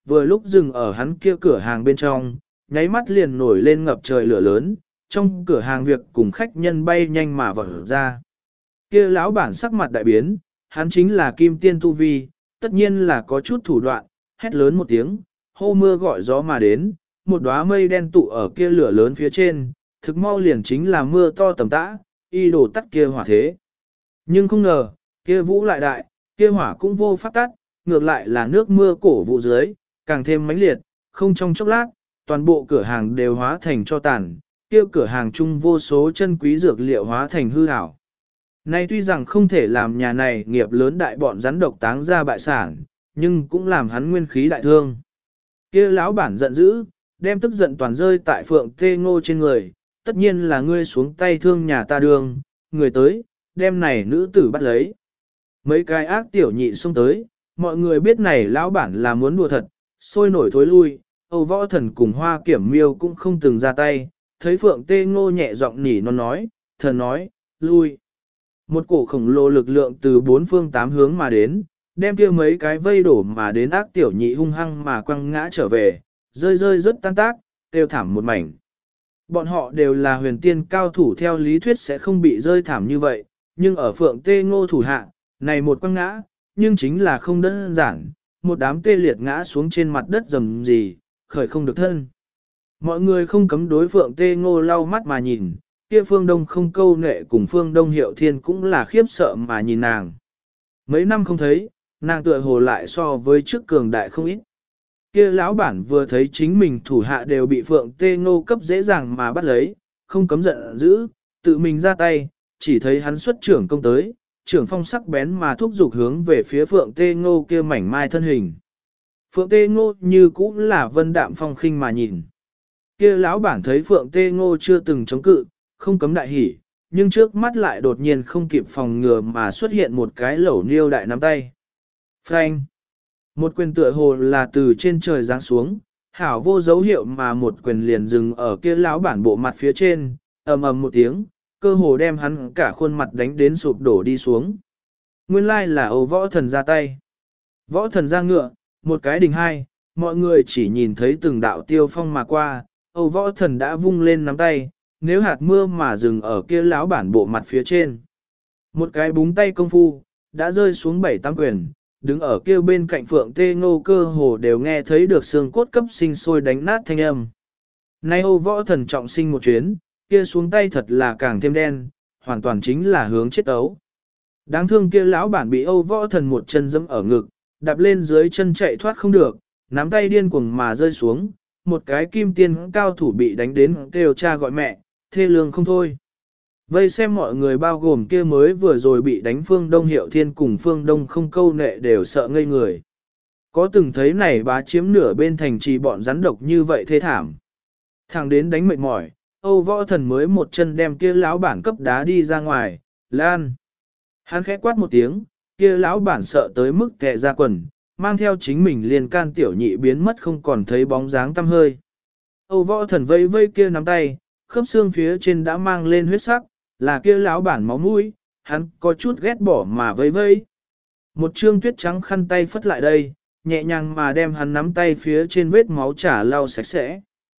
vừa lúc dừng ở hắn kia cửa hàng bên trong, nháy mắt liền nổi lên ngập trời lửa lớn, trong cửa hàng việc cùng khách nhân bay nhanh mà vỡ ra. Kia lão bản sắc mặt đại biến, hắn chính là kim tiên tu vi, tất nhiên là có chút thủ đoạn, hét lớn một tiếng, hô mưa gọi gió mà đến, một đóa mây đen tụ ở kia lửa lớn phía trên, thực mau liền chính là mưa to tầm tã, y đổ tắt kia hỏa thế. Nhưng không ngờ, kia vũ lại đại, kia hỏa cũng vô pháp tắt, ngược lại là nước mưa cổ vụ dưới, càng thêm mãnh liệt, không trong chốc lát, toàn bộ cửa hàng đều hóa thành cho tàn, kia cửa hàng chung vô số chân quý dược liệu hóa thành hư ảo. Nay tuy rằng không thể làm nhà này nghiệp lớn đại bọn rắn độc táng ra bại sản, nhưng cũng làm hắn nguyên khí đại thương. Kia lão bản giận dữ, đem tức giận toàn rơi tại Phượng Tê Ngô trên người, tất nhiên là ngươi xuống tay thương nhà ta đường, người tới, đem này nữ tử bắt lấy. Mấy cái ác tiểu nhị xông tới, mọi người biết này lão bản là muốn đùa thật, sôi nổi thối lui, Âu Võ Thần cùng Hoa Kiểm Miêu cũng không từng ra tay, thấy Phượng Tê Ngô nhẹ giọng nỉ non nói, thần nói, lui. Một cổ khổng lồ lực lượng từ bốn phương tám hướng mà đến, đem kia mấy cái vây đổ mà đến ác tiểu nhị hung hăng mà quăng ngã trở về, rơi rơi rất tan tác, đều thảm một mảnh. Bọn họ đều là huyền tiên cao thủ theo lý thuyết sẽ không bị rơi thảm như vậy, nhưng ở Phượng Tê Ngô thủ hạ, này một quăng ngã, nhưng chính là không đơn giản, một đám tê liệt ngã xuống trên mặt đất rầm gì, khởi không được thân. Mọi người không cấm đối Phượng Tê Ngô lau mắt mà nhìn, kia Phương Đông không câu nệ cùng Phương Đông Hiệu Thiên cũng là khiếp sợ mà nhìn nàng. Mấy năm không thấy, nàng tựa hồ lại so với trước cường đại không ít. Kia lão bản vừa thấy chính mình thủ hạ đều bị Phượng Tê Ngô cấp dễ dàng mà bắt lấy, không cấm giận dữ, tự mình ra tay, chỉ thấy hắn xuất trưởng công tới, trưởng phong sắc bén mà thúc giục hướng về phía Phượng Tê Ngô kia mảnh mai thân hình. Phượng Tê Ngô như cũ là vân đạm phong khinh mà nhìn. Kia lão bản thấy Phượng Tê Ngô chưa từng chống cự, không cấm đại hỉ, nhưng trước mắt lại đột nhiên không kịp phòng ngừa mà xuất hiện một cái lẩu niêu đại nắm tay. Phanh! Một quyền tựa hồ là từ trên trời giáng xuống, hảo vô dấu hiệu mà một quyền liền dừng ở kia lão bản bộ mặt phía trên, ầm ầm một tiếng, cơ hồ đem hắn cả khuôn mặt đánh đến sụp đổ đi xuống. Nguyên lai là Âu Võ Thần ra tay. Võ Thần ra ngựa, một cái đình hai, mọi người chỉ nhìn thấy từng đạo tiêu phong mà qua, Âu Võ Thần đã vung lên nắm tay, nếu hạt mưa mà dừng ở kia lão bản bộ mặt phía trên. Một cái búng tay công phu, đã rơi xuống 7-8 quyền, đứng ở kia bên cạnh Phượng Tê Ngô cơ hồ đều nghe thấy được xương cốt cấp sinh sôi đánh nát thanh âm. Nay Âu Võ Thần trọng sinh một chuyến, kia xuống tay thật là càng thêm đen, hoàn toàn chính là hướng chết ấu. Đáng thương kia lão bản bị Âu Võ Thần một chân giẫm ở ngực, đạp lên dưới chân chạy thoát không được, nắm tay điên cuồng mà rơi xuống, một cái kim tiên cao thủ bị đánh đến kêu cha gọi mẹ, thê lương không thôi. Vây xem mọi người bao gồm kia mới vừa rồi bị đánh Phương Đông Hiệu Thiên cùng Phương Đông không câu nệ đều sợ ngây người. Có từng thấy này bá chiếm nửa bên thành trì bọn rắn độc như vậy thê thảm. Thẳng đến đánh mệt mỏi, Âu Võ Thần mới một chân đem kia lão bản cấp đá đi ra ngoài, lan. Hắn khẽ quát một tiếng, kia lão bản sợ tới mức tè ra quần, mang theo chính mình liền can tiểu nhị biến mất không còn thấy bóng dáng tăm hơi. Âu Võ Thần vây vây kia nắm tay, khớp xương phía trên đã mang lên huyết sắc, là kia lão bản máu mũi, hắn có chút ghét bỏ mà vây vây. Một trương tuyết trắng khăn tay phất lại đây, nhẹ nhàng mà đem hắn nắm tay phía trên vết máu trà lau sạch sẽ.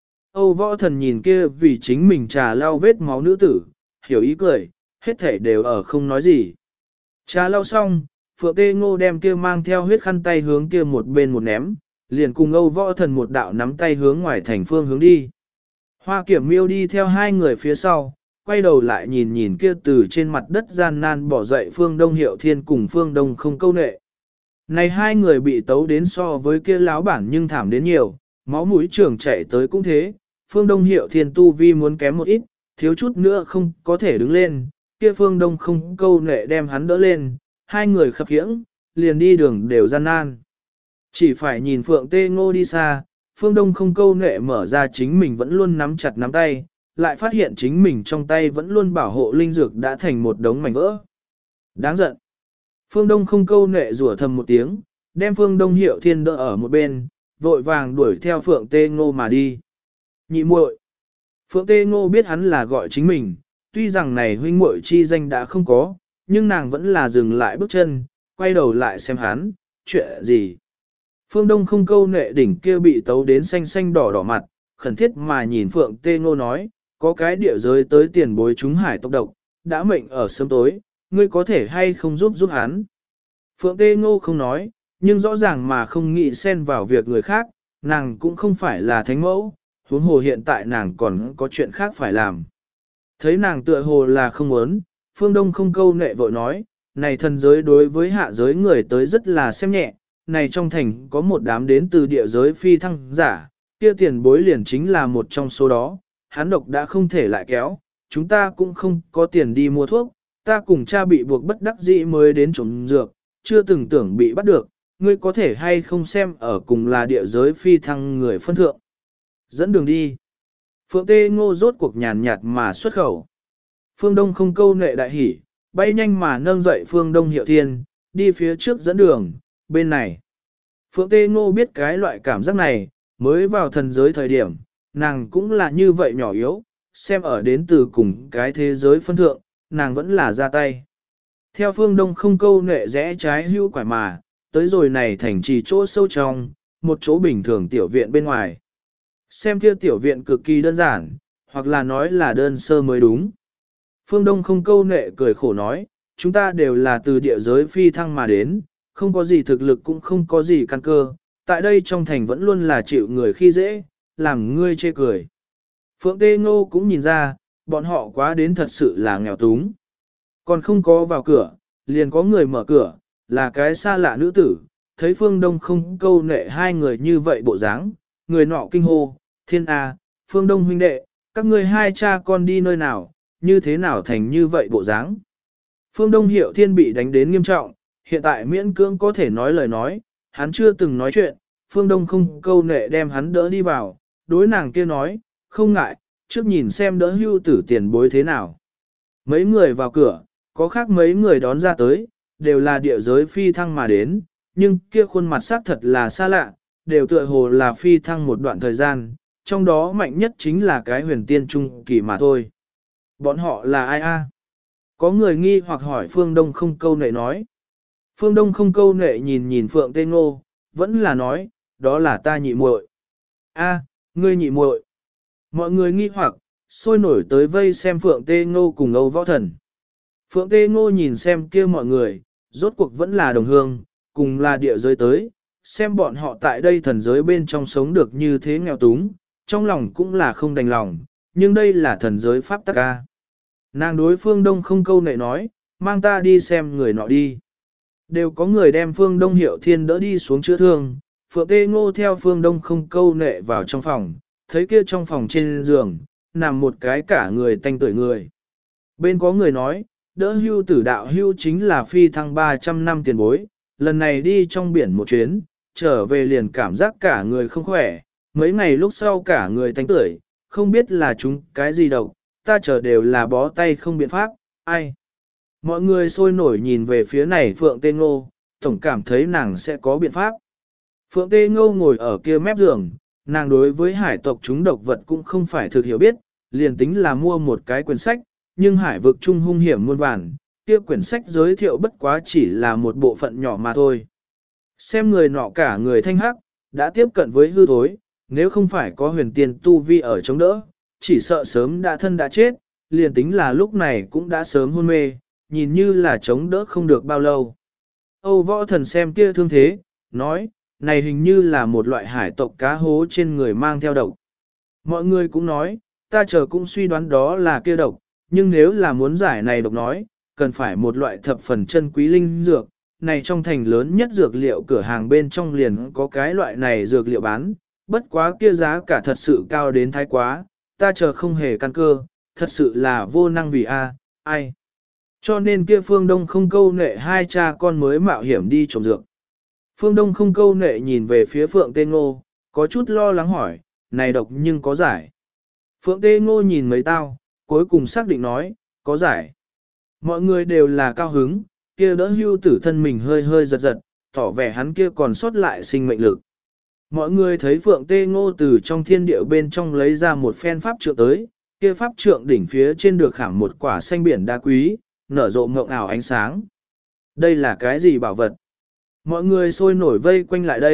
Âu Võ Thần nhìn kia vì chính mình trà lau vết máu nữ tử, hiểu ý cười, hết thể đều ở không nói gì. Trà lau xong, Phượng Tê Ngô đem kia mang theo huyết khăn tay hướng kia một bên một ném, liền cùng Âu Võ Thần một đạo nắm tay hướng ngoài thành phương hướng đi. Hoa Kiểm Miêu đi theo hai người phía sau, quay đầu lại nhìn nhìn kia từ trên mặt đất gian nan bỏ dậy Phương Đông Hiệu Thiên cùng Phương Đông không câu nệ. Này hai người bị tấu đến so với kia láo bản nhưng thảm đến nhiều, máu mũi trưởng chạy tới cũng thế, Phương Đông Hiệu Thiên tu vi muốn kém một ít, thiếu chút nữa không có thể đứng lên, kia Phương Đông không câu nệ đem hắn đỡ lên, hai người khập khiễng, liền đi đường đều gian nan. Chỉ phải nhìn Phượng Tê Ngô đi xa, Phương Đông không câu nệ mở ra chính mình vẫn luôn nắm chặt nắm tay, lại phát hiện chính mình trong tay vẫn luôn bảo hộ linh dược đã thành một đống mảnh vỡ. Đáng giận. Phương Đông không câu nệ rủa thầm một tiếng, đem Phương Đông Hiệu Thiên đỡ ở một bên, vội vàng đuổi theo Phượng Tê Ngô mà đi. Nhị muội. Phượng Tê Ngô biết hắn là gọi chính mình, tuy rằng này huynh muội chi danh đã không có, nhưng nàng vẫn là dừng lại bước chân, quay đầu lại xem hắn, chuyện gì. Phương Đông không câu nệ đỉnh kia bị tấu đến xanh xanh đỏ đỏ mặt, khẩn thiết mà nhìn Phượng Tê Ngô nói, có cái địa giới tới tiền bối chúng hải tộc độc, đã mệnh ở sớm tối, ngươi có thể hay không giúp hắn. Phượng Tê Ngô không nói, nhưng rõ ràng mà không nghĩ xen vào việc người khác, nàng cũng không phải là thánh mẫu, huống hồ hiện tại nàng còn có chuyện khác phải làm. Thấy nàng tựa hồ là không muốn, Phương Đông không câu nệ vội nói, này thần giới đối với hạ giới người tới rất là xem nhẹ, này trong thành có một đám đến từ địa giới phi thăng giả, kia tiền bối liền chính là một trong số đó, hắn độc đã không thể lại kéo, chúng ta cũng không có tiền đi mua thuốc, ta cùng cha bị buộc bất đắc dĩ mới đến trộm dược, chưa từng tưởng bị bắt được, ngươi có thể hay không xem ở cùng là địa giới phi thăng người phân thượng. Dẫn đường đi. Phượng Tê Ngô rốt cuộc nhàn nhạt mà xuất khẩu. Phương Đông không câu nệ đại hỉ, bay nhanh mà nâng dậy Phương Đông Hiệu Thiên, đi phía trước dẫn đường, bên này. Phượng Tê Ngô biết cái loại cảm giác này, mới vào thần giới thời điểm, nàng cũng là như vậy nhỏ yếu, xem ở đến từ cùng cái thế giới phân thượng, nàng vẫn là ra tay. Theo Phương Đông không câu nệ rẽ trái hưu quải mà, tới rồi này thành trì chỗ sâu trong, một chỗ bình thường tiểu viện bên ngoài. Xem kia tiểu viện cực kỳ đơn giản, hoặc là nói là đơn sơ mới đúng. Phương Đông không câu nệ cười khổ nói, chúng ta đều là từ địa giới phi thăng mà đến, không có gì thực lực cũng không có gì căn cơ, tại đây trong thành vẫn luôn là chịu người khi dễ, làm ngươi chê cười. Phượng Tê Ngô cũng nhìn ra, bọn họ quá đến thật sự là nghèo túng. Còn không có vào cửa, liền có người mở cửa, là cái xa lạ nữ tử, thấy Phương Đông không câu nệ hai người như vậy bộ dáng, người nọ kinh hô, thiên A, Phương Đông huynh đệ, các ngươi hai cha con đi nơi nào, như thế nào thành như vậy bộ dáng. Phương Đông Hiệu Thiên bị đánh đến nghiêm trọng, hiện tại miễn cưỡng có thể nói lời nói, hắn chưa từng nói chuyện, Phương Đông không câu nệ đem hắn đỡ đi vào, đối nàng kia nói, không ngại, trước nhìn xem đỡ hưu tử tiền bối thế nào. Mấy người vào cửa, có khác mấy người đón ra tới, đều là địa giới phi thăng mà đến, nhưng kia khuôn mặt xác thật là xa lạ, đều tựa hồ là phi thăng một đoạn thời gian, trong đó mạnh nhất chính là cái huyền tiên trung kỳ mà thôi. Bọn họ là ai a? Có người nghi hoặc hỏi Phương Đông không câu nệ nói. Phương Đông không câu nệ nhìn nhìn Phượng Tê Ngô, vẫn là nói, đó là ta nhị muội. A, ngươi nhị muội. Mọi người nghi hoặc, sôi nổi tới vây xem Phượng Tê Ngô cùng Âu Võ Thần. Phượng Tê Ngô nhìn xem kia mọi người, rốt cuộc vẫn là đồng hương, cùng là địa giới tới, xem bọn họ tại đây thần giới bên trong sống được như thế nghèo túng, trong lòng cũng là không đành lòng, nhưng đây là thần giới pháp tắc ca. Nàng đối Phương Đông không câu nệ nói, mang ta đi xem người nọ đi. Đều có người đem Phương Đông Hiệu Thiên đỡ đi xuống chữa thương, Phượng Tê Ngô theo Phương Đông không câu nệ vào trong phòng, thấy kia trong phòng trên giường, nằm một cái cả người tanh tuổi người. Bên có người nói, đỡ hưu tử đạo hưu chính là phi thăng 300 năm tiền bối, lần này đi trong biển một chuyến, trở về liền cảm giác cả người không khỏe, mấy ngày lúc sau cả người tanh tuổi, không biết là chúng cái gì độc, ta chờ đều là bó tay không biện pháp, ai. Mọi người sôi nổi nhìn về phía này Phượng Tê Ngô, tổng cảm thấy nàng sẽ có biện pháp. Phượng Tê Ngô ngồi ở kia mép giường, nàng đối với hải tộc chúng độc vật cũng không phải thực hiểu biết, liền tính là mua một cái quyển sách, nhưng hải vực trung hung hiểm muôn vàn, kia quyển sách giới thiệu bất quá chỉ là một bộ phận nhỏ mà thôi. Xem người nọ cả người thanh hắc, đã tiếp cận với hư thối, nếu không phải có huyền tiên tu vi ở chống đỡ, chỉ sợ sớm đã thân đã chết, liền tính là lúc này cũng đã sớm hôn mê, nhìn như là chống đỡ không được bao lâu. Âu Võ Thần xem kia thương thế, nói, này hình như là một loại hải tộc cá hố trên người mang theo độc. Mọi người cũng nói, ta chờ cũng suy đoán đó là kia độc, nhưng nếu là muốn giải này độc nói, cần phải một loại thập phần chân quý linh dược, này trong thành lớn nhất dược liệu cửa hàng bên trong liền có cái loại này dược liệu bán, bất quá kia giá cả thật sự cao đến thái quá, ta chờ không hề căn cơ, thật sự là vô năng vì ai. Cho nên kia Phương Đông không câu nệ hai cha con mới mạo hiểm đi trồng dược. Phương Đông không câu nệ nhìn về phía Phượng Tê Ngô, có chút lo lắng hỏi, này độc nhưng có giải. Phượng Tê Ngô nhìn mấy tao, cuối cùng xác định nói, có giải. Mọi người đều là cao hứng, kia đỡ hưu tử thân mình hơi hơi giật giật, tỏ vẻ hắn kia còn sót lại sinh mệnh lực. Mọi người thấy Phượng Tê Ngô từ trong thiên địa bên trong lấy ra một phen pháp trượng tới, kia pháp trượng đỉnh phía trên được khảm một quả xanh biển đá quý, nở rộ ngộng ảo ánh sáng. Đây là cái gì bảo vật? Mọi người sôi nổi vây quanh lại đây,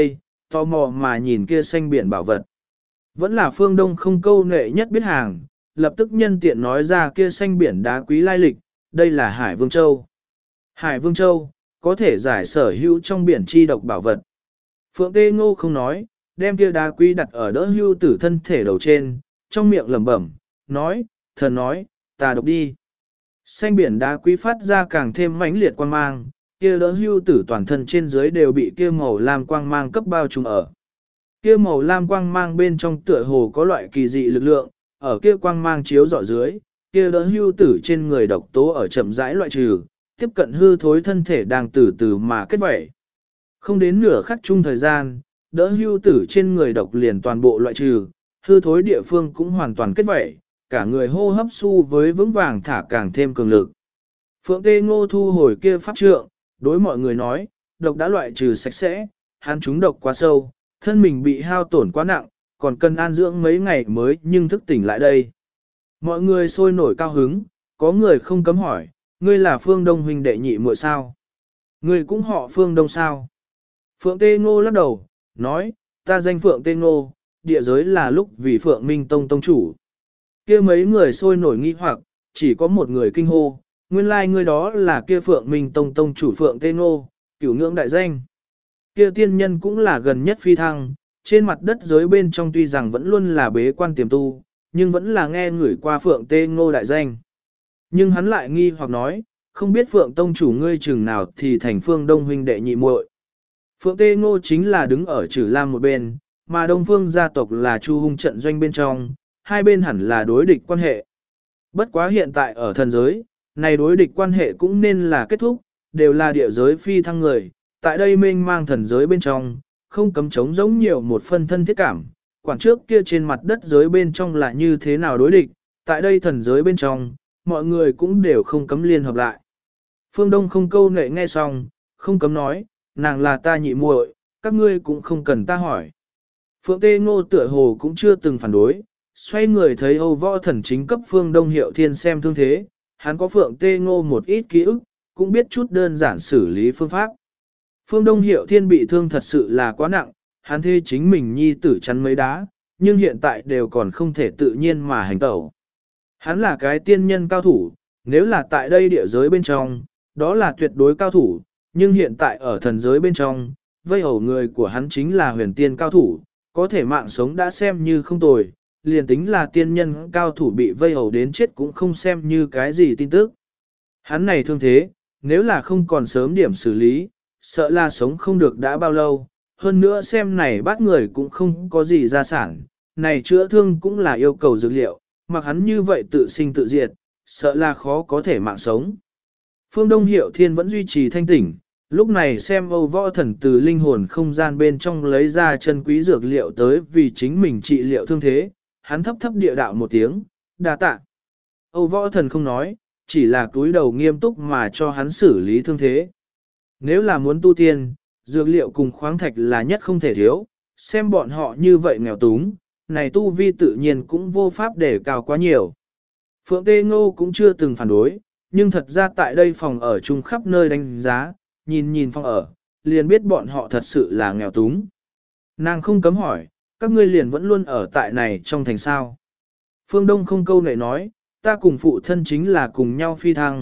tò mò mà nhìn kia xanh biển bảo vật. Vẫn là phương đông không câu nệ nhất biết hàng, lập tức nhân tiện nói ra kia xanh biển đá quý lai lịch, đây là Hải Vương Châu. Hải Vương Châu, có thể giải sở hữu trong biển chi độc bảo vật. Phượng Tê Ngô không nói, đem kia đá quý đặt ở đỡ hưu tử thân thể đầu trên, trong miệng lẩm bẩm, nói, thần nói, ta độc đi. Xanh biển đá quý phát ra càng thêm mãnh liệt quang mang, kia đỡ hưu tử toàn thân trên dưới đều bị kia màu lam quang mang cấp bao trùm ở. Kia màu lam quang mang bên trong tựa hồ có loại kỳ dị lực lượng, ở kia quang mang chiếu rọi dưới, kia đỡ hưu tử trên người độc tố ở chậm rãi loại trừ, tiếp cận hư thối thân thể đang từ từ mà kết vẩy. Không đến nửa khắc chung thời gian, đỡ hưu tử trên người độc liền toàn bộ loại trừ, hư thối địa phương cũng hoàn toàn kết vẩy, cả người hô hấp su với vững vàng thả càng thêm cường lực. Phượng Tê Ngô thu hồi kia pháp trượng, đối mọi người nói, độc đã loại trừ sạch sẽ, hắn trúng độc quá sâu, thân mình bị hao tổn quá nặng, còn cần an dưỡng mấy ngày mới nhưng thức tỉnh lại đây. Mọi người sôi nổi cao hứng, có người không cấm hỏi, ngươi là Phương Đông huynh đệ nhị muội sao? Ngươi cũng họ Phương Đông sao? Phượng Tê Ngô lắc đầu, nói, ta danh Phượng Tê Ngô, địa giới là lúc vì Phượng Minh Tông tông chủ. Kia mấy người sôi nổi nghi hoặc, chỉ có một người kinh hô, nguyên lai ngươi đó là kia Phượng Minh Tông tông chủ Phượng Tê Ngô, cửu ngưỡng đại danh. Kia tiên nhân cũng là gần nhất phi thăng, trên mặt đất giới bên trong tuy rằng vẫn luôn là bế quan tiềm tu, nhưng vẫn là nghe người qua Phượng Tê Ngô đại danh. Nhưng hắn lại nghi hoặc nói, không biết Phượng tông chủ ngươi chừng nào thì thành Phương Đông huynh đệ nhị muội. Phượng Tê Ngô chính là đứng ở Trử Lam một bên, mà Đông Phương gia tộc là Chu Hung trận doanh bên trong, hai bên hẳn là đối địch quan hệ. Bất quá hiện tại ở thần giới, này đối địch quan hệ cũng nên là kết thúc, đều là địa giới phi thăng người, tại đây mênh mang thần giới bên trong, không cấm chống giống nhiều một phân thân thiết cảm, quản trước kia trên mặt đất giới bên trong là như thế nào đối địch, tại đây thần giới bên trong, mọi người cũng đều không cấm liên hợp lại. Phương Đông không câu nệ nghe xong, không cấm nói, nàng là ta nhị muội, các ngươi cũng không cần ta hỏi. Phượng Tê Ngô tựa hồ cũng chưa từng phản đối, xoay người thấy Âu Võ Thần chính cấp Phương Đông Hiệu Thiên xem thương thế, hắn có Phượng Tê Ngô một ít ký ức, cũng biết chút đơn giản xử lý phương pháp. Phương Đông Hiệu Thiên bị thương thật sự là quá nặng, hắn thê chính mình nhi tử chắn mấy đá, nhưng hiện tại đều còn không thể tự nhiên mà hành tẩu. Hắn là cái tiên nhân cao thủ, nếu là tại đây địa giới bên trong, đó là tuyệt đối cao thủ, nhưng hiện tại ở thần giới bên trong, vây hầu người của hắn chính là huyền tiên cao thủ, có thể mạng sống đã xem như không tồi, liền tính là tiên nhân cao thủ bị vây hầu đến chết cũng không xem như cái gì tin tức. Hắn này thương thế, nếu là không còn sớm điểm xử lý, sợ là sống không được đã bao lâu, hơn nữa xem này bắt người cũng không có gì gia sản, này chữa thương cũng là yêu cầu dược liệu, mặc hắn như vậy tự sinh tự diệt, sợ là khó có thể mạng sống. Phương Đông Hiệu Thiên vẫn duy trì thanh tỉnh, lúc này xem Âu Võ Thần từ linh hồn không gian bên trong lấy ra chân quý dược liệu tới vì chính mình trị liệu thương thế, hắn thấp thấp địa đạo một tiếng, đa tạ. Âu Võ Thần không nói, chỉ là cúi đầu nghiêm túc mà cho hắn xử lý thương thế. Nếu là muốn tu tiên, dược liệu cùng khoáng thạch là nhất không thể thiếu, xem bọn họ như vậy nghèo túng, này tu vi tự nhiên cũng vô pháp để cao quá nhiều. Phượng Tê Ngô cũng chưa từng phản đối, nhưng thật ra tại đây phòng ở chung khắp nơi đánh giá, nhìn phòng ở, liền biết bọn họ thật sự là nghèo túng. Nàng không cấm hỏi, các ngươi liền vẫn luôn ở tại này trong thành sao. Phương Đông không câu nệ nói, ta cùng phụ thân chính là cùng nhau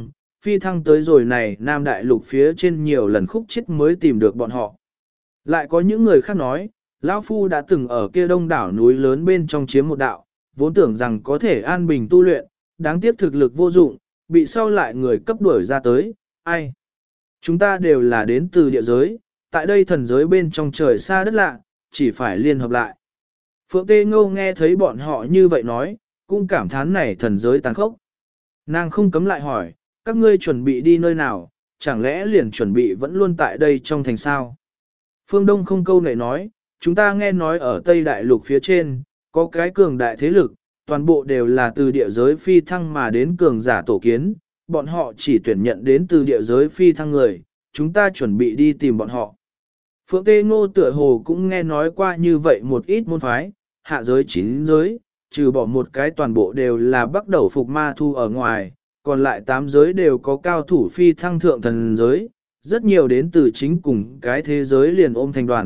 phi thăng tới rồi này Nam Đại Lục phía trên nhiều lần khúc chết mới tìm được bọn họ. Lại có những người khác nói, Lão Phu đã từng ở kia đông đảo núi lớn bên trong chiếm một đạo, vốn tưởng rằng có thể an bình tu luyện, đáng tiếc thực lực vô dụng, bị sau lại người cấp đuổi ra tới, ai? Chúng ta đều là đến từ địa giới, tại đây thần giới bên trong trời xa đất lạ, chỉ phải liên hợp lại. Phượng Tê Ngô nghe thấy bọn họ như vậy nói, cũng cảm thán này thần giới tàn khốc. Nàng không cấm lại hỏi, các ngươi chuẩn bị đi nơi nào, chẳng lẽ liền chuẩn bị vẫn luôn tại đây trong thành sao? Phương Đông không câu nệ nói, chúng ta nghe nói ở Tây Đại Lục phía trên, có cái cường đại thế lực, toàn bộ đều là từ địa giới phi thăng mà đến cường giả tổ kiến, bọn họ chỉ tuyển nhận đến từ địa giới phi thăng người, chúng ta chuẩn bị đi tìm bọn họ. Phượng Tê Ngô tựa hồ cũng nghe nói qua như vậy một ít môn phái, hạ giới 9 giới, trừ bỏ một cái toàn bộ đều là bắt đầu phục ma thu ở ngoài, còn lại 8 giới đều có cao thủ phi thăng thượng thần giới, rất nhiều đến từ chính cùng cái thế giới liền ôm thành đoàn,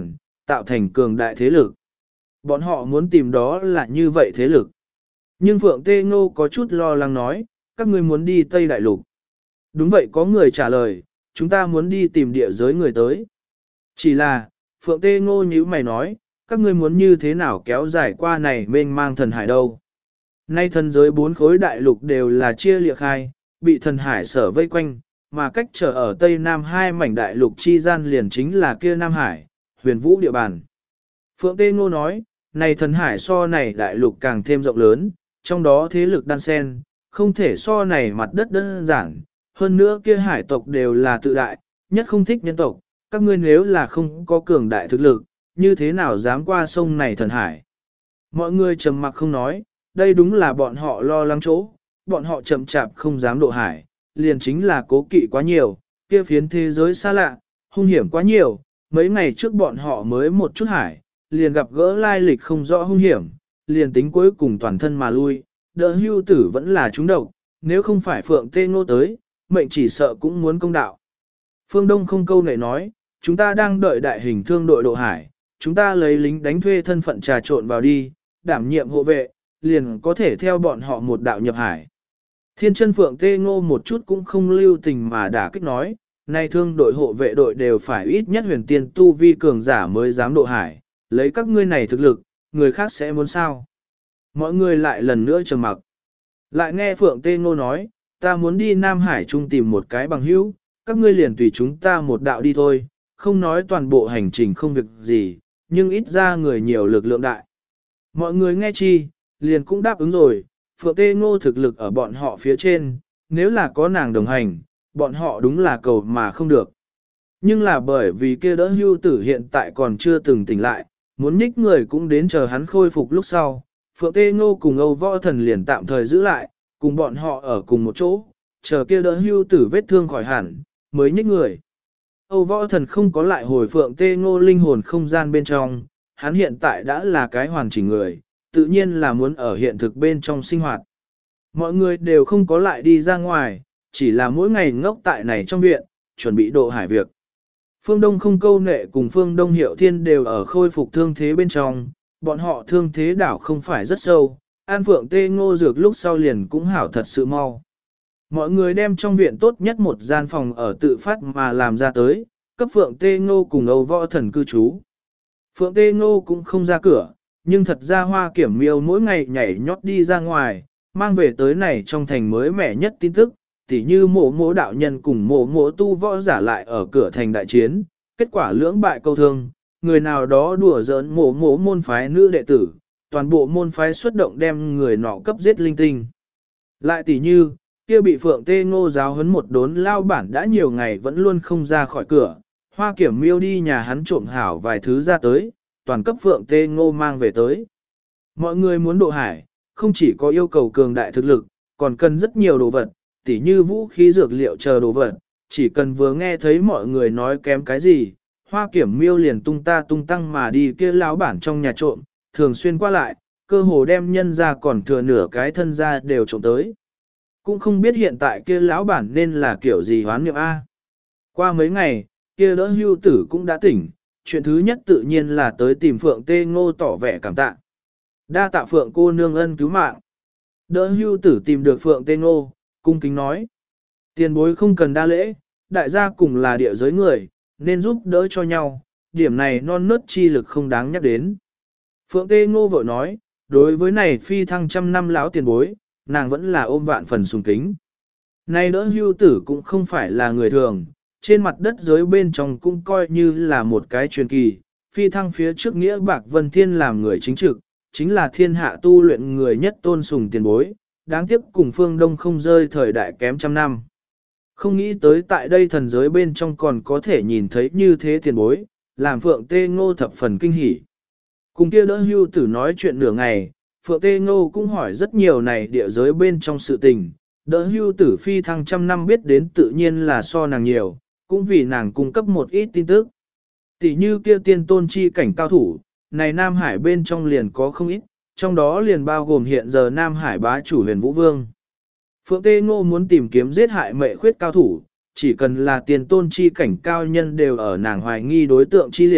tạo thành cường đại thế lực. Bọn họ muốn tìm đó là như vậy thế lực. Nhưng Phượng Tê Ngô có chút lo lắng nói, các ngươi muốn đi Tây Đại Lục. Đúng vậy, có người trả lời, chúng ta muốn đi tìm địa giới người tới. Chỉ là, Phượng Tê Ngô như mày nói, các ngươi muốn như thế nào kéo dài qua này mênh mang thần hải đâu. Nay thần giới 4 khối đại lục đều là chia liệt khai, bị thần hải sở vây quanh, mà cách trở ở Tây Nam hai mảnh đại lục chi gian liền chính là kia Nam Hải, huyền vũ địa bàn. Phượng Tê Ngô nói, này thần hải so này đại lục càng thêm rộng lớn, trong đó thế lực đan sen, không thể so này mặt đất đơn giản, hơn nữa kia hải tộc đều là tự đại, nhất không thích nhân tộc, các ngươi nếu là không có cường đại thực lực, như thế nào dám qua sông này thần hải. Mọi người trầm mặc không nói, đây đúng là bọn họ lo lắng chỗ, bọn họ chậm chạp không dám độ hải, liền chính là cố kỵ quá nhiều, kia phiến thế giới xa lạ, hung hiểm quá nhiều, mấy ngày trước bọn họ mới một chút hải, liền gặp gỡ lai lịch không rõ hung hiểm, liền tính cuối cùng toàn thân mà lui, đỡ hưu tử vẫn là trúng độc, nếu không phải Phượng Tê Ngô tới, mệnh chỉ sợ cũng muốn công đạo. Phương Đông không câu nệ nói, chúng ta đang đợi đại hình thương đội độ hải, chúng ta lấy lính đánh thuê thân phận trà trộn vào đi, đảm nhiệm hộ vệ, liền có thể theo bọn họ một đạo nhập hải. Thiên chân Phượng Tê Ngô một chút cũng không lưu tình mà đả kích nói, nay thương đội hộ vệ đội đều phải ít nhất huyền tiên tu vi cường giả mới dám độ hải, lấy các ngươi này thực lực, người khác sẽ muốn sao. Mọi người lại lần nữa trầm mặc. Lại nghe Phượng Tê Ngô nói, ta muốn đi Nam Hải Trung tìm một cái bằng hữu, các ngươi liền tùy chúng ta một đạo đi thôi, không nói toàn bộ hành trình không việc gì, nhưng ít ra người nhiều lực lượng đại. Mọi người nghe chi, liền cũng đáp ứng rồi, Phượng Tê Ngô thực lực ở bọn họ phía trên, nếu là có nàng đồng hành, bọn họ đúng là cầu mà không được. Nhưng là bởi vì kia đỡ hưu tử hiện tại còn chưa từng tỉnh lại, muốn nhích người cũng đến chờ hắn khôi phục lúc sau. Phượng Tê Ngô cùng Âu Võ Thần liền tạm thời giữ lại, cùng bọn họ ở cùng một chỗ, chờ kia đỡ hưu tử vết thương khỏi hẳn, mới nhích người. Âu Võ Thần không có lại hồi Phượng Tê Ngô linh hồn không gian bên trong, hắn hiện tại đã là cái hoàn chỉnh người, tự nhiên là muốn ở hiện thực bên trong sinh hoạt. Mọi người đều không có lại đi ra ngoài, chỉ là mỗi ngày ngốc tại này trong viện, chuẩn bị độ hải việc. Phương Đông không câu nệ cùng Phương Đông Hiệu Thiên đều ở khôi phục thương thế bên trong, bọn họ thương thế đảo không phải rất sâu, An Phượng Tê Ngô dược lúc sau liền cũng hảo thật sự mau. Mọi người đem trong viện tốt nhất một gian phòng ở tự phát mà làm ra tới, cấp Phượng Tê Ngô cùng Âu Võ Thần cư trú. Phượng Tê Ngô cũng không ra cửa, nhưng thật ra Hoa Kiểm Miêu mỗi ngày nhảy nhót đi ra ngoài, mang về tới này trong thành mới mẻ nhất tin tức, tỉ như mộ đạo nhân cùng mộ tu võ giả lại ở cửa thành đại chiến, kết quả lưỡng bại câu thương, người nào đó đùa giỡn mộ môn phái nữ đệ tử, toàn bộ môn phái xuất động đem người nọ cấp giết linh tinh. Lại tỉ như, kia bị Phượng Tê Ngô giáo huấn một đốn lao bản đã nhiều ngày vẫn luôn không ra khỏi cửa, Hoa Kiểm Miêu đi nhà hắn trộm hảo vài thứ ra tới, toàn cấp Phượng Tê Ngô mang về tới. Mọi người muốn độ hải, không chỉ có yêu cầu cường đại thực lực, còn cần rất nhiều đồ vật, tỉ như vũ khí dược liệu chờ đồ vật, chỉ cần vừa nghe thấy mọi người nói kém cái gì, Hoa Kiểm Miêu liền tung ta tung tăng mà đi kia lão bản trong nhà trộm, thường xuyên qua lại, cơ hồ đem nhân ra còn thừa nửa cái thân ra đều trộm tới. Cũng không biết hiện tại kia lão bản nên là kiểu gì hoán niệm A. Qua mấy ngày, kia đỡ hưu tử cũng đã tỉnh, chuyện thứ nhất tự nhiên là tới tìm Phượng Tê Ngô tỏ vẻ cảm tạ. Đa tạ Phượng cô nương ân cứu mạng. Đỡ hưu tử tìm được Phượng Tê Ngô, cung kính nói. Tiền bối không cần đa lễ, đại gia cùng là địa giới người, nên giúp đỡ cho nhau, điểm này non nớt chi lực không đáng nhắc đến. Phượng Tê Ngô vội nói, đối với này phi thăng trăm năm lão tiền bối, nàng vẫn là ôm vạn phần sùng kính. Nay đỡ hưu tử cũng không phải là người thường, trên mặt đất giới bên trong cũng coi như là một cái truyền kỳ, phi thăng phía trước nghĩa Bạc Vân Thiên làm người chính trực, chính là thiên hạ tu luyện người nhất tôn sùng tiền bối, đáng tiếc cùng phương Đông không rơi thời đại kém trăm năm. Không nghĩ tới tại đây thần giới bên trong còn có thể nhìn thấy như thế tiền bối, làm Phượng Tê Ngô thập phần kinh hỉ. Cùng kia đỡ hưu tử nói chuyện nửa ngày, Phượng Tê Ngô cũng hỏi rất nhiều này địa giới bên trong sự tình, đỡ hưu tử phi thăng trăm năm biết đến tự nhiên là so nàng nhiều, cũng vì nàng cung cấp một ít tin tức. Tỷ như kia tiên tôn chi cảnh cao thủ, này Nam Hải bên trong liền có không ít, trong đó liền bao gồm hiện giờ Nam Hải bá chủ Huyền Vũ Vương. Phượng Tê Ngô muốn tìm kiếm giết hại mệ khuyết cao thủ, chỉ cần là tiền tôn chi cảnh cao nhân đều ở nàng hoài nghi đối tượng chi liệt,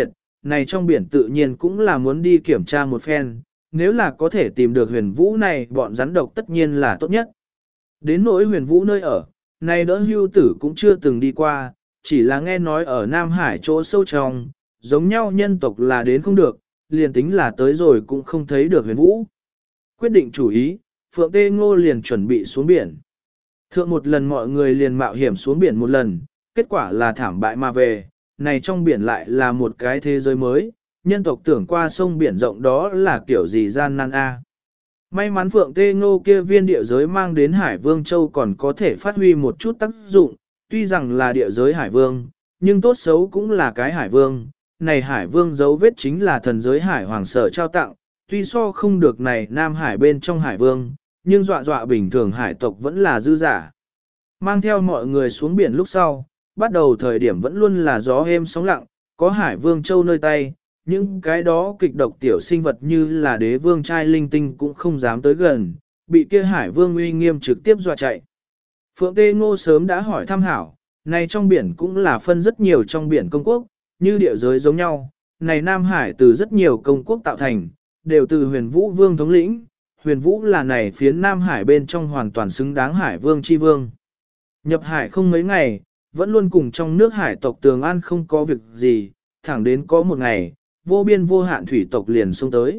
này trong biển tự nhiên cũng là muốn đi kiểm tra một phen, nếu là có thể tìm được huyền vũ này bọn rắn độc tất nhiên là tốt nhất. Đến nỗi huyền vũ nơi ở, này đỡ hưu tử cũng chưa từng đi qua, chỉ là nghe nói ở Nam Hải chỗ sâu trong, giống nhau nhân tộc là đến không được, liền tính là tới rồi cũng không thấy được huyền vũ. Quyết định chủ ý, Phượng Tê Ngô liền chuẩn bị xuống biển. Thượng một lần mọi người liền mạo hiểm xuống biển một lần, kết quả là thảm bại mà về, này trong biển lại là một cái thế giới mới, nhân tộc tưởng qua sông biển rộng đó là kiểu gì gian nan a. May mắn Phượng Tê Ngô kia viên địa giới mang đến Hải Vương Châu còn có thể phát huy một chút tác dụng, tuy rằng là địa giới Hải Vương, nhưng tốt xấu cũng là cái Hải Vương. Này Hải Vương dấu vết chính là thần giới Hải Hoàng sở trao tặng, tuy so không được này Nam Hải bên trong Hải Vương, nhưng dọa bình thường hải tộc vẫn là dư giả. Mang theo mọi người xuống biển lúc sau, bắt đầu thời điểm vẫn luôn là gió êm sóng lặng, có Hải Vương Châu nơi tay, những cái đó kịch độc tiểu sinh vật như là đế vương trai linh tinh cũng không dám tới gần, bị kia Hải Vương uy nghiêm trực tiếp dọa chạy. Phượng Tê Ngô sớm đã hỏi thăm hảo, này trong biển cũng là phân rất nhiều trong biển công quốc, như địa giới giống nhau, này Nam Hải từ rất nhiều công quốc tạo thành, đều từ huyền vũ vương thống lĩnh, huyền vũ là này phiến Nam Hải bên trong hoàn toàn xứng đáng Hải Vương chi vương. Nhập hải không mấy ngày, vẫn luôn cùng trong nước hải tộc Tường An không có việc gì, thẳng đến có một ngày, vô biên vô hạn thủy tộc liền xông tới.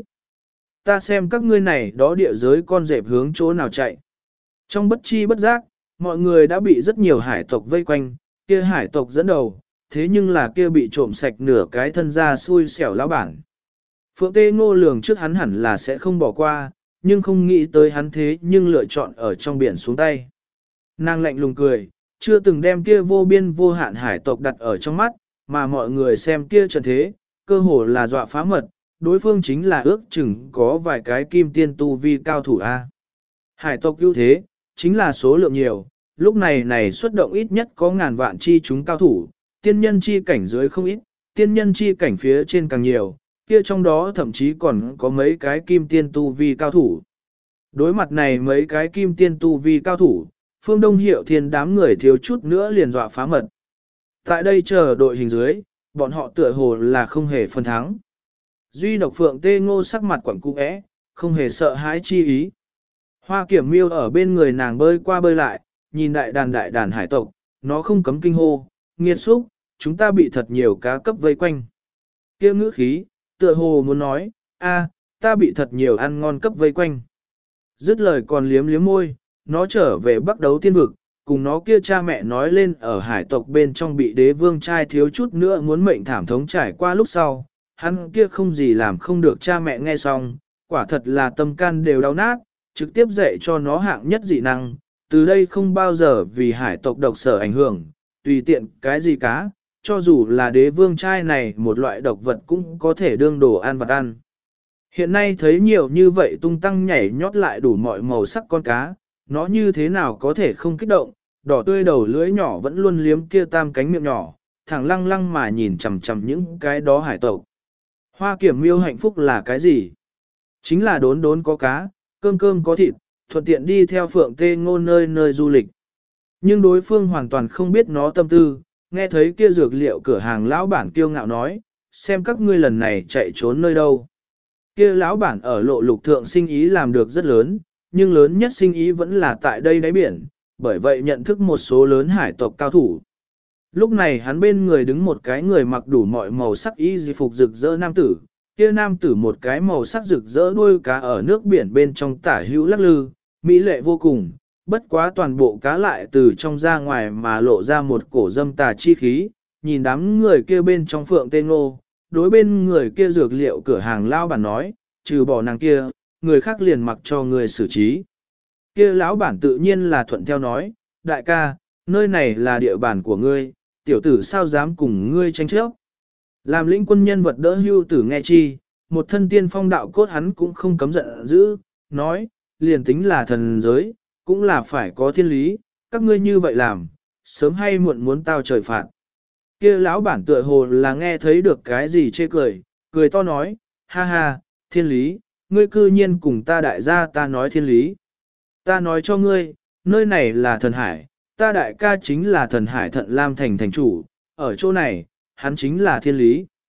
Ta xem các ngươi này đó địa giới con dẹp hướng chỗ nào chạy. Trong bất chi bất giác, mọi người đã bị rất nhiều hải tộc vây quanh, kia hải tộc dẫn đầu, thế nhưng là kia bị trộm sạch nửa cái thân ra xui xẻo lão bản. Phượng Tê Ngô lường trước hắn hẳn là sẽ không bỏ qua, nhưng không nghĩ tới hắn thế nhưng lựa chọn ở trong biển xuống tay. Nàng lạnh lùng cười, chưa từng đem kia vô biên vô hạn hải tộc đặt ở trong mắt, mà mọi người xem kia trận thế, cơ hồ là dọa phá mật, đối phương chính là ước chừng có vài cái kim tiên tu vi cao thủ A. Hải tộc ưu thế, chính là số lượng nhiều, lúc này xuất động ít nhất có ngàn vạn chi chúng cao thủ, tiên nhân chi cảnh dưới không ít, tiên nhân chi cảnh phía trên càng nhiều, kia trong đó thậm chí còn có mấy cái kim tiên tu vi cao thủ. Đối mặt này mấy cái kim tiên tu vi cao thủ, Phương Đông Hiệu Thiên đám người thiếu chút nữa liền dọa phá mật. Tại đây chờ đội hình dưới, bọn họ tựa hồ là không hề phân thắng. Duy độc Phượng Tê Ngô sắc mặt quẩn cung ẽ, không hề sợ hãi chi ý. Hoa Kiểm Miêu ở bên người nàng bơi qua bơi lại, nhìn đại đàn hải tộc, nó không cấm kinh hô, nghiệt xúc, chúng ta bị thật nhiều cá cấp vây quanh. Kia ngữ khí, tựa hồ muốn nói, a, ta bị thật nhiều ăn ngon cấp vây quanh. Dứt lời còn liếm liếm môi, nó trở về Bắc Đấu Tiên Vực, cùng nó kia cha mẹ nói lên ở hải tộc bên trong bị đế vương trai thiếu chút nữa muốn mệnh thảm thống trải qua lúc sau, hắn kia không gì làm không được cha mẹ nghe xong, quả thật là tâm can đều đau nát, trực tiếp dạy cho nó hạng nhất dị năng, từ đây không bao giờ vì hải tộc độc sở ảnh hưởng, tùy tiện cái gì cá, cho dù là đế vương trai này một loại độc vật cũng có thể đương đồ ăn vật ăn. Hiện nay thấy nhiều như vậy tung tăng nhảy nhót lại đủ mọi màu sắc con cá, nó như thế nào có thể không kích động, đỏ tươi đầu lưỡi nhỏ vẫn luôn liếm kia tam cánh miệng nhỏ, thẳng lăng lăng mà nhìn chằm chằm những cái đó hải tộc. Hoa Kiểm Miêu hạnh phúc là cái gì? Chính là đốn đốn có cá, cơm cơm có thịt, thuận tiện đi theo Phượng Tê Ngô nơi nơi du lịch. Nhưng đối phương hoàn toàn không biết nó tâm tư, nghe thấy kia dược liệu cửa hàng lão bản kiêu ngạo nói, xem các ngươi lần này chạy trốn nơi đâu. Kia lão bản ở lộ lục thượng sinh ý làm được rất lớn, nhưng lớn nhất sinh ý vẫn là tại đây đáy biển, bởi vậy nhận thức một số lớn hải tộc cao thủ. Lúc này hắn bên người đứng một cái người mặc đủ mọi màu sắc y di phục rực rỡ nam tử, kia nam tử một cái màu sắc rực rỡ đuôi cá ở nước biển bên trong tả hữu lắc lư, mỹ lệ vô cùng, bất quá toàn bộ cá lại từ trong ra ngoài mà lộ ra một cổ dâm tà chi khí, nhìn đám người kia bên trong Phượng Tê Ngô, đối bên người kia dược liệu cửa hàng lao bản nói, trừ bỏ nàng kia, người khác liền mặc cho người xử trí. Kia lão bản tự nhiên là thuận theo nói, đại ca, nơi này là địa bàn của ngươi, tiểu tử sao dám cùng ngươi tranh chấp. Làm lĩnh quân nhân vật đỡ hưu tử nghe chi, một thân tiên phong đạo cốt hắn cũng không cấm giận dữ, nói, liền tính là thần giới, cũng là phải có thiên lý, các ngươi như vậy làm, sớm hay muộn muốn tao trời phạt. Kia lão bản tựa hồ là nghe thấy được cái gì chê cười, cười to nói, ha ha, thiên lý, ngươi cư nhiên cùng ta đại gia ta nói thiên lý. Ta nói cho ngươi, nơi này là thần hải, ta đại ca chính là thần hải Thận Lam thành thành chủ, ở chỗ này, hắn chính là thiên lý.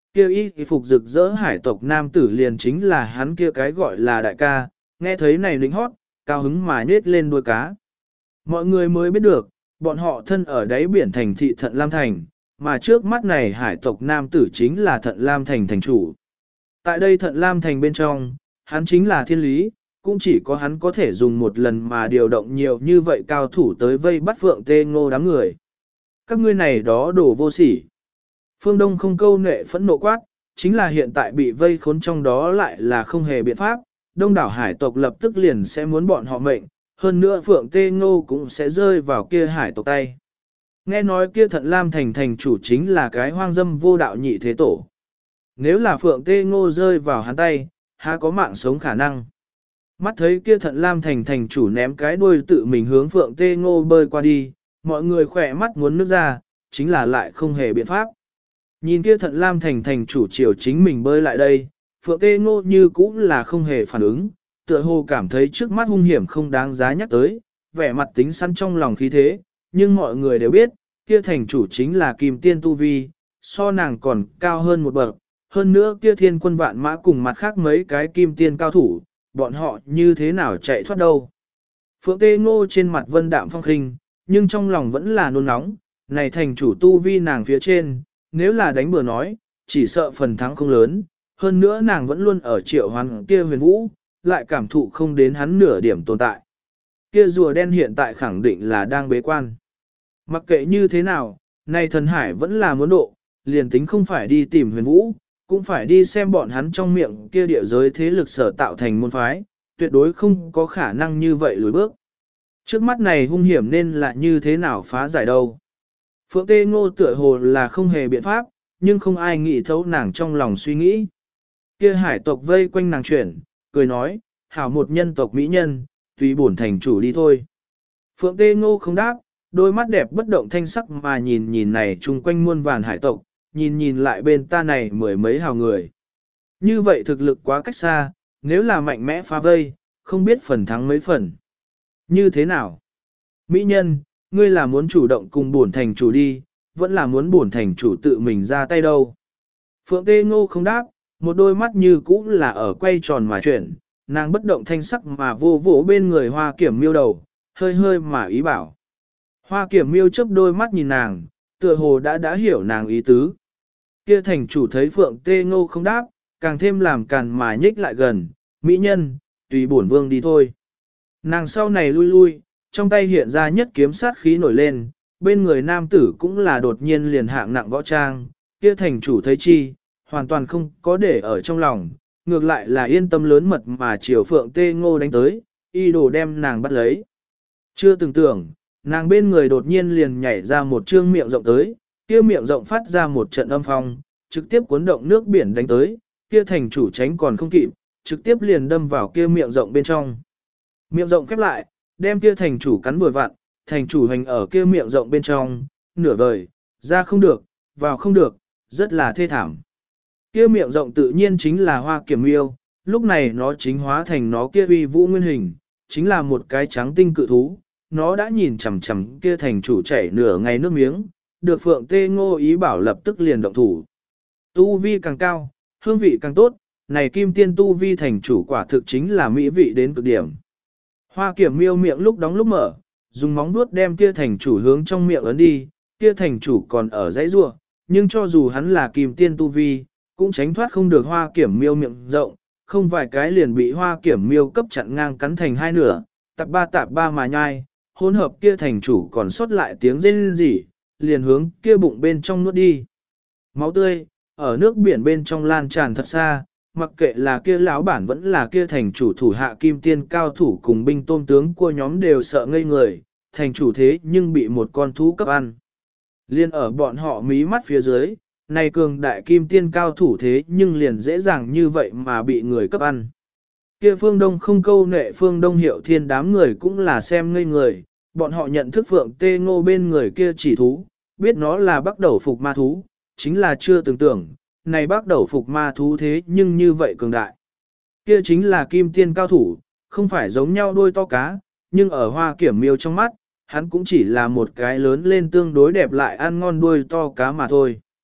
Kia y phục rực rỡ hải tộc nam tử liền chính là hắn kia cái gọi là đại ca, nghe thấy này lính hót, cao hứng mà nhết lên đuôi cá. Mọi người mới biết được, bọn họ thân ở đáy biển thành thị Thận Lam Thành, mà trước mắt này hải tộc nam tử chính là Thận Lam Thành thành chủ. Tại đây Thận Lam Thành bên trong, hắn chính là thiên lý, cũng chỉ có hắn có thể dùng một lần mà điều động nhiều như vậy cao thủ tới vây bắt Phượng Tê Ngô đám người. Các ngươi này đó đổ vô sỉ. Phương Đông không câu nệ phẫn nộ quát, chính là hiện tại bị vây khốn trong đó lại là không hề biện pháp, đông đảo hải tộc lập tức liền sẽ muốn bọn họ mệnh, hơn nữa Phượng Tê Ngô cũng sẽ rơi vào kia hải tộc tay. Nghe nói kia Thận Lam Thành thành chủ chính là cái hoang dâm vô đạo nhị thế tổ. Nếu là Phượng Tê Ngô rơi vào hắn tay, há có mạng sống khả năng. Mắt thấy kia Thận Lam Thành thành chủ ném cái đuôi tự mình hướng Phượng Tê Ngô bơi qua đi, mọi người khỏe mắt muốn nước ra, chính là lại không hề biện pháp. Nhìn kia Thận Lam Thành thành chủ chiều chính mình bơi lại đây, Phượng Tê Ngô như cũng là không hề phản ứng, tựa hồ cảm thấy trước mắt hung hiểm không đáng giá nhắc tới, vẻ mặt tính săn trong lòng khí thế, nhưng mọi người đều biết, kia thành chủ chính là Kim Tiên Tu Vi, so nàng còn cao hơn một bậc, hơn nữa kia thiên quân vạn mã cùng mặt khác mấy cái Kim Tiên cao thủ, bọn họ như thế nào chạy thoát đâu. Phượng Tê Ngô trên mặt vân đạm phong khinh, nhưng trong lòng vẫn là nôn nóng, này thành chủ Tu Vi nàng phía trên, nếu là đánh bừa nói, chỉ sợ phần thắng không lớn, hơn nữa nàng vẫn luôn ở triệu hoán kia huyền vũ, lại cảm thụ không đến hắn nửa điểm tồn tại. Kia rùa đen hiện tại khẳng định là đang bế quan. Mặc kệ như thế nào, này thần hải vẫn là muốn độ, liền tính không phải đi tìm huyền vũ, cũng phải đi xem bọn hắn trong miệng kia địa giới thế lực sở tạo thành môn phái, tuyệt đối không có khả năng như vậy lùi bước. Trước mắt này hung hiểm nên là như thế nào phá giải đâu. Phượng Tê Ngô tựa hồ là không hề biện pháp, nhưng không ai nghĩ thấu nàng trong lòng suy nghĩ. Kia hải tộc vây quanh nàng chuyển, cười nói, hảo một nhân tộc mỹ nhân, tùy bổn thành chủ đi thôi. Phượng Tê Ngô không đáp, đôi mắt đẹp bất động thanh sắc mà nhìn nhìn này chung quanh muôn vàn hải tộc, nhìn nhìn lại bên ta này mười mấy hào người. Như vậy thực lực quá cách xa, nếu là mạnh mẽ phá vây, không biết phần thắng mấy phần. Như thế nào? Mỹ nhân, ngươi là muốn chủ động cùng bổn thành chủ đi, vẫn là muốn bổn thành chủ tự mình ra tay đâu. Phượng Tê Ngô không đáp, một đôi mắt như cũ là ở quay tròn mà chuyển, nàng bất động thanh sắc mà vô vỗ bên người Hoa Kiểm Miêu đầu, hơi hơi mà ý bảo. Hoa Kiểm Miêu chớp đôi mắt nhìn nàng, tựa hồ đã hiểu nàng ý tứ. Kia thành chủ thấy Phượng Tê Ngô không đáp, càng thêm làm càn mà nhích lại gần, mỹ nhân, tùy bổn vương đi thôi. Nàng sau này lui lui, trong tay hiện ra nhất kiếm sát khí nổi lên, bên người nam tử cũng là đột nhiên liền hạng nặng võ trang, kia thành chủ thấy chi, hoàn toàn không có để ở trong lòng, ngược lại là yên tâm lớn mật mà chiều Phượng Tê Ngô đánh tới, y đồ đem nàng bắt lấy. Chưa từng tưởng, nàng bên người đột nhiên liền nhảy ra một trương miệng rộng tới, kia miệng rộng phát ra một trận âm phong, trực tiếp cuốn động nước biển đánh tới, kia thành chủ tránh còn không kịp, trực tiếp liền đâm vào kia miệng rộng bên trong. Miệng rộng khép lại, đem kia thành chủ cắn vừa vặn, thành chủ hành ở kia miệng rộng bên trong, nửa vời, ra không được, vào không được, rất là thê thảm. Kia miệng rộng tự nhiên chính là Hoa Kiểm Miêu, lúc này nó chính hóa thành nó kia uy vũ nguyên hình, chính là một cái trắng tinh cự thú, nó đã nhìn chằm chằm kia thành chủ chảy nửa ngày nước miếng, được Phượng Tê Ngô ý bảo lập tức liền động thủ. Tu vi càng cao, hương vị càng tốt, này kim tiên tu vi thành chủ quả thực chính là mỹ vị đến cực điểm. Hoa Kiểm Miêu miệng lúc đóng lúc mở, dùng móng vuốt đem kia thành chủ hướng trong miệng ấn đi, kia thành chủ còn ở dãy rua, nhưng cho dù hắn là kim tiên tu vi, cũng tránh thoát không được Hoa Kiểm Miêu miệng rộng, không vài cái liền bị Hoa Kiểm Miêu cấp chặn ngang cắn thành hai nửa, tạp ba mà nhai, hỗn hợp kia thành chủ còn sót lại tiếng rên rỉ, liền hướng kia bụng bên trong nuốt đi. Máu tươi, ở nước biển bên trong lan tràn thật xa, mặc kệ là kia lão bản vẫn là kia thành chủ thủ hạ kim tiên cao thủ cùng binh tôm tướng của nhóm đều sợ ngây người, thành chủ thế nhưng bị một con thú cấp ăn. Liên ở bọn họ mí mắt phía dưới, này cường đại kim tiên cao thủ thế nhưng liền dễ dàng như vậy mà bị người cấp ăn. Kia phương đông không câu nệ phương đông hiệu thiên đám người cũng là xem ngây người, bọn họ nhận thức Phượng Tê Ngô bên người kia chỉ thú, biết nó là bắt đầu phục ma thú, chính là chưa từng tưởng, này bắt đầu phục ma thú thế nhưng như vậy cường đại. Kia chính là kim tiên cao thủ, không phải giống nhau đôi to cá, nhưng ở Hoa Kiểm Miêu trong mắt, hắn cũng chỉ là một cái lớn lên tương đối đẹp lại ăn ngon đuôi to cá mà thôi.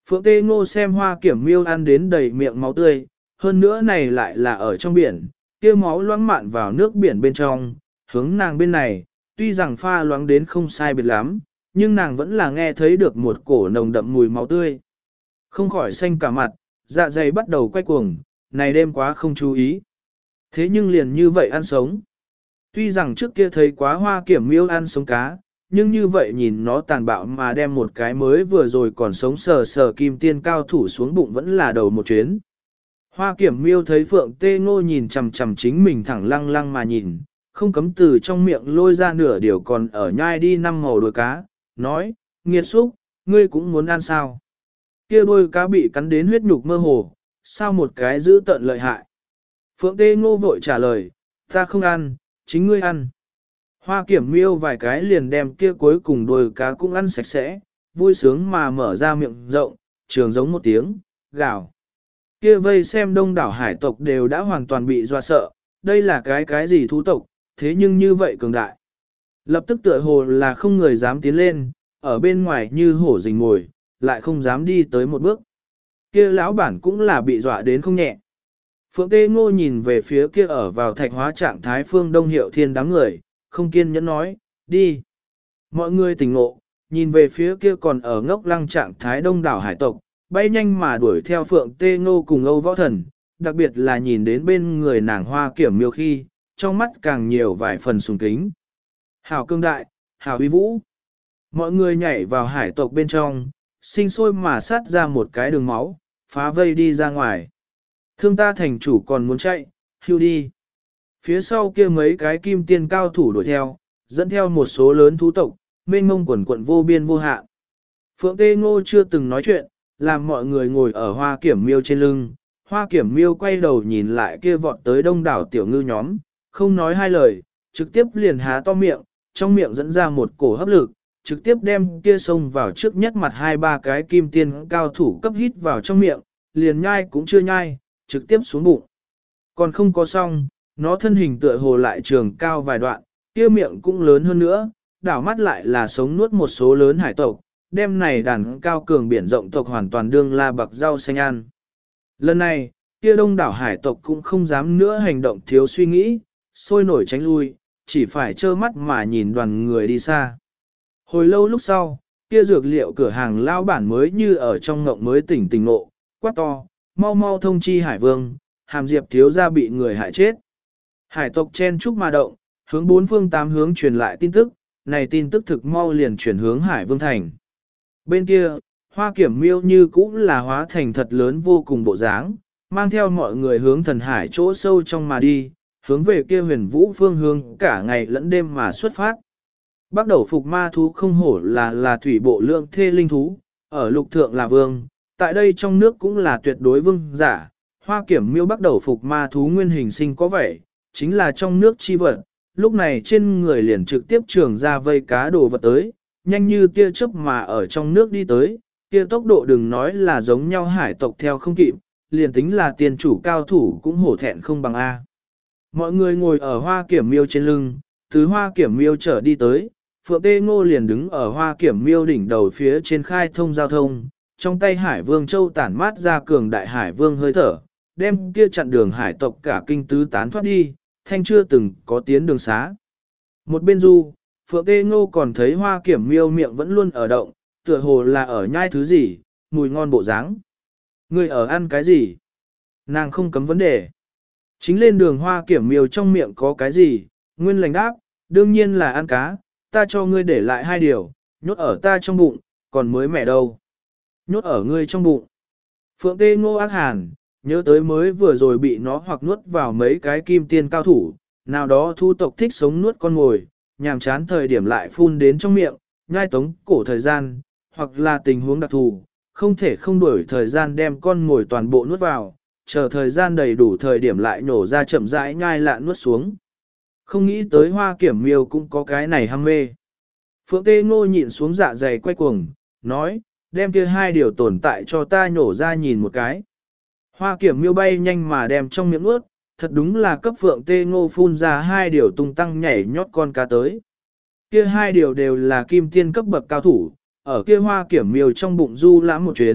Phượng Tê Ngô xem Hoa Kiểm Miêu ăn đến đầy miệng máu tươi, hơn nữa này lại là ở trong biển, kia máu loãng mạn vào nước biển bên trong, hướng nàng bên này, tuy rằng pha loãng đến không sai biệt lắm, nhưng nàng vẫn là nghe thấy được một cổ nồng đậm mùi máu tươi. Không khỏi xanh cả mặt, dạ dày bắt đầu quay cuồng, này đêm quá không chú ý. Thế nhưng liền như vậy ăn sống. Tuy rằng trước kia thấy quá Hoa Kiểm Miêu ăn sống cá, nhưng như vậy nhìn nó tàn bạo mà đem một cái mới vừa rồi còn sống sờ sờ kim tiên cao thủ xuống bụng vẫn là đầu một chuyến. Hoa Kiểm Miêu thấy Phượng Tê Ngô nhìn chằm chằm chính mình thẳng lăng lăng mà nhìn, không cấm từ trong miệng lôi ra nửa điều còn ở nhai đi năm màu đuôi cá, nói, nghiệt xúc, ngươi cũng muốn ăn sao? Kia đuôi cá bị cắn đến huyết nhục mơ hồ, sao một cái giữ tận lợi hại? Phượng Tê Ngô vội trả lời, ta không ăn, chính ngươi ăn. Hoa Kiểm Miêu vài cái liền đem kia cuối cùng đuôi cá cũng ăn sạch sẽ, vui sướng mà mở ra miệng rộng, trường giống một tiếng, gào. Kia vây xem đông đảo hải tộc đều đã hoàn toàn bị dọa sợ, đây là cái gì thú tộc, thế nhưng như vậy cường đại. Lập tức tựa hồ là không người dám tiến lên, ở bên ngoài như hổ rình mồi, lại không dám đi tới một bước. Kia lão bản cũng là bị dọa đến không nhẹ. Phượng Tê Ngô nhìn về phía kia ở vào thạch hóa trạng thái Phương Đông Hiệu Thiên đám người, không kiên nhẫn nói, đi. Mọi người tỉnh ngộ, nhìn về phía kia còn ở ngốc lăng trạng thái đông đảo hải tộc, bay nhanh mà đuổi theo Phượng Tê Ngô cùng Âu Võ Thần, đặc biệt là nhìn đến bên người nàng Hoa Kiểm Miêu khi, trong mắt càng nhiều vài phần sùng kính. Hảo cương đại, hảo uy vũ. Mọi người nhảy vào hải tộc bên trong, sinh sôi mà sát ra một cái đường máu, phá vây đi ra ngoài. Thương ta thành chủ còn muốn chạy, hưu đi. Phía sau kia mấy cái kim tiên cao thủ đuổi theo, dẫn theo một số lớn thú tộc, mênh mông quần quận vô biên vô hạn. Phượng Tê Ngô chưa từng nói chuyện, làm mọi người ngồi ở Hoa Kiểm Miêu trên lưng. Hoa Kiểm Miêu quay đầu nhìn lại kia vọt tới đông đảo tiểu ngư nhóm, không nói hai lời, trực tiếp liền há to miệng, trong miệng dẫn ra một cổ hấp lực, trực tiếp đem kia xông vào trước nhất mặt hai ba cái kim tiên cao thủ cấp hít vào trong miệng, liền nhai cũng chưa nhai, trực tiếp xuống bụng. Còn không có xong, nó thân hình tựa hồ lại trường cao vài đoạn, kia miệng cũng lớn hơn nữa, đảo mắt lại là sống nuốt một số lớn hải tộc, đem này đàn cao cường biển rộng tộc hoàn toàn đương la bạc rau xanh ăn. Lần này, kia đông đảo hải tộc cũng không dám nữa hành động thiếu suy nghĩ, sôi nổi tránh lui, chỉ phải trơ mắt mà nhìn đoàn người đi xa. Hồi lâu lúc sau, kia dược liệu cửa hàng lao bản mới như ở trong ngộng mới tỉnh tỉnh ngộ, quát to, mau mau thông chi hải vương, Hàm Diệp thiếu gia bị người hại chết. Hải tộc chen chúc mà động, hướng bốn phương tám hướng truyền lại tin tức, này tin tức thực mau liền chuyển hướng Hải Vương Thành. Bên kia, Hoa Kiểm Miêu như cũng là hóa thành thật lớn vô cùng bộ dáng, mang theo mọi người hướng thần hải chỗ sâu trong mà đi, hướng về kia huyền vũ phương hướng cả ngày lẫn đêm mà xuất phát. Bắt đầu phục ma thú không hổ là thủy bộ lượng thê linh thú, ở lục thượng là vương, tại đây trong nước cũng là tuyệt đối vương giả. Hoa Kiểm Miêu bắt đầu phục ma thú nguyên hình sinh có vẻ, chính là trong nước chi vật, lúc này trên người liền trực tiếp trường ra vây cá đồ vật tới, nhanh như tia chớp mà ở trong nước đi tới, kia tốc độ đừng nói là giống nhau hải tộc theo không kịp, liền tính là tiền chủ cao thủ cũng hổ thẹn không bằng A. Mọi người ngồi ở Hoa Kiểm Miêu trên lưng, từ Hoa Kiểm Miêu trở đi tới, Phượng Tê Ngô liền đứng ở Hoa Kiểm Miêu đỉnh đầu phía trên khai thông giao thông, trong tay Hải Vương Châu tản mát ra cường đại Hải Vương hơi thở, đem kia chặn đường hải tộc cả kinh tứ tán thoát đi, thanh chưa từng có tiến đường xá. Một bên du, Phượng Tê Ngô còn thấy Hoa Kiểm Miêu miệng vẫn luôn ở động, tựa hồ là ở nhai thứ gì, mùi ngon bộ dáng. Người ở ăn cái gì? Nàng không cấm vấn đề. Chính lên đường Hoa Kiểm Miêu trong miệng có cái gì? Nguyên lành đáp, đương nhiên là ăn cá, ta cho ngươi để lại hai điều, nhốt ở ta trong bụng, còn mới mẻ đâu. Nhốt ở ngươi trong bụng. Phượng Tê Ngô ác hàn, nhớ tới mới vừa rồi bị nó hoặc nuốt vào mấy cái kim tiên cao thủ, nào đó thu tộc thích sống nuốt con ngồi, nhàm chán thời điểm lại phun đến trong miệng, nhai tống cổ thời gian, hoặc là tình huống đặc thù, không thể không đuổi thời gian đem con ngồi toàn bộ nuốt vào, chờ thời gian đầy đủ thời điểm lại nổ ra chậm rãi nhai lạn nuốt xuống. Không nghĩ tới Hoa Kiểm Miêu cũng có cái này ham mê. Phượng Tê Ngô nhịn xuống dạ dày quay cuồng, nói, đem kia hai điều tồn tại cho ta nhổ ra nhìn một cái. Hoa Kiểm Miêu bay nhanh mà đem trong miệng nuốt, thật đúng là cấp Phượng Tê Ngô phun ra hai điều tung tăng nhảy nhót con cá tới. Kia hai điều đều là kim tiên cấp bậc cao thủ, ở kia Hoa Kiểm Miêu trong bụng du lãm một chuyến,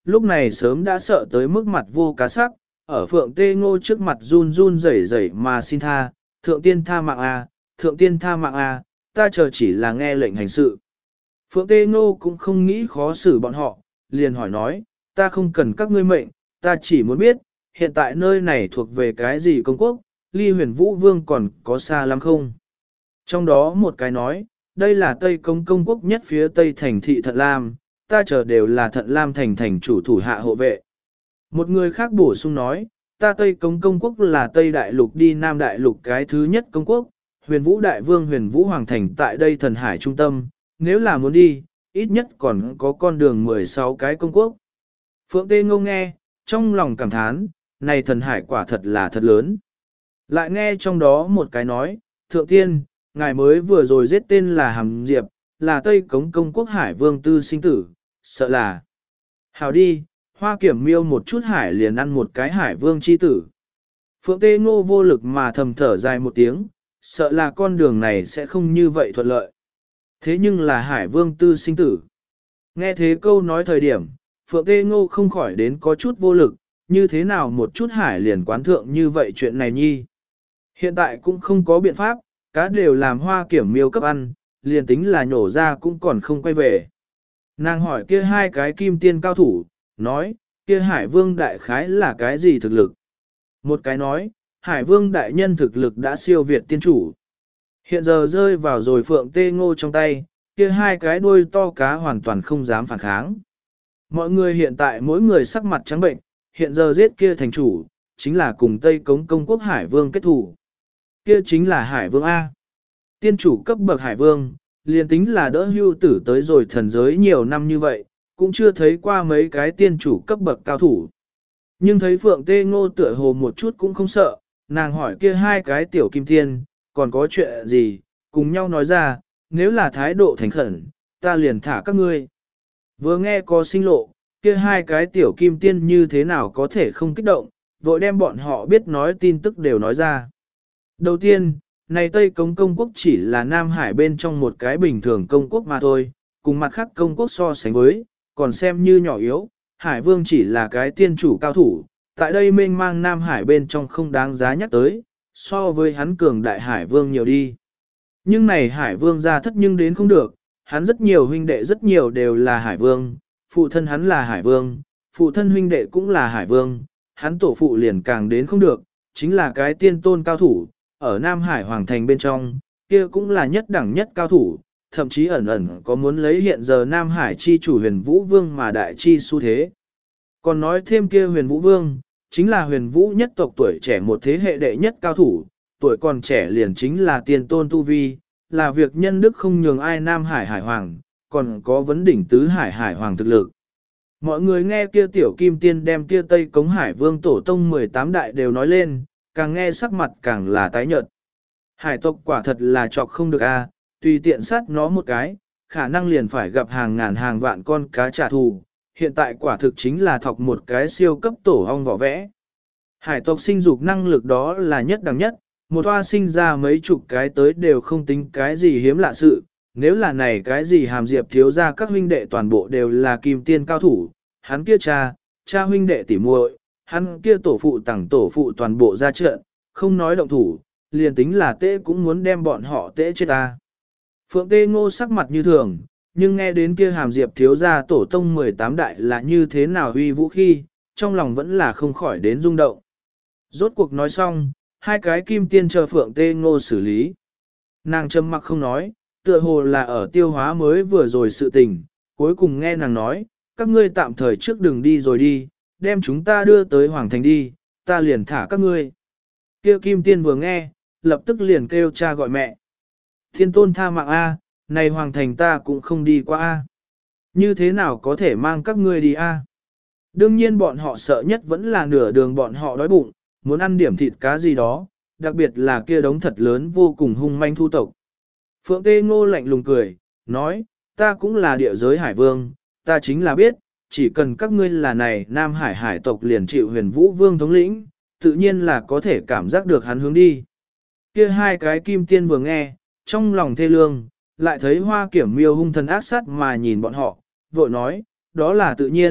lúc này sớm đã sợ tới mức mặt vô cá sắc, ở Phượng Tê Ngô trước mặt run run rẩy rẩy mà xin tha, thượng tiên tha mạng a, thượng tiên tha mạng a, ta chờ chỉ là nghe lệnh hành sự. Phượng Tê Ngô cũng không nghĩ khó xử bọn họ, liền hỏi nói, ta không cần các ngươi mệnh, ta chỉ muốn biết, hiện tại nơi này thuộc về cái gì công quốc, ly Huyền Vũ Vương còn có xa lắm không? Trong đó một cái nói, đây là Tây Công công quốc nhất phía Tây thành thị Thận Lam, ta chờ đều là Thận Lam thành chủ thủ hạ hộ vệ. Một người khác bổ sung nói, ta Tây Công công quốc là Tây Đại Lục đi Nam Đại Lục cái thứ nhất công quốc, Huyền Vũ Đại Vương Huyền Vũ Hoàng Thành tại đây thần hải trung tâm, nếu là muốn đi, ít nhất còn có con đường 16 cái công quốc. Phượng Tê Ngô nghe, trong lòng cảm thán, này thần hải quả thật là thật lớn. Lại nghe trong đó một cái nói, thượng tiên, ngài mới vừa rồi giết tên là Hàm Diệp, là Tây Cống công quốc hải vương tư sinh tử, sợ là. Hào đi, Hoa Kiểm Miêu một chút hải liền ăn một cái hải vương chi tử. Phượng Tê Ngô vô lực mà thầm thở dài một tiếng, sợ là con đường này sẽ không như vậy thuận lợi. Thế nhưng là hải vương tư sinh tử. Nghe thế câu nói thời điểm, Phượng Tê Ngô không khỏi đến có chút vô lực, như thế nào một chút hải liền quán thượng như vậy chuyện này nhi. Hiện tại cũng không có biện pháp, cá đều làm Hoa Kiểm Miêu cấp ăn, liền tính là nhổ ra cũng còn không quay về. Nàng hỏi kia hai cái kim tiên cao thủ, nói, kia hải vương đại khái là cái gì thực lực? Một cái nói, hải vương đại nhân thực lực đã siêu việt tiên chủ. Hiện giờ rơi vào rồi Phượng Tê Ngô trong tay, kia hai cái đuôi to cá hoàn toàn không dám phản kháng. Mọi người hiện tại mỗi người sắc mặt trắng bệnh, hiện giờ giết kia thành chủ, chính là cùng Tây Cống công quốc hải vương kết thủ. Kia chính là hải vương A. Tiên chủ cấp bậc hải vương, liền tính là đỡ hưu tử tới rồi thần giới nhiều năm như vậy, cũng chưa thấy qua mấy cái tiên chủ cấp bậc cao thủ. Nhưng thấy Phượng Tê Ngô tựa hồ một chút cũng không sợ, nàng hỏi kia hai cái tiểu kim tiên, còn có chuyện gì, cùng nhau nói ra, nếu là thái độ thành khẩn, ta liền thả các ngươi. Vừa nghe có sinh lộ, kia hai cái tiểu kim tiên như thế nào có thể không kích động, vội đem bọn họ biết nói tin tức đều nói ra. Đầu tiên, này Tây Cống công quốc chỉ là Nam Hải bên trong một cái bình thường công quốc mà thôi, cùng mặt khác công quốc so sánh với, còn xem như nhỏ yếu, Hải Vương chỉ là cái tiên chủ cao thủ, tại đây mênh mang Nam Hải bên trong không đáng giá nhắc tới, so với hắn cường đại Hải Vương nhiều đi. Nhưng này Hải Vương ra thất nhưng đến không được, hắn rất nhiều huynh đệ rất nhiều đều là Hải Vương, phụ thân hắn là Hải Vương, phụ thân huynh đệ cũng là Hải Vương, hắn tổ phụ liền càng đến không được, chính là cái tiên tôn cao thủ, ở Nam Hải Hoàng Thành bên trong, kia cũng là nhất đẳng nhất cao thủ, thậm chí ẩn ẩn có muốn lấy hiện giờ Nam Hải chi chủ Huyền Vũ Vương mà đại chi xu thế. Còn nói thêm kia Huyền Vũ Vương, chính là Huyền Vũ nhất tộc tuổi trẻ một thế hệ đệ nhất cao thủ, tuổi còn trẻ liền chính là tiên tôn tu vi, là việc nhân đức không nhường ai Nam Hải Hải Hoàng, còn có vấn đỉnh tứ Hải Hải Hoàng thực lực. Mọi người nghe kia tiểu kim tiên đem kia Tây Cống Hải Vương tổ tông 18 đại đều nói lên, càng nghe sắc mặt càng là tái nhợt. Hải tộc quả thật là chọc không được a, tùy tiện sát nó một cái, khả năng liền phải gặp hàng ngàn hàng vạn con cá trả thù, hiện tại quả thực chính là thọc một cái siêu cấp tổ ong vỏ vẽ. Hải tộc sinh dục năng lực đó là nhất đẳng nhất, một toa sinh ra mấy chục cái tới đều không tính cái gì hiếm lạ sự, nếu là này cái gì Hàm Diệp thiếu ra các huynh đệ toàn bộ đều là kim tiên cao thủ, hắn kia cha huynh đệ tỉ muội, hắn kia tổ phụ tẳng tổ phụ toàn bộ ra trận, không nói động thủ, liền tính là tế cũng muốn đem bọn họ tế chết ta. Phượng Tê Ngô sắc mặt như thường, nhưng nghe đến kia Hàm Diệp thiếu gia tổ tông 18 đại là như thế nào huy vũ khi, trong lòng vẫn là không khỏi đến rung động. Rốt cuộc nói xong, hai cái kim tiên chờ Phượng Tê Ngô xử lý. Nàng trầm mặc không nói, tựa hồ là ở tiêu hóa mới vừa rồi sự tình, cuối cùng nghe nàng nói, các ngươi tạm thời trước đừng đi rồi đi, đem chúng ta đưa tới Hoàng Thành đi, ta liền thả các ngươi. Kia kim tiên vừa nghe, lập tức liền kêu cha gọi mẹ. Thiên tôn tha mạng A, này Hoàng Thành ta cũng không đi qua A. Như thế nào có thể mang các ngươi đi A? Đương nhiên bọn họ sợ nhất vẫn là nửa đường bọn họ đói bụng, muốn ăn điểm thịt cá gì đó, đặc biệt là kia đống thật lớn vô cùng hung manh thu tộc. Phượng Tê Ngô lạnh lùng cười, nói, ta cũng là địa giới hải vương, ta chính là biết, chỉ cần các ngươi là này Nam Hải hải tộc liền chịu Huyền Vũ Vương thống lĩnh, tự nhiên là có thể cảm giác được hắn hướng đi. Kia hai cái kim tiên vừa nghe, trong lòng thê lương, lại thấy Hoa Kiểm Miêu hung thần ác sát mà nhìn bọn họ, vội nói, đó là tự nhiên,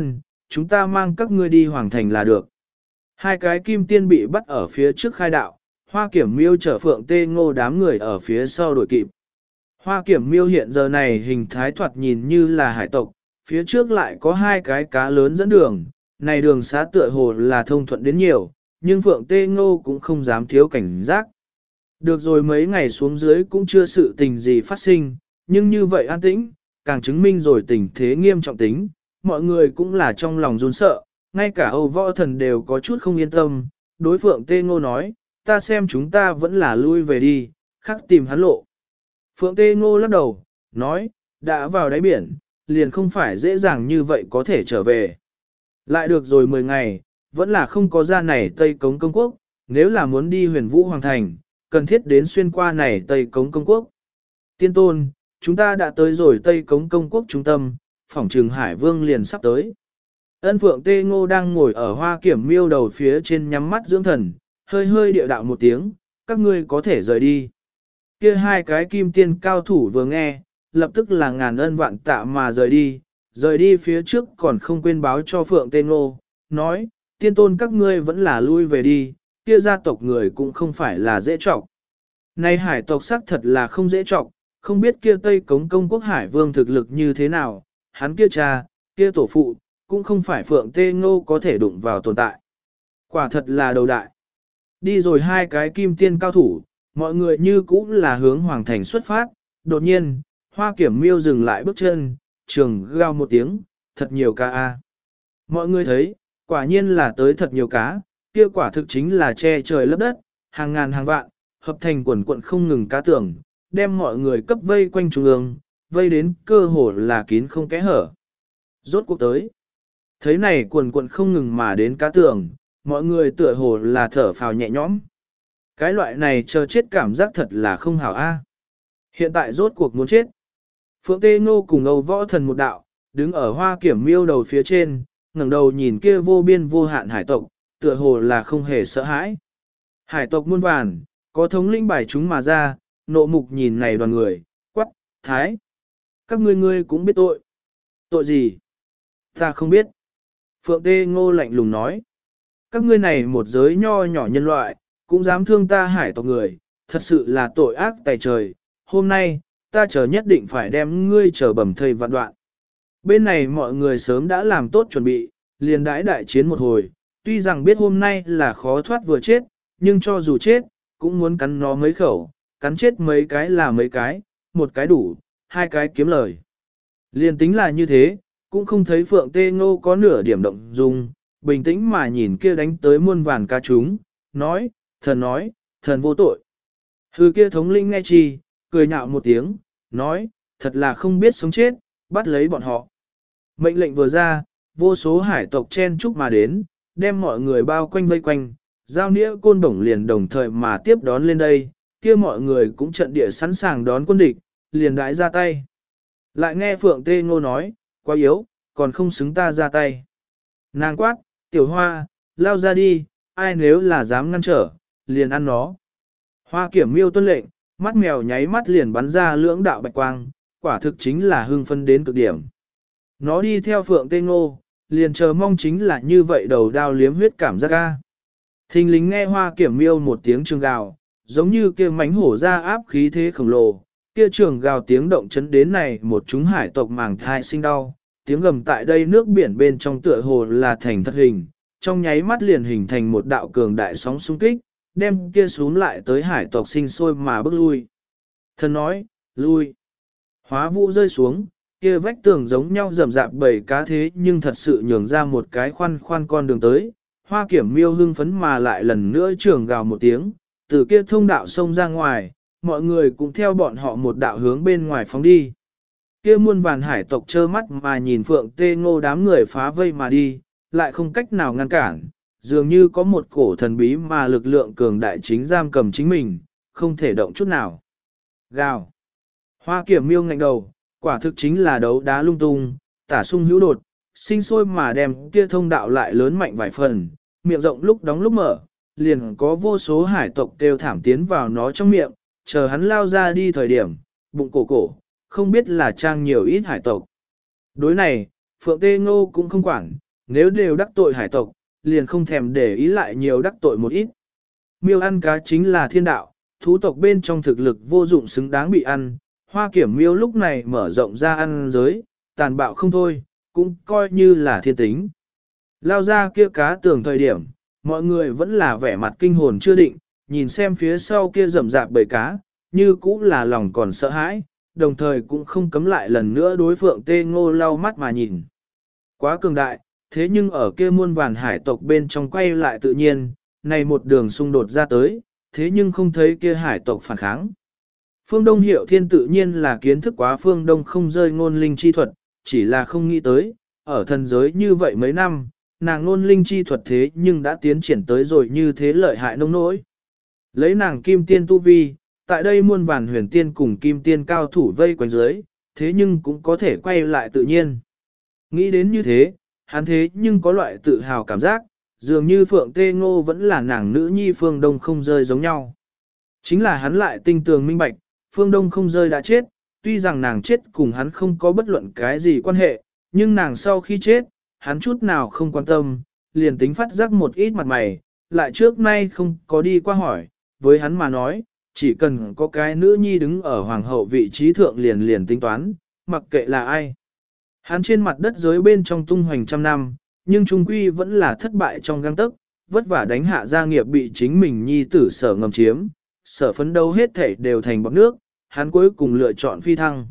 chúng ta mang các ngươi đi hoàng thành là được. Hai cái kim tiên bị bắt ở phía trước khai đạo, Hoa Kiểm Miêu chở Phượng Tê Ngô đám người ở phía sau đuổi kịp. Hoa Kiểm Miêu hiện giờ này hình thái thoạt nhìn như là hải tộc, phía trước lại có hai cái cá lớn dẫn đường, này đường xá tựa hồ là thông thuận đến nhiều, nhưng Phượng Tê Ngô cũng không dám thiếu cảnh giác. Được rồi mấy ngày xuống dưới cũng chưa sự tình gì phát sinh, nhưng như vậy an tĩnh, càng chứng minh rồi tình thế nghiêm trọng tính, mọi người cũng là trong lòng run sợ, ngay cả Âu Võ Thần đều có chút không yên tâm, đối Phượng Tê Ngô nói, ta xem chúng ta vẫn là lui về đi, khắc tìm hắn lộ. Phượng Tê Ngô lắc đầu, nói, đã vào đáy biển, liền không phải dễ dàng như vậy có thể trở về. Lại được rồi 10 ngày, vẫn là không có ra này Tây Cống Công Quốc, nếu là muốn đi Huyền Vũ Hoàng Thành, cần thiết đến xuyên qua này Tây Cống Công Quốc. Tiên tôn, chúng ta đã tới rồi Tây Cống Công Quốc trung tâm, phỏng trừng Hải Vương liền sắp tới. Ân Phượng Tê Ngô đang ngồi ở Hoa Kiểm Miêu đầu phía trên nhắm mắt dưỡng thần, hơi hơi địa đạo một tiếng, các ngươi có thể rời đi. Kia hai cái kim tiên cao thủ vừa nghe, lập tức là ngàn ân vạn tạ mà rời đi phía trước còn không quên báo cho Phượng Tê Ngô, nói, tiên tôn các ngươi vẫn là lui về đi, kia gia tộc người cũng không phải là dễ trọng. Này hải tộc xác thật là không dễ trọng, không biết kia Tây Cống Công Quốc Hải Vương thực lực như thế nào, hắn kia cha, kia tổ phụ, cũng không phải Phượng Tê Ngô có thể đụng vào tồn tại. Quả thật là đầu đại. Đi rồi hai cái kim tiên cao thủ, mọi người như cũ là hướng Hoàng Thành xuất phát, đột nhiên, Hoa Kiểm Miêu dừng lại bước chân, trường gào một tiếng, thật nhiều cá a. Mọi người thấy, quả nhiên là tới thật nhiều cá, kia quả thực chính là che trời lấp đất, hàng ngàn hàng vạn, hợp thành quần quận không ngừng cá tường, đem mọi người cấp vây quanh trung ương, vây đến cơ hồ là kín không kẽ hở. Rốt cuộc tới. Thấy này quần quận không ngừng mà đến cá tường, mọi người tựa hồ là thở phào nhẹ nhõm. Cái loại này chờ chết cảm giác thật là không hảo a. Hiện tại rốt cuộc muốn chết. Phượng Tê Ngô cùng Âu Võ Thần một đạo, đứng ở Hoa Kiểm Miêu đầu phía trên, ngẩng đầu nhìn kia vô biên vô hạn hải tộc, tựa hồ là không hề sợ hãi. Hải tộc muôn vàn, có thống lĩnh bài chúng mà ra, nộ mục nhìn này đoàn người, quắc, thái. Các ngươi cũng biết tội. Tội gì? Ta không biết. Phượng Tê Ngô lạnh lùng nói. Các ngươi này một giới nho nhỏ nhân loại, cũng dám thương ta hải tộc người, thật sự là tội ác tày trời. Hôm nay, ta chờ nhất định phải đem ngươi chờ bầm thây vạn đoạn. Bên này mọi người sớm đã làm tốt chuẩn bị, liền đãi đại chiến một hồi, tuy rằng biết hôm nay là khó thoát vừa chết, nhưng cho dù chết, cũng muốn cắn nó mấy khẩu, cắn chết mấy cái là mấy cái, một cái đủ, hai cái kiếm lời. Liền tính là như thế, cũng không thấy Phượng Tê Ngô có nửa điểm động dung, bình tĩnh mà nhìn kia đánh tới muôn vàn ca chúng, nói, thần vô tội. Hư kia thống linh nghe chi, cười nhạo một tiếng, nói, thật là không biết sống chết, bắt lấy bọn họ. Mệnh lệnh vừa ra, vô số hải tộc chen chúc mà đến, đem mọi người bao quanh vây quanh, giao nĩa côn bổng liền đồng thời mà tiếp đón lên đây, kia mọi người cũng trận địa sẵn sàng đón quân địch, liền đãi ra tay. Lại nghe Phượng Tê Ngô nói, quá yếu, còn không xứng ta ra tay. Nàng quát, tiểu hoa, lao ra đi, ai nếu là dám ngăn trở, liền ăn nó. Hoa Kiểm Miêu tuân lệnh, mắt mèo nháy mắt liền bắn ra lưỡng đạo bạch quang, quả thực chính là hưng phân đến cực điểm. Nó đi theo Phượng Tê Ngô, liền chờ mong chính là như vậy đầu đao liếm huyết cảm giác ca. Thình lính nghe Hoa Kiểm Miêu một tiếng trường gào, giống như kia mánh hổ ra áp khí thế khổng lồ, kia trường gào tiếng động chấn đến này một chúng hải tộc màng thai sinh đau, tiếng gầm tại đây nước biển bên trong tựa hồ là thành thật hình, trong nháy mắt liền hình thành một đạo cường đại sóng xung kích, đem kia xuống lại tới hải tộc sinh sôi mà bước lui. Thần nói, lui. Hóa vũ rơi xuống, kia vách tường giống nhau rầm rạp bảy cá thế nhưng thật sự nhường ra một cái khoan con đường tới. Hoa Kiểm Miêu hưng phấn mà lại lần nữa trường gào một tiếng, từ kia thông đạo sông ra ngoài, mọi người cũng theo bọn họ một đạo hướng bên ngoài phóng đi. Kia muôn vàn hải tộc trơ mắt mà nhìn Phượng Tê Ngô đám người phá vây mà đi, lại không cách nào ngăn cản, dường như có một cổ thần bí mà lực lượng cường đại chính giam cầm chính mình, không thể động chút nào. Gào. Hoa Kiểm Miêu ngạnh đầu, quả thực chính là đấu đá lung tung, tả sung hữu đột, sinh sôi mà đem kia thông đạo lại lớn mạnh vài phần, miệng rộng lúc đóng lúc mở, liền có vô số hải tộc kêu thảm tiến vào nó trong miệng, chờ hắn lao ra đi thời điểm, bụng cổ, không biết là trang nhiều ít hải tộc. Đối này, Phượng Tê Ngô cũng không quản, nếu đều đắc tội hải tộc, liền không thèm để ý lại nhiều đắc tội một ít. Miêu ăn cá chính là thiên đạo, thú tộc bên trong thực lực vô dụng xứng đáng bị ăn, Hoa Kiểm Miêu lúc này mở rộng ra ăn giới, tàn bạo không thôi, cũng coi như là thiên tính. Lao ra kia cá tường thời điểm, mọi người vẫn là vẻ mặt kinh hồn chưa định, nhìn xem phía sau kia rậm rạp bầy cá, như cũ là lòng còn sợ hãi, đồng thời cũng không cấm lại lần nữa đối Phượng Tê Ngô lau mắt mà nhìn. Quá cường đại, thế nhưng ở kia muôn vàn hải tộc bên trong quay lại tự nhiên, này một đường xung đột ra tới, thế nhưng không thấy kia hải tộc phản kháng. Phương Đông Hiệu Thiên tự nhiên là kiến thức quá Phương Đông không rơi ngôn linh chi thuật, chỉ là không nghĩ tới, ở thần giới như vậy mấy năm, nàng ngôn linh chi thuật thế nhưng đã tiến triển tới rồi như thế lợi hại nông nỗi. Lấy nàng kim tiên tu vi, tại đây muôn vàn huyền tiên cùng kim tiên cao thủ vây quanh dưới, thế nhưng cũng có thể quay lại tự nhiên. Nghĩ đến như thế, hắn thế nhưng có loại tự hào cảm giác, dường như Phượng Tê Ngô vẫn là nàng nữ nhi Phương Đông không rơi giống nhau. Chính là hắn lại tinh tường minh bạch, Phương Đông không rơi đã chết, tuy rằng nàng chết cùng hắn không có bất luận cái gì quan hệ, nhưng nàng sau khi chết, hắn chút nào không quan tâm, liền tính phát giác một ít mặt mày, lại trước nay không có đi qua hỏi, với hắn mà nói, chỉ cần có cái nữ nhi đứng ở hoàng hậu vị trí thượng liền liền tính toán, mặc kệ là ai. Hắn trên mặt đất giới bên trong tung hoành trăm năm, nhưng trung quy vẫn là thất bại trong gang tấc, vất vả đánh hạ gia nghiệp bị chính mình nhi tử sở ngầm chiếm, sở phấn đấu hết thể đều thành bọt nước, hắn cuối cùng lựa chọn phi thăng.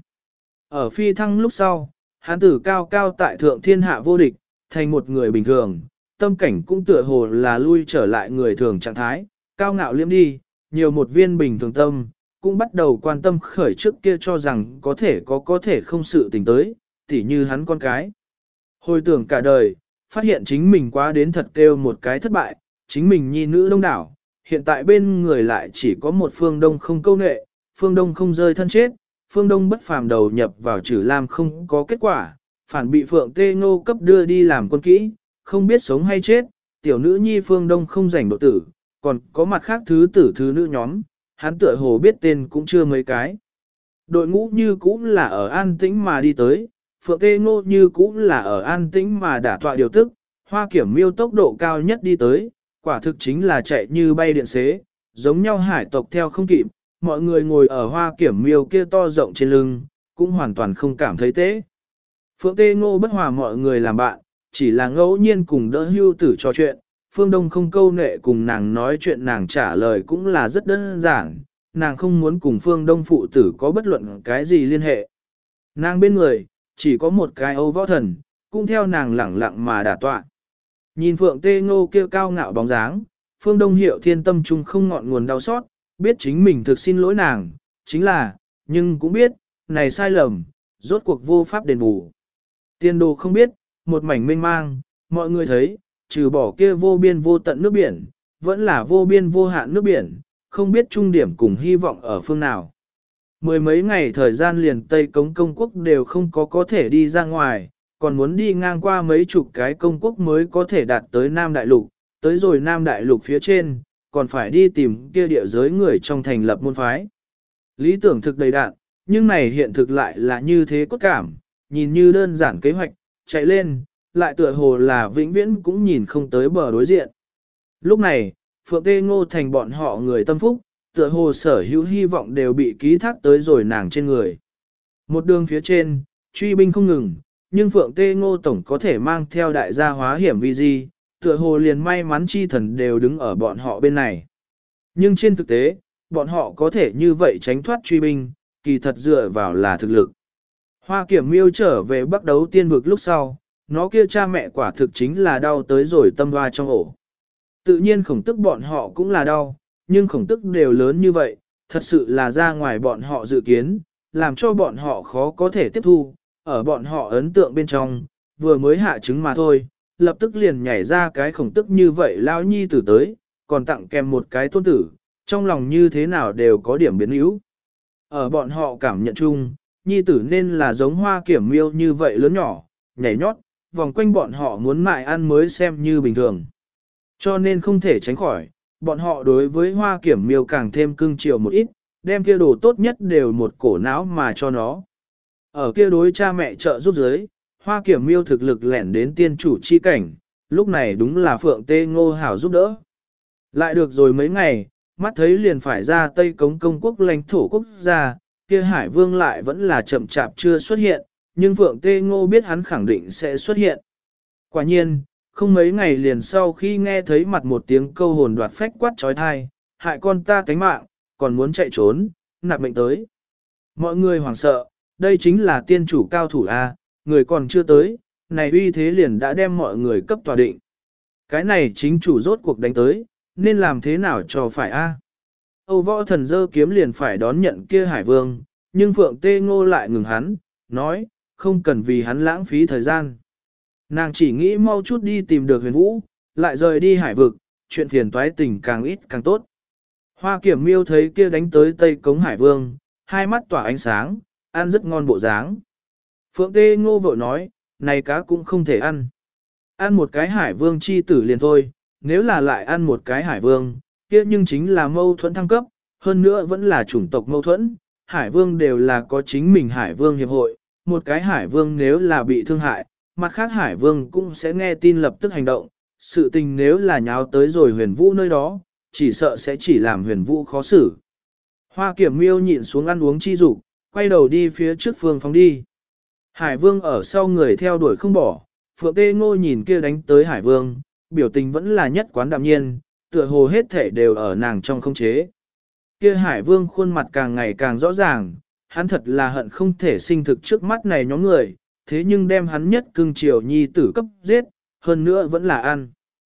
Ở phi thăng lúc sau, hắn tử cao cao tại thượng thiên hạ vô địch, thành một người bình thường, tâm cảnh cũng tựa hồ là lui trở lại người thường trạng thái, cao ngạo liêm đi, nhiều một viên bình thường tâm, cũng bắt đầu quan tâm khởi trước kia cho rằng có thể không sự tình tới, tỉ như hắn con cái. Hồi tưởng cả đời, phát hiện chính mình quá đến thật kêu một cái thất bại, chính mình nhi nữ đông đảo, hiện tại bên người lại chỉ có một phương đông không câu nệ, phương đông không rơi thân chết, phương đông bất phàm đầu nhập vào Trử Lam không có kết quả, phản bị Phượng Tê Ngô cấp đưa đi làm quân kỹ, không biết sống hay chết, tiểu nữ nhi phương đông không rảnh độ tử, còn có mặt khác thứ tử thứ nữ nhóm, hắn tựa hồ biết tên cũng chưa mấy cái. Đội ngũ như cũ là ở an tĩnh mà đi tới, Phượng Tê Ngô như cũ là ở an tĩnh mà đả tọa điều tức, Hoa Kiểm Miêu tốc độ cao nhất đi tới, quả thực chính là chạy như bay điện xế, giống nhau hải tộc theo không kịp, mọi người ngồi ở Hoa Kiểm Miêu kia to rộng trên lưng, cũng hoàn toàn không cảm thấy tế. Phượng Tê Ngô bất hòa mọi người làm bạn, chỉ là ngẫu nhiên cùng đỡ hưu tử trò chuyện, Phương Đông không câu nệ cùng nàng nói chuyện, nàng trả lời cũng là rất đơn giản, nàng không muốn cùng Phương Đông phụ tử có bất luận cái gì liên hệ. Nàng bên người, chỉ có một cái Âu Võ Thần, cũng theo nàng lẳng lặng mà đả tọa. Nhìn Phượng Tê Ngô kia cao ngạo bóng dáng, Phương Đông Hiệu Thiên tâm trung không ngọn nguồn đau xót, biết chính mình thực xin lỗi nàng, chính là, nhưng cũng biết, này sai lầm, rốt cuộc vô pháp đền bù. Tiên đồ không biết, một mảnh mênh mang, mọi người thấy, trừ bỏ kia vô biên vô tận nước biển, vẫn là vô biên vô hạn nước biển, không biết trung điểm cùng hy vọng ở phương nào. Mười mấy ngày thời gian liền Tây Cống công quốc đều không có thể đi ra ngoài, còn muốn đi ngang qua mấy chục cái công quốc mới có thể đạt tới Nam Đại Lục, tới rồi Nam Đại Lục phía trên, còn phải đi tìm kia địa giới người trong thành lập môn phái. Lý tưởng thực đầy đạn, nhưng này hiện thực lại là như thế cốt cảm, nhìn như đơn giản kế hoạch, chạy lên, lại tựa hồ là vĩnh viễn cũng nhìn không tới bờ đối diện. Lúc này, Phượng Tê Ngô thành bọn họ người tâm phúc, tựa hồ sở hữu hy vọng đều bị ký thác tới rồi nàng trên người. Một đường phía trên, truy binh không ngừng, nhưng Phượng Tê Ngô tổng có thể mang theo đại gia hóa hiểm vi di, tựa hồ liền may mắn chi thần đều đứng ở bọn họ bên này. Nhưng trên thực tế, bọn họ có thể như vậy tránh thoát truy binh, kỳ thật dựa vào là thực lực. Hoa Kiểm Miêu trở về Bắc Đấu Tiên vực lúc sau, nó kia cha mẹ quả thực chính là đau tới rồi tâm hoa trong ổ. Tự nhiên khổng tức bọn họ cũng là đau, nhưng khổng tức đều lớn như vậy, thật sự là ra ngoài bọn họ dự kiến, làm cho bọn họ khó có thể tiếp thu, ở bọn họ ấn tượng bên trong, vừa mới hạ trứng mà thôi, lập tức liền nhảy ra cái khổng tức như vậy lao nhi tử tới, còn tặng kèm một cái tôn tử, trong lòng như thế nào đều có điểm biến yếu. Ở bọn họ cảm nhận chung, nhi tử nên là giống Hoa Kiểm Miêu như vậy lớn nhỏ, nhảy nhót, vòng quanh bọn họ muốn mại ăn mới xem như bình thường. Cho nên không thể tránh khỏi, bọn họ đối với Hoa Kiểm Miêu càng thêm cưng chiều một ít, đem kia đồ tốt nhất đều một cổ não mà cho nó. Ở kia đối cha mẹ trợ giúp giới, Hoa Kiểm Miêu thực lực lẻn đến tiên chủ chi cảnh, lúc này đúng là Phượng Tê Ngô hảo giúp đỡ. Lại được rồi mấy ngày, mắt thấy liền phải ra Tây Cống công quốc lãnh thổ quốc gia, kia Hải Vương lại vẫn là chậm chạp chưa xuất hiện, nhưng Phượng Tê Ngô biết hắn khẳng định sẽ xuất hiện. Quả nhiên, không mấy ngày liền sau khi nghe thấy mặt một tiếng câu hồn đoạt phách quát trói thai, hại con ta tánh mạng, còn muốn chạy trốn, nạp mệnh tới. Mọi người hoảng sợ, đây chính là tiên chủ cao thủ A, người còn chưa tới, này uy thế liền đã đem mọi người cấp tòa định. Cái này chính chủ rốt cuộc đánh tới, nên làm thế nào cho phải A. Âu Võ Thần giơ kiếm liền phải đón nhận kia Hải Vương, nhưng Phượng Tê Ngô lại ngừng hắn, nói, không cần vì hắn lãng phí thời gian. Nàng chỉ nghĩ mau chút đi tìm được Huyền Vũ, lại rời đi hải vực, chuyện phiền toái tình càng ít càng tốt. Hoa Kiểm Miêu thấy kia đánh tới Tây Cống Hải Vương, hai mắt tỏa ánh sáng, ăn rất ngon bộ dáng. Phượng Tê Ngô vội nói, này cá cũng không thể ăn. Ăn một cái Hải Vương chi tử liền thôi, nếu là lại ăn một cái Hải Vương, kia nhưng chính là mâu thuẫn thăng cấp, hơn nữa vẫn là chủng tộc mâu thuẫn. Hải Vương đều là có chính mình Hải Vương hiệp hội, một cái Hải Vương nếu là bị thương hại, mặt khác Hải Vương cũng sẽ nghe tin lập tức hành động, sự tình nếu là nháo tới rồi Huyền Vũ nơi đó, chỉ sợ sẽ chỉ làm Huyền Vũ khó xử. Hoa Kiểm Miêu nhịn xuống ăn uống chi dục, quay đầu đi phía trước phương phóng đi. Hải Vương ở sau người theo đuổi không bỏ, Phượng Tê Ngô nhìn kia đánh tới Hải Vương, biểu tình vẫn là nhất quán đạm nhiên, tựa hồ hết thể đều ở nàng trong không chế. Kia Hải Vương khuôn mặt càng ngày càng rõ ràng, hắn thật là hận không thể sinh thực trước mắt này nhóm người, thế nhưng đem hắn nhất cưng chiều nhi tử cấp giết, hơn nữa vẫn là ăn.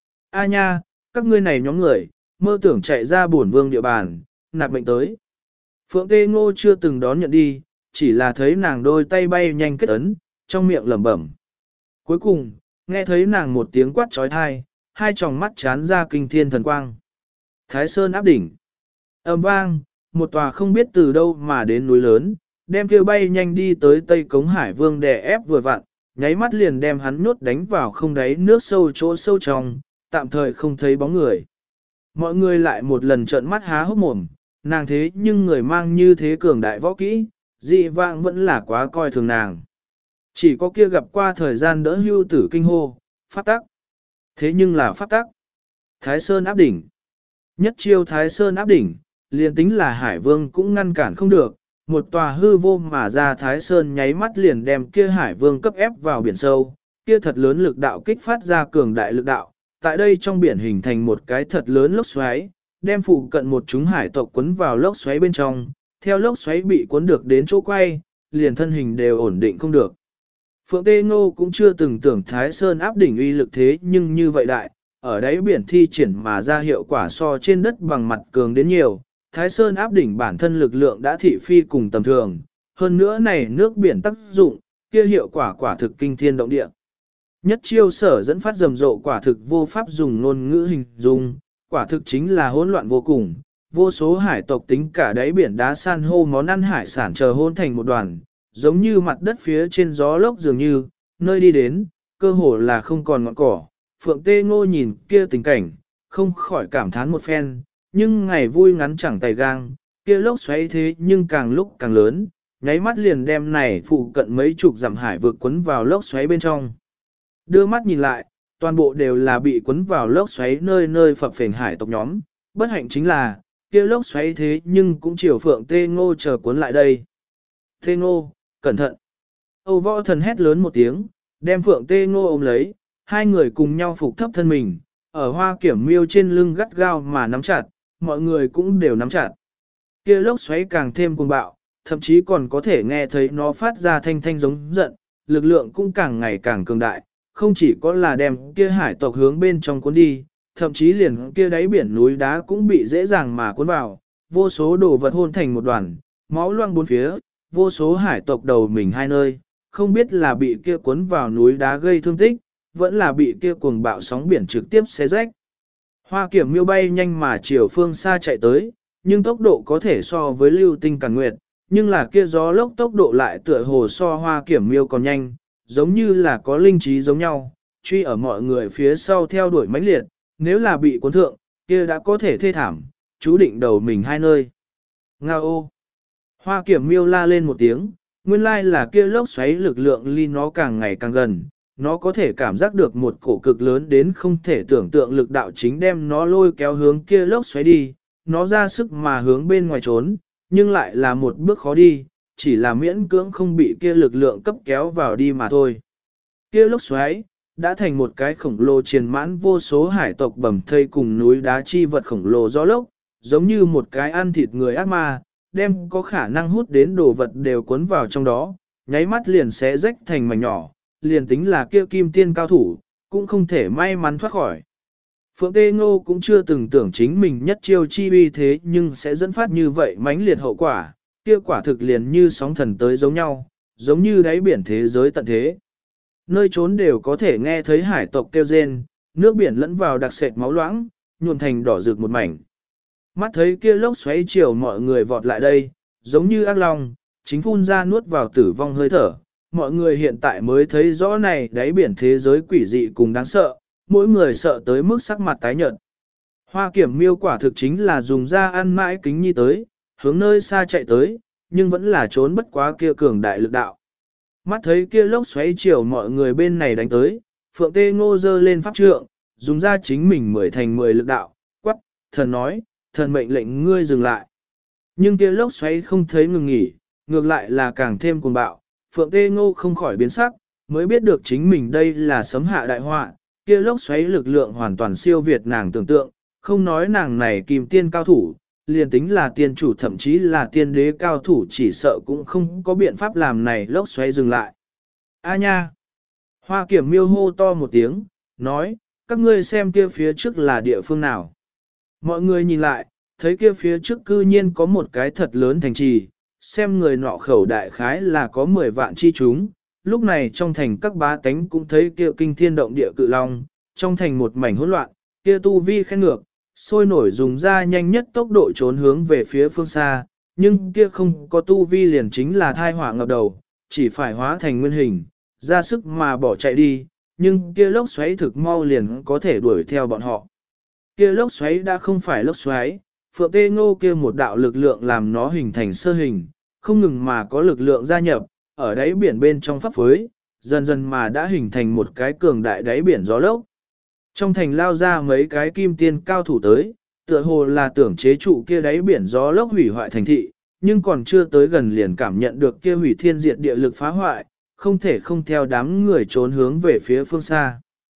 A nha, các ngươi này nhóm người, mơ tưởng chạy ra bổn vương địa bàn, nạp mệnh tới. Phượng Tê Ngô chưa từng đón nhận đi, chỉ là thấy nàng đôi tay bay nhanh kết ấn, trong miệng lẩm bẩm. Cuối cùng, nghe thấy nàng một tiếng quát trói thai, hai tròng mắt chán ra kinh thiên thần quang. Thái Sơn áp đỉnh. Ầm vang, một tòa không biết từ đâu mà đến núi lớn, đem kêu bay nhanh đi tới Tây Cống Hải Vương đè ép vừa vặn, nháy mắt liền đem hắn nhốt đánh vào không đáy nước sâu chỗ sâu trong, tạm thời không thấy bóng người. Mọi người lại một lần trợn mắt há hốc mồm, nàng thế nhưng người mang như thế cường đại võ kỹ, dị vãng vẫn là quá coi thường nàng. Chỉ có kia gặp qua thời gian đỡ hưu tử kinh hô, pháp tắc. Thế nhưng là pháp tắc. Thái Sơn áp đỉnh. Nhất chiêu Thái Sơn áp đỉnh, liền tính là Hải Vương cũng ngăn cản không được, một tòa hư vô mà ra Thái Sơn nháy mắt liền đem kia Hải Vương cấp ép vào biển sâu, kia thật lớn lực đạo kích phát ra cường đại lực đạo, tại đây trong biển hình thành một cái thật lớn lốc xoáy, đem phụ cận một chúng hải tộc cuốn vào lốc xoáy bên trong, theo lốc xoáy bị cuốn được đến chỗ quay, liền thân hình đều ổn định không được. Phượng Tê Ngô cũng chưa từng tưởng Thái Sơn áp đỉnh uy lực thế nhưng như vậy đại, ở đáy biển thi triển mà ra hiệu quả so trên đất bằng mặt cường đến nhiều. Thái Sơn áp đỉnh bản thân lực lượng đã thị phi cùng tầm thường, hơn nữa này nước biển tác dụng, kia hiệu quả quả thực kinh thiên động địa. Nhất chiêu sở dẫn phát rầm rộ quả thực vô pháp dùng ngôn ngữ hình dung, quả thực chính là hỗn loạn vô cùng, vô số hải tộc tính cả đáy biển đá san hô món ăn hải sản chờ hôn thành một đoàn, giống như mặt đất phía trên gió lốc dường như, nơi đi đến, cơ hồ là không còn ngọn cỏ. Phượng Tê Ngô nhìn kia tình cảnh, không khỏi cảm thán một phen, nhưng ngày vui ngắn chẳng tay gang, kia lốc xoáy thế nhưng càng lúc càng lớn, nháy mắt liền đem này phụ cận mấy chục dặm hải vực cuốn vào lốc xoáy bên trong. Đưa mắt nhìn lại, toàn bộ đều là bị cuốn vào lốc xoáy nơi nơi phập phền hải tộc nhóm, bất hạnh chính là, kia lốc xoáy thế nhưng cũng chiều Phượng Tê Ngô chờ cuốn lại đây. Tê Ngô, cẩn thận! Âu Võ Thần hét lớn một tiếng, đem Phượng Tê Ngô ôm lấy, hai người cùng nhau phục thấp thân mình, ở Hoa Kiểm Miêu trên lưng gắt gao mà nắm chặt, mọi người cũng đều nắm chặt. Kia lốc xoáy càng thêm cuồng bạo, thậm chí còn có thể nghe thấy nó phát ra thanh thanh giống giận, lực lượng cũng càng ngày càng cường đại, không chỉ có là đem kia hải tộc hướng bên trong cuốn đi, thậm chí liền kia đáy biển núi đá cũng bị dễ dàng mà cuốn vào, vô số đồ vật hôn thành một đoàn, máu loang bốn phía, vô số hải tộc đầu mình hai nơi, không biết là bị kia cuốn vào núi đá gây thương tích, vẫn là bị kia cuồng bạo sóng biển trực tiếp xé rách. Hoa Kiểm Miêu bay nhanh mà chiều phương xa chạy tới, nhưng tốc độ có thể so với lưu tinh càn nguyệt, nhưng là kia gió lốc tốc độ lại tựa hồ so Hoa Kiểm Miêu còn nhanh, giống như là có linh trí giống nhau, truy ở mọi người phía sau theo đuổi mãnh liệt, nếu là bị cuốn thượng, kia đã có thể thê thảm, chú định đầu mình hai nơi. Ngao ô! Hoa Kiểm Miêu la lên một tiếng, Nguyên lai là kia lốc xoáy lực lượng ly nó càng ngày càng gần, nó có thể cảm giác được một cổ cực lớn đến không thể tưởng tượng lực đạo chính đem nó lôi kéo hướng kia lốc xoáy đi, nó ra sức mà hướng bên ngoài trốn, nhưng lại là một bước khó đi, chỉ là miễn cưỡng không bị kia lực lượng cấp kéo vào đi mà thôi. Kia lốc xoáy đã thành một cái khổng lồ triền mãn vô số hải tộc bầm thây cùng núi đá chi vật khổng lồ gió lốc, giống như một cái ăn thịt người ác ma, đem có khả năng hút đến đồ vật đều cuốn vào trong đó, nháy mắt liền sẽ rách thành mảnh nhỏ, liền tính là kia kim tiên cao thủ, cũng không thể may mắn thoát khỏi. Phượng Tê Ngô cũng chưa từng tưởng chính mình nhất chiêu chi uy thế nhưng sẽ dẫn phát như vậy mãnh liệt hậu quả, kia quả thực liền như sóng thần tới giống nhau, giống như đáy biển thế giới tận thế. Nơi trốn đều có thể nghe thấy hải tộc kêu rên, nước biển lẫn vào đặc sệt máu loãng, nhuộm thành đỏ rực một mảnh. Mắt thấy kia lốc xoáy chiều mọi người vọt lại đây, giống như ác long, chính phun ra nuốt vào tử vong hơi thở. Mọi người hiện tại mới thấy rõ này đáy biển thế giới quỷ dị cùng đáng sợ, mỗi người sợ tới mức sắc mặt tái nhợt. Hoa Kiểm Miêu quả thực chính là dùng ra ăn mãi kính nhi tới, hướng nơi xa chạy tới, nhưng vẫn là trốn bất quá kia cường đại lực đạo. Mắt thấy kia lốc xoáy chiều mọi người bên này đánh tới, Phượng Tê Ngô giơ lên pháp trượng, dùng ra chính mình 10 thành 10 lực đạo, quắc, thần nói, thần mệnh lệnh ngươi dừng lại. Nhưng kia lốc xoáy không thấy ngừng nghỉ, ngược lại là càng thêm cuồng bạo, Phượng Tê Ngô không khỏi biến sắc, mới biết được chính mình đây là sấm hạ đại họa, kia lốc xoáy lực lượng hoàn toàn siêu việt nàng tưởng tượng, không nói nàng này kim tiên cao thủ, liền tính là tiên chủ thậm chí là tiên đế cao thủ chỉ sợ cũng không có biện pháp làm này lốc xoáy dừng lại. A nha! Hoa Kiểm Miêu hô to một tiếng, nói, các ngươi xem kia phía trước là địa phương nào. Mọi người nhìn lại, thấy kia phía trước cư nhiên có một cái thật lớn thành trì, xem người nọ khẩu đại khái là có 10 vạn chi chúng. Lúc này trong thành các bá tánh cũng thấy kia kinh thiên động địa cự long, trong thành một mảnh hỗn loạn, kia tu vi khen ngược, sôi nổi dùng ra nhanh nhất tốc độ trốn hướng về phía phương xa, nhưng kia không có tu vi liền chính là thai họa ngập đầu, chỉ phải hóa thành nguyên hình, ra sức mà bỏ chạy đi, nhưng kia lốc xoáy thực mau liền có thể đuổi theo bọn họ. Kia lốc xoáy đã không phải lốc xoáy, Phượng Tê Ngô kia một đạo lực lượng làm nó hình thành sơ hình, không ngừng mà có lực lượng gia nhập, ở đáy biển bên trong pháp phối, dần dần mà đã hình thành một cái cường đại đáy biển gió lốc. Trong thành lao ra mấy cái kim tiên cao thủ tới, tựa hồ là tưởng chế trụ kia đáy biển gió lốc hủy hoại thành thị, nhưng còn chưa tới gần liền cảm nhận được kia hủy thiên diệt địa lực phá hoại, không thể không theo đám người trốn hướng về phía phương xa.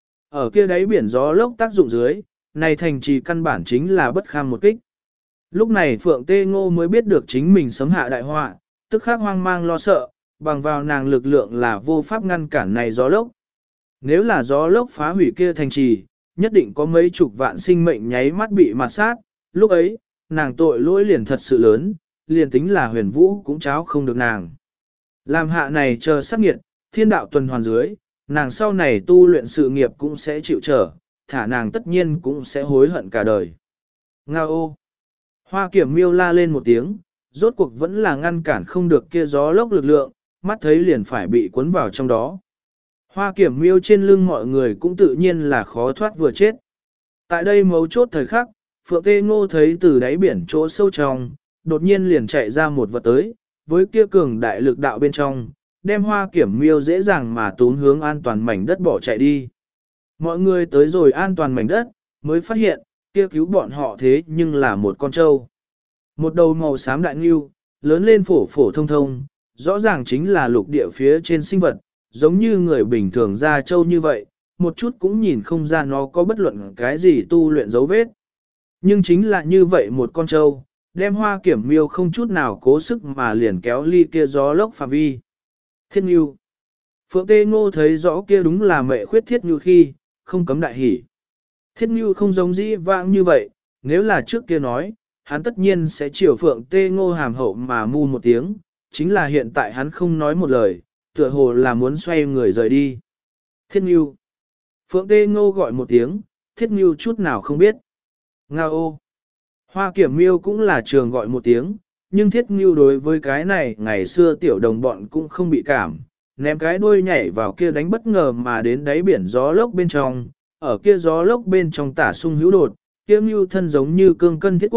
Ở kia đáy biển gió lốc tác dụng dưới, này thành trì căn bản chính là bất kham một kích. Lúc này Phượng Tê Ngô mới biết được chính mình sấm hạ đại họa, tức khắc hoang mang lo sợ, bằng vào nàng lực lượng là vô pháp ngăn cản này gió lốc. Nếu là gió lốc phá hủy kia thành trì, nhất định có mấy chục vạn sinh mệnh nháy mắt bị mạt sát, lúc ấy, nàng tội lỗi liền thật sự lớn, liền tính là huyền vũ cũng cháo không được nàng. Làm hạ này chờ sát nghiệt, thiên đạo tuần hoàn dưới, nàng sau này tu luyện sự nghiệp cũng sẽ chịu trở, thả nàng tất nhiên cũng sẽ hối hận cả đời. Nga ô! Hoa Kiểm Miêu la lên một tiếng, rốt cuộc vẫn là ngăn cản không được kia gió lốc lực lượng, mắt thấy liền phải bị cuốn vào trong đó. Hoa Kiểm Miêu trên lưng mọi người cũng tự nhiên là khó thoát vừa chết. Tại đây mấu chốt thời khắc, Phượng Tê Ngô thấy từ đáy biển chỗ sâu trong, đột nhiên liền chạy ra một vật tới, với kia cường đại lực đạo bên trong, đem Hoa Kiểm Miêu dễ dàng mà tún hướng an toàn mảnh đất bỏ chạy đi. Mọi người tới rồi an toàn mảnh đất, mới phát hiện, kia cứu bọn họ thế nhưng là một con trâu. Một đầu màu xám đại ngưu, lớn lên phổ phổ thông thông, rõ ràng chính là lục địa phía trên sinh vật, giống như người bình thường ra trâu như vậy, một chút cũng nhìn không ra nó có bất luận cái gì tu luyện dấu vết. Nhưng chính là như vậy một con trâu, đem Hoa Kiểm Miêu không chút nào cố sức mà liền kéo ly kia gió lốc phạm vi. Thiết Ngưu. Phượng Tê Ngô thấy rõ kia đúng là mẹ khuyết Thiết Ngưu khi, không cấm đại hỉ. Thiết Ngưu không giống dĩ vãng như vậy, nếu là trước kia nói, hắn tất nhiên sẽ chiều Phượng Tê Ngô hàm hậu mà mu một tiếng, chính là hiện tại hắn không nói một lời, tựa hồ là muốn xoay người rời đi. Thiết Ngưu. Phượng Tê Ngô gọi một tiếng, Thiết Ngưu chút nào không biết. Nga ô. Hoa Kiểm Miêu cũng là trường gọi một tiếng, nhưng Thiết Ngưu đối với cái này ngày xưa tiểu đồng bọn cũng không bị cảm, ném cái đuôi nhảy vào kia đánh bất ngờ mà đến đáy biển gió lốc bên trong, ở kia gió lốc bên trong tả sung hữu đột, kia Ngưu thân giống như cương cân thiết cốt,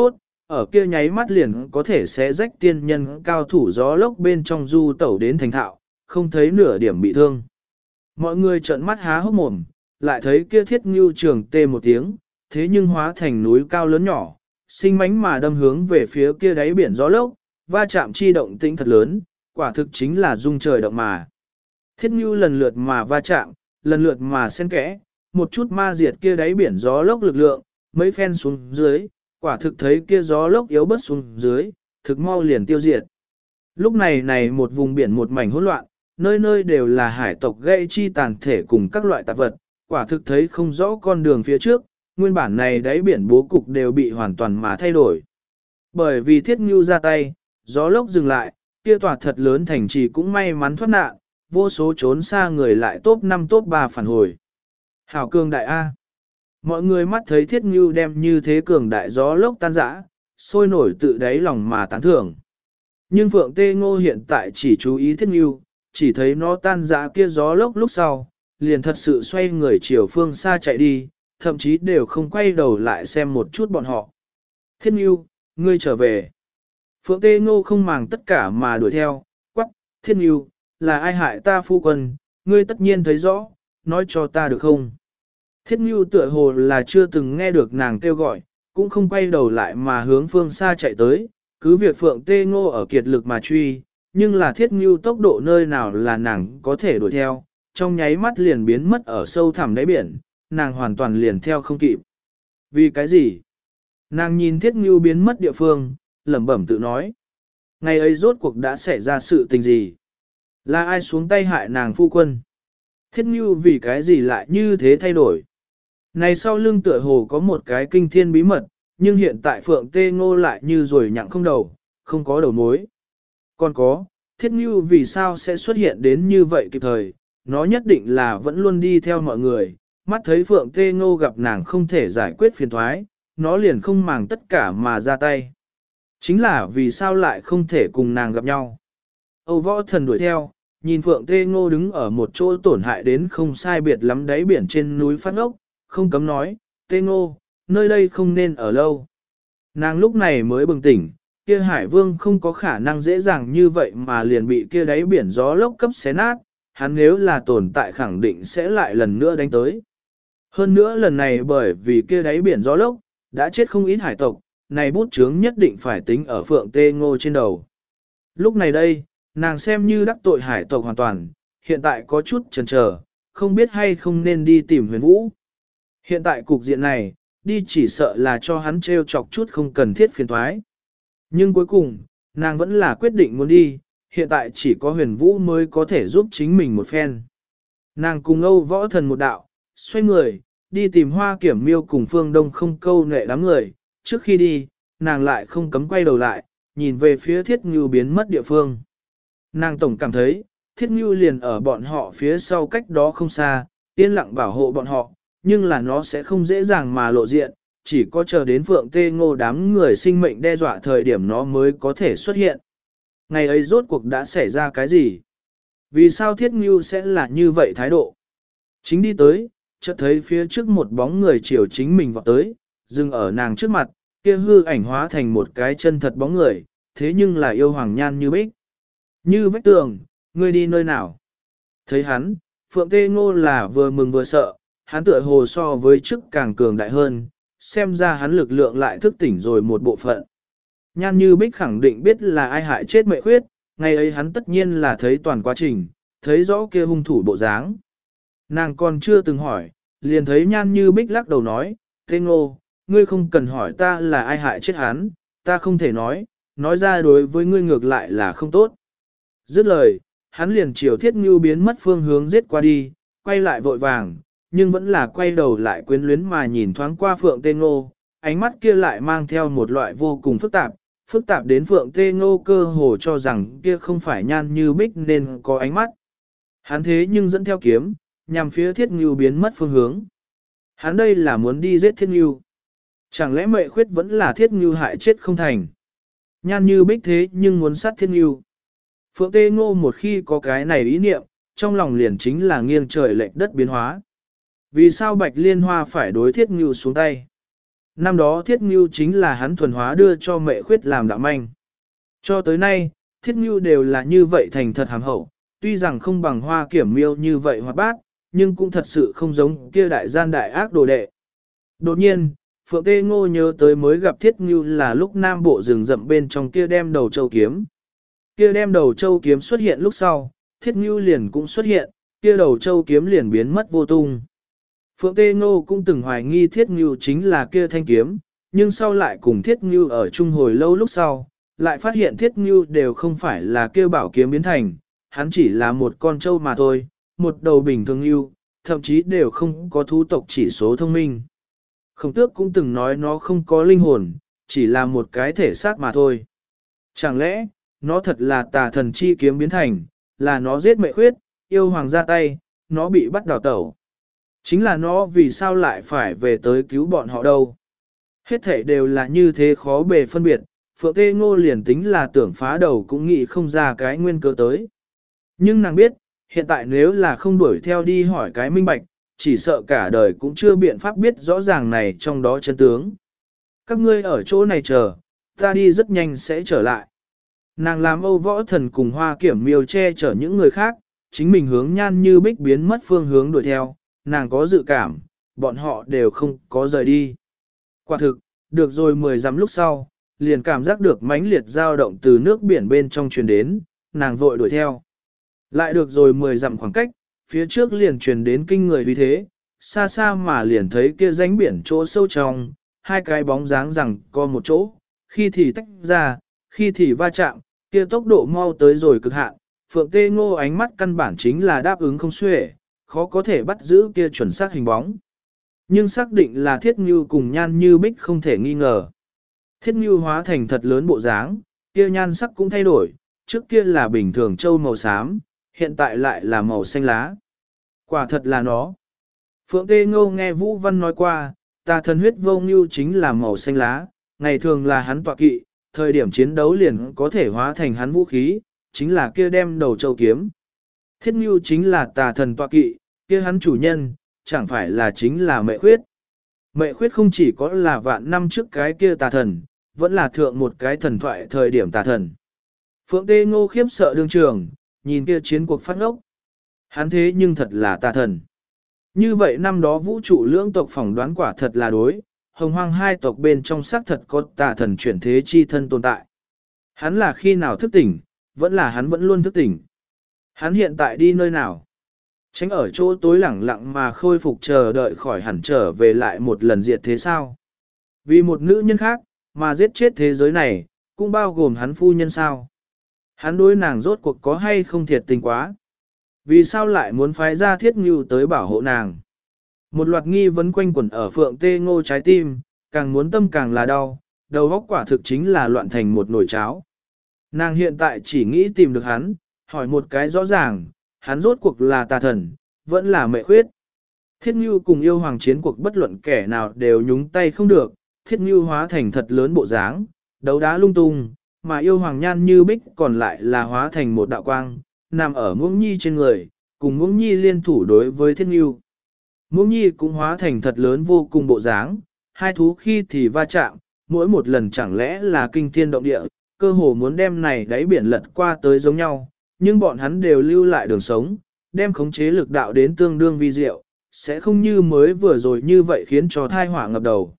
ở kia nháy mắt liền có thể sẽ rách tiên nhân cao thủ gió lốc bên trong du tẩu đến thành thạo, không thấy nửa điểm bị thương. Mọi người trợn mắt há hốc mồm, lại thấy kia thiết ngưu trường tê một tiếng, thế nhưng hóa thành núi cao lớn nhỏ, sinh mánh mà đâm hướng về phía kia đáy biển gió lốc, va chạm chi động tĩnh thật lớn, quả thực chính là rung trời động mà. Thiết ngưu lần lượt mà va chạm, lần lượt mà xen kẽ, một chút ma diệt kia đáy biển gió lốc lực lượng, mấy phen xuống dưới, quả thực thấy kia gió lốc yếu bớt xuống dưới, thực mau liền tiêu diệt. Lúc này này một vùng biển một mảnh hỗn loạn, nơi nơi đều là hải tộc gây chi tàn thể cùng các loại tạp vật, quả thực thấy không rõ con đường phía trước, nguyên bản này đáy biển bố cục đều bị hoàn toàn mà thay đổi. Bởi vì thiết ngưu ra tay, gió lốc dừng lại, kia tòa thật lớn thành trì cũng may mắn thoát nạn, vô số trốn xa người lại top 5 top 3 phản hồi. Hảo cường đại A. Mọi người mắt thấy thiết ngưu đem như thế cường đại gió lốc tan rã, sôi nổi tự đáy lòng mà tán thưởng. Nhưng Phượng Tê Ngô hiện tại chỉ chú ý thiết ngưu, chỉ thấy nó tan rã kia gió lốc lúc sau, liền thật sự xoay người chiều phương xa chạy đi, thậm chí đều không quay đầu lại xem một chút bọn họ. Thiết ngưu, ngươi trở về. Phượng Tê Ngô không màng tất cả mà đuổi theo, quắc, Thiết ngưu, là ai hại ta phu quân, ngươi tất nhiên thấy rõ, nói cho ta được không? Thiết ngưu tựa hồ là chưa từng nghe được nàng kêu gọi, cũng không quay đầu lại mà hướng phương xa chạy tới, cứ việc Phượng Tê Ngô ở kiệt lực mà truy, nhưng là thiết ngưu tốc độ nơi nào là nàng có thể đuổi theo, trong nháy mắt liền biến mất ở sâu thẳm đáy biển, nàng hoàn toàn liền theo không kịp. Vì cái gì? Nàng nhìn thiết ngưu biến mất địa phương, lẩm bẩm tự nói. Ngày ấy rốt cuộc đã xảy ra sự tình gì? Là ai xuống tay hại nàng phu quân? Thiết ngưu vì cái gì lại như thế thay đổi? Này sau lưng tựa hồ có một cái kinh thiên bí mật, nhưng hiện tại Phượng Tê Ngô lại như rồi nhặng không đầu, không có đầu mối. Còn có, Thiết ngưu vì sao sẽ xuất hiện đến như vậy kịp thời, nó nhất định là vẫn luôn đi theo mọi người, mắt thấy Phượng Tê Ngô gặp nàng không thể giải quyết phiền thoái, nó liền không màng tất cả mà ra tay. Chính là vì sao lại không thể cùng nàng gặp nhau. Âu Võ Thần đuổi theo, nhìn Phượng Tê Ngô đứng ở một chỗ tổn hại đến không sai biệt lắm đáy biển trên núi phát ốc, không cấm nói, Tê Ngô, nơi đây không nên ở lâu. Nàng lúc này mới bừng tỉnh, kia Hải Vương không có khả năng dễ dàng như vậy mà liền bị kia đáy biển gió lốc cấp xé nát, hắn nếu là tồn tại khẳng định sẽ lại lần nữa đánh tới. Hơn nữa lần này bởi vì kia đáy biển gió lốc, đã chết không ít hải tộc, này bút chướng nhất định phải tính ở Phượng Tê Ngô trên đầu. Lúc này đây, nàng xem như đắc tội hải tộc hoàn toàn, hiện tại có chút chần chờ, không biết hay không nên đi tìm Huyền Vũ. Hiện tại cục diện này, đi chỉ sợ là cho hắn trêu chọc chút không cần thiết phiền thoái. Nhưng cuối cùng, nàng vẫn là quyết định muốn đi, hiện tại chỉ có Huyền Vũ mới có thể giúp chính mình một phen. Nàng cùng Âu Võ Thần một đạo, xoay người, đi tìm Hoa Kiểm Miêu cùng Phương Đông không câu nệ đám người, trước khi đi, nàng lại không cấm quay đầu lại, nhìn về phía Thiết Ngưu biến mất địa phương. Nàng tổng cảm thấy, Thiết Ngưu liền ở bọn họ phía sau cách đó không xa, yên lặng bảo hộ bọn họ, nhưng là nó sẽ không dễ dàng mà lộ diện, chỉ có chờ đến Phượng Tê Ngô đám người sinh mệnh đe dọa thời điểm nó mới có thể xuất hiện. Ngày ấy rốt cuộc đã xảy ra cái gì? Vì sao Thiết Ngưu sẽ là như vậy thái độ? Chính đi tới, chợt thấy phía trước một bóng người chiều chính mình vọt tới, dừng ở nàng trước mặt, kia hư ảnh hóa thành một cái chân thật bóng người, thế nhưng là yêu hoàng nhan như bích. Như vách tường, ngươi đi nơi nào? Thấy hắn, Phượng Tê Ngô là vừa mừng vừa sợ, hắn tựa hồ so với trước càng cường đại hơn, xem ra hắn lực lượng lại thức tỉnh rồi một bộ phận. Nhan như bích khẳng định biết là ai hại chết mẹ khuyết, ngày ấy hắn tất nhiên là thấy toàn quá trình, thấy rõ kia hung thủ bộ dáng. Nàng còn chưa từng hỏi, liền thấy Nhan như bích lắc đầu nói, Tê Ngô, ngươi không cần hỏi ta là ai hại chết hắn, ta không thể nói ra đối với ngươi ngược lại là không tốt. Dứt lời, hắn liền chiều Thiết Ngưu biến mất phương hướng giết qua đi, quay lại vội vàng, nhưng vẫn là quay đầu lại quyến luyến mà nhìn thoáng qua Phượng Tê Ngô, ánh mắt kia lại mang theo một loại vô cùng phức tạp đến Phượng Tê Ngô cơ hồ cho rằng kia không phải Nhan như bích nên có ánh mắt. Hắn thế nhưng dẫn theo kiếm, nhằm phía Thiết Ngưu biến mất phương hướng. Hắn đây là muốn đi giết Thiết Ngưu. Chẳng lẽ Mệ Khuyết vẫn là Thiết Ngưu hại chết không thành? Nhan như bích thế nhưng muốn sát Thiết Ngưu. Phượng Tê Ngô một khi có cái này ý niệm, trong lòng liền chính là nghiêng trời lệch đất biến hóa. Vì sao Bạch Liên Hoa phải đối Thiết Ngưu xuống tay? Năm đó Thiết Ngưu chính là hắn thuần hóa đưa cho Mệ Khuyết làm đạo manh. Cho tới nay, Thiết Ngưu đều là như vậy thành thật hàm hậu, tuy rằng không bằng Hoa Kiểm Miêu như vậy hoạt bát, nhưng cũng thật sự không giống kia đại gian đại ác đồ đệ. Đột nhiên, Phượng Tê Ngô nhớ tới mới gặp Thiết Ngưu là lúc Nam Bộ rừng rậm bên trong kia đem đầu châu kiếm. Kia đem đầu châu kiếm xuất hiện lúc sau, Thiết Ngưu liền cũng xuất hiện, kia đầu châu kiếm liền biến mất vô tung. Phượng Tê Ngô cũng từng hoài nghi Thiết Ngưu chính là kia thanh kiếm, nhưng sau lại cùng Thiết Ngưu ở chung hồi lâu lúc sau, lại phát hiện Thiết Ngưu đều không phải là kia bảo kiếm biến thành, hắn chỉ là một con trâu mà thôi, một đầu bình thường ngưu, thậm chí đều không có thú tộc chỉ số thông minh. Khổng Tước cũng từng nói nó không có linh hồn, chỉ là một cái thể xác mà thôi. Chẳng lẽ, nó thật là tà thần chi kiếm biến thành, là nó giết Mệ Khuyết, yêu hoàng ra tay, nó bị bắt đào tẩu. Chính là nó vì sao lại phải về tới cứu bọn họ đâu. Hết thể đều là như thế khó bề phân biệt, Phượng Tê Ngô liền tính là tưởng phá đầu cũng nghĩ không ra cái nguyên cơ tới. Nhưng nàng biết, hiện tại nếu là không đuổi theo đi hỏi cái minh bạch, chỉ sợ cả đời cũng chưa biện pháp biết rõ ràng này trong đó chân tướng. Các ngươi ở chỗ này chờ, ta đi rất nhanh sẽ trở lại. Nàng làm Âu Võ Thần cùng Hoa Kiểm Miêu che chở những người khác, chính mình hướng Nhan Như Bích biến mất phương hướng đuổi theo, nàng có dự cảm, bọn họ đều không có rời đi. Quả thực, được rồi 10 dặm lúc sau, liền cảm giác được mãnh liệt dao động từ nước biển bên trong truyền đến, nàng vội đuổi theo. Lại được rồi 10 dặm khoảng cách, phía trước liền truyền đến kinh người uy thế, xa xa mà liền thấy kia rãnh biển chỗ sâu trong, hai cái bóng dáng rằng có một chỗ, khi thì tách ra, khi thì va chạm, kia tốc độ mau tới rồi cực hạn, Phượng Tê Ngô ánh mắt căn bản chính là đáp ứng không xuể, khó có thể bắt giữ kia chuẩn xác hình bóng. Nhưng xác định là Thiết Ngưu cùng Nhan Như Bích không thể nghi ngờ. Thiết Ngưu hóa thành thật lớn bộ dáng, kia nhan sắc cũng thay đổi, trước kia là bình thường châu màu xám, hiện tại lại là màu xanh lá. Quả thật là nó. Phượng Tê Ngô nghe Vũ Văn nói qua, tà thần huyết vô ngưu chính là màu xanh lá, ngày thường là hắn tọa kỵ, thời điểm chiến đấu liền có thể hóa thành hắn vũ khí, chính là kia đem đầu châu kiếm. Thiết Ngưu chính là tà thần tọa kỵ, kia hắn chủ nhân, chẳng phải là chính là Mệ Khuyết. Mệ Khuyết không chỉ có là vạn năm trước cái kia tà thần, vẫn là thượng một cái thần thoại thời điểm tà thần. Phượng Tê Ngô khiếp sợ đương trường, nhìn kia chiến cuộc phát ngốc. Hắn thế nhưng thật là tà thần. Như vậy năm đó vũ trụ lưỡng tộc phỏng đoán quả thật là đối, hồng hoang hai tộc bên trong xác thật có tà thần chuyển thế chi thân tồn tại. Hắn là khi nào thức tỉnh, vẫn là hắn vẫn luôn thức tỉnh. Hắn hiện tại đi nơi nào? Tránh ở chỗ tối lẳng lặng mà khôi phục chờ đợi khỏi hẳn trở về lại một lần diệt thế sao? Vì một nữ nhân khác, mà giết chết thế giới này, cũng bao gồm hắn phu nhân sao? Hắn đối nàng rốt cuộc có hay không thiệt tình quá? Vì sao lại muốn phái ra Thiết Ngưu tới bảo hộ nàng? Một loạt nghi vấn quanh quẩn ở Phượng Tê Ngô trái tim, càng muốn tâm càng là đau, đầu óc quả thực chính là loạn thành một nồi cháo. Nàng hiện tại chỉ nghĩ tìm được hắn, hỏi một cái rõ ràng, hắn rốt cuộc là tà thần, vẫn là Mệ Khuyết. Thiết Ngưu cùng yêu hoàng chiến cuộc bất luận kẻ nào đều nhúng tay không được, Thiết Ngưu hóa thành thật lớn bộ dáng, đấu đá lung tung, mà yêu hoàng Nhan Như Bích còn lại là hóa thành một đạo quang, nằm ở Muỗng Nhi trên người, cùng Muỗng Nhi liên thủ đối với Thiết Ngưu. Muỗng Nhi cũng hóa thành thật lớn vô cùng bộ dáng, hai thú khi thì va chạm, mỗi một lần chẳng lẽ là kinh thiên động địa, cơ hồ muốn đem này đáy biển lật qua tới giống nhau, nhưng bọn hắn đều lưu lại đường sống, đem khống chế lực đạo đến tương đương vi diệu, sẽ không như mới vừa rồi như vậy khiến cho thai họa ngập đầu.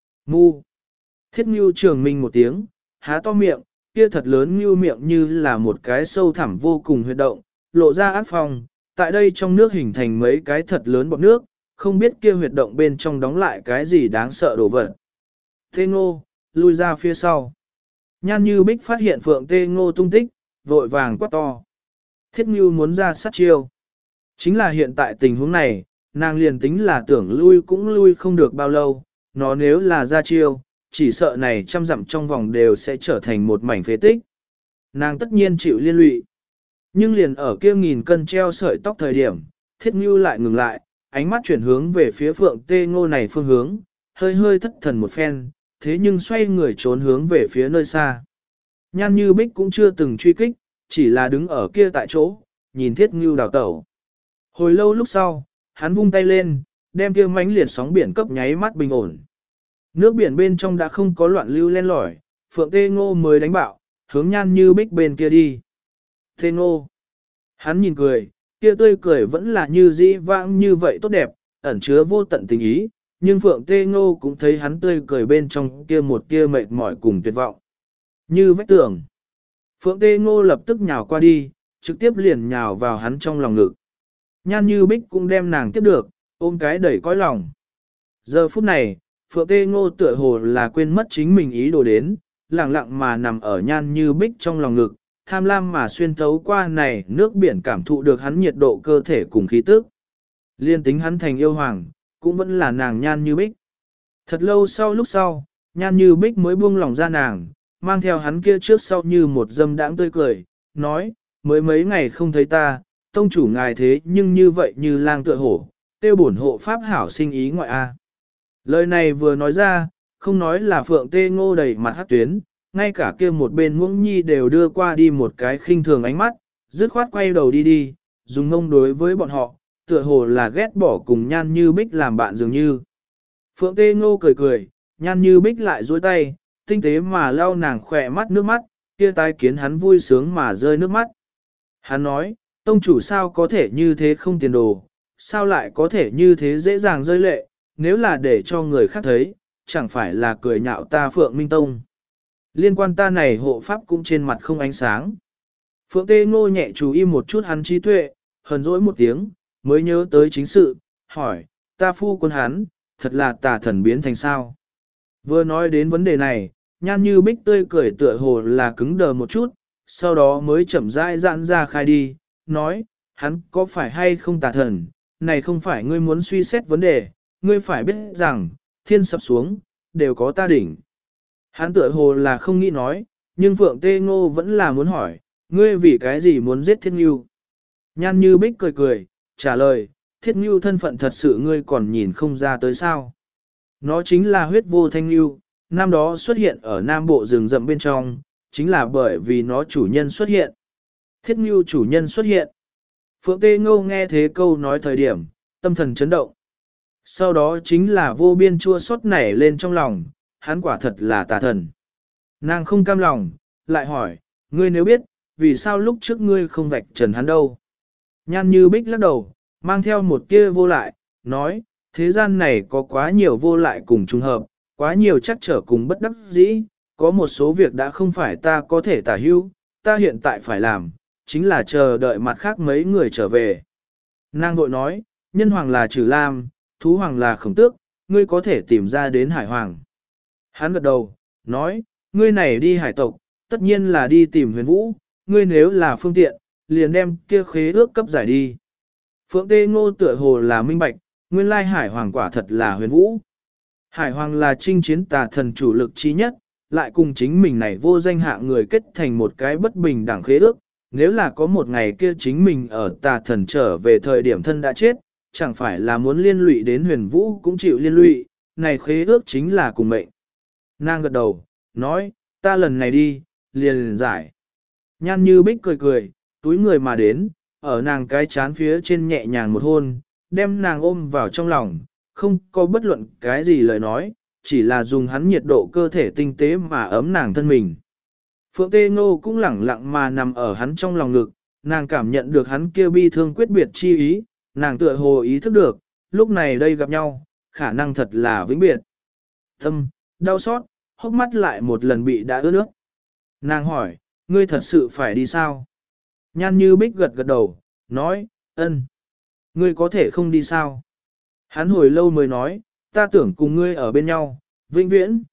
Mu. Thiết Ngưu trường minh một tiếng, há to miệng, kia thật lớn ngưu miệng như là một cái sâu thẳm vô cùng huyệt động, lộ ra ác phong, tại đây trong nước hình thành mấy cái thật lớn bọt nước, không biết kia huyệt động bên trong đóng lại cái gì đáng sợ đổ vật. Tê Ngô, lui ra phía sau. Nhan Như Bích phát hiện Phượng Tê Ngô tung tích, vội vàng quát to. Thiết Ngưu muốn ra sát chiêu. Chính là hiện tại tình huống này, nàng liền tính là tưởng lui cũng lui không được bao lâu, nó nếu là ra chiêu, chỉ sợ này trăm dặm trong vòng đều sẽ trở thành một mảnh phế tích. Nàng tất nhiên chịu liên lụy. Nhưng liền ở kia nghìn cân treo sợi tóc thời điểm, Thiết Ngưu lại ngừng lại, ánh mắt chuyển hướng về phía Phượng Tê Ngô này phương hướng, hơi hơi thất thần một phen, thế nhưng xoay người trốn hướng về phía nơi xa. Nhan Như Bích cũng chưa từng truy kích, chỉ là đứng ở kia tại chỗ, nhìn Thiết Ngưu đào tẩu. Hồi lâu lúc sau, hắn vung tay lên, đem kia mãnh liệt sóng biển cấp nháy mắt bình ổn. Nước biển bên trong đã không có loạn lưu len lỏi, Phượng Tê Ngô mới đánh bạo, hướng Nhan Như Bích bên kia đi. Tê Ngô. Hắn nhìn cười, kia tươi cười vẫn là như dĩ vãng như vậy tốt đẹp, ẩn chứa vô tận tình ý, nhưng Phượng Tê Ngô cũng thấy hắn tươi cười bên trong kia một kia mệt mỏi cùng tuyệt vọng. Như vách tường. Phượng Tê Ngô lập tức nhào qua đi, trực tiếp liền nhào vào hắn trong lòng ngực. Nhan Như Bích cũng đem nàng tiếp được, ôm cái đẩy cõi lòng. Giờ phút này, Phượng Tê Ngô tựa hồ là quên mất chính mình ý đồ đến, lặng lặng mà nằm ở Nhan Như Bích trong lòng ngực, tham lam mà xuyên thấu qua này nước biển cảm thụ được hắn nhiệt độ cơ thể cùng khí tức. Liên tính hắn thành yêu hoàng, cũng vẫn là nàng Nhan Như Bích. Thật lâu lúc sau, Nhan Như Bích mới buông lòng ra nàng, mang theo hắn kia trước sau như một dâm đãng tươi cười, nói, mới mấy ngày không thấy ta, tông chủ ngài thế nhưng như vậy như lang tựa hổ, tiêu bổn hộ pháp hảo sinh ý ngoại a. Lời này vừa nói ra, không nói là Phượng Tê Ngô đầy mặt hắc tuyến, ngay cả kia một bên Muỗng Nhi đều đưa qua đi một cái khinh thường ánh mắt, dứt khoát quay đầu đi, dùng ngông đối với bọn họ, tựa hồ là ghét bỏ cùng Nhan Như Bích làm bạn dường như. Phượng Tê Ngô cười, Nhan Như Bích lại duỗi tay, tinh tế mà lau nàng khỏe mắt nước mắt, kia tái kiến hắn vui sướng mà rơi nước mắt. Hắn nói, tông chủ sao có thể như thế không tiền đồ, sao lại có thể như thế dễ dàng rơi lệ, nếu là để cho người khác thấy, chẳng phải là cười nhạo ta Phượng Minh Tông. Liên quan ta này hộ pháp cũng trên mặt không ánh sáng. Phượng Tê Ngô nhẹ chú ý một chút hắn trí tuệ, hờn dỗi một tiếng, mới nhớ tới chính sự, hỏi, ta phu quân hắn, thật là tà thần biến thành sao. Vừa nói đến vấn đề này, Nhan Như Bích tươi cười tựa hồ là cứng đờ một chút, sau đó mới chậm rãi giãn ra khai đi, nói, hắn có phải hay không tà thần, này không phải ngươi muốn suy xét vấn đề, ngươi phải biết rằng, thiên sập xuống, đều có ta đỉnh. Hắn tựa hồ là không nghĩ nói, nhưng Phượng Tê Ngô vẫn là muốn hỏi, ngươi vì cái gì muốn giết Thiết Ngưu? Nhan Như Bích cười, trả lời, Thiết Ngưu thân phận thật sự ngươi còn nhìn không ra tới sao. Nó chính là huyết vô thanh ngưu, năm đó xuất hiện ở Nam Bộ rừng rậm bên trong, chính là bởi vì nó chủ nhân xuất hiện. Thiết Ngưu chủ nhân xuất hiện. Phượng Tê Ngô nghe thế câu nói thời điểm, tâm thần chấn động. Sau đó chính là vô biên chua xót nảy lên trong lòng, hắn quả thật là tà thần. Nàng không cam lòng, lại hỏi, ngươi nếu biết, vì sao lúc trước ngươi không vạch trần hắn đâu? Nhan Như Bích lắc đầu, mang theo một tia vô lại, nói, thế gian này có quá nhiều vô lại cùng trùng hợp, quá nhiều chắc trở cùng bất đắc dĩ, có một số việc đã không phải ta có thể tả hữu, ta hiện tại phải làm, chính là chờ đợi mặt khác mấy người trở về. Nàng vội nói, nhân hoàng là Trừ Lam, thú hoàng là Khổng Tước, ngươi có thể tìm ra đến hải hoàng. Hắn gật đầu, nói, ngươi này đi hải tộc, tất nhiên là đi tìm Huyền Vũ, ngươi nếu là phương tiện, liền đem kia khế ước cấp giải đi. Phượng Tê Ngô tựa hồ là minh bạch, nguyên lai hải hoàng quả thật là Huyền Vũ. Hải hoàng là chinh chiến tà thần chủ lực chi nhất, lại cùng chính mình này vô danh hạ người kết thành một cái bất bình đẳng khế ước. Nếu là có một ngày kia chính mình ở tà thần trở về thời điểm thân đã chết, chẳng phải là muốn liên lụy đến Huyền Vũ cũng chịu liên lụy, này khế ước chính là cùng mệnh. Nàng gật đầu, nói, ta lần này đi, liền giải. Nhan Như Bích cười, túi người mà đến, ở nàng cái chán phía trên nhẹ nhàng một hôn, đem nàng ôm vào trong lòng, không có bất luận cái gì lời nói, chỉ là dùng hắn nhiệt độ cơ thể tinh tế mà ấm nàng thân mình. Phượng Tê Ngô cũng lẳng lặng mà nằm ở hắn trong lòng ngực, nàng cảm nhận được hắn kia bi thương quyết biệt chi ý, nàng tựa hồ ý thức được, lúc này đây gặp nhau, khả năng thật là vĩnh biệt. Tâm, đau xót, hốc mắt lại một lần bị đã ướt nước. Nàng hỏi, ngươi thật sự phải đi sao? Nhan Như Bích gật đầu, nói, ân. Ngươi có thể không đi sao? Hắn hồi lâu mới nói, ta tưởng cùng ngươi ở bên nhau, vĩnh viễn,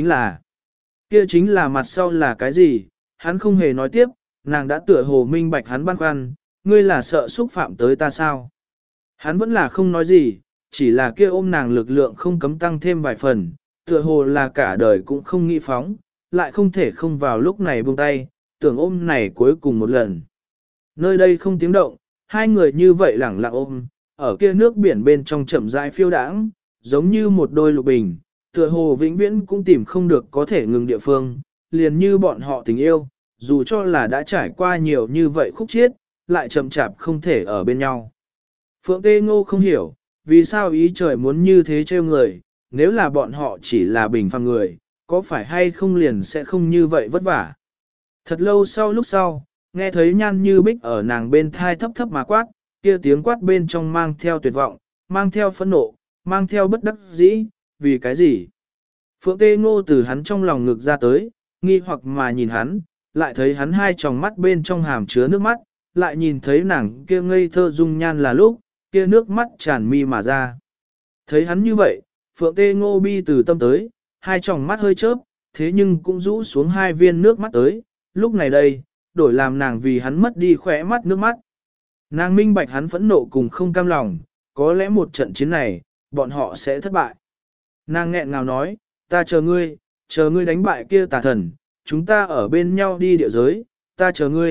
kia chính là mặt sau là cái gì? Hắn không hề nói tiếp, nàng đã tựa hồ minh bạch hắn băn khoăn, ngươi là sợ xúc phạm tới ta sao? Hắn vẫn là không nói gì, chỉ là kia ôm nàng lực lượng không cấm tăng thêm vài phần, tựa hồ là cả đời cũng không nghĩ phóng, lại không thể không vào lúc này buông tay, tưởng ôm này cuối cùng một lần. Nơi đây không tiếng động, hai người như vậy lẳng lặng ôm, ở kia nước biển bên trong chậm rãi phiêu đãng, giống như một đôi lục bình, tựa hồ vĩnh viễn cũng tìm không được có thể ngừng địa phương, liền như bọn họ tình yêu, dù cho là đã trải qua nhiều như vậy khúc chiết, lại chậm chạp không thể ở bên nhau. Phượng Tê Ngô không hiểu, vì sao ý trời muốn như thế trêu người, nếu là bọn họ chỉ là bình phàm người, có phải hay không liền sẽ không như vậy vất vả. Thật lâu sau lúc sau, nghe thấy Nhan Như Bích ở nàng bên thai thấp thấp mà quát, kia tiếng quát bên trong mang theo tuyệt vọng, mang theo phẫn nộ, mang theo bất đắc dĩ, vì cái gì? Phượng Tê Ngô từ hắn trong lòng ngực ra tới, nghi hoặc mà nhìn hắn, lại thấy hắn hai tròng mắt bên trong hàm chứa nước mắt, lại nhìn thấy nàng kia ngây thơ dung nhan là lúc, kia nước mắt tràn mi mà ra. Thấy hắn như vậy, Phượng Tê Ngô bi từ tâm tới, hai tròng mắt hơi chớp, thế nhưng cũng rũ xuống hai viên nước mắt tới, lúc này đây, đổi làm nàng vì hắn mất đi khỏe mắt nước mắt. Nàng minh bạch hắn phẫn nộ cùng không cam lòng, có lẽ một trận chiến này, bọn họ sẽ thất bại. Nàng nghẹn ngào nói, ta chờ ngươi đánh bại kia tà thần, chúng ta ở bên nhau đi địa giới, ta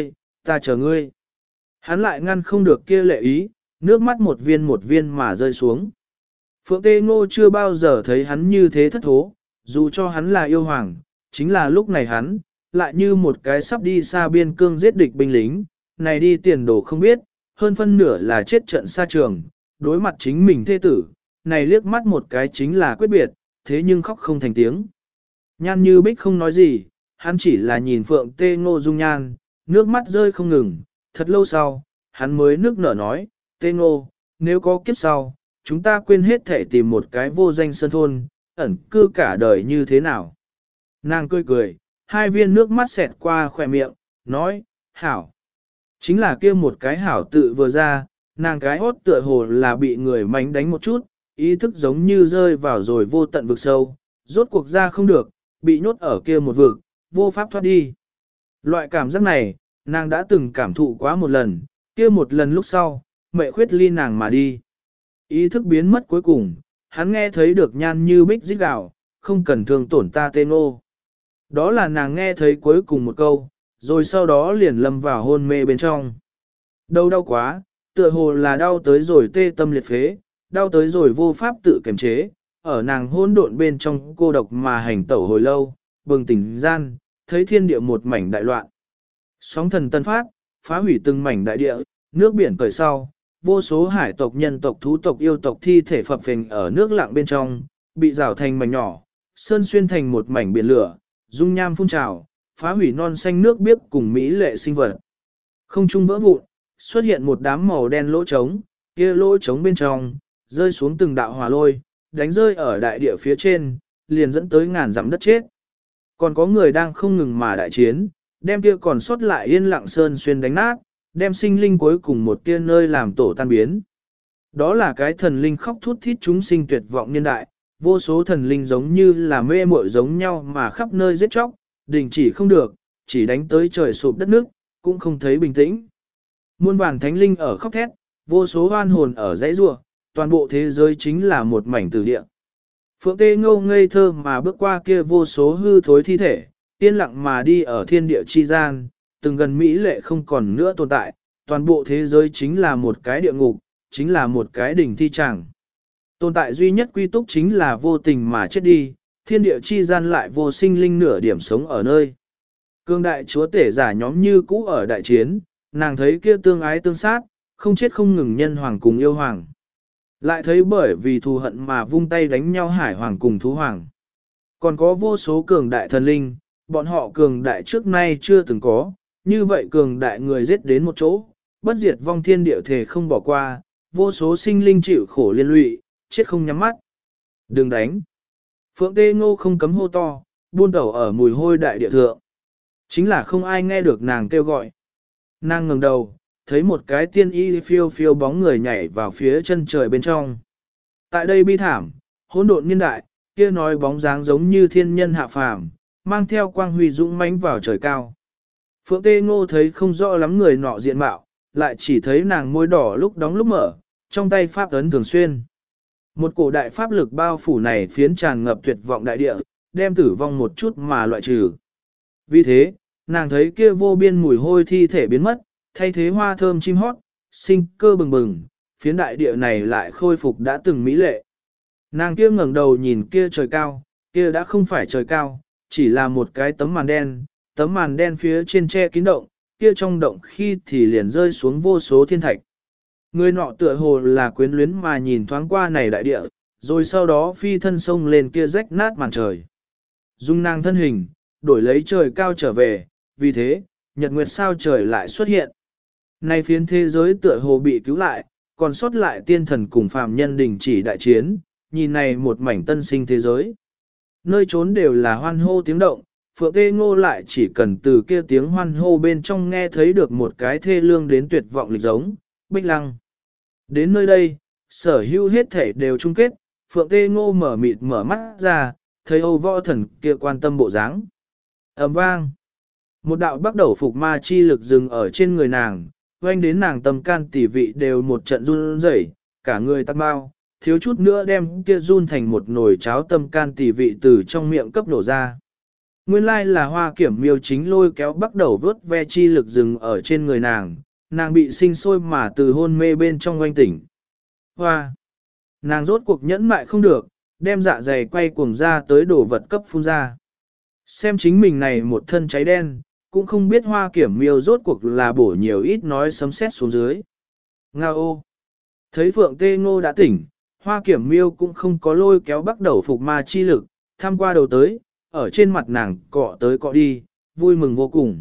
chờ ngươi. Hắn lại ngăn không được kia lệ ý, nước mắt một viên mà rơi xuống. Phượng Tê Ngô chưa bao giờ thấy hắn như thế thất thố, dù cho hắn là yêu hoàng, chính là lúc này hắn, lại như một cái sắp đi xa biên cương giết địch binh lính, này đi tiền đồ không biết, hơn phân nửa là chết trận xa trường, đối mặt chính mình thê tử, này liếc mắt một cái chính là quyết biệt, thế nhưng khóc không thành tiếng. Nhan Như Bích không nói gì, hắn chỉ là nhìn Phượng Tê Ngô dung nhan, nước mắt rơi không ngừng, thật lâu sau, hắn mới nước nở nói, Tê Ngô, nếu có kiếp sau, chúng ta quên hết thể tìm một cái vô danh sơn thôn, ẩn cư cả đời như thế nào. Nàng cười cười, hai viên nước mắt xẹt qua khỏe miệng, nói, hảo. Chính là kia một cái hảo tự vừa ra, nàng cái hốt tựa hồ là bị người mánh đánh một chút, ý thức giống như rơi vào rồi vô tận vực sâu, rốt cuộc ra không được, bị nhốt ở kia một vực, vô pháp thoát đi. Loại cảm giác này, nàng đã từng cảm thụ quá một lần, kia một lần lúc sau, mẹ khuyết ly nàng mà đi. Ý thức biến mất cuối cùng, hắn nghe thấy được Nhan Như Bích rít gào, không cần thương tổn ta Tê Ngô. Đó là nàng nghe thấy cuối cùng một câu, rồi sau đó liền lâm vào hôn mê bên trong. Đau quá, tựa hồ là đau tới rồi tê tâm liệt phế, đau tới rồi vô pháp tự kiềm chế, ở nàng hôn độn bên trong cô độc mà hành tẩu hồi lâu, bừng tỉnh gian, thấy thiên địa một mảnh đại loạn. Sóng thần tân phát, phá hủy từng mảnh đại địa, nước biển cởi sau, vô số hải tộc nhân tộc thú tộc yêu tộc thi thể phập phình ở nước lặng bên trong, bị rào thành mảnh nhỏ, sơn xuyên thành một mảnh biển lửa, dung nham phun trào, phá hủy non xanh nước biếc cùng mỹ lệ sinh vật. Không trung vỡ vụn, xuất hiện một đám màu đen lỗ trống, kia lỗ trống bên trong, rơi xuống từng đạo hỏa lôi, đánh rơi ở đại địa phía trên, liền dẫn tới ngàn dặm đất chết. Còn có người đang không ngừng mà đại chiến, đem kia còn sót lại yên lặng sơn xuyên đánh nát, đem sinh linh cuối cùng một tia nơi làm tổ tan biến. Đó là cái thần linh khóc thút thít chúng sinh tuyệt vọng niên đại, vô số thần linh giống như là mê muội giống nhau mà khắp nơi giết chóc, đình chỉ không được, chỉ đánh tới trời sụp đất nước, cũng không thấy bình tĩnh. Muôn vàn thánh linh ở khóc thét, vô số oan hồn ở dãy rủa, toàn bộ thế giới chính là một mảnh tử địa. Phượng Tê Ngô ngây thơ mà bước qua kia vô số hư thối thi thể, yên lặng mà đi ở thiên địa chi gian, từng gần mỹ lệ không còn nữa tồn tại, toàn bộ thế giới chính là một cái địa ngục, chính là một cái đỉnh thi tràng. Tồn tại duy nhất quy túc chính là vô tình mà chết đi, thiên địa chi gian lại vô sinh linh nửa điểm sống ở nơi. Cương đại chúa tể giả nhóm như cũ ở đại chiến, nàng thấy kia tương ái tương sát, không chết không ngừng nhân hoàng cùng yêu hoàng. Lại thấy bởi vì thù hận mà vung tay đánh nhau hải hoàng cùng thú hoàng. Còn có vô số cường đại thần linh, bọn họ cường đại trước nay chưa từng có, như vậy cường đại người giết đến một chỗ, bất diệt vong thiên địa thể không bỏ qua, vô số sinh linh chịu khổ liên lụy, chết không nhắm mắt. Đừng đánh. Phượng Tê Ngô không cấm hô to, buôn tẩu ở mùi hôi đại địa thượng. Chính là không ai nghe được nàng kêu gọi. Nàng ngẩng đầu, thấy một cái tiên y phiêu phiêu bóng người nhảy vào phía chân trời bên trong. Tại đây bi thảm, hỗn độn niên đại, kia nói bóng dáng giống như thiên nhân hạ phàm, mang theo quang huy dũng mãnh vào trời cao. Phượng Tê Ngô thấy không rõ lắm người nọ diện mạo, lại chỉ thấy nàng môi đỏ lúc đóng lúc mở, trong tay pháp ấn thường xuyên. Một cổ đại pháp lực bao phủ này phiến tràn ngập tuyệt vọng đại địa, đem tử vong một chút mà loại trừ. Vì thế, nàng thấy kia vô biên mùi hôi thi thể biến mất, thay thế hoa thơm chim hót, sinh cơ bừng bừng, phiến đại địa này lại khôi phục đã từng mỹ lệ. Nàng kia ngẩng đầu nhìn kia trời cao, kia đã không phải trời cao, chỉ là một cái tấm màn đen phía trên che kín động, kia trong động khi thì liền rơi xuống vô số thiên thạch. Người nọ tựa hồ là quyến luyến mà nhìn thoáng qua này đại địa, Rồi sau đó phi thân sông lên kia rách nát màn trời. Dung nàng thân hình, đổi lấy trời cao trở về, vì thế, nhật nguyệt sao trời lại xuất hiện. Nay phiến thế giới tựa hồ bị cứu lại, còn sót lại tiên thần cùng phàm nhân đình chỉ đại chiến, nhìn này một mảnh tân sinh thế giới. Nơi trốn đều là hoan hô tiếng động, Phượng Tê Ngô lại chỉ cần từ kia tiếng hoan hô bên trong nghe thấy được một cái thê lương đến tuyệt vọng lịch giống, Bích Lăng. Đến nơi đây, sở hữu hết thể đều chung kết, Phượng Tê Ngô mở mịt mở mắt ra, thấy Âu Võ Thần kia quan tâm bộ dáng. Ầm vang. Một đạo bắt đầu phục ma chi lực dừng ở trên người nàng, oanh đến nàng tâm can tỷ vị đều một trận run rẩy, cả người tắc bao, thiếu chút nữa đem kia run thành một nồi cháo tâm can tỷ vị từ trong miệng cấp đổ ra. Nguyên lai là Hoa Kiểm Miêu chính lôi kéo bắt đầu vớt ve chi lực dừng ở trên người nàng, nàng bị sinh sôi mà từ hôn mê bên trong oanh tỉnh. Hoa! Nàng rốt cuộc nhẫn mại không được, đem dạ dày quay cuồng ra tới đổ vật cấp phun ra. Xem chính mình này một thân cháy đen, cũng không biết Hoa Kiểm Miêu rốt cuộc là bổ nhiều ít nói sấm sét xuống dưới. Nga ô! Thấy Phượng Tê Ngô đã tỉnh, Hoa Kiểm Miêu cũng không có lôi kéo bắt đầu phục ma chi lực, tham qua đầu tới, ở trên mặt nàng cọ tới cọ đi, vui mừng vô cùng.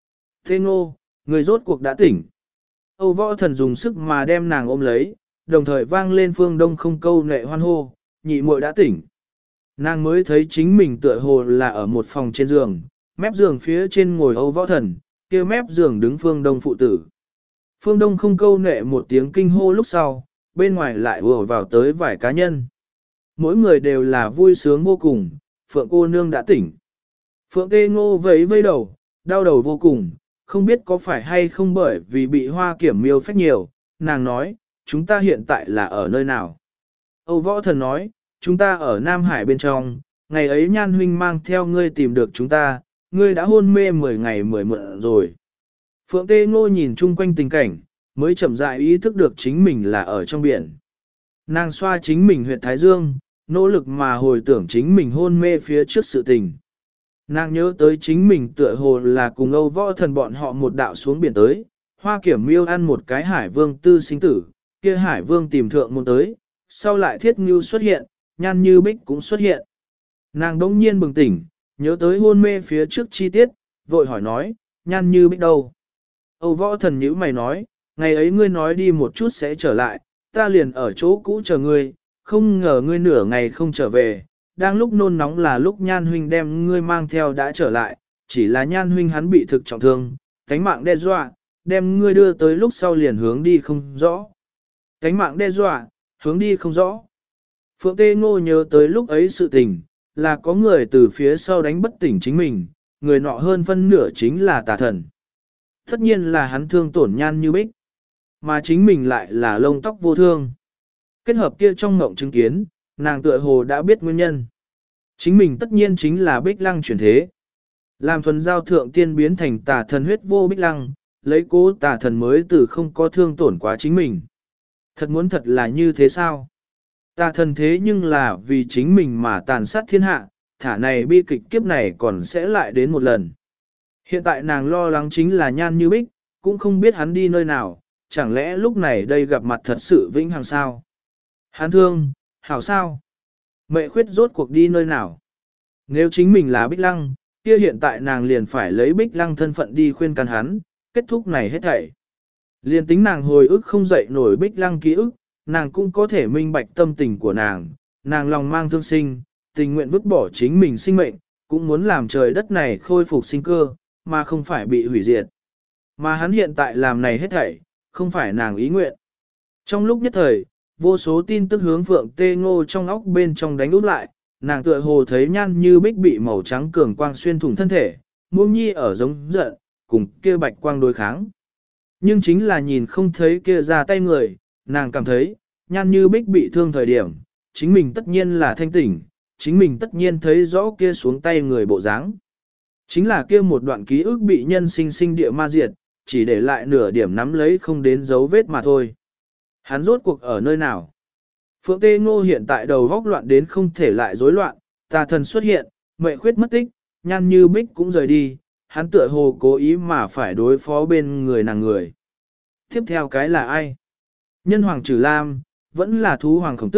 Tê Ngô, người rốt cuộc đã tỉnh. Âu Võ Thần dùng sức mà đem nàng ôm lấy, đồng thời vang lên phương đông không câu nệ hoan hô, nhị muội đã tỉnh. Nàng mới thấy chính mình tựa hồ là ở một phòng trên giường, mép giường phía trên ngồi Âu Võ Thần, kia mép giường đứng phương đông phụ tử. Phương đông không câu nệ một tiếng kinh hô lúc sau, bên ngoài lại ùa vào tới vài cá nhân. Mỗi người đều là vui sướng vô cùng, Phượng cô nương đã tỉnh. Phượng Tê Ngô vẫy vây đầu, đau đầu vô cùng, không biết có phải hay không bởi vì bị Hoa Kiểm Miêu phách nhiều, nàng nói, chúng ta hiện tại là ở nơi nào? Âu Võ Thần nói, chúng ta ở Nam Hải bên trong, ngày ấy Nhan huynh mang theo ngươi tìm được chúng ta, ngươi đã hôn mê 10 ngày 10 mượn rồi. Phượng Tê Ngô nhìn chung quanh tình cảnh, mới chậm rãi ý thức được chính mình là ở trong biển. Nàng xoa chính mình huyệt thái dương, nỗ lực mà hồi tưởng chính mình hôn mê phía trước sự tình. Nàng nhớ tới chính mình tựa hồ là cùng Âu Võ Thần bọn họ một đạo xuống biển tới, Hoa Kiểm Miêu ăn một cái hải vương tư sinh tử, kia hải vương tìm thượng môn tới, sau lại Thiết Ngưu xuất hiện, Nhan Như Bích cũng xuất hiện. Nàng đống nhiên bừng tỉnh, nhớ tới hôn mê phía trước chi tiết, vội hỏi nói, Nhan Như Bích đâu? Âu Võ Thần nhíu mày nói, ngày ấy ngươi nói đi một chút sẽ trở lại, ta liền ở chỗ cũ chờ ngươi, không ngờ ngươi nửa ngày không trở về, đang lúc nôn nóng là lúc Nhan huynh đem ngươi mang theo đã trở lại, chỉ là Nhan huynh hắn bị thực trọng thương, cánh mạng đe dọa, đem ngươi đưa tới lúc sau liền hướng đi không rõ. Cánh mạng đe dọa, hướng đi không rõ. Phượng Tê Ngô nhớ tới lúc ấy sự tình, là có người từ phía sau đánh bất tỉnh chính mình, người nọ hơn phân nửa chính là tà thần. Tất nhiên là hắn thương tổn Nhan Như Bích, mà chính mình lại là lông tóc vô thương. Kết hợp kia trong ngộng chứng kiến, nàng tựa hồ đã biết nguyên nhân. Chính mình tất nhiên chính là Bích Lăng chuyển thế. Làm thuần giao thượng tiên biến thành tà thần huyết vô Bích Lăng, lấy cố tà thần mới từ không có thương tổn quá chính mình. Thật muốn thật là như thế sao? Tà thần thế nhưng là vì chính mình mà tàn sát thiên hạ, thả này bi kịch kiếp này còn sẽ lại đến một lần. Hiện tại nàng lo lắng chính là Nhan Như Bích, cũng không biết hắn đi nơi nào, chẳng lẽ lúc này đây gặp mặt thật sự vĩnh hằng sao? Hắn thương, hảo sao? Mẹ khuyết rốt cuộc đi nơi nào? Nếu chính mình là Bích Lăng, kia hiện tại nàng liền phải lấy Bích Lăng thân phận đi khuyên can hắn, kết thúc này hết thảy. Liền tính nàng hồi ức không dậy nổi Bích Lăng ký ức, nàng cũng có thể minh bạch tâm tình của nàng lòng mang thương sinh, tình nguyện vứt bỏ chính mình sinh mệnh, cũng muốn làm trời đất này khôi phục sinh cơ, mà không phải bị hủy diệt. Mà hắn hiện tại làm này hết thảy, không phải nàng ý nguyện. Trong lúc nhất thời, vô số tin tức hướng Phượng Tê Ngô trong óc bên trong đánh úp lại, nàng tựa hồ thấy Nhan Như Bích bị màu trắng cường quang xuyên thủng thân thể, Muông Nhi ở giống giận, cùng kia bạch quang đối kháng. Nhưng chính là nhìn không thấy kia ra tay người, nàng cảm thấy, Nhan Như Bích bị thương thời điểm, chính mình tất nhiên là thanh tỉnh, chính mình tất nhiên thấy rõ kia xuống tay người bộ dáng. Chính là kia một đoạn ký ức bị nhân sinh sinh địa ma diệt, chỉ để lại nửa điểm nắm lấy không đến dấu vết mà thôi. Hắn rốt cuộc ở nơi nào? Phượng Tê Ngô hiện tại đầu góc loạn đến không thể lại rối loạn, tà thần xuất hiện, mệ khuyết mất tích, Nhan Như Bích cũng rời đi, hắn tựa hồ cố ý mà phải đối phó bên người nàng người. Tiếp theo cái là ai? Nhân hoàng Trử Lam, vẫn là thú hoàng Khổng Tước,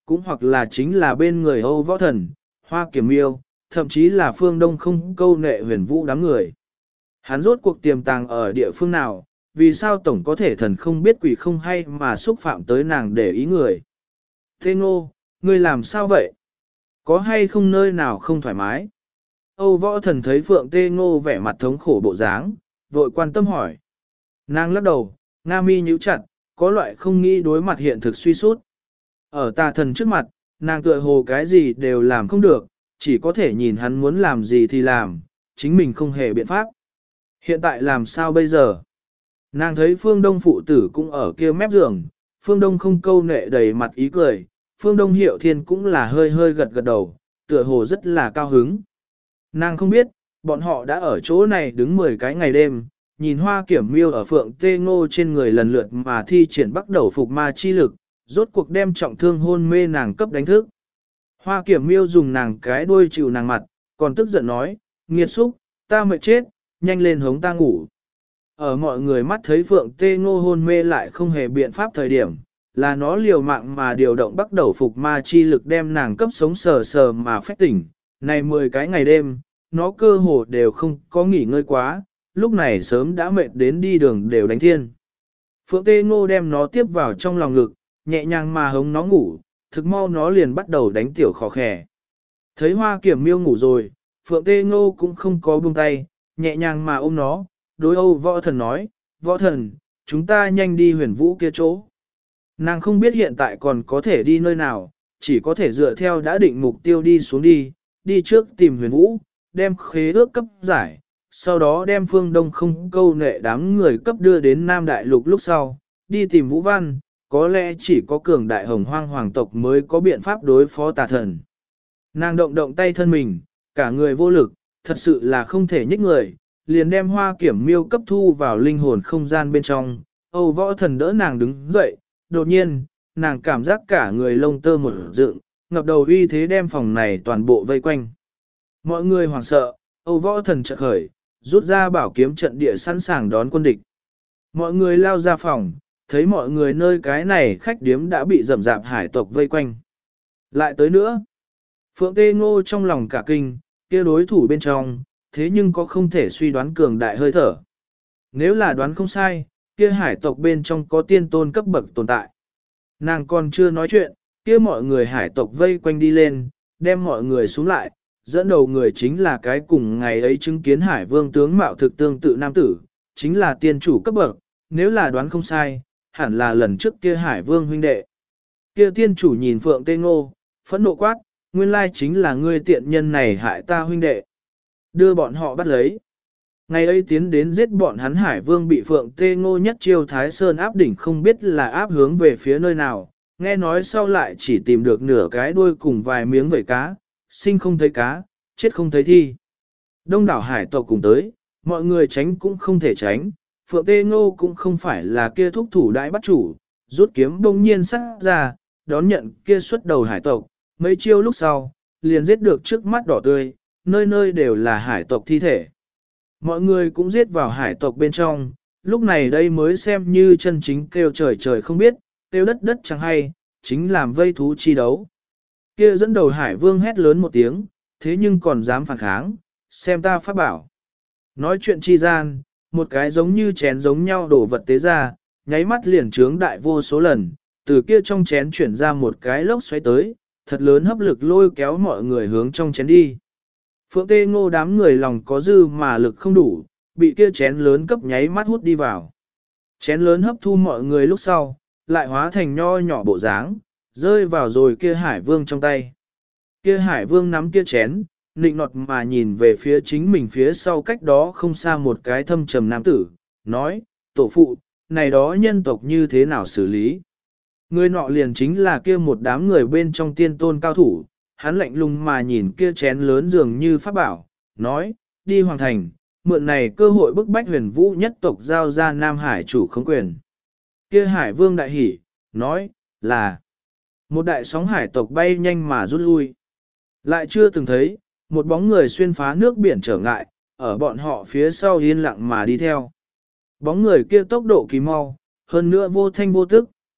cũng hoặc là chính là bên người Âu Võ Thần, Hoa Kiểm Miêu, thậm chí là Phương Đông không câu nệ Huyền Vũ đám người. Hắn rốt cuộc tiềm tàng ở địa phương nào, vì sao tổng có thể thần không biết quỷ không hay mà xúc phạm tới nàng để ý người. Thế Ngô, ngươi làm sao vậy? Có hay không nơi nào không thoải mái? Âu Võ Thần thấy Phượng Tê Ngô vẻ mặt thống khổ bộ dáng, vội quan tâm hỏi. Nàng lắc đầu, nga mi nhíu chặt, có loại không nghĩ đối mặt hiện thực suy sút. Ở tà thần trước mặt, nàng tựa hồ cái gì đều làm không được, chỉ có thể nhìn hắn muốn làm gì thì làm, chính mình không hề biện pháp. Hiện tại làm sao bây giờ? Nàng thấy Phương Đông phụ tử cũng ở kia mép giường, Phương Đông không câu nệ đầy mặt ý cười, Phương Đông Hiệu Thiên cũng là hơi hơi gật gật đầu, tựa hồ rất là cao hứng. Nàng không biết, bọn họ đã ở chỗ này đứng 10 cái ngày đêm, nhìn Hoa Kiểm Miêu ở Phượng Tê Ngô trên người lần lượt mà thi triển bắt đầu phục ma chi lực, rốt cuộc đem trọng thương hôn mê nàng cấp đánh thức. Hoa Kiểm Miêu dùng nàng cái đuôi chịu nàng mặt, còn tức giận nói, nghiệt xúc, ta mệt chết, nhanh lên hống ta ngủ. Ở mọi người mắt thấy Phượng Tê Ngô hôn mê lại không hề biện pháp thời điểm, là nó liều mạng mà điều động bắt đầu phục ma chi lực đem nàng cấp sống sờ sờ mà phách tỉnh. Này 10 cái ngày đêm, nó cơ hồ đều không có nghỉ ngơi quá, lúc này sớm đã mệt đến đi đường đều đánh thiên. Phượng Tê Ngô đem nó tiếp vào trong lòng ngực, nhẹ nhàng mà hống nó ngủ, thực mau nó liền bắt đầu đánh tiểu khò khè. Thấy Hoa Kiểm Miêu ngủ rồi, Phượng Tê Ngô cũng không có buông tay, nhẹ nhàng mà ôm nó, đối Âu Võ Thần nói, Võ Thần, chúng ta nhanh đi Huyền Vũ kia chỗ. Nàng không biết hiện tại còn có thể đi nơi nào, chỉ có thể dựa theo đã định mục tiêu đi xuống đi trước tìm Huyền Vũ, đem khế ước cấp giải, sau đó đem Phương Đông không câu nệ đám người cấp đưa đến Nam Đại Lục lúc sau, đi tìm Vũ Văn, có lẽ chỉ có cường đại hồng hoang hoàng tộc mới có biện pháp đối phó tà thần. Nàng động động tay thân mình, cả người vô lực, thật sự là không thể nhích người, liền đem Hoa Kiểm Miêu cấp thu vào linh hồn không gian bên trong. Âu Võ Thần đỡ nàng đứng dậy, đột nhiên, nàng cảm giác cả người lông tơ một dựng, ngập đầu uy thế đem phòng này toàn bộ vây quanh. Mọi người hoảng sợ, Âu Võ Thần chợt khởi, rút ra bảo kiếm trận địa sẵn sàng đón quân địch. Mọi người lao ra phòng, thấy mọi người nơi cái này khách điếm đã bị rầm rạp hải tộc vây quanh. Lại tới nữa, Phượng Tê Ngô trong lòng cả kinh, kia đối thủ bên trong, thế nhưng có không thể suy đoán cường đại hơi thở. Nếu là đoán không sai, kia hải tộc bên trong có tiên tôn cấp bậc tồn tại. Nàng còn chưa nói chuyện, kia mọi người hải tộc vây quanh đi lên, đem mọi người xuống lại, dẫn đầu người chính là cái cùng ngày ấy chứng kiến hải vương tướng mạo thực tương tự nam tử, chính là tiên chủ cấp bậc, nếu là đoán không sai, hẳn là lần trước kia hải vương huynh đệ. Kia tiên chủ nhìn Phượng Tê Ngô, phẫn nộ quát, nguyên lai chính là ngươi tiện nhân này hại ta huynh đệ. Đưa bọn họ bắt lấy. Ngày ấy tiến đến giết bọn hắn hải vương bị Phượng Tê Ngô nhất chiêu Thái Sơn áp đỉnh không biết là áp hướng về phía nơi nào, nghe nói sau lại chỉ tìm được nửa cái đuôi cùng vài miếng vẩy cá, sinh không thấy cá, chết không thấy thi. Đông đảo hải tộc cùng tới, mọi người tránh cũng không thể tránh, Phượng Tê Ngô cũng không phải là kia thúc thủ đại bắt chủ, rút kiếm bỗng nhiên sát ra, đón nhận kia xuất đầu hải tộc, mấy chiêu lúc sau, liền giết được trước mắt đỏ tươi, nơi nơi đều là hải tộc thi thể. Mọi người cũng giết vào hải tộc bên trong, lúc này đây mới xem như chân chính kêu trời trời không biết, kêu đất đất chẳng hay, chính làm vây thú chi đấu. Kia dẫn đầu hải vương hét lớn một tiếng, thế nhưng còn dám phản kháng, xem ta phát bảo. Nói chuyện chi gian, một cái giống như chén giống nhau đổ vật tế ra, nháy mắt liền trướng đại vô số lần, từ kia trong chén chuyển ra một cái lốc xoáy tới, thật lớn hấp lực lôi kéo mọi người hướng trong chén đi. Phượng Tê Ngô đám người lòng có dư mà lực không đủ, bị kia chén lớn cấp nháy mắt hút đi vào. Chén lớn hấp thu mọi người lúc sau, lại hóa thành nho nhỏ bộ dáng, rơi vào rồi kia hải vương trong tay. Kia hải vương nắm kia chén, nịnh nọt mà nhìn về phía chính mình phía sau cách đó không xa một cái thâm trầm nam tử, nói, tổ phụ, này đó nhân tộc như thế nào xử lý? Người nọ liền chính là kia một đám người bên trong tiên tôn cao thủ, hắn lạnh lùng mà nhìn kia chén lớn dường như pháp bảo, nói, đi hoàng thành, mượn này cơ hội bức bách huyền vũ nhất tộc giao ra Nam Hải chủ không quyền. Kia hải vương đại hỉ, nói, là một đại sóng hải tộc bay nhanh mà rút lui. Lại chưa từng thấy, một bóng người xuyên phá nước biển trở ngại, ở bọn họ phía sau yên lặng mà đi theo. Bóng người kia tốc độ kỳ mau, hơn nữa vô thanh vô tức,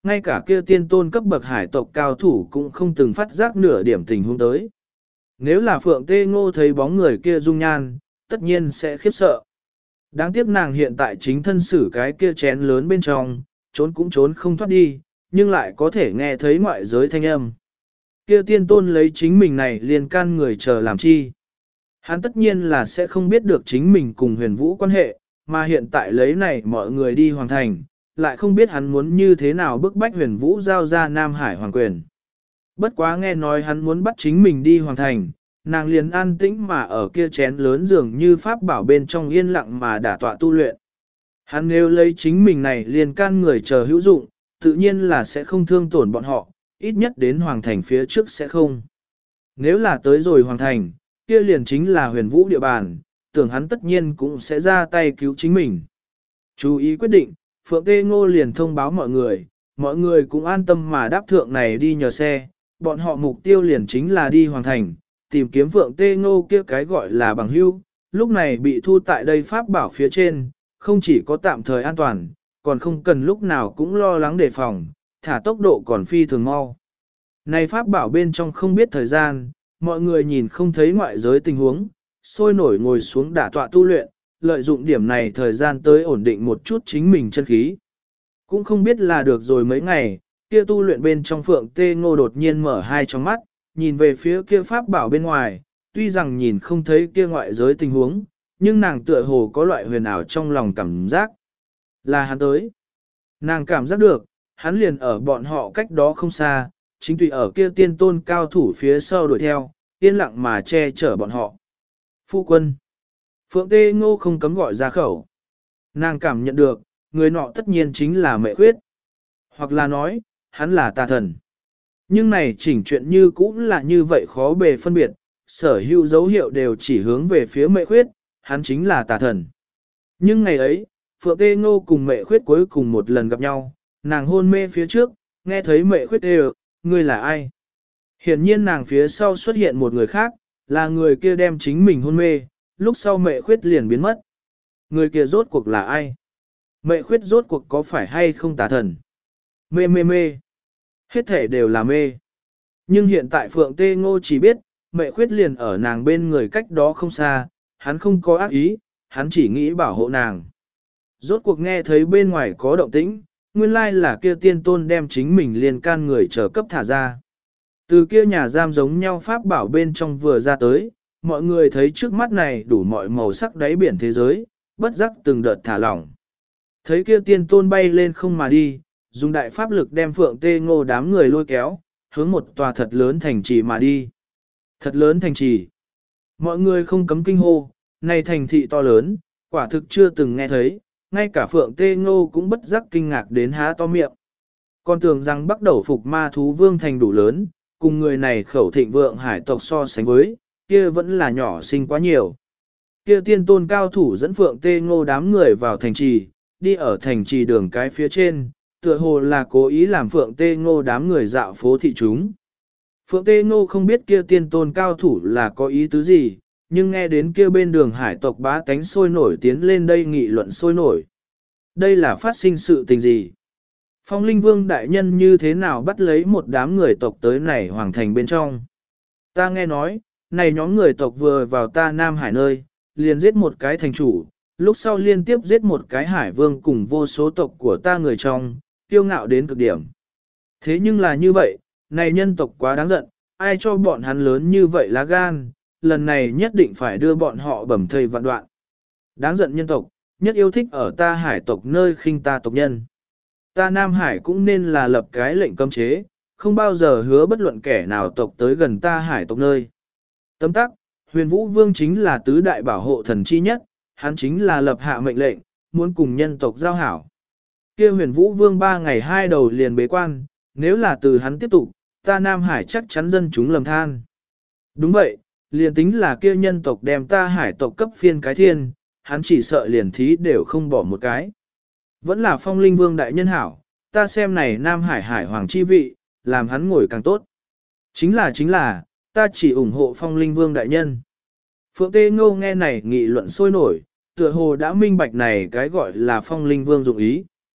ngay cả kia tiên tôn cấp bậc hải tộc cao thủ cũng không từng phát giác nửa điểm tình huống tới. Nếu là Phượng Tê Ngô thấy bóng người kia dung nhan, tất nhiên sẽ khiếp sợ. Đáng tiếc nàng hiện tại chính thân xử cái kia chén lớn bên trong, trốn cũng trốn không thoát đi, nhưng lại có thể nghe thấy ngoại giới thanh âm. Kia tiên tôn lấy chính mình này liền can người chờ làm chi. Hắn tất nhiên là sẽ không biết được chính mình cùng huyền vũ quan hệ, mà hiện tại lấy này mọi người đi hoàng thành, lại không biết hắn muốn như thế nào bức bách huyền vũ giao ra Nam Hải hoàng quyền. Bất quá nghe nói hắn muốn bắt chính mình đi hoàng thành, nàng liền an tĩnh mà ở kia chén lớn dường như pháp bảo bên trong yên lặng mà đả tọa tu luyện. Hắn nếu lấy chính mình này liền can người chờ hữu dụng, tự nhiên là sẽ không thương tổn bọn họ, ít nhất đến hoàng thành phía trước sẽ không. Nếu là tới rồi hoàng thành, kia liền chính là huyền vũ địa bàn, tưởng hắn tất nhiên cũng sẽ ra tay cứu chính mình. Chú ý quyết định, Phượng Tê Ngô liền thông báo mọi người cũng an tâm mà đáp thượng này đi nhờ xe, bọn họ mục tiêu liền chính là đi hoàng thành, tìm kiếm Phượng Tê Ngô kia cái gọi là bằng hữu, lúc này bị thu tại đây pháp bảo phía trên, không chỉ có tạm thời an toàn, còn không cần lúc nào cũng lo lắng đề phòng, thả tốc độ còn phi thường mau. Này pháp bảo bên trong không biết thời gian, mọi người nhìn không thấy ngoại giới tình huống, sôi nổi ngồi xuống đả tọa tu luyện, lợi dụng điểm này thời gian tới ổn định một chút chính mình chân khí. Cũng không biết là được rồi mấy ngày, kia tu luyện bên trong Phượng Tê Ngô đột nhiên mở hai tròng mắt, nhìn về phía kia pháp bảo bên ngoài, tuy rằng nhìn không thấy kia ngoại giới tình huống, nhưng nàng tựa hồ có loại huyền ảo trong lòng cảm giác. Là hắn tới. Nàng cảm giác được, hắn liền ở bọn họ cách đó không xa, chính tùy ở kia tiên tôn cao thủ phía sau đuổi theo, yên lặng mà che chở bọn họ. Phu quân. Phượng Tê Ngô không cấm gọi ra khẩu. Nàng cảm nhận được, người nọ tất nhiên chính là Mệ Khuyết. Hoặc là nói, hắn là tà thần. Nhưng này chỉnh chuyện như cũng là như vậy khó bề phân biệt, sở hữu dấu hiệu đều chỉ hướng về phía Mệ Khuyết, hắn chính là tà thần. Nhưng ngày ấy, Phượng Tê Ngô cùng Mệ Khuyết cuối cùng một lần gặp nhau, nàng hôn mê phía trước, nghe thấy Mệ Khuyết đều, ngươi là ai? Hiển nhiên nàng phía sau xuất hiện một người khác, là người kia đem chính mình hôn mê, lúc sau Mệ Khuyết liền biến mất. Người kia rốt cuộc là ai? Mệ Khuyết rốt cuộc có phải hay không tà thần? Mê. Hết thể đều là mê. Nhưng hiện tại Phượng Tê Ngô chỉ biết, Mệ Khuyết liền ở nàng bên người cách đó không xa, hắn không có ác ý, hắn chỉ nghĩ bảo hộ nàng. Rốt cuộc nghe thấy bên ngoài có động tĩnh, nguyên lai là kia tiên tôn đem chính mình liền can người trở cấp thả ra. Từ kia nhà giam giống nhau pháp bảo bên trong vừa ra tới, mọi người thấy trước mắt này đủ mọi màu sắc đáy biển thế giới, bất giác từng đợt thả lỏng. Thấy kia tiên tôn bay lên không mà đi, dùng đại pháp lực đem Phượng Tê Ngô đám người lôi kéo, hướng một tòa thật lớn thành trì mà đi. Thật lớn thành trì. Mọi người không cấm kinh hô, này thành thị to lớn, quả thực chưa từng nghe thấy, ngay cả Phượng Tê Ngô cũng bất giác kinh ngạc đến há to miệng. Còn tưởng rằng bắt đầu phục ma thú vương thành đủ lớn, cùng người này khẩu thịnh vượng hải tộc so sánh với, kia vẫn là nhỏ sinh quá nhiều. Kia tiên tôn cao thủ dẫn Phượng Tê Ngô đám người vào thành trì, đi ở thành trì đường cái phía trên, tựa hồ là cố ý làm Phượng Tê Ngô đám người dạo phố thị chúng. Phượng Tê Ngô không biết kia tiên tôn cao thủ là có ý tứ gì, nhưng nghe đến kia bên đường hải tộc bá tánh sôi nổi tiến lên đây nghị luận sôi nổi. Đây là phát sinh sự tình gì? Phong Linh Vương đại nhân như thế nào bắt lấy một đám người tộc tới này hoàng thành bên trong? Ta nghe nói, này nhóm người tộc vừa vào ta Nam Hải nơi, liền giết một cái thành chủ, lúc sau liên tiếp giết một cái hải vương cùng vô số tộc của ta người trong, kiêu ngạo đến cực điểm. Thế nhưng là như vậy, này nhân tộc quá đáng giận, ai cho bọn hắn lớn như vậy lá gan, lần này nhất định phải đưa bọn họ bầm thây vạn đoạn. Đáng giận nhân tộc, nhất yêu thích ở ta hải tộc nơi khinh ta tộc nhân. Ta Nam Hải cũng nên là lập cái lệnh cấm chế, không bao giờ hứa bất luận kẻ nào tộc tới gần ta hải tộc nơi. Tấm tắc, huyền vũ vương chính là tứ đại bảo hộ thần chi nhất, hắn chính là lập hạ mệnh lệnh, muốn cùng nhân tộc giao hảo. Kia huyền vũ vương 3 ngày 2 đầu liền bế quan, nếu là từ hắn tiếp tục, ta Nam Hải chắc chắn dân chúng lầm than. Đúng vậy, liền tính là kia nhân tộc đem ta hải tộc cấp phiên cái thiên, hắn chỉ sợ liền thí đều không bỏ một cái. Vẫn là Phong Linh Vương đại nhân hảo, ta xem này Nam Hải hải hoàng chi vị, làm hắn ngồi càng tốt. Chính là, ta chỉ ủng hộ Phong Linh Vương đại nhân. Phượng Tê Ngô nghe này nghị luận sôi nổi, tựa hồ đã minh bạch này cái gọi là Phong Linh Vương dụng ý.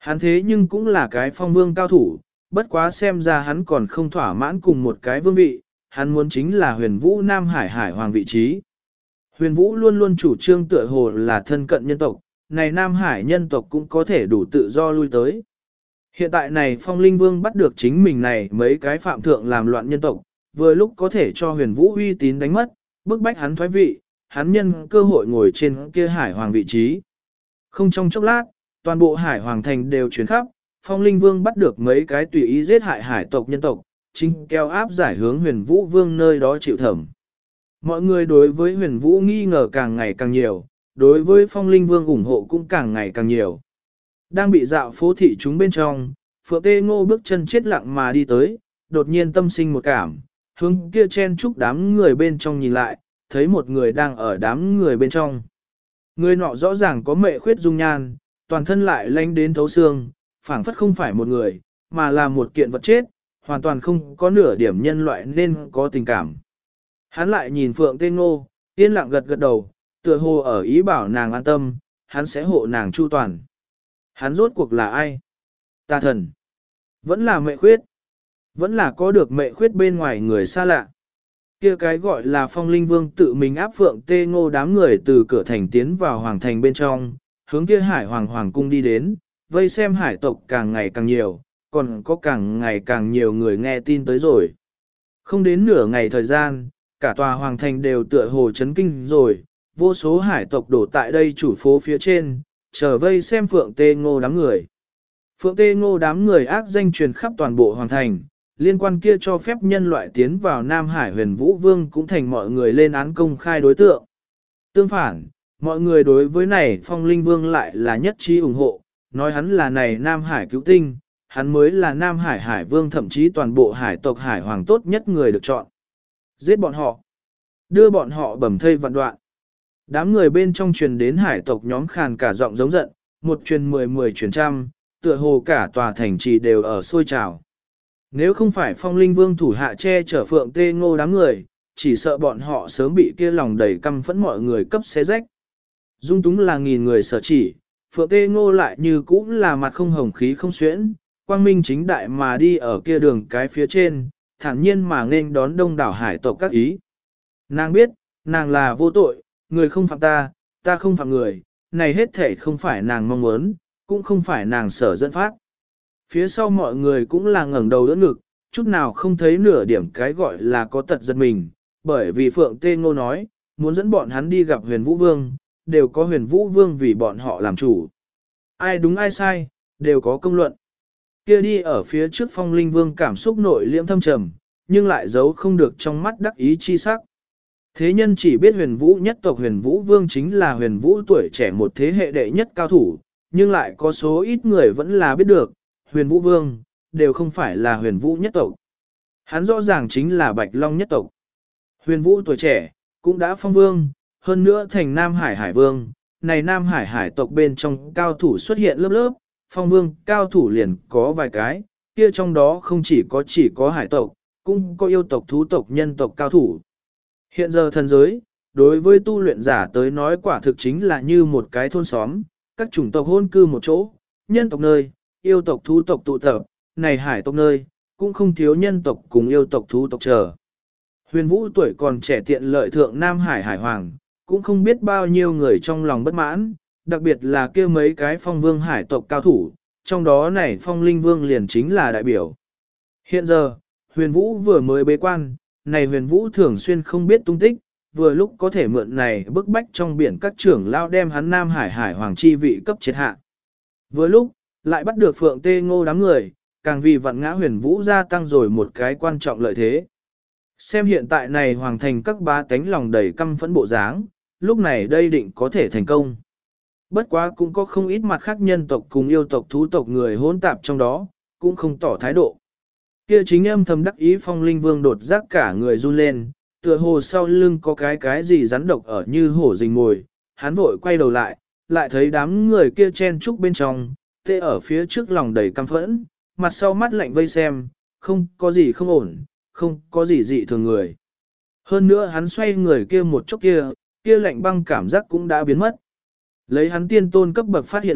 Hắn thế nhưng cũng là cái phong vương cao thủ, bất quá xem ra hắn còn không thỏa mãn cùng một cái vương vị, hắn muốn chính là huyền vũ Nam Hải Hải Hoàng vị trí. Huyền vũ luôn luôn chủ trương tựa hồ là thân cận nhân tộc, này Nam Hải nhân tộc cũng có thể đủ tự do lui tới. Hiện tại này phong linh vương bắt được chính mình này mấy cái phạm thượng làm loạn nhân tộc, vừa lúc có thể cho huyền vũ uy tín đánh mất, bức bách hắn thoái vị, hắn nhân cơ hội ngồi trên kia Hải Hoàng vị trí. Không trong chốc lát, toàn bộ Hải Hoàng thành đều chuyển khắp, phong linh vương bắt được mấy cái tùy ý giết hại hải tộc nhân tộc, chính keo áp giải hướng huyền vũ vương nơi đó chịu thẩm. Mọi người đối với huyền vũ nghi ngờ càng ngày càng nhiều, đối với phong linh vương ủng hộ cũng càng ngày càng nhiều. Đang bị dạo phố thị chúng bên trong, Phượng Tê Ngô bước chân chết lặng mà đi tới, đột nhiên tâm sinh một cảm, hướng kia chen chúc đám người bên trong nhìn lại, thấy một người đang ở đám người bên trong. Người nọ rõ ràng có mệ khuyết dung nhan, toàn thân lại lanh đến thấu xương, phảng phất không phải một người, mà là một kiện vật chết, hoàn toàn không có nửa điểm nhân loại nên có tình cảm. Hắn lại nhìn Phượng Tê Ngô, yên lặng gật gật đầu, tựa hồ ở ý bảo nàng an tâm, hắn sẽ hộ nàng chu toàn. Hắn rốt cuộc là ai? Tà thần. Vẫn là mệ khuyết. Vẫn là có được mệ khuyết bên ngoài người xa lạ. Kia cái gọi là phong linh vương tự mình áp Phượng Tê Ngô đám người từ cửa thành tiến vào hoàng thành bên trong, hướng kia Hải Hoàng cung đi đến, vây xem hải tộc càng ngày càng nhiều, còn có càng ngày càng nhiều người nghe tin tới rồi. Không đến nửa ngày thời gian, cả tòa hoàng thành đều tựa hồ chấn kinh rồi, vô số hải tộc đổ tại đây chủ phố phía trên, chờ vây xem Phượng Tê Ngô đám người. Phượng Tê Ngô đám người ác danh truyền khắp toàn bộ hoàng thành, liên quan kia cho phép nhân loại tiến vào Nam Hải Huyền Vũ Vương cũng thành mọi người lên án công khai đối tượng. Tương phản, mọi người đối với này Phong Linh Vương lại là nhất trí ủng hộ, nói hắn là này Nam Hải cứu tinh, hắn mới là Nam Hải Hải Vương, thậm chí toàn bộ hải tộc Hải Hoàng tốt nhất người được chọn. Giết bọn họ, đưa bọn họ bầm thây vạn đoạn. Đám người bên trong truyền đến hải tộc nhóm khàn cả giọng giống giận, một truyền 10 truyền trăm, tựa hồ cả tòa thành trì đều ở sôi trào. Nếu không phải Phong Linh Vương thủ hạ che chở Phượng Tê Ngô đám người, chỉ sợ bọn họ sớm bị kia lòng đầy căm phẫn mọi người cấp xé rách. Dung túng là nghìn người sở chỉ, Phượng Tê Ngô lại như cũng là mặt không hồng khí không xuyễn, quang minh chính đại mà đi ở kia đường cái phía trên, thản nhiên mà nên đón đông đảo hải tộc các ý. Nàng biết, nàng là vô tội, người không phạm ta, ta không phạm người, này hết thể không phải nàng mong muốn, cũng không phải nàng sở dẫn phát. Phía sau mọi người cũng là ngẩng đầu đỡ ngực, chút nào không thấy nửa điểm cái gọi là có tật giật mình, bởi vì Phượng Tê Ngô nói, muốn dẫn bọn hắn đi gặp Huyền Vũ Vương, đều có Huyền Vũ Vương vì bọn họ làm chủ. Ai đúng ai sai, đều có công luận. Kia đi ở phía trước Phong Linh Vương cảm xúc nội liễm thâm trầm, nhưng lại giấu không được trong mắt đắc ý chi sắc. Thế nhân chỉ biết Huyền Vũ nhất tộc Huyền Vũ Vương chính là Huyền Vũ tuổi trẻ một thế hệ đệ nhất cao thủ, nhưng lại có số ít người vẫn là biết được, Huyền Vũ Vương, đều không phải là Huyền Vũ nhất tộc. Hắn rõ ràng chính là Bạch Long nhất tộc. Huyền Vũ tuổi trẻ, cũng đã phong vương, hơn nữa thành Nam Hải Hải Vương. Này Nam Hải Hải tộc bên trong cao thủ xuất hiện lớp lớp, phong vương cao thủ liền có vài cái, kia trong đó không chỉ có hải tộc, cũng có yêu tộc thú tộc nhân tộc cao thủ. Hiện giờ thần giới, đối với tu luyện giả tới nói quả thực chính là như một cái thôn xóm, các chủng tộc hôn cư một chỗ, nhân tộc nơi, yêu tộc thú tộc tụ tập, này hải tộc nơi, cũng không thiếu nhân tộc cùng yêu tộc thú tộc chờ. Huyền Vũ tuổi còn trẻ tiện lợi thượng Nam Hải Hải Hoàng, cũng không biết bao nhiêu người trong lòng bất mãn, đặc biệt là kia mấy cái phong vương hải tộc cao thủ, trong đó này phong linh vương liền chính là đại biểu. Hiện giờ, Huyền Vũ vừa mới bế quan, này Huyền Vũ thường xuyên không biết tung tích, vừa lúc có thể mượn này bức bách trong biển các trưởng lao đem hắn Nam Hải Hải Hoàng chi vị cấp triệt hạ. Vừa lúc, lại bắt được Phượng Tê Ngô đám người, càng vì vặn ngã Huyền Vũ gia tăng rồi một cái quan trọng lợi thế. Xem hiện tại này hoàng thành các bá tánh lòng đầy căm phẫn bộ dáng, lúc này đây định có thể thành công. Bất quá cũng có không ít mặt khác nhân tộc cùng yêu tộc thú tộc người hỗn tạp trong đó, cũng không tỏ thái độ. Kia chính âm thầm đắc ý Phong Linh Vương đột giác cả người run lên, tựa hồ sau lưng có cái gì rắn độc ở như hổ rình mồi, hắn vội quay đầu lại, lại thấy đám người kia chen chúc bên trong, tê ở phía trước lòng đầy căm phẫn, mặt sau mắt lạnh vây xem, không có gì không ổn, không có gì dị thường người. Hơn nữa hắn xoay người kia một chốc kia lạnh băng cảm giác cũng đã biến mất. Lấy hắn tiên tôn cấp bậc phát hiện lực,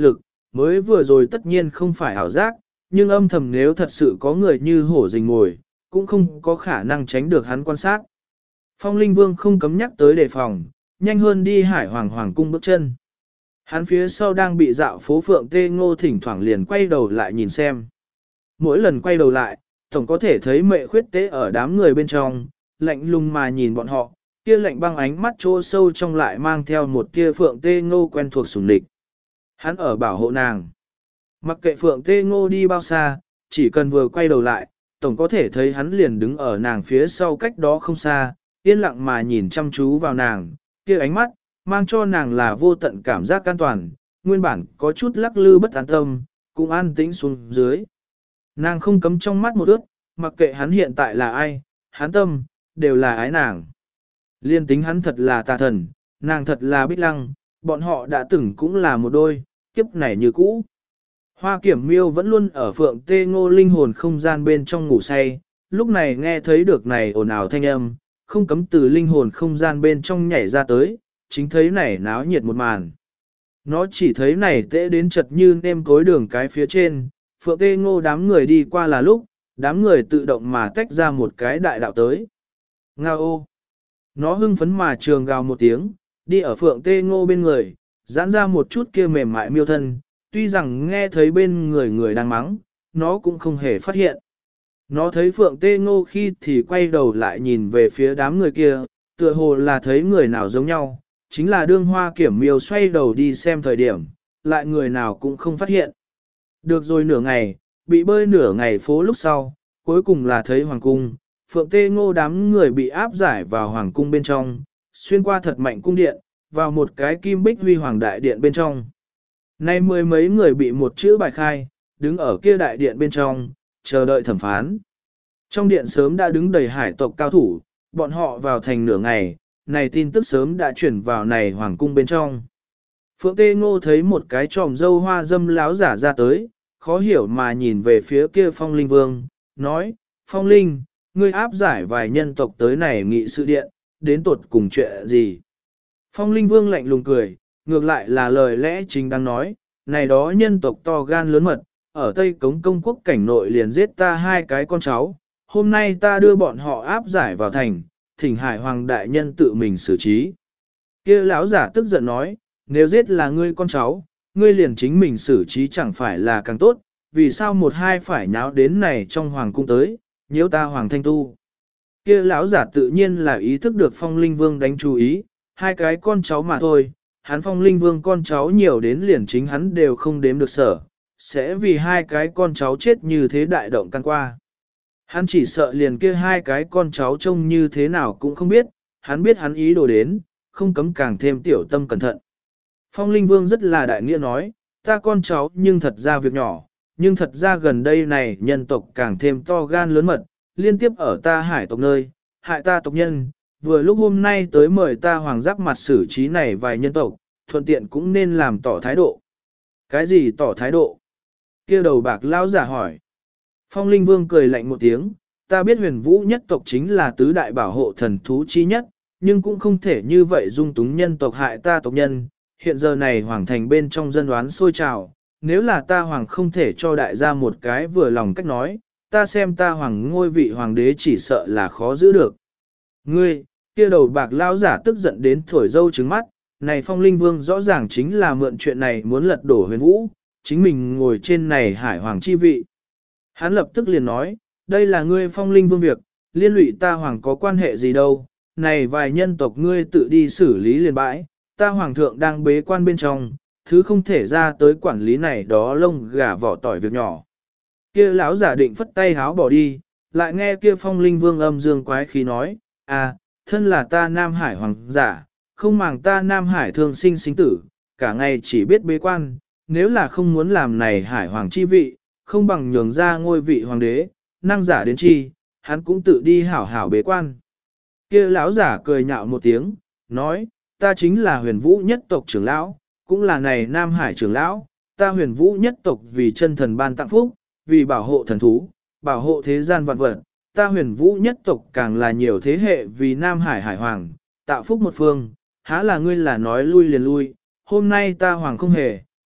mới vừa rồi tất nhiên không phải ảo giác, nhưng âm thầm nếu thật sự có người như hổ rình mồi, cũng không có khả năng tránh được hắn quan sát. Phong Linh Vương không cấm nhắc tới đề phòng, nhanh hơn đi Hải Hoàng Hoàng cung bước chân. Hắn phía sau đang bị dạo phố Phượng Tê Ngô thỉnh thoảng liền quay đầu lại nhìn xem. Mỗi lần quay đầu lại, tổng có thể thấy Mệ Khuyết Tế ở đám người bên trong, lạnh lùng mà nhìn bọn họ, kia lạnh băng ánh mắt chỗ sâu trong lại mang theo một tia Phượng Tê Ngô quen thuộc sủng địch. Hắn ở bảo hộ nàng. Mặc kệ Phượng Tê Ngô đi bao xa, chỉ cần vừa quay đầu lại, tổng có thể thấy hắn liền đứng ở nàng phía sau cách đó không xa, yên lặng mà nhìn chăm chú vào nàng, kia ánh mắt, mang cho nàng là vô tận cảm giác an toàn, nguyên bản có chút lắc lư bất an tâm, cũng an tĩnh xuống dưới. Nàng không cấm trong mắt một ước, mặc kệ hắn hiện tại là ai, hắn tâm, đều là ái nàng. Liên tính hắn thật là tà thần, nàng thật là bích lăng, bọn họ đã từng cũng là một đôi, kiếp này như cũ. Hoa Kiểm Miêu vẫn luôn ở Phượng Tê Ngô linh hồn không gian bên trong ngủ say, lúc này nghe thấy được này ồn ào thanh âm, không cấm từ linh hồn không gian bên trong nhảy ra tới, chính thấy này náo nhiệt một màn. Nó chỉ thấy này tễ đến chật như nêm cối đường cái phía trên, Phượng Tê Ngô đám người đi qua là lúc, đám người tự động mà tách ra một cái đại đạo tới. Ngao ô! Nó hưng phấn mà trường gào một tiếng, đi ở Phượng Tê Ngô bên người, giãn ra một chút kia mềm mại miêu thân, tuy rằng nghe thấy bên người người đang mắng, nó cũng không hề phát hiện. Nó thấy Phượng Tê Ngô khi thì quay đầu lại nhìn về phía đám người kia, tựa hồ là thấy người nào giống nhau, chính là đương Hoa Kiểm Miêu xoay đầu đi xem thời điểm, lại người nào cũng không phát hiện. Được rồi nửa ngày, bị bơi nửa ngày phố lúc sau, cuối cùng là thấy Hoàng Cung, Phượng Tê Ngô đám người bị áp giải vào Hoàng Cung bên trong, xuyên qua thật mạnh cung điện, vào một cái kim bích huy hoàng đại điện bên trong. Nay mười mấy người bị một chữ bài khai, đứng ở kia đại điện bên trong, chờ đợi thẩm phán. Trong điện sớm đã đứng đầy hải tộc cao thủ, bọn họ vào thành nửa ngày, này tin tức sớm đã chuyển vào này Hoàng Cung bên trong. Phượng Tê Ngô thấy một cái tròm dâu hoa dâm láo giả ra tới, khó hiểu mà nhìn về phía kia Phong Linh Vương, nói, Phong Linh, ngươi áp giải vài nhân tộc tới này nghị sự điện, đến tột cùng chuyện gì? Phong Linh Vương lạnh lùng cười, ngược lại là lời lẽ chính đang nói, này đó nhân tộc to gan lớn mật, ở Tây Cống Công Quốc cảnh nội liền giết ta hai cái con cháu, hôm nay ta đưa bọn họ áp giải vào thành, thỉnh Hải Hoàng đại nhân tự mình xử trí. Kia lão giả tức giận nói, nếu giết là ngươi con cháu, ngươi liền chính mình xử trí chẳng phải là càng tốt, vì sao một hai phải nháo đến này trong hoàng cung tới, nhiễu ta hoàng thanh tu. Kia lão giả tự nhiên là ý thức được Phong Linh Vương đánh chú ý, hai cái con cháu mà thôi, hắn Phong Linh Vương con cháu nhiều đến liền chính hắn đều không đếm được sở, sẽ vì hai cái con cháu chết như thế đại động căn qua. Hắn chỉ sợ liền kia hai cái con cháu trông như thế nào cũng không biết, hắn biết hắn ý đồ đến, không cấm càng thêm tiểu tâm cẩn thận. Phong Linh Vương rất là đại nghĩa nói, ta con cháu nhưng thật ra việc nhỏ, nhưng thật ra gần đây này nhân tộc càng thêm to gan lớn mật, liên tiếp ở ta hải tộc nơi, hại ta tộc nhân, vừa lúc hôm nay tới mời ta hoàng giáp mặt xử trí này vài nhân tộc, thuận tiện cũng nên làm tỏ thái độ. Cái gì tỏ thái độ? Kia đầu bạc lão giả hỏi. Phong Linh Vương cười lạnh một tiếng, ta biết huyền vũ nhất tộc chính là tứ đại bảo hộ thần thú chi nhất, nhưng cũng không thể như vậy dung túng nhân tộc hại ta tộc nhân. Hiện giờ này hoàng thành bên trong dân đoán sôi trào, nếu là ta hoàng không thể cho đại gia một cái vừa lòng cách nói, ta xem ta hoàng ngôi vị hoàng đế chỉ sợ là khó giữ được. Ngươi, kia đầu bạc lão giả tức giận đến thổi dâu trứng mắt, này Phong Linh Vương rõ ràng chính là mượn chuyện này muốn lật đổ huyền vũ, chính mình ngồi trên này hải hoàng chi vị. Hắn lập tức liền nói, đây là ngươi Phong Linh Vương việc, liên lụy ta hoàng có quan hệ gì đâu, này vài nhân tộc ngươi tự đi xử lý liền bãi, ta hoàng thượng đang bế quan bên trong, thứ không thể ra tới quản lý này đó lông gà vỏ tỏi việc nhỏ. Kia lão giả định phất tay háo bỏ đi, lại nghe kia Phong Linh Vương âm dương quái khí nói, à, thân là ta Nam Hải hoàng giả, không màng ta Nam Hải thương sinh sinh tử, cả ngày chỉ biết bế quan, nếu là không muốn làm này Hải hoàng chi vị, không bằng nhường ra ngôi vị hoàng đế, năng giả đến chi, hắn cũng tự đi hảo hảo bế quan. Kia lão giả cười nhạo một tiếng, nói, ta chính là huyền vũ nhất tộc trưởng lão, cũng là này Nam Hải trưởng lão, ta huyền vũ nhất tộc vì chân thần ban tặng phúc, vì bảo hộ thần thú, bảo hộ thế gian vạn vật, ta huyền vũ nhất tộc càng là nhiều thế hệ vì Nam Hải hải hoàng, tạo phúc một phương, há là ngươi là nói lui liền lui, hôm nay ta hoàng không hề,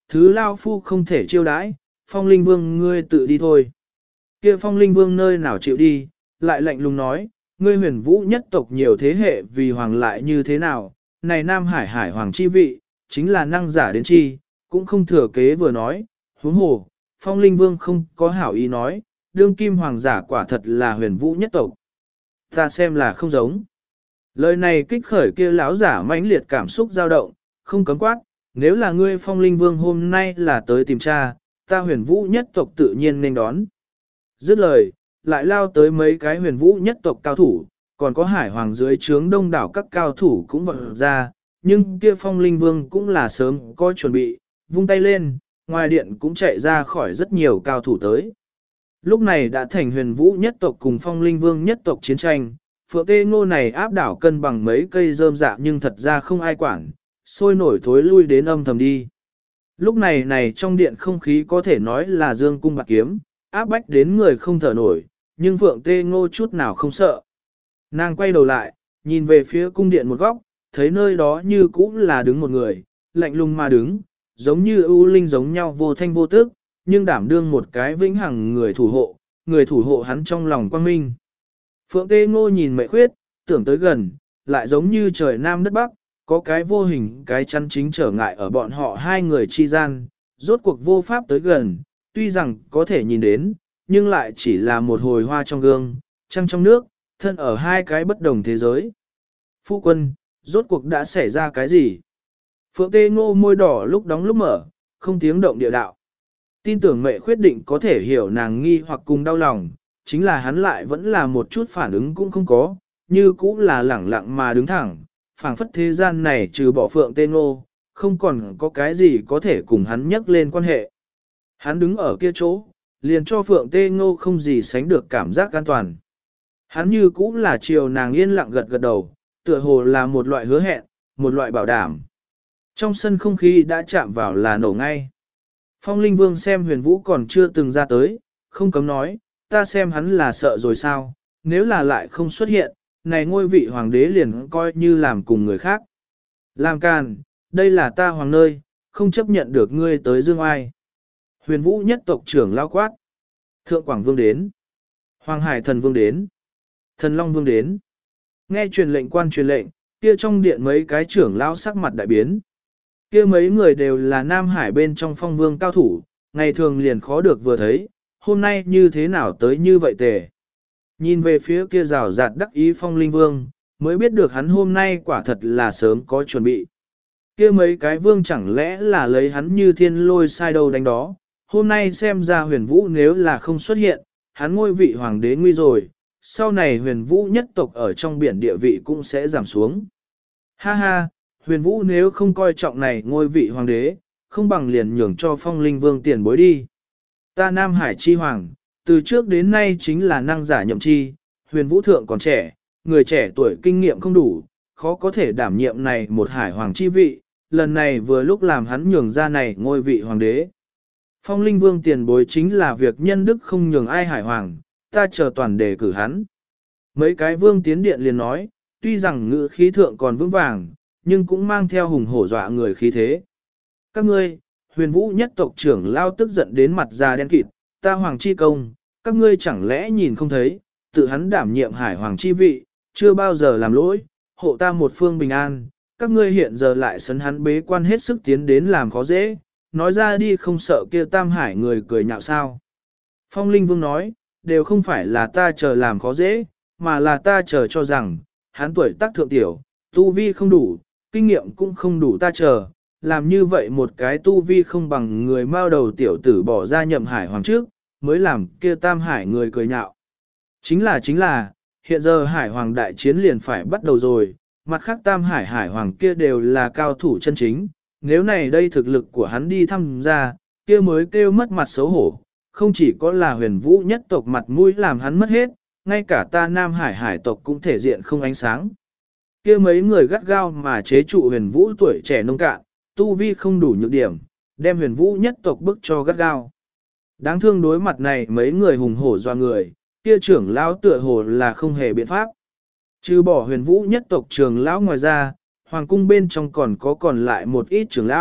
Thứ lao phu không thể chiêu đãi, Phong Linh Vương ngươi tự đi thôi. Kia Phong Linh Vương nơi nào chịu đi, lại lạnh lùng nói, ngươi huyền vũ nhất tộc nhiều thế hệ vì hoàng lại như thế nào, này Nam Hải Hải hoàng chi vị, chính là năng giả đến chi, cũng không thừa kế vừa nói, huống hồ, Phong Linh Vương không có hảo ý nói, đương kim hoàng giả quả thật là huyền vũ nhất tộc. Ta xem là không giống. Lời này kích khởi kia lão giả mãnh liệt cảm xúc dao động, không cấm quát, nếu là ngươi Phong Linh Vương hôm nay là tới tìm cha, ta huyền vũ nhất tộc tự nhiên nên đón. Dứt lời, lại lao tới mấy cái huyền vũ nhất tộc cao thủ, còn có hải hoàng dưới trướng đông đảo các cao thủ cũng vọt ra, nhưng kia Phong Linh Vương cũng là sớm có chuẩn bị, vung tay lên, ngoài điện cũng chạy ra khỏi rất nhiều cao thủ tới. Lúc này đã thành huyền vũ nhất tộc cùng Phong Linh Vương nhất tộc chiến tranh, Phượng Tê Ngô này áp đảo cân bằng mấy cây rơm dạ nhưng thật ra không ai quản, sôi nổi thối lui đến âm thầm đi. Lúc này trong điện không khí có thể nói là dương cung bạc kiếm, áp bách đến người không thở nổi, nhưng Phượng Tê Ngô chút nào không sợ. Nàng quay đầu lại, nhìn về phía cung điện một góc, thấy nơi đó như cũ là đứng một người, lạnh lùng mà đứng, giống như ưu linh giống nhau vô thanh vô tức, nhưng đảm đương một cái vĩnh hằng người thủ hộ hắn trong lòng quang minh. Phượng Tê Ngô nhìn Mệ Khuyết, tưởng tới gần, lại giống như trời nam đất bắc, có cái vô hình cái chắn chính trở ngại ở bọn họ hai người chi gian, rốt cuộc vô pháp tới gần, tuy rằng có thể nhìn đến, nhưng lại chỉ là một hồi hoa trong gương, trăng trong nước, thân ở hai cái bất đồng thế giới. Phu quân, rốt cuộc đã xảy ra cái gì? Phượng Tê Ngô môi đỏ lúc đóng lúc mở, không tiếng động địa đạo. Tin tưởng Mệ Khuyết định có thể hiểu nàng nghi hoặc cùng đau lòng, chính là hắn lại vẫn là một chút phản ứng cũng không có, như cũ là lẳng lặng mà đứng thẳng, phảng phất thế gian này trừ bỏ Phượng Tê Ngô, không còn có cái gì có thể cùng hắn nhắc lên quan hệ. Hắn đứng ở kia chỗ, liền cho Phượng Tê Ngô không gì sánh được cảm giác an toàn. Hắn như cũ là chiều nàng yên lặng gật gật đầu, tựa hồ là một loại hứa hẹn, một loại bảo đảm. Trong sân không khí đã chạm vào là nổ ngay. Phong Linh Vương xem Huyền Vũ còn chưa từng ra tới, không cấm nói, ta xem hắn là sợ rồi sao, nếu là lại không xuất hiện, này ngôi vị hoàng đế liền coi như làm cùng người khác. Làm càn, đây là ta hoàng nơi, không chấp nhận được ngươi tới dương ai. Huyền Vũ nhất tộc trưởng lao quát. Thượng Quảng Vương đến. Hoàng Hải Thần Vương đến. Thần Long Vương đến. Nghe truyền lệnh quan truyền lệnh, kia trong điện mấy cái trưởng lao sắc mặt đại biến. Kia mấy người đều là Nam Hải bên trong phong vương cao thủ, ngày thường liền khó được vừa thấy, hôm nay như thế nào tới như vậy tề. Nhìn về phía kia rào rạt đắc ý Phong Linh Vương, mới biết được hắn hôm nay quả thật là sớm có chuẩn bị. Kia mấy cái vương chẳng lẽ là lấy hắn như thiên lôi sai đầu đánh đó, hôm nay xem ra Huyền Vũ nếu là không xuất hiện, hắn ngôi vị hoàng đế nguy rồi, sau này Huyền Vũ nhất tộc ở trong biển địa vị cũng sẽ giảm xuống. Ha ha, Huyền Vũ nếu không coi trọng này ngôi vị hoàng đế, không bằng liền nhường cho Phong Linh Vương tiền bối đi. Ta Nam Hải chi hoàng, từ trước đến nay chính là năng giả nhậm chi, Huyền Vũ thượng còn trẻ, người trẻ tuổi kinh nghiệm không đủ, khó có thể đảm nhiệm này một hải hoàng chi vị, lần này vừa lúc làm hắn nhường ra này ngôi vị hoàng đế. Phong Linh Vương tiền bối chính là việc nhân đức không nhường ai hải hoàng, ta chờ toàn đề cử hắn. Mấy cái vương tiến điện liền nói, tuy rằng ngữ khí thượng còn vững vàng, nhưng cũng mang theo hùng hổ dọa người khí thế. Các ngươi, Huyền Vũ nhất tộc trưởng lao tức giận đến mặt già đen kịt, ta hoàng chi công, các ngươi chẳng lẽ nhìn không thấy, tự hắn đảm nhiệm hải hoàng chi vị, chưa bao giờ làm lỗi, hộ ta một phương bình an, các ngươi hiện giờ lại sấn hắn bế quan hết sức tiến đến làm khó dễ, nói ra đi không sợ kia Tam Hải người cười nhạo sao. Phong Linh Vương nói, đều không phải là ta chờ làm khó dễ, mà là ta chờ cho rằng, hắn tuổi tác thượng tiểu, tu vi không đủ, kinh nghiệm cũng không đủ ta chờ, làm như vậy một cái tu vi không bằng người mao đầu tiểu tử bỏ ra nhậm hải hoàng trước, mới làm kia Tam Hải người cười nhạo. Chính là, hiện giờ hải hoàng đại chiến liền phải bắt đầu rồi, mặt khác Tam Hải hải hoàng kia đều là cao thủ chân chính, nếu này đây thực lực của hắn đi thăm ra, kia mới kêu mất mặt xấu hổ, không chỉ có là Huyền Vũ nhất tộc mặt mũi làm hắn mất hết, ngay cả ta Nam Hải hải tộc cũng thể diện không ánh sáng. Kia mấy người gắt gao mà chế trụ Huyền Vũ tuổi trẻ nông cạn, tu vi không đủ nhược điểm, đem Huyền Vũ nhất tộc bức cho gắt gao. Đáng thương đối mặt này mấy người hùng hổ doa người, kia trưởng lão tựa hồ là không hề biện pháp. Trừ bỏ Huyền Vũ nhất tộc trưởng lão ngoài ra, hoàng cung bên trong còn lại một ít trưởng lão,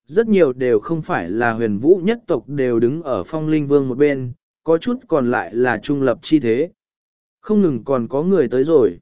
rất nhiều đều không phải là huyền vũ nhất tộc đều đứng ở phong linh vương một bên, có chút còn lại là trung lập chi thế. Không ngừng còn có người tới rồi.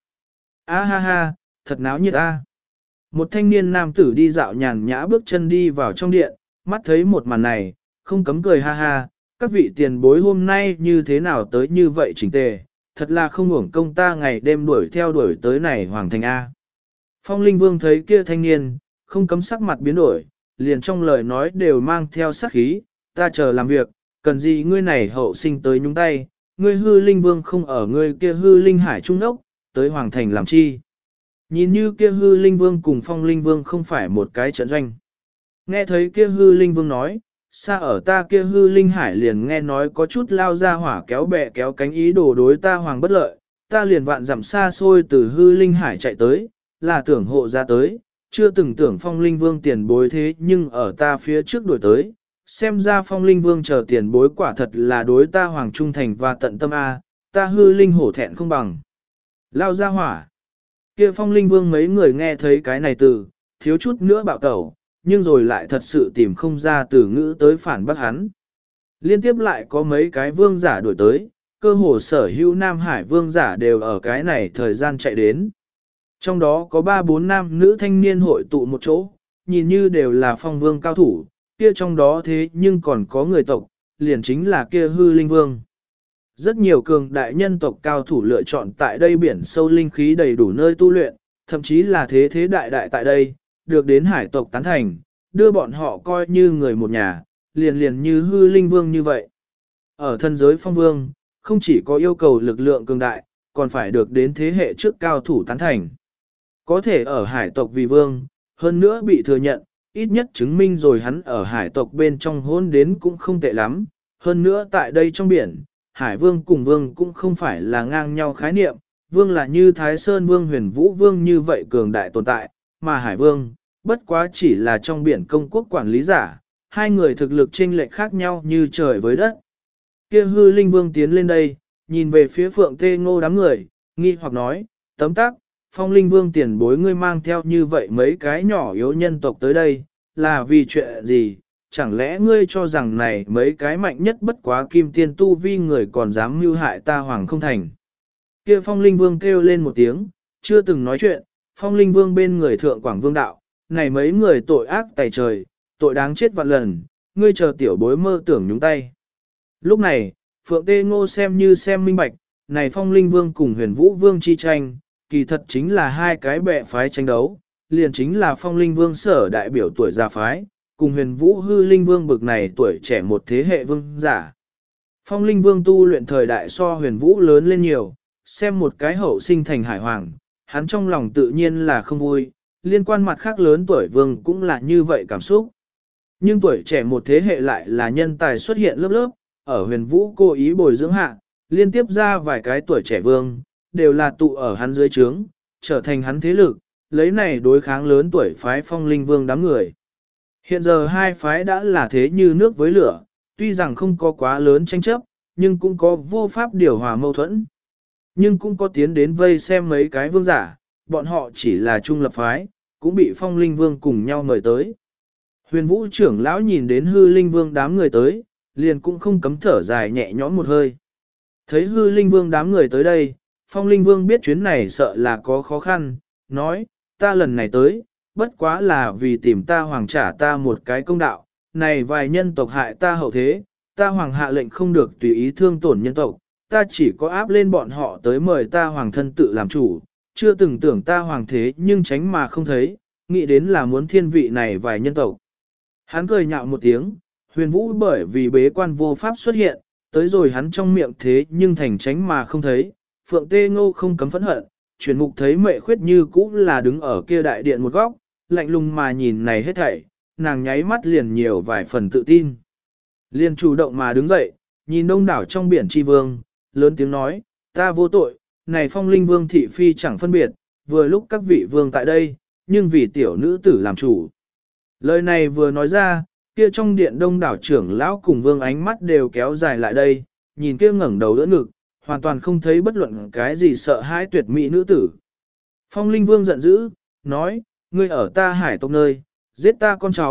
A ha ha, thật náo nhiệt a. Một thanh niên nam tử đi dạo nhàn nhã bước chân đi vào trong điện, mắt thấy một màn này, không cấm cười ha ha, các vị tiền bối hôm nay như thế nào tới như vậy chỉnh tề, thật là không uổng công ta ngày đêm đuổi tới này hoàng thành A. Phong Linh Vương thấy kia thanh niên, không cấm sắc mặt biến đổi, liền trong lời nói đều mang theo sát khí, ta chờ làm việc, cần gì ngươi này hậu sinh tới nhúng tay, ngươi hư linh vương không ở ngươi kia hư linh hải trung đốc, tới hoàng thành làm chi. Nhìn như kia hư linh vương cùng phong linh vương không phải một cái trận doanh. Nghe thấy kia hư linh vương nói, xa ở ta kia hư linh hải liền nghe nói có chút lao ra hỏa kéo bè kéo cánh ý đồ đối ta hoàng bất lợi, ta liền vạn dặm xa xôi từ hư linh hải chạy tới, là tưởng hộ ra tới, chưa từng tưởng phong linh vương tiền bối thế nhưng ở ta phía trước đuổi tới, xem ra phong linh vương chờ tiền bối quả thật là đối ta hoàng trung thành và tận tâm A, ta hư linh hổ thẹn không bằng. Lao ra hỏa. Kia phong linh vương mấy người nghe thấy cái này từ, thiếu chút nữa bạo tẩu, nhưng rồi lại thật sự tìm không ra từ ngữ tới phản bác hắn. Liên tiếp lại có mấy cái vương giả đuổi tới, cơ hồ sở hữu Nam Hải vương giả đều ở cái này thời gian chạy đến. Trong đó có 3-4 nam nữ thanh niên hội tụ một chỗ, nhìn như đều là phong vương cao thủ, kia trong đó thế nhưng còn có người tộc, liền chính là kia hư linh vương. Rất nhiều cường đại nhân tộc cao thủ lựa chọn tại đây biển sâu linh khí đầy đủ nơi tu luyện, thậm chí là thế thế đại đại tại đây, được đến hải tộc tán thành, đưa bọn họ coi như người một nhà, liền liền như hư linh vương như vậy. Ở thân giới phong vương, không chỉ có yêu cầu lực lượng cường đại, còn phải được đến thế hệ trước cao thủ tán thành. Có thể ở hải tộc vì vương, hơn nữa bị thừa nhận, ít nhất chứng minh rồi hắn ở hải tộc bên trong hôn đến cũng không tệ lắm. Hơn nữa tại đây trong biển, hải vương cùng vương cũng không phải là ngang nhau khái niệm, vương là như Thái Sơn Vương Huyền Vũ Vương như vậy cường đại tồn tại, mà hải vương, bất quá chỉ là trong biển công quốc quản lý giả, hai người thực lực chênh lệch khác nhau như trời với đất. Kia hư linh vương tiến lên đây, nhìn về phía Phượng Tê Ngô đám người, nghi hoặc nói, tấm tắc, phong linh vương tiền bối ngươi mang theo như vậy mấy cái nhỏ yếu nhân tộc tới đây, là vì chuyện gì, chẳng lẽ ngươi cho rằng này mấy cái mạnh nhất bất quá kim tiên tu vi người còn dám mưu hại ta hoàng không thành. Kia phong linh vương kêu lên một tiếng, chưa từng nói chuyện, phong linh vương bên người thượng quảng vương đạo, này mấy người tội ác tày trời, tội đáng chết vạn lần, ngươi chờ tiểu bối mơ tưởng nhúng tay. Lúc này, Phượng Tê Ngô xem như xem minh bạch, này phong linh vương cùng huyền vũ vương chi tranh, kỳ thật chính là hai cái bè phái tranh đấu, liền chính là phong linh vương sở đại biểu tuổi già phái, cùng huyền vũ hư linh vương bực này tuổi trẻ một thế hệ vương giả. Phong linh vương tu luyện thời đại so huyền vũ lớn lên nhiều, xem một cái hậu sinh thành hải hoàng, hắn trong lòng tự nhiên là không vui, liên quan mặt khác lớn tuổi vương cũng là như vậy cảm xúc. Nhưng tuổi trẻ một thế hệ lại là nhân tài xuất hiện lớp lớp, ở huyền vũ cố ý bồi dưỡng hạ, liên tiếp ra vài cái tuổi trẻ vương, đều là tụ ở hắn dưới trướng, trở thành hắn thế lực, lấy này đối kháng lớn tuổi phái phong linh vương đám người. Hiện giờ hai phái đã là thế như nước với lửa, tuy rằng không có quá lớn tranh chấp, nhưng cũng có vô pháp điều hòa mâu thuẫn. Nhưng cũng có tiến đến vây xem mấy cái vương giả, bọn họ chỉ là trung lập phái, cũng bị phong linh vương cùng nhau mời tới. Huyền vũ trưởng lão nhìn đến hư linh vương đám người tới, liền cũng không cấm thở dài nhẹ nhõm một hơi. Thấy hư linh vương đám người tới đây, phong linh vương biết chuyến này sợ là có khó khăn, nói, ta lần này tới, bất quá là vì tìm ta hoàng trả ta một cái công đạo, này vài nhân tộc hại ta hậu thế, ta hoàng hạ lệnh không được tùy ý thương tổn nhân tộc, ta chỉ có áp lên bọn họ tới mời ta hoàng thân tự làm chủ, chưa từng tưởng ta hoàng thế nhưng tránh mà không thấy, nghĩ đến là muốn thiên vị này vài nhân tộc. Hắn cười nhạo một tiếng, huyền vũ bởi vì bế quan vô pháp xuất hiện, tới rồi hắn trong miệng thế nhưng thành tránh mà không thấy, Phượng Tê Ngô không cấm phẫn hận, chuyển mục thấy mệ khuyết như cũ là đứng ở kia đại điện một góc, lạnh lùng mà nhìn này hết thảy, nàng nháy mắt liền nhiều vài phần tự tin. Liền chủ động mà đứng dậy, nhìn đông đảo trong biển tri vương, lớn tiếng nói, ta vô tội, này phong linh vương thị phi chẳng phân biệt, vừa lúc các vị vương tại đây, nhưng vì tiểu nữ tử làm chủ. Lời này vừa nói ra, kia trong điện đông đảo trưởng lão cùng vương ánh mắt đều kéo dài lại đây, nhìn kia ngẩng đầu đỡ ngực, hoàn toàn không thấy bất luận cái gì sợ hãi tuyệt mỹ nữ tử. Phong linh vương giận dữ, nói, ngươi ở ta hải tộc nơi, giết ta con cháu,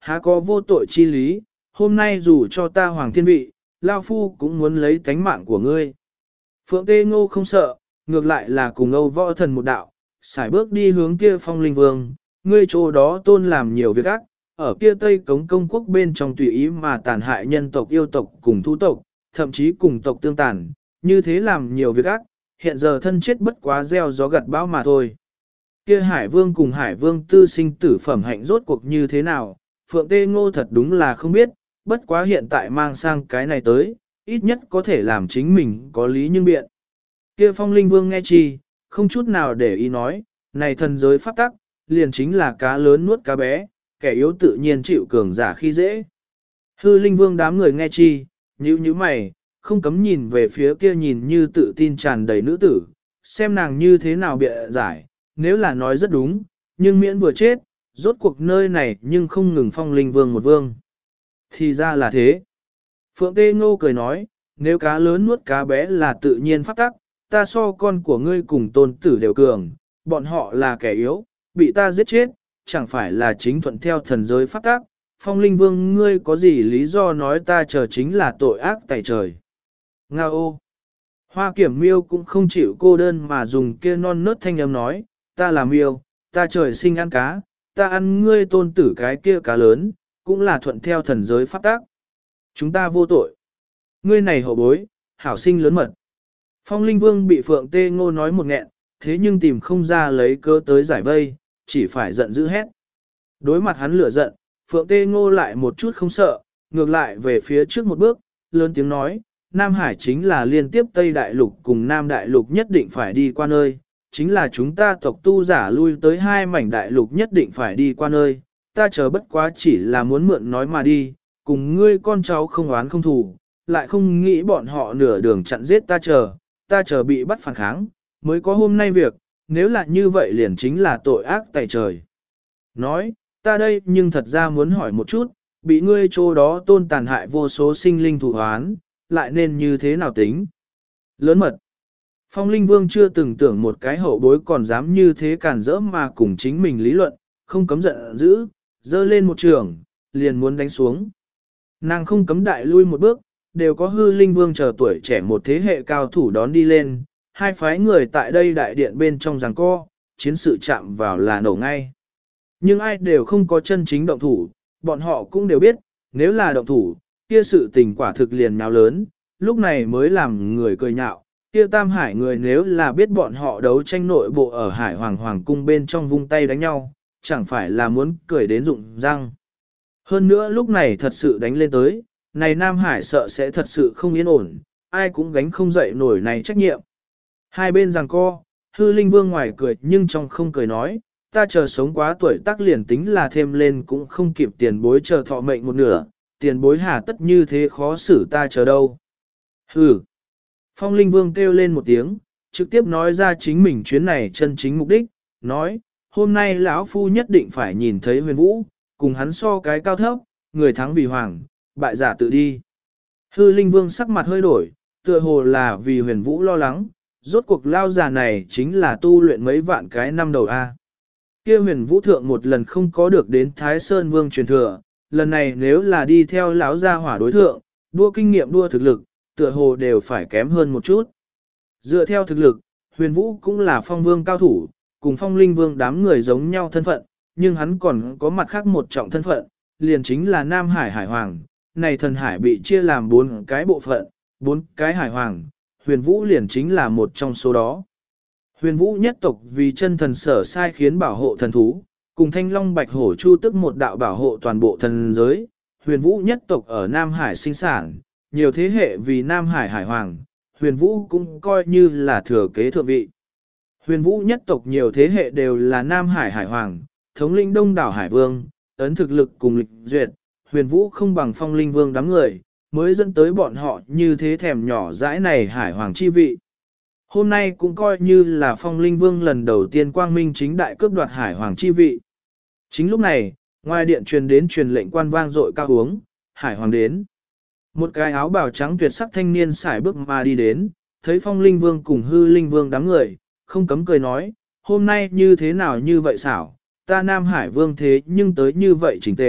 Há có vô tội chi lý, hôm nay dù cho ta hoàng thiên vị, Lao Phu cũng muốn lấy tánh mạng của ngươi. Phượng Tê Ngô không sợ, ngược lại là cùng Âu Võ Thần một đạo, xài bước đi hướng kia Phong Linh Vương, ngươi chỗ đó tôn làm nhiều việc ác, ở kia Tây Cống công quốc bên trong tùy ý mà tàn hại nhân tộc yêu tộc cùng thu tộc, thậm chí cùng tộc tương tàn, như thế làm nhiều việc ác, hiện giờ thân chết bất quá gieo gió gặt bão mà thôi. Kia Hải Vương cùng Hải Vương tư sinh tử phẩm hạnh rốt cuộc như thế nào, Phượng Tê Ngô thật đúng là không biết, bất quá hiện tại mang sang cái này tới, ít nhất có thể làm chính mình có lý nhưng biện. Kia Phong Linh Vương nghe chi, không chút nào để ý nói, này thần giới pháp tắc, liền chính là cá lớn nuốt cá bé, kẻ yếu tự nhiên chịu cường giả khi dễ. Hư Linh Vương đám người nghe chi, nhíu mày, không cấm nhìn về phía kia nhìn như tự tin tràn đầy nữ tử, xem nàng như thế nào bịa giải, nếu là nói rất đúng, nhưng miễn vừa chết, rốt cuộc nơi này nhưng không ngừng Phong Linh Vương một vương. Thì ra là thế. Phượng Tê Ngô cười nói, nếu cá lớn nuốt cá bé là tự nhiên pháp tắc, ta so con của ngươi cùng tôn tử đều cường, bọn họ là kẻ yếu, bị ta giết chết, chẳng phải là chính thuận theo thần giới pháp tắc. Phong Linh Vương ngươi có gì lý do nói ta chờ chính là tội ác tại trời. Nga ô! Hoa Kiểm Miêu cũng không chịu cô đơn mà dùng kia non nớt thanh âm nói, ta là miêu, ta trời sinh ăn cá, ta ăn ngươi tôn tử cái kia cá lớn, cũng là thuận theo thần giới pháp tắc. Chúng ta vô tội. Ngươi này hậu bối, hảo sinh lớn mật. Phong Linh Vương bị Phượng Tê Ngô nói một nghẹn, thế nhưng tìm không ra lấy cơ tới giải vây, chỉ phải giận dữ hét. Đối mặt hắn lửa giận, Phượng Tê Ngô lại một chút không sợ, ngược lại về phía trước một bước, lớn tiếng nói, Nam Hải chính là liên tiếp Tây Đại Lục cùng Nam Đại Lục nhất định phải đi qua nơi, chính là chúng ta tộc tu giả lui tới hai mảnh Đại Lục nhất định phải đi qua nơi, ta chờ bất quá chỉ là muốn mượn nói mà đi, cùng ngươi con cháu không oán không thù, lại không nghĩ bọn họ nửa đường chặn giết ta chờ bị bắt phản kháng, mới có hôm nay việc, nếu là như vậy liền chính là tội ác tại trời. Nói, ta đây nhưng thật ra muốn hỏi một chút, bị ngươi chỗ đó tôn tàn hại vô số sinh linh thủ hoán, lại nên như thế nào tính? Lớn mật. Phong Linh Vương chưa từng tưởng một cái hậu bối còn dám như thế cản rỡ mà cùng chính mình lý luận, không cấm giận dữ, dơ lên một trường, liền muốn đánh xuống. Nàng không cấm đại lui một bước, đều có Hư Linh Vương chờ tuổi trẻ một thế hệ cao thủ đón đi lên, hai phái người tại đây đại điện bên trong giằng co, chiến sự chạm vào là nổ ngay. Nhưng ai đều không có chân chính động thủ, bọn họ cũng đều biết, nếu là động thủ, kia sự tình quả thực liền nháo lớn, lúc này mới làm người cười nhạo, kia Tam Hải người nếu là biết bọn họ đấu tranh nội bộ ở Hải Hoàng cung bên trong vung tay đánh nhau, chẳng phải là muốn cười đến rụng răng. Hơn nữa lúc này thật sự đánh lên tới, này Nam Hải sợ sẽ thật sự không yên ổn, ai cũng gánh không dậy nổi này trách nhiệm. Hai bên giằng co, Hư Linh Vương ngoài cười nhưng trong không cười nói, ta chờ sống quá tuổi tác liền tính là thêm lên cũng không kịp tiền bối chờ thọ mệnh một nửa, tiền bối hà tất như thế khó xử ta chờ đâu. Hừ. Phong Linh Vương kêu lên một tiếng, trực tiếp nói ra chính mình chuyến này chân chính mục đích, nói, hôm nay lão phu nhất định phải nhìn thấy Huyền Vũ, cùng hắn so cái cao thấp, người thắng vì hoàng, bại giả tự đi. Hư Linh Vương sắc mặt hơi đổi, tựa hồ là vì Huyền Vũ lo lắng, rốt cuộc lao già này chính là tu luyện mấy vạn cái năm đầu A. Kia Huyền Vũ thượng một lần không có được đến Thái Sơn Vương truyền thừa, lần này nếu là đi theo lão gia hỏa đối thượng, đua kinh nghiệm đua thực lực, tựa hồ đều phải kém hơn một chút. Dựa theo thực lực, Huyền Vũ cũng là phong vương cao thủ, cùng Phong Linh Vương đám người giống nhau thân phận, nhưng hắn còn có mặt khác một trọng thân phận, liền chính là Nam Hải Hải Hoàng. Này thần hải bị chia làm 4 cái bộ phận, 4 cái Hải Hoàng, Huyền Vũ liền chính là một trong số đó. Huyền Vũ nhất tộc vì chân thần sở sai khiến bảo hộ thần thú, cùng Thanh Long Bạch Hổ Chu tức một đạo bảo hộ toàn bộ thần giới. Huyền Vũ nhất tộc ở Nam Hải sinh sản, nhiều thế hệ vì Nam Hải Hải Hoàng, Huyền Vũ cũng coi như là thừa kế thượng vị. Huyền Vũ nhất tộc nhiều thế hệ đều là Nam Hải Hải Hoàng, thống lĩnh đông đảo Hải Vương, ấn thực lực cùng lịch duyệt, Huyền Vũ không bằng Phong Linh Vương đám người, mới dẫn tới bọn họ như thế thèm nhỏ dãi này Hải Hoàng chi vị. Hôm nay cũng coi như là Phong Linh Vương lần đầu tiên quang minh chính đại cướp đoạt Hải Hoàng chi vị. Chính lúc này, ngoài điện truyền đến truyền lệnh quan vang dội cao uống, Hải Hoàng đến. Một cái áo bào trắng tuyệt sắc thanh niên sải bước mà đi đến, thấy Phong Linh Vương cùng Hư Linh Vương đám người, không cấm cười nói, hôm nay như thế nào như vậy xảo, ta Nam Hải Vương thế nhưng tới như vậy chỉnh tề,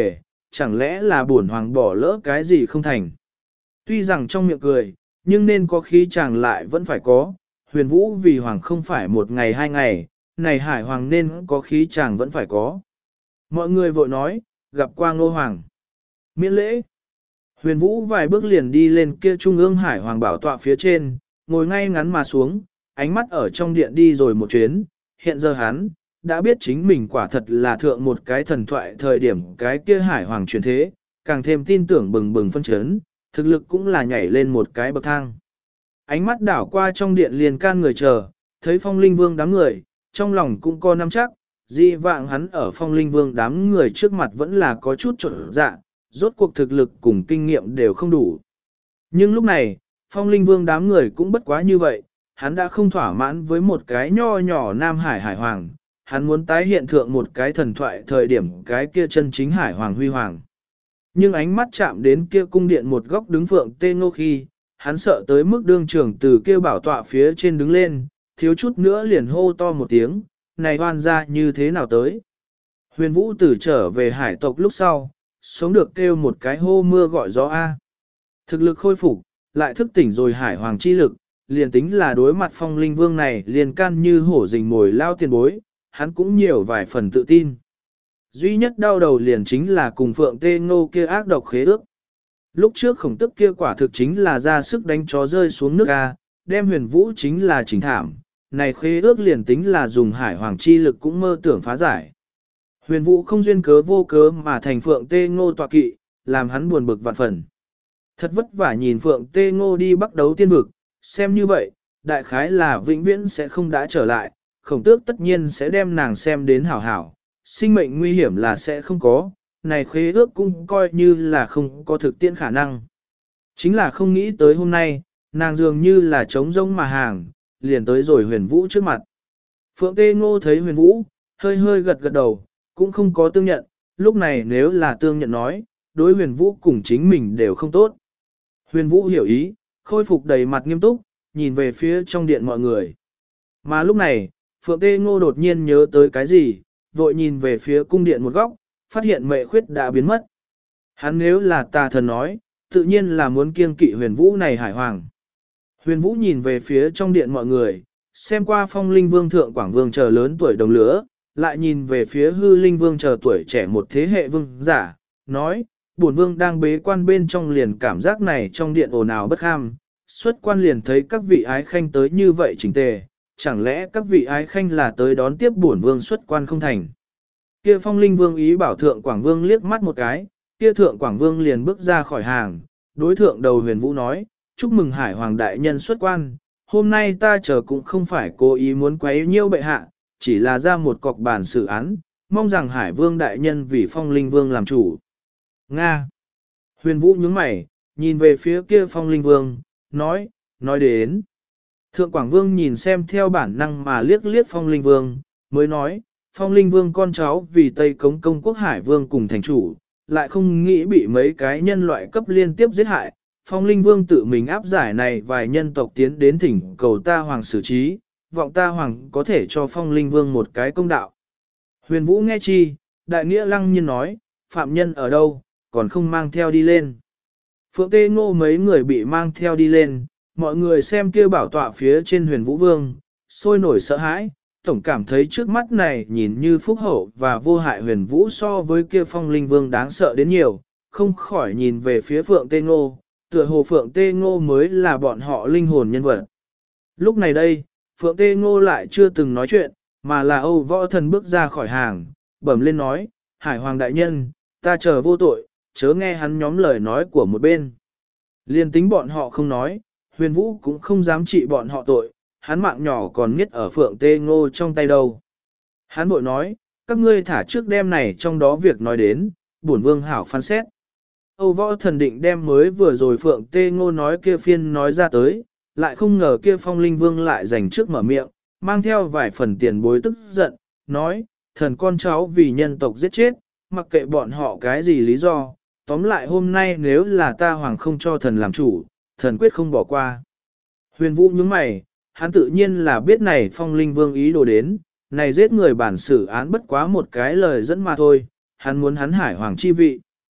chẳng lẽ là bổn hoàng bỏ lỡ cái gì không thành. Tuy rằng trong miệng cười, nhưng nên có khí chàng lại vẫn phải có, huyền vũ vì hoàng không phải một ngày hai ngày, này hải hoàng nên có khí chàng vẫn phải có. Mọi người vội nói, gặp qua Ngô Hoàng. Miễn lễ. Huyền Vũ vài bước liền đi lên kia trung ương hải hoàng bảo tọa phía trên, ngồi ngay ngắn mà xuống, ánh mắt ở trong điện đi rồi một chuyến. Hiện giờ hắn, đã biết chính mình quả thật là thượng một cái thần thoại thời điểm cái kia hải hoàng truyền thế, càng thêm tin tưởng bừng bừng phân chấn, thực lực cũng là nhảy lên một cái bậc thang. Ánh mắt đảo qua trong điện liền can người chờ, thấy phong linh vương đám người, trong lòng cũng có nắm chắc, dị vạng hắn ở phong linh vương đám người trước mặt vẫn là có chút trộn dạ, rốt cuộc thực lực cùng kinh nghiệm đều không đủ. Nhưng lúc này, phong linh vương đám người cũng bất quá như vậy, hắn đã không thỏa mãn với một cái nho nhỏ Nam Hải Hải Hoàng, hắn muốn tái hiện thượng một cái thần thoại thời điểm cái kia chân chính Hải Hoàng huy hoàng. Nhưng ánh mắt chạm đến kia cung điện một góc đứng Phượng Tê Ngô khi, hắn sợ tới mức đương trưởng từ kia bảo tọa phía trên đứng lên, thiếu chút nữa liền hô to một tiếng, này hoan ra như thế nào tới. Huyền Vũ Tử trở về hải tộc lúc sau, sống được kêu một cái hô mưa gọi gió A. Thực lực khôi phục, lại thức tỉnh rồi hải hoàng chi lực, liền tính là đối mặt phong linh vương này liền can như hổ rình mồi lao tiền bối, hắn cũng nhiều vài phần tự tin. Duy nhất đau đầu liền chính là cùng Phượng Tê Ngô kia ác độc khế ước. Lúc trước khổng tức kia quả thực chính là ra sức đánh chó rơi xuống nước A, đem Huyền Vũ chính là chính thảm, này khế ước liền tính là dùng hải hoàng chi lực cũng mơ tưởng phá giải. Huyền Vũ không duyên cớ vô cớ mà thành Phượng Tê Ngô tọa kỵ, làm hắn buồn bực vạn phần. Thật vất vả nhìn Phượng Tê Ngô đi bắt đấu tiên vực, xem như vậy, đại khái là vĩnh viễn sẽ không đã trở lại, khổng tước tất nhiên sẽ đem nàng xem đến hảo hảo, sinh mệnh nguy hiểm là sẽ không có, này khế ước cũng coi như là không có thực tiễn khả năng. Chính là không nghĩ tới hôm nay, nàng dường như là trống rỗng mà hàng, liền tới rồi Huyền Vũ trước mặt. Phượng Tê Ngô thấy Huyền Vũ, hơi hơi gật gật đầu, cũng không có tương nhận, lúc này nếu là tương nhận nói, đối Huyền Vũ cùng chính mình đều không tốt. Huyền Vũ hiểu ý, khôi phục đầy mặt nghiêm túc, nhìn về phía trong điện mọi người. Mà lúc này, Phượng Tê Ngô đột nhiên nhớ tới cái gì, vội nhìn về phía cung điện một góc, phát hiện mệ khuyết đã biến mất. Hắn nếu là tà thần nói, tự nhiên là muốn kiêng kỵ Huyền Vũ này hải hoàng. Huyền Vũ nhìn về phía trong điện mọi người, xem qua phong linh vương thượng quảng vương chờ lớn tuổi đồng lứa, lại nhìn về phía hư linh vương chờ tuổi trẻ một thế hệ vương giả, nói, bổn vương đang bế quan bên trong liền cảm giác này trong điện ồn ào bất ham, xuất quan liền thấy các vị ái khanh tới như vậy chỉnh tề, chẳng lẽ các vị ái khanh là tới đón tiếp bổn vương xuất quan không thành. Kia phong linh vương ý bảo thượng quảng vương liếc mắt một cái, kia thượng quảng vương liền bước ra khỏi hàng, đối thượng đầu Huyền Vũ nói, chúc mừng hải hoàng đại nhân xuất quan, hôm nay ta chờ cũng không phải cố ý muốn quấy nhiêu bệ hạ, chỉ là ra một cọc bản sự án, mong rằng hải vương đại nhân vì phong linh vương làm chủ. Nga. Huyền Vũ nhướng mày, nhìn về phía kia phong linh vương, nói đến. Thượng Quảng Vương nhìn xem theo bản năng mà liếc liếc phong linh vương, mới nói, phong linh vương con cháu vì Tây Cống công quốc hải vương cùng thành chủ, lại không nghĩ bị mấy cái nhân loại cấp liên tiếp giết hại. Phong linh vương tự mình áp giải này vài nhân tộc tiến đến thỉnh cầu ta hoàng xử trí, vọng ta hoàng có thể cho phong linh vương một cái công đạo. Huyền Vũ nghe chi, đại nghĩa lăng nhiên nói, phạm nhân ở đâu, còn không mang theo đi lên. Phượng Tê Ngô mấy người bị mang theo đi lên, mọi người xem kia bảo tọa phía trên Huyền Vũ Vương, sôi nổi sợ hãi, tổng cảm thấy trước mắt này nhìn như phúc hậu và vô hại Huyền Vũ so với kia phong linh vương đáng sợ đến nhiều, không khỏi nhìn về phía Phượng Tê Ngô, tựa hồ Phượng Tê Ngô mới là bọn họ linh hồn nhân vật. Lúc này đây, Phượng Tê Ngô lại chưa từng nói chuyện, mà là Âu Võ Thần bước ra khỏi hàng, bẩm lên nói, Hải Hoàng đại nhân, ta chờ vô tội, chớ nghe hắn nhóm lời nói của một bên. Liên tính bọn họ không nói, Huyền Vũ cũng không dám trị bọn họ tội, hắn mạng nhỏ còn nghiết ở Phượng Tê Ngô trong tay đâu. Hắn bội nói, các ngươi thả trước đêm này trong đó việc nói đến, bổn vương hảo phán xét. Âu Võ Thần định đem mới vừa rồi Phượng Tê Ngô nói kia phiên nói ra tới, lại không ngờ kia phong linh vương lại dành trước mở miệng, mang theo vài phần tiền bối tức giận, nói, thần con cháu vì nhân tộc giết chết, mặc kệ bọn họ cái gì lý do, tóm lại hôm nay nếu là ta hoàng không cho thần làm chủ, thần quyết không bỏ qua. Huyền Vũ nhướng mày, hắn tự nhiên là biết này phong linh vương ý đồ đến, này giết người bản xử án bất quá một cái lời dẫn mà thôi, hắn muốn hắn hải hoàng chi vị.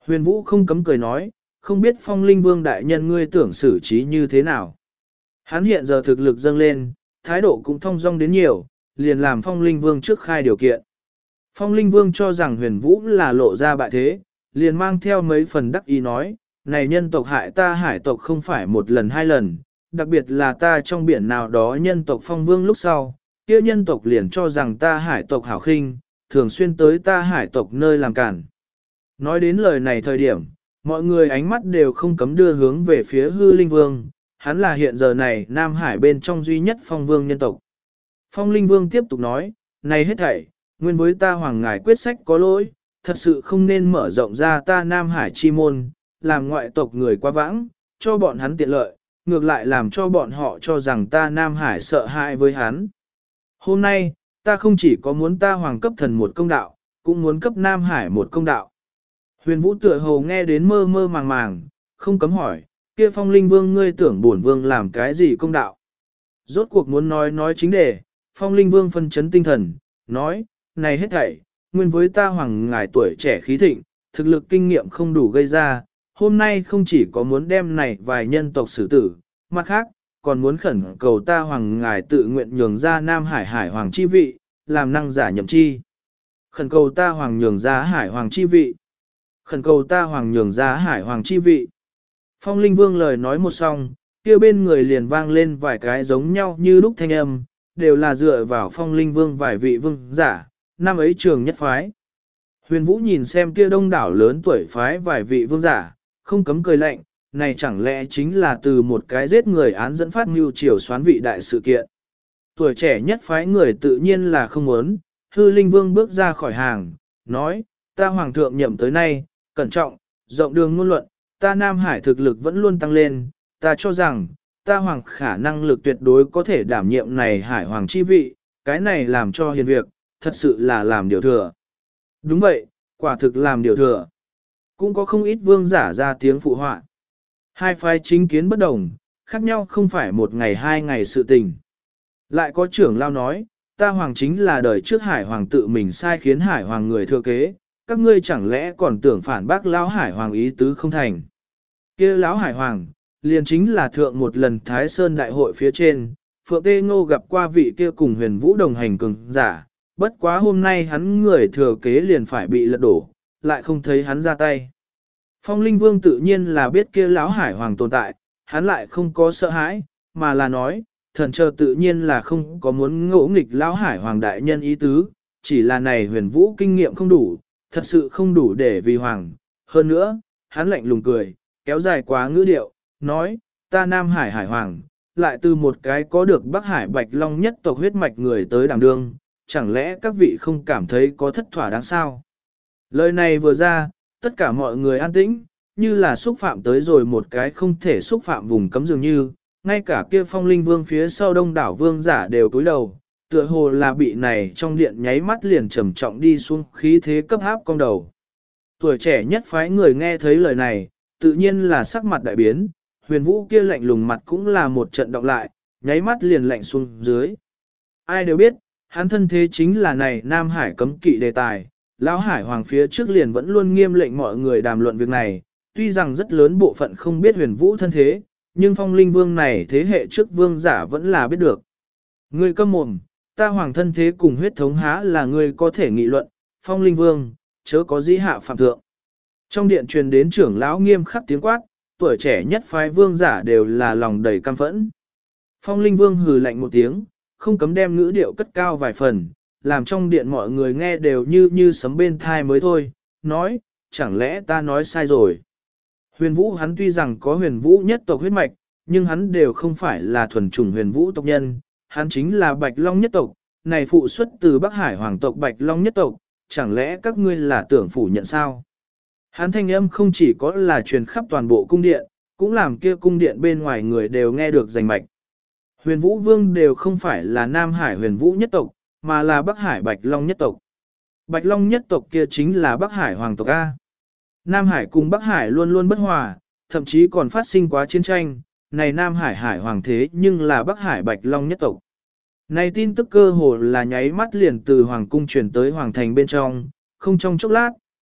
Huyền Vũ không cấm cười nói, không biết Phong Linh Vương đại nhân ngươi tưởng xử trí như thế nào. Hắn hiện giờ thực lực dâng lên, thái độ cũng thông dong đến nhiều, liền làm Phong Linh Vương trước khai điều kiện. Phong Linh Vương cho rằng Huyền Vũ là lộ ra bại thế, liền mang theo mấy phần đắc ý nói, này nhân tộc hại ta hải tộc không phải một lần hai lần, đặc biệt là ta trong biển nào đó nhân tộc Phong Vương lúc sau, kia nhân tộc liền cho rằng ta hải tộc hảo khinh, thường xuyên tới ta hải tộc nơi làm cản. Nói đến lời này thời điểm, mọi người ánh mắt đều không cấm đưa hướng về phía hư linh vương, hắn là hiện giờ này Nam Hải bên trong duy nhất phong vương nhân tộc. Phong linh vương tiếp tục nói, này hết thảy, nguyên với ta hoàng ngài quyết sách có lỗi, thật sự không nên mở rộng ra ta Nam Hải chi môn, làm ngoại tộc người quá vãng, cho bọn hắn tiện lợi, ngược lại làm cho bọn họ cho rằng ta Nam Hải sợ hãi với hắn. Hôm nay, ta không chỉ có muốn ta hoàng cấp thần một công đạo, cũng muốn cấp Nam Hải một công đạo. Huyền Vũ tựa hồ nghe đến mơ mơ màng màng, không cấm hỏi, kia Phong Linh Vương ngươi tưởng bổn vương làm cái gì công đạo? Rốt cuộc muốn nói chính đề, Phong Linh Vương phân chấn tinh thần, nói, này hết thảy, nguyên với ta hoàng ngài tuổi trẻ khí thịnh, thực lực kinh nghiệm không đủ gây ra, hôm nay không chỉ có muốn đem này vài nhân tộc xử tử, mặt khác, còn muốn khẩn cầu ta hoàng ngài tự nguyện nhường ra Nam Hải Hải Hoàng chi vị, làm năng giả nhậm chi. Khẩn cầu ta hoàng nhường ra Hải Hoàng chi vị. Khẩn cầu ta hoàng nhường ra Hải Hoàng chi vị. Phong Linh Vương lời nói một song, kia bên người liền vang lên vài cái giống nhau như lúc thanh âm, đều là dựa vào Phong Linh Vương vài vị vương giả, năm ấy trường nhất phái. Huyền Vũ nhìn xem kia đông đảo lớn tuổi phái vài vị vương giả, không cấm cười lạnh, này chẳng lẽ chính là từ một cái giết người án dẫn phát mưu triều xoán vị đại sự kiện. Tuổi trẻ nhất phái người tự nhiên là không muốn, hư linh vương bước ra khỏi hàng, nói, ta hoàng thượng nhậm tới nay, cẩn trọng, rộng đường ngôn luận, ta Nam Hải thực lực vẫn luôn tăng lên, ta cho rằng, ta hoàng khả năng lực tuyệt đối có thể đảm nhiệm này Hải Hoàng chi vị, cái này làm cho hiền việc, thật sự là làm điều thừa. Đúng vậy, quả thực làm điều thừa. Cũng có không ít vương giả ra tiếng phụ họa. Hai phái chính kiến bất đồng, khác nhau không phải một ngày hai ngày sự tình. Lại có trưởng lao nói, ta hoàng chính là đời trước Hải Hoàng tự mình sai khiến Hải Hoàng người thừa kế, các ngươi chẳng lẽ còn tưởng phản bác lão Hải Hoàng ý tứ không thành. Kia lão Hải Hoàng, liền chính là thượng một lần Thái Sơn đại hội phía trên, Phượng Tê Ngô gặp qua vị kia cùng Huyền Vũ đồng hành cường giả, bất quá hôm nay hắn người thừa kế liền phải bị lật đổ, lại không thấy hắn ra tay. Phong Linh Vương tự nhiên là biết kia lão Hải Hoàng tồn tại, hắn lại không có sợ hãi, mà là nói, thần chờ tự nhiên là không có muốn ngỗ nghịch lão Hải Hoàng đại nhân ý tứ, chỉ là này Huyền Vũ kinh nghiệm không đủ, thật sự không đủ để vì Hoàng. Hơn nữa, hắn lạnh lùng cười, kéo dài quá ngữ điệu, nói, ta Nam Hải Hải Hoàng, lại từ một cái có được Bắc Hải Bạch Long nhất tộc huyết mạch người tới đảm đương, chẳng lẽ các vị không cảm thấy có thất thỏa đáng sao? Lời này vừa ra, tất cả mọi người an tĩnh, như là xúc phạm tới rồi một cái không thể xúc phạm vùng cấm dường như, ngay cả kia Phong Linh Vương phía sau đông đảo vương giả đều cúi đầu, tựa hồ là bị này trong điện nháy mắt liền trầm trọng đi xuống khí thế cấp áp cong đầu. Tuổi trẻ nhất phái người nghe thấy lời này, tự nhiên là sắc mặt đại biến, Huyền Vũ kia lạnh lùng mặt cũng là một trận động lại, nháy mắt liền lạnh xuống dưới. Ai đều biết, hắn thân thế chính là này Nam Hải cấm kỵ đề tài, Lão Hải Hoàng phía trước liền vẫn luôn nghiêm lệnh mọi người đàm luận việc này, tuy rằng rất lớn bộ phận không biết Huyền Vũ thân thế, nhưng Phong Linh Vương này thế hệ trước vương giả vẫn là biết được. Ngươi câm mồm, ta hoàng thân thế cùng huyết thống há là ngươi có thể nghị luận, Phong Linh Vương, chớ có dĩ hạ phạm thượng. Trong điện truyền đến trưởng lão nghiêm khắc tiếng quát, tuổi trẻ nhất phái vương giả đều là lòng đầy căm phẫn. Phong Linh Vương hừ lạnh một tiếng, không cấm đem ngữ điệu cất cao vài phần, làm trong điện mọi người nghe đều như sấm bên thai mới thôi, nói, chẳng lẽ ta nói sai rồi. Huyền Vũ hắn tuy rằng có Huyền Vũ nhất tộc huyết mạch, nhưng hắn đều không phải là thuần chủng Huyền Vũ tộc nhân, hắn chính là Bạch Long nhất tộc, này phụ xuất từ Bắc Hải Hoàng tộc Bạch Long nhất tộc, chẳng lẽ các ngươi là tưởng phủ nhận sao? Hắn thanh âm không chỉ có là truyền khắp toàn bộ cung điện, cũng làm kia cung điện bên ngoài người đều nghe được rành mạch. Huyền Vũ Vương đều không phải là Nam Hải Huyền Vũ nhất tộc, mà là Bắc Hải Bạch Long nhất tộc. Bạch Long nhất tộc kia chính là Bắc Hải Hoàng tộc A. Nam Hải cùng Bắc Hải luôn luôn bất hòa, thậm chí còn phát sinh quá chiến tranh, này Nam Hải Hải Hoàng thế nhưng là Bắc Hải Bạch Long nhất tộc. Này tin tức cơ hồ là nháy mắt liền từ Hoàng cung truyền tới Hoàng thành bên trong, không trong chốc lát,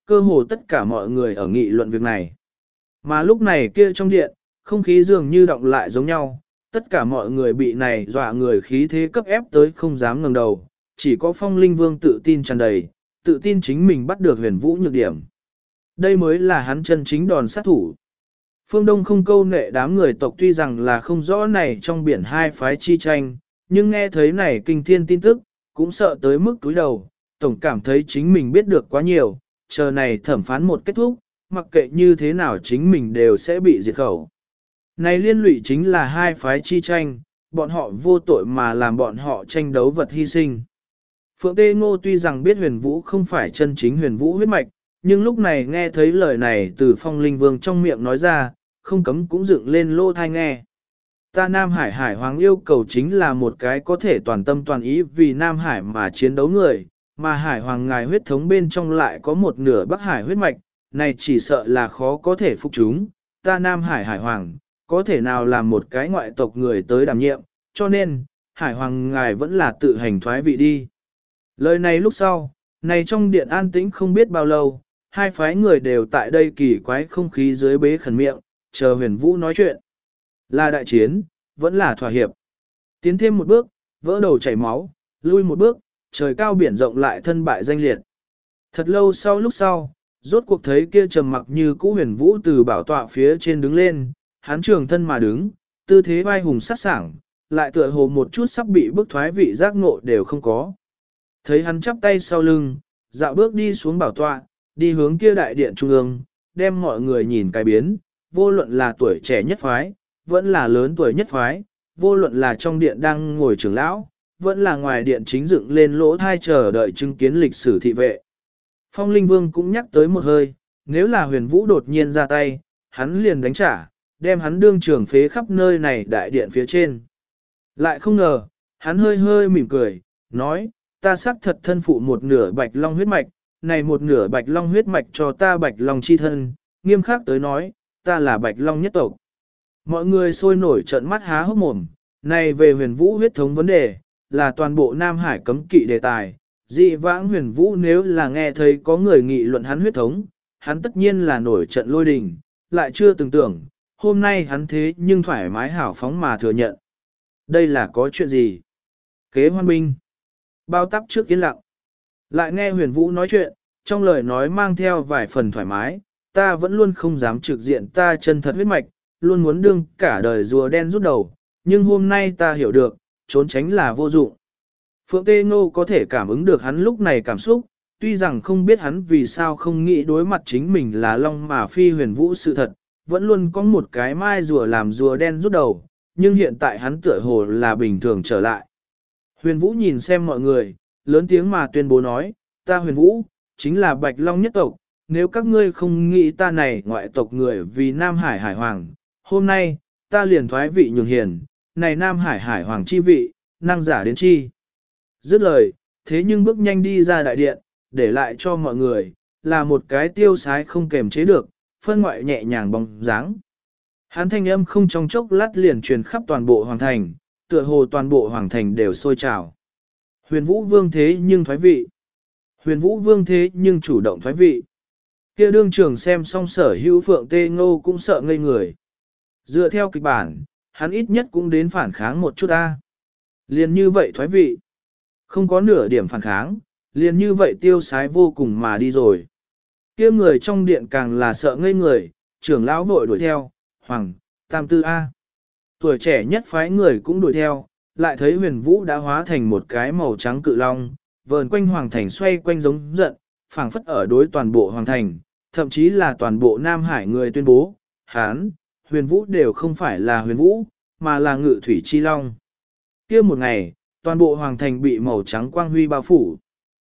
cơ hồ tất cả mọi người ở nghị luận việc này. Mà lúc này kia trong điện, không khí dường như động lại giống nhau, tất cả mọi người bị này dọa người khí thế cấp ép tới không dám ngẩng đầu, chỉ có Phong Linh Vương tự tin tràn đầy, tự tin chính mình bắt được Huyền Vũ nhược điểm. Đây mới là hắn chân chính đòn sát thủ. Phương Đông không câu nệ đám người tộc tuy rằng là không rõ này trong biển hai phái chi tranh, nhưng nghe thấy này kinh thiên tin tức, cũng sợ tới mức túi đầu, tổng cảm thấy chính mình biết được quá nhiều, chờ này thẩm phán một kết thúc, mặc kệ như thế nào chính mình đều sẽ bị diệt khẩu. Này liên lụy chính là hai phái chi tranh, bọn họ vô tội mà làm bọn họ tranh đấu vật hy sinh. Phượng Tê Ngô tuy rằng biết Huyền Vũ không phải chân chính Huyền Vũ huyết mạch, nhưng lúc này nghe thấy lời này từ Phong Linh Vương trong miệng nói ra, không cấm cũng dựng lên lô thai nghe. Ta Nam Hải Hải Hoàng yêu cầu chính là một cái có thể toàn tâm toàn ý vì Nam Hải mà chiến đấu người, mà Hải Hoàng ngài huyết thống bên trong lại có một nửa Bắc Hải huyết mạch, này chỉ sợ là khó có thể phục chúng. Ta Nam Hải Hải Hoàng, có thể nào làm một cái ngoại tộc người tới đảm nhiệm, cho nên, Hải Hoàng ngài vẫn là tự hành thoái vị đi. Lời này lúc sau, này trong điện an tĩnh không biết bao lâu, hai phái người đều tại đây kỳ quái không khí dưới bế khẩn miệng, chờ Huyền Vũ nói chuyện. Là đại chiến, vẫn là thỏa hiệp. Tiến thêm một bước, vỡ đầu chảy máu, lui một bước, trời cao biển rộng lại thân bại danh liệt. Thật lâu sau lúc sau, rốt cuộc thấy kia trầm mặc như cũ Huyền Vũ từ bảo tọa phía trên đứng lên, hắn trường thân mà đứng, tư thế vai hùng sát sảng, lại tựa hồ một chút sắp bị bức thoái vị giác ngộ đều không có. Thấy hắn chắp tay sau lưng, dạo bước đi xuống bảo tọa, đi hướng kia đại điện trung ương, đem mọi người nhìn cái biến, vô luận là tuổi trẻ nhất phái, vẫn là lớn tuổi nhất phái, vô luận là trong điện đang ngồi trưởng lão, vẫn là ngoài điện chính dựng lên lỗ thai chờ đợi chứng kiến lịch sử thị vệ. Phong Linh Vương cũng nhắc tới một hơi, nếu là Huyền Vũ đột nhiên ra tay, hắn liền đánh trả, đem hắn đương trường phế khắp nơi này đại điện phía trên. Lại không ngờ, hắn hơi hơi mỉm cười, nói, ta xác thật thân phụ một nửa bạch long huyết mạch, này một nửa bạch long huyết mạch cho ta bạch long chi thân, nghiêm khắc tới nói, ta là bạch long nhất tộc. Mọi người sôi nổi trợn mắt há hốc mồm, này về Huyền Vũ huyết thống vấn đề, là toàn bộ Nam Hải cấm kỵ đề tài. Dị vãng Huyền Vũ nếu là nghe thấy có người nghị luận hắn huyết thống, hắn tất nhiên là nổi trận lôi đình, lại chưa từng tưởng, hôm nay hắn thế nhưng thoải mái hảo phóng mà thừa nhận. Đây là có chuyện gì? Kế hoan binh. Bao tắp trước yên lặng. Lại nghe Huyền Vũ nói chuyện, trong lời nói mang theo vài phần thoải mái, ta vẫn luôn không dám trực diện ta chân thật huyết mạch, luôn muốn đương cả đời rùa đen rút đầu, nhưng hôm nay ta hiểu được, trốn tránh là vô dụng. Phượng Tê Ngô có thể cảm ứng được hắn lúc này cảm xúc, tuy rằng không biết hắn vì sao không nghĩ đối mặt chính mình là long mà phi Huyền Vũ sự thật, vẫn luôn có một cái mai rùa làm rùa đen rút đầu, nhưng hiện tại hắn tựa hồ là bình thường trở lại. Huyền Vũ nhìn xem mọi người, lớn tiếng mà tuyên bố nói, ta Huyền Vũ, chính là Bạch Long nhất tộc, nếu các ngươi không nghĩ ta này ngoại tộc người vì Nam Hải Hải Hoàng, hôm nay, ta liền thoái vị nhường hiền, này Nam Hải Hải Hoàng chi vị, năng giả đến chi. Dứt lời, thế nhưng bước nhanh đi ra đại điện, để lại cho mọi người, là một cái tiêu sái không kềm chế được, phân ngoại nhẹ nhàng bóng dáng. Hắn thanh âm không trong chốc lát liền truyền khắp toàn bộ hoàng thành, tựa hồ toàn bộ hoàng thành đều sôi trào. Huyền Vũ Vương thế nhưng thoái vị. Huyền Vũ Vương thế nhưng chủ động thoái vị. Kia đương trường xem xong Sở Hữu Phượng Tê Ngô cũng sợ ngây người. Dựa theo kịch bản, hắn ít nhất cũng đến phản kháng một chút ta. Liền như vậy thoái vị. Không có nửa điểm phản kháng, liền như vậy tiêu sái vô cùng mà đi rồi. Kia người trong điện càng là sợ ngây người, trưởng lão vội đuổi theo, Hoàng, Tam Tư A. Tuổi trẻ nhất phái người cũng đuổi theo, lại thấy Huyền Vũ đã hóa thành một cái màu trắng cự long, vờn quanh hoàng thành xoay quanh giống giận, phảng phất ở đối toàn bộ hoàng thành, thậm chí là toàn bộ Nam Hải người tuyên bố, Hán, Huyền Vũ đều không phải là Huyền Vũ, mà là Ngự Thủy Chi Long. Kia một ngày, toàn bộ hoàng thành bị màu trắng quang huy bao phủ.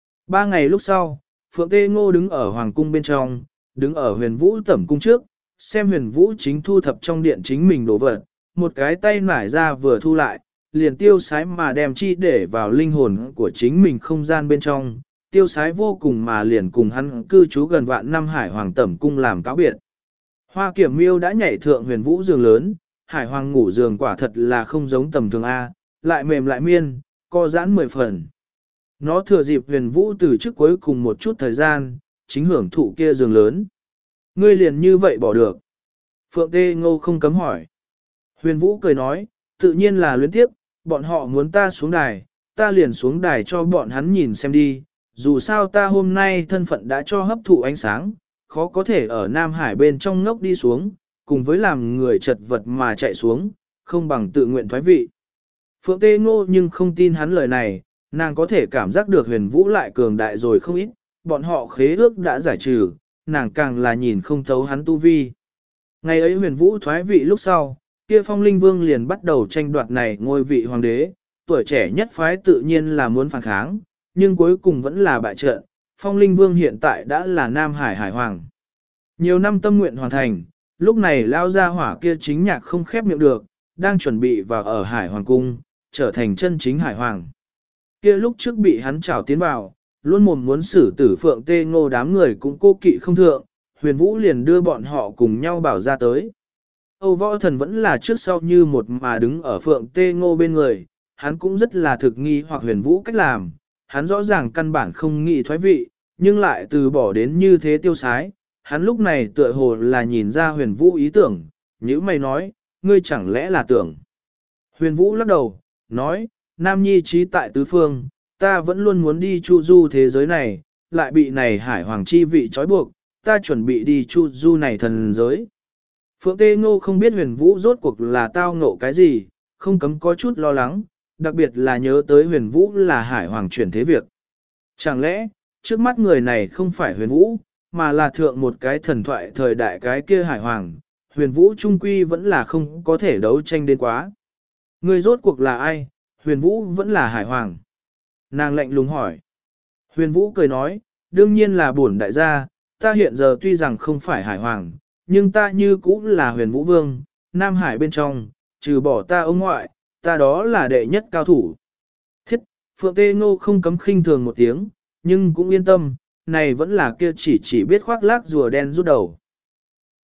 3 ngày lúc sau, Phượng Tê Ngô đứng ở hoàng cung bên trong, đứng ở Huyền Vũ tẩm cung trước, xem Huyền Vũ chính thu thập trong điện chính mình đồ vật, một cái tay nải ra vừa thu lại, liền tiêu sái mà đem chi để vào linh hồn của chính mình không gian bên trong, tiêu sái vô cùng mà liền cùng hắn cư trú gần vạn năm Hải Hoàng tẩm cung làm cáo biệt. Hoa Kiểm Miêu đã nhảy thượng Huyền Vũ giường lớn, Hải Hoàng ngủ giường quả thật là không giống tầm thường A, lại mềm lại miên, co giãn 10 phần. Nó thừa dịp Huyền Vũ từ trước cuối cùng một chút thời gian, chính hưởng thụ kia giường lớn. Ngươi liền như vậy bỏ được. Phượng Tê Ngô không cấm hỏi. Huyền Vũ cười nói, tự nhiên là luyến tiếp, bọn họ muốn ta xuống đài, ta liền xuống đài cho bọn hắn nhìn xem đi. Dù sao ta hôm nay thân phận đã cho hấp thụ ánh sáng, khó có thể ở Nam Hải bên trong ngốc đi xuống, cùng với làm người chật vật mà chạy xuống, không bằng tự nguyện thoái vị. Phượng Tê Ngô nhưng không tin hắn lời này, nàng có thể cảm giác được Huyền Vũ lại cường đại rồi không ít, bọn họ khế ước đã giải trừ, nàng càng là nhìn không thấu hắn tu vi. Ngày ấy Huyền Vũ thoái vị lúc sau, kia Phong Linh Vương liền bắt đầu tranh đoạt này ngôi vị hoàng đế, tuổi trẻ nhất phái tự nhiên là muốn phản kháng, nhưng cuối cùng vẫn là bại trận. Phong Linh Vương hiện tại đã là Nam Hải Hải Hoàng. Nhiều năm tâm nguyện hoàn thành, lúc này lao ra hỏa kia chính nhạc không khép miệng được, đang chuẩn bị vào ở Hải Hoàng Cung, trở thành chân chính Hải Hoàng. Kia lúc trước bị hắn trảo tiến vào, luôn mồm muốn xử tử Phượng Tê Ngô đám người cũng cô kỵ không thượng, Huyền Vũ liền đưa bọn họ cùng nhau bảo ra tới. Âu Võ Thần vẫn là trước sau như một mà đứng ở Phượng Tê Ngô bên người, hắn cũng rất là thực nghi hoặc Huyền Vũ cách làm, hắn rõ ràng căn bản không nghĩ thoái vị, nhưng lại từ bỏ đến như thế tiêu sái, hắn lúc này tựa hồ là nhìn ra Huyền Vũ ý tưởng, như mày nói, ngươi chẳng lẽ là tưởng. Huyền Vũ lắc đầu, nói, Nam Nhi trí tại tứ phương, ta vẫn luôn muốn đi chu du thế giới này, lại bị này Hải Hoàng chi vị trói buộc, ta chuẩn bị đi chu du này thần giới. Phượng Tê Ngô không biết Huyền Vũ rốt cuộc là tao ngộ cái gì, không cấm có chút lo lắng, đặc biệt là nhớ tới Huyền Vũ là Hải Hoàng chuyển thế việc. Chẳng lẽ, trước mắt người này không phải Huyền Vũ, mà là thượng một cái thần thoại thời đại cái kia Hải Hoàng, Huyền Vũ trung quy vẫn là không có thể đấu tranh đến quá. Người rốt cuộc là ai, Huyền Vũ vẫn là Hải Hoàng. Nàng lạnh lùng hỏi. Huyền Vũ cười nói, đương nhiên là bổn đại gia, ta hiện giờ tuy rằng không phải Hải Hoàng, nhưng ta như cũng là Huyền Vũ Vương, Nam Hải bên trong, trừ bỏ ta ông ngoại, ta đó là đệ nhất cao thủ. Thiết, Phượng Tê Ngô không cấm khinh thường một tiếng, nhưng cũng yên tâm, này vẫn là kia chỉ biết khoác lác rùa đen rút đầu.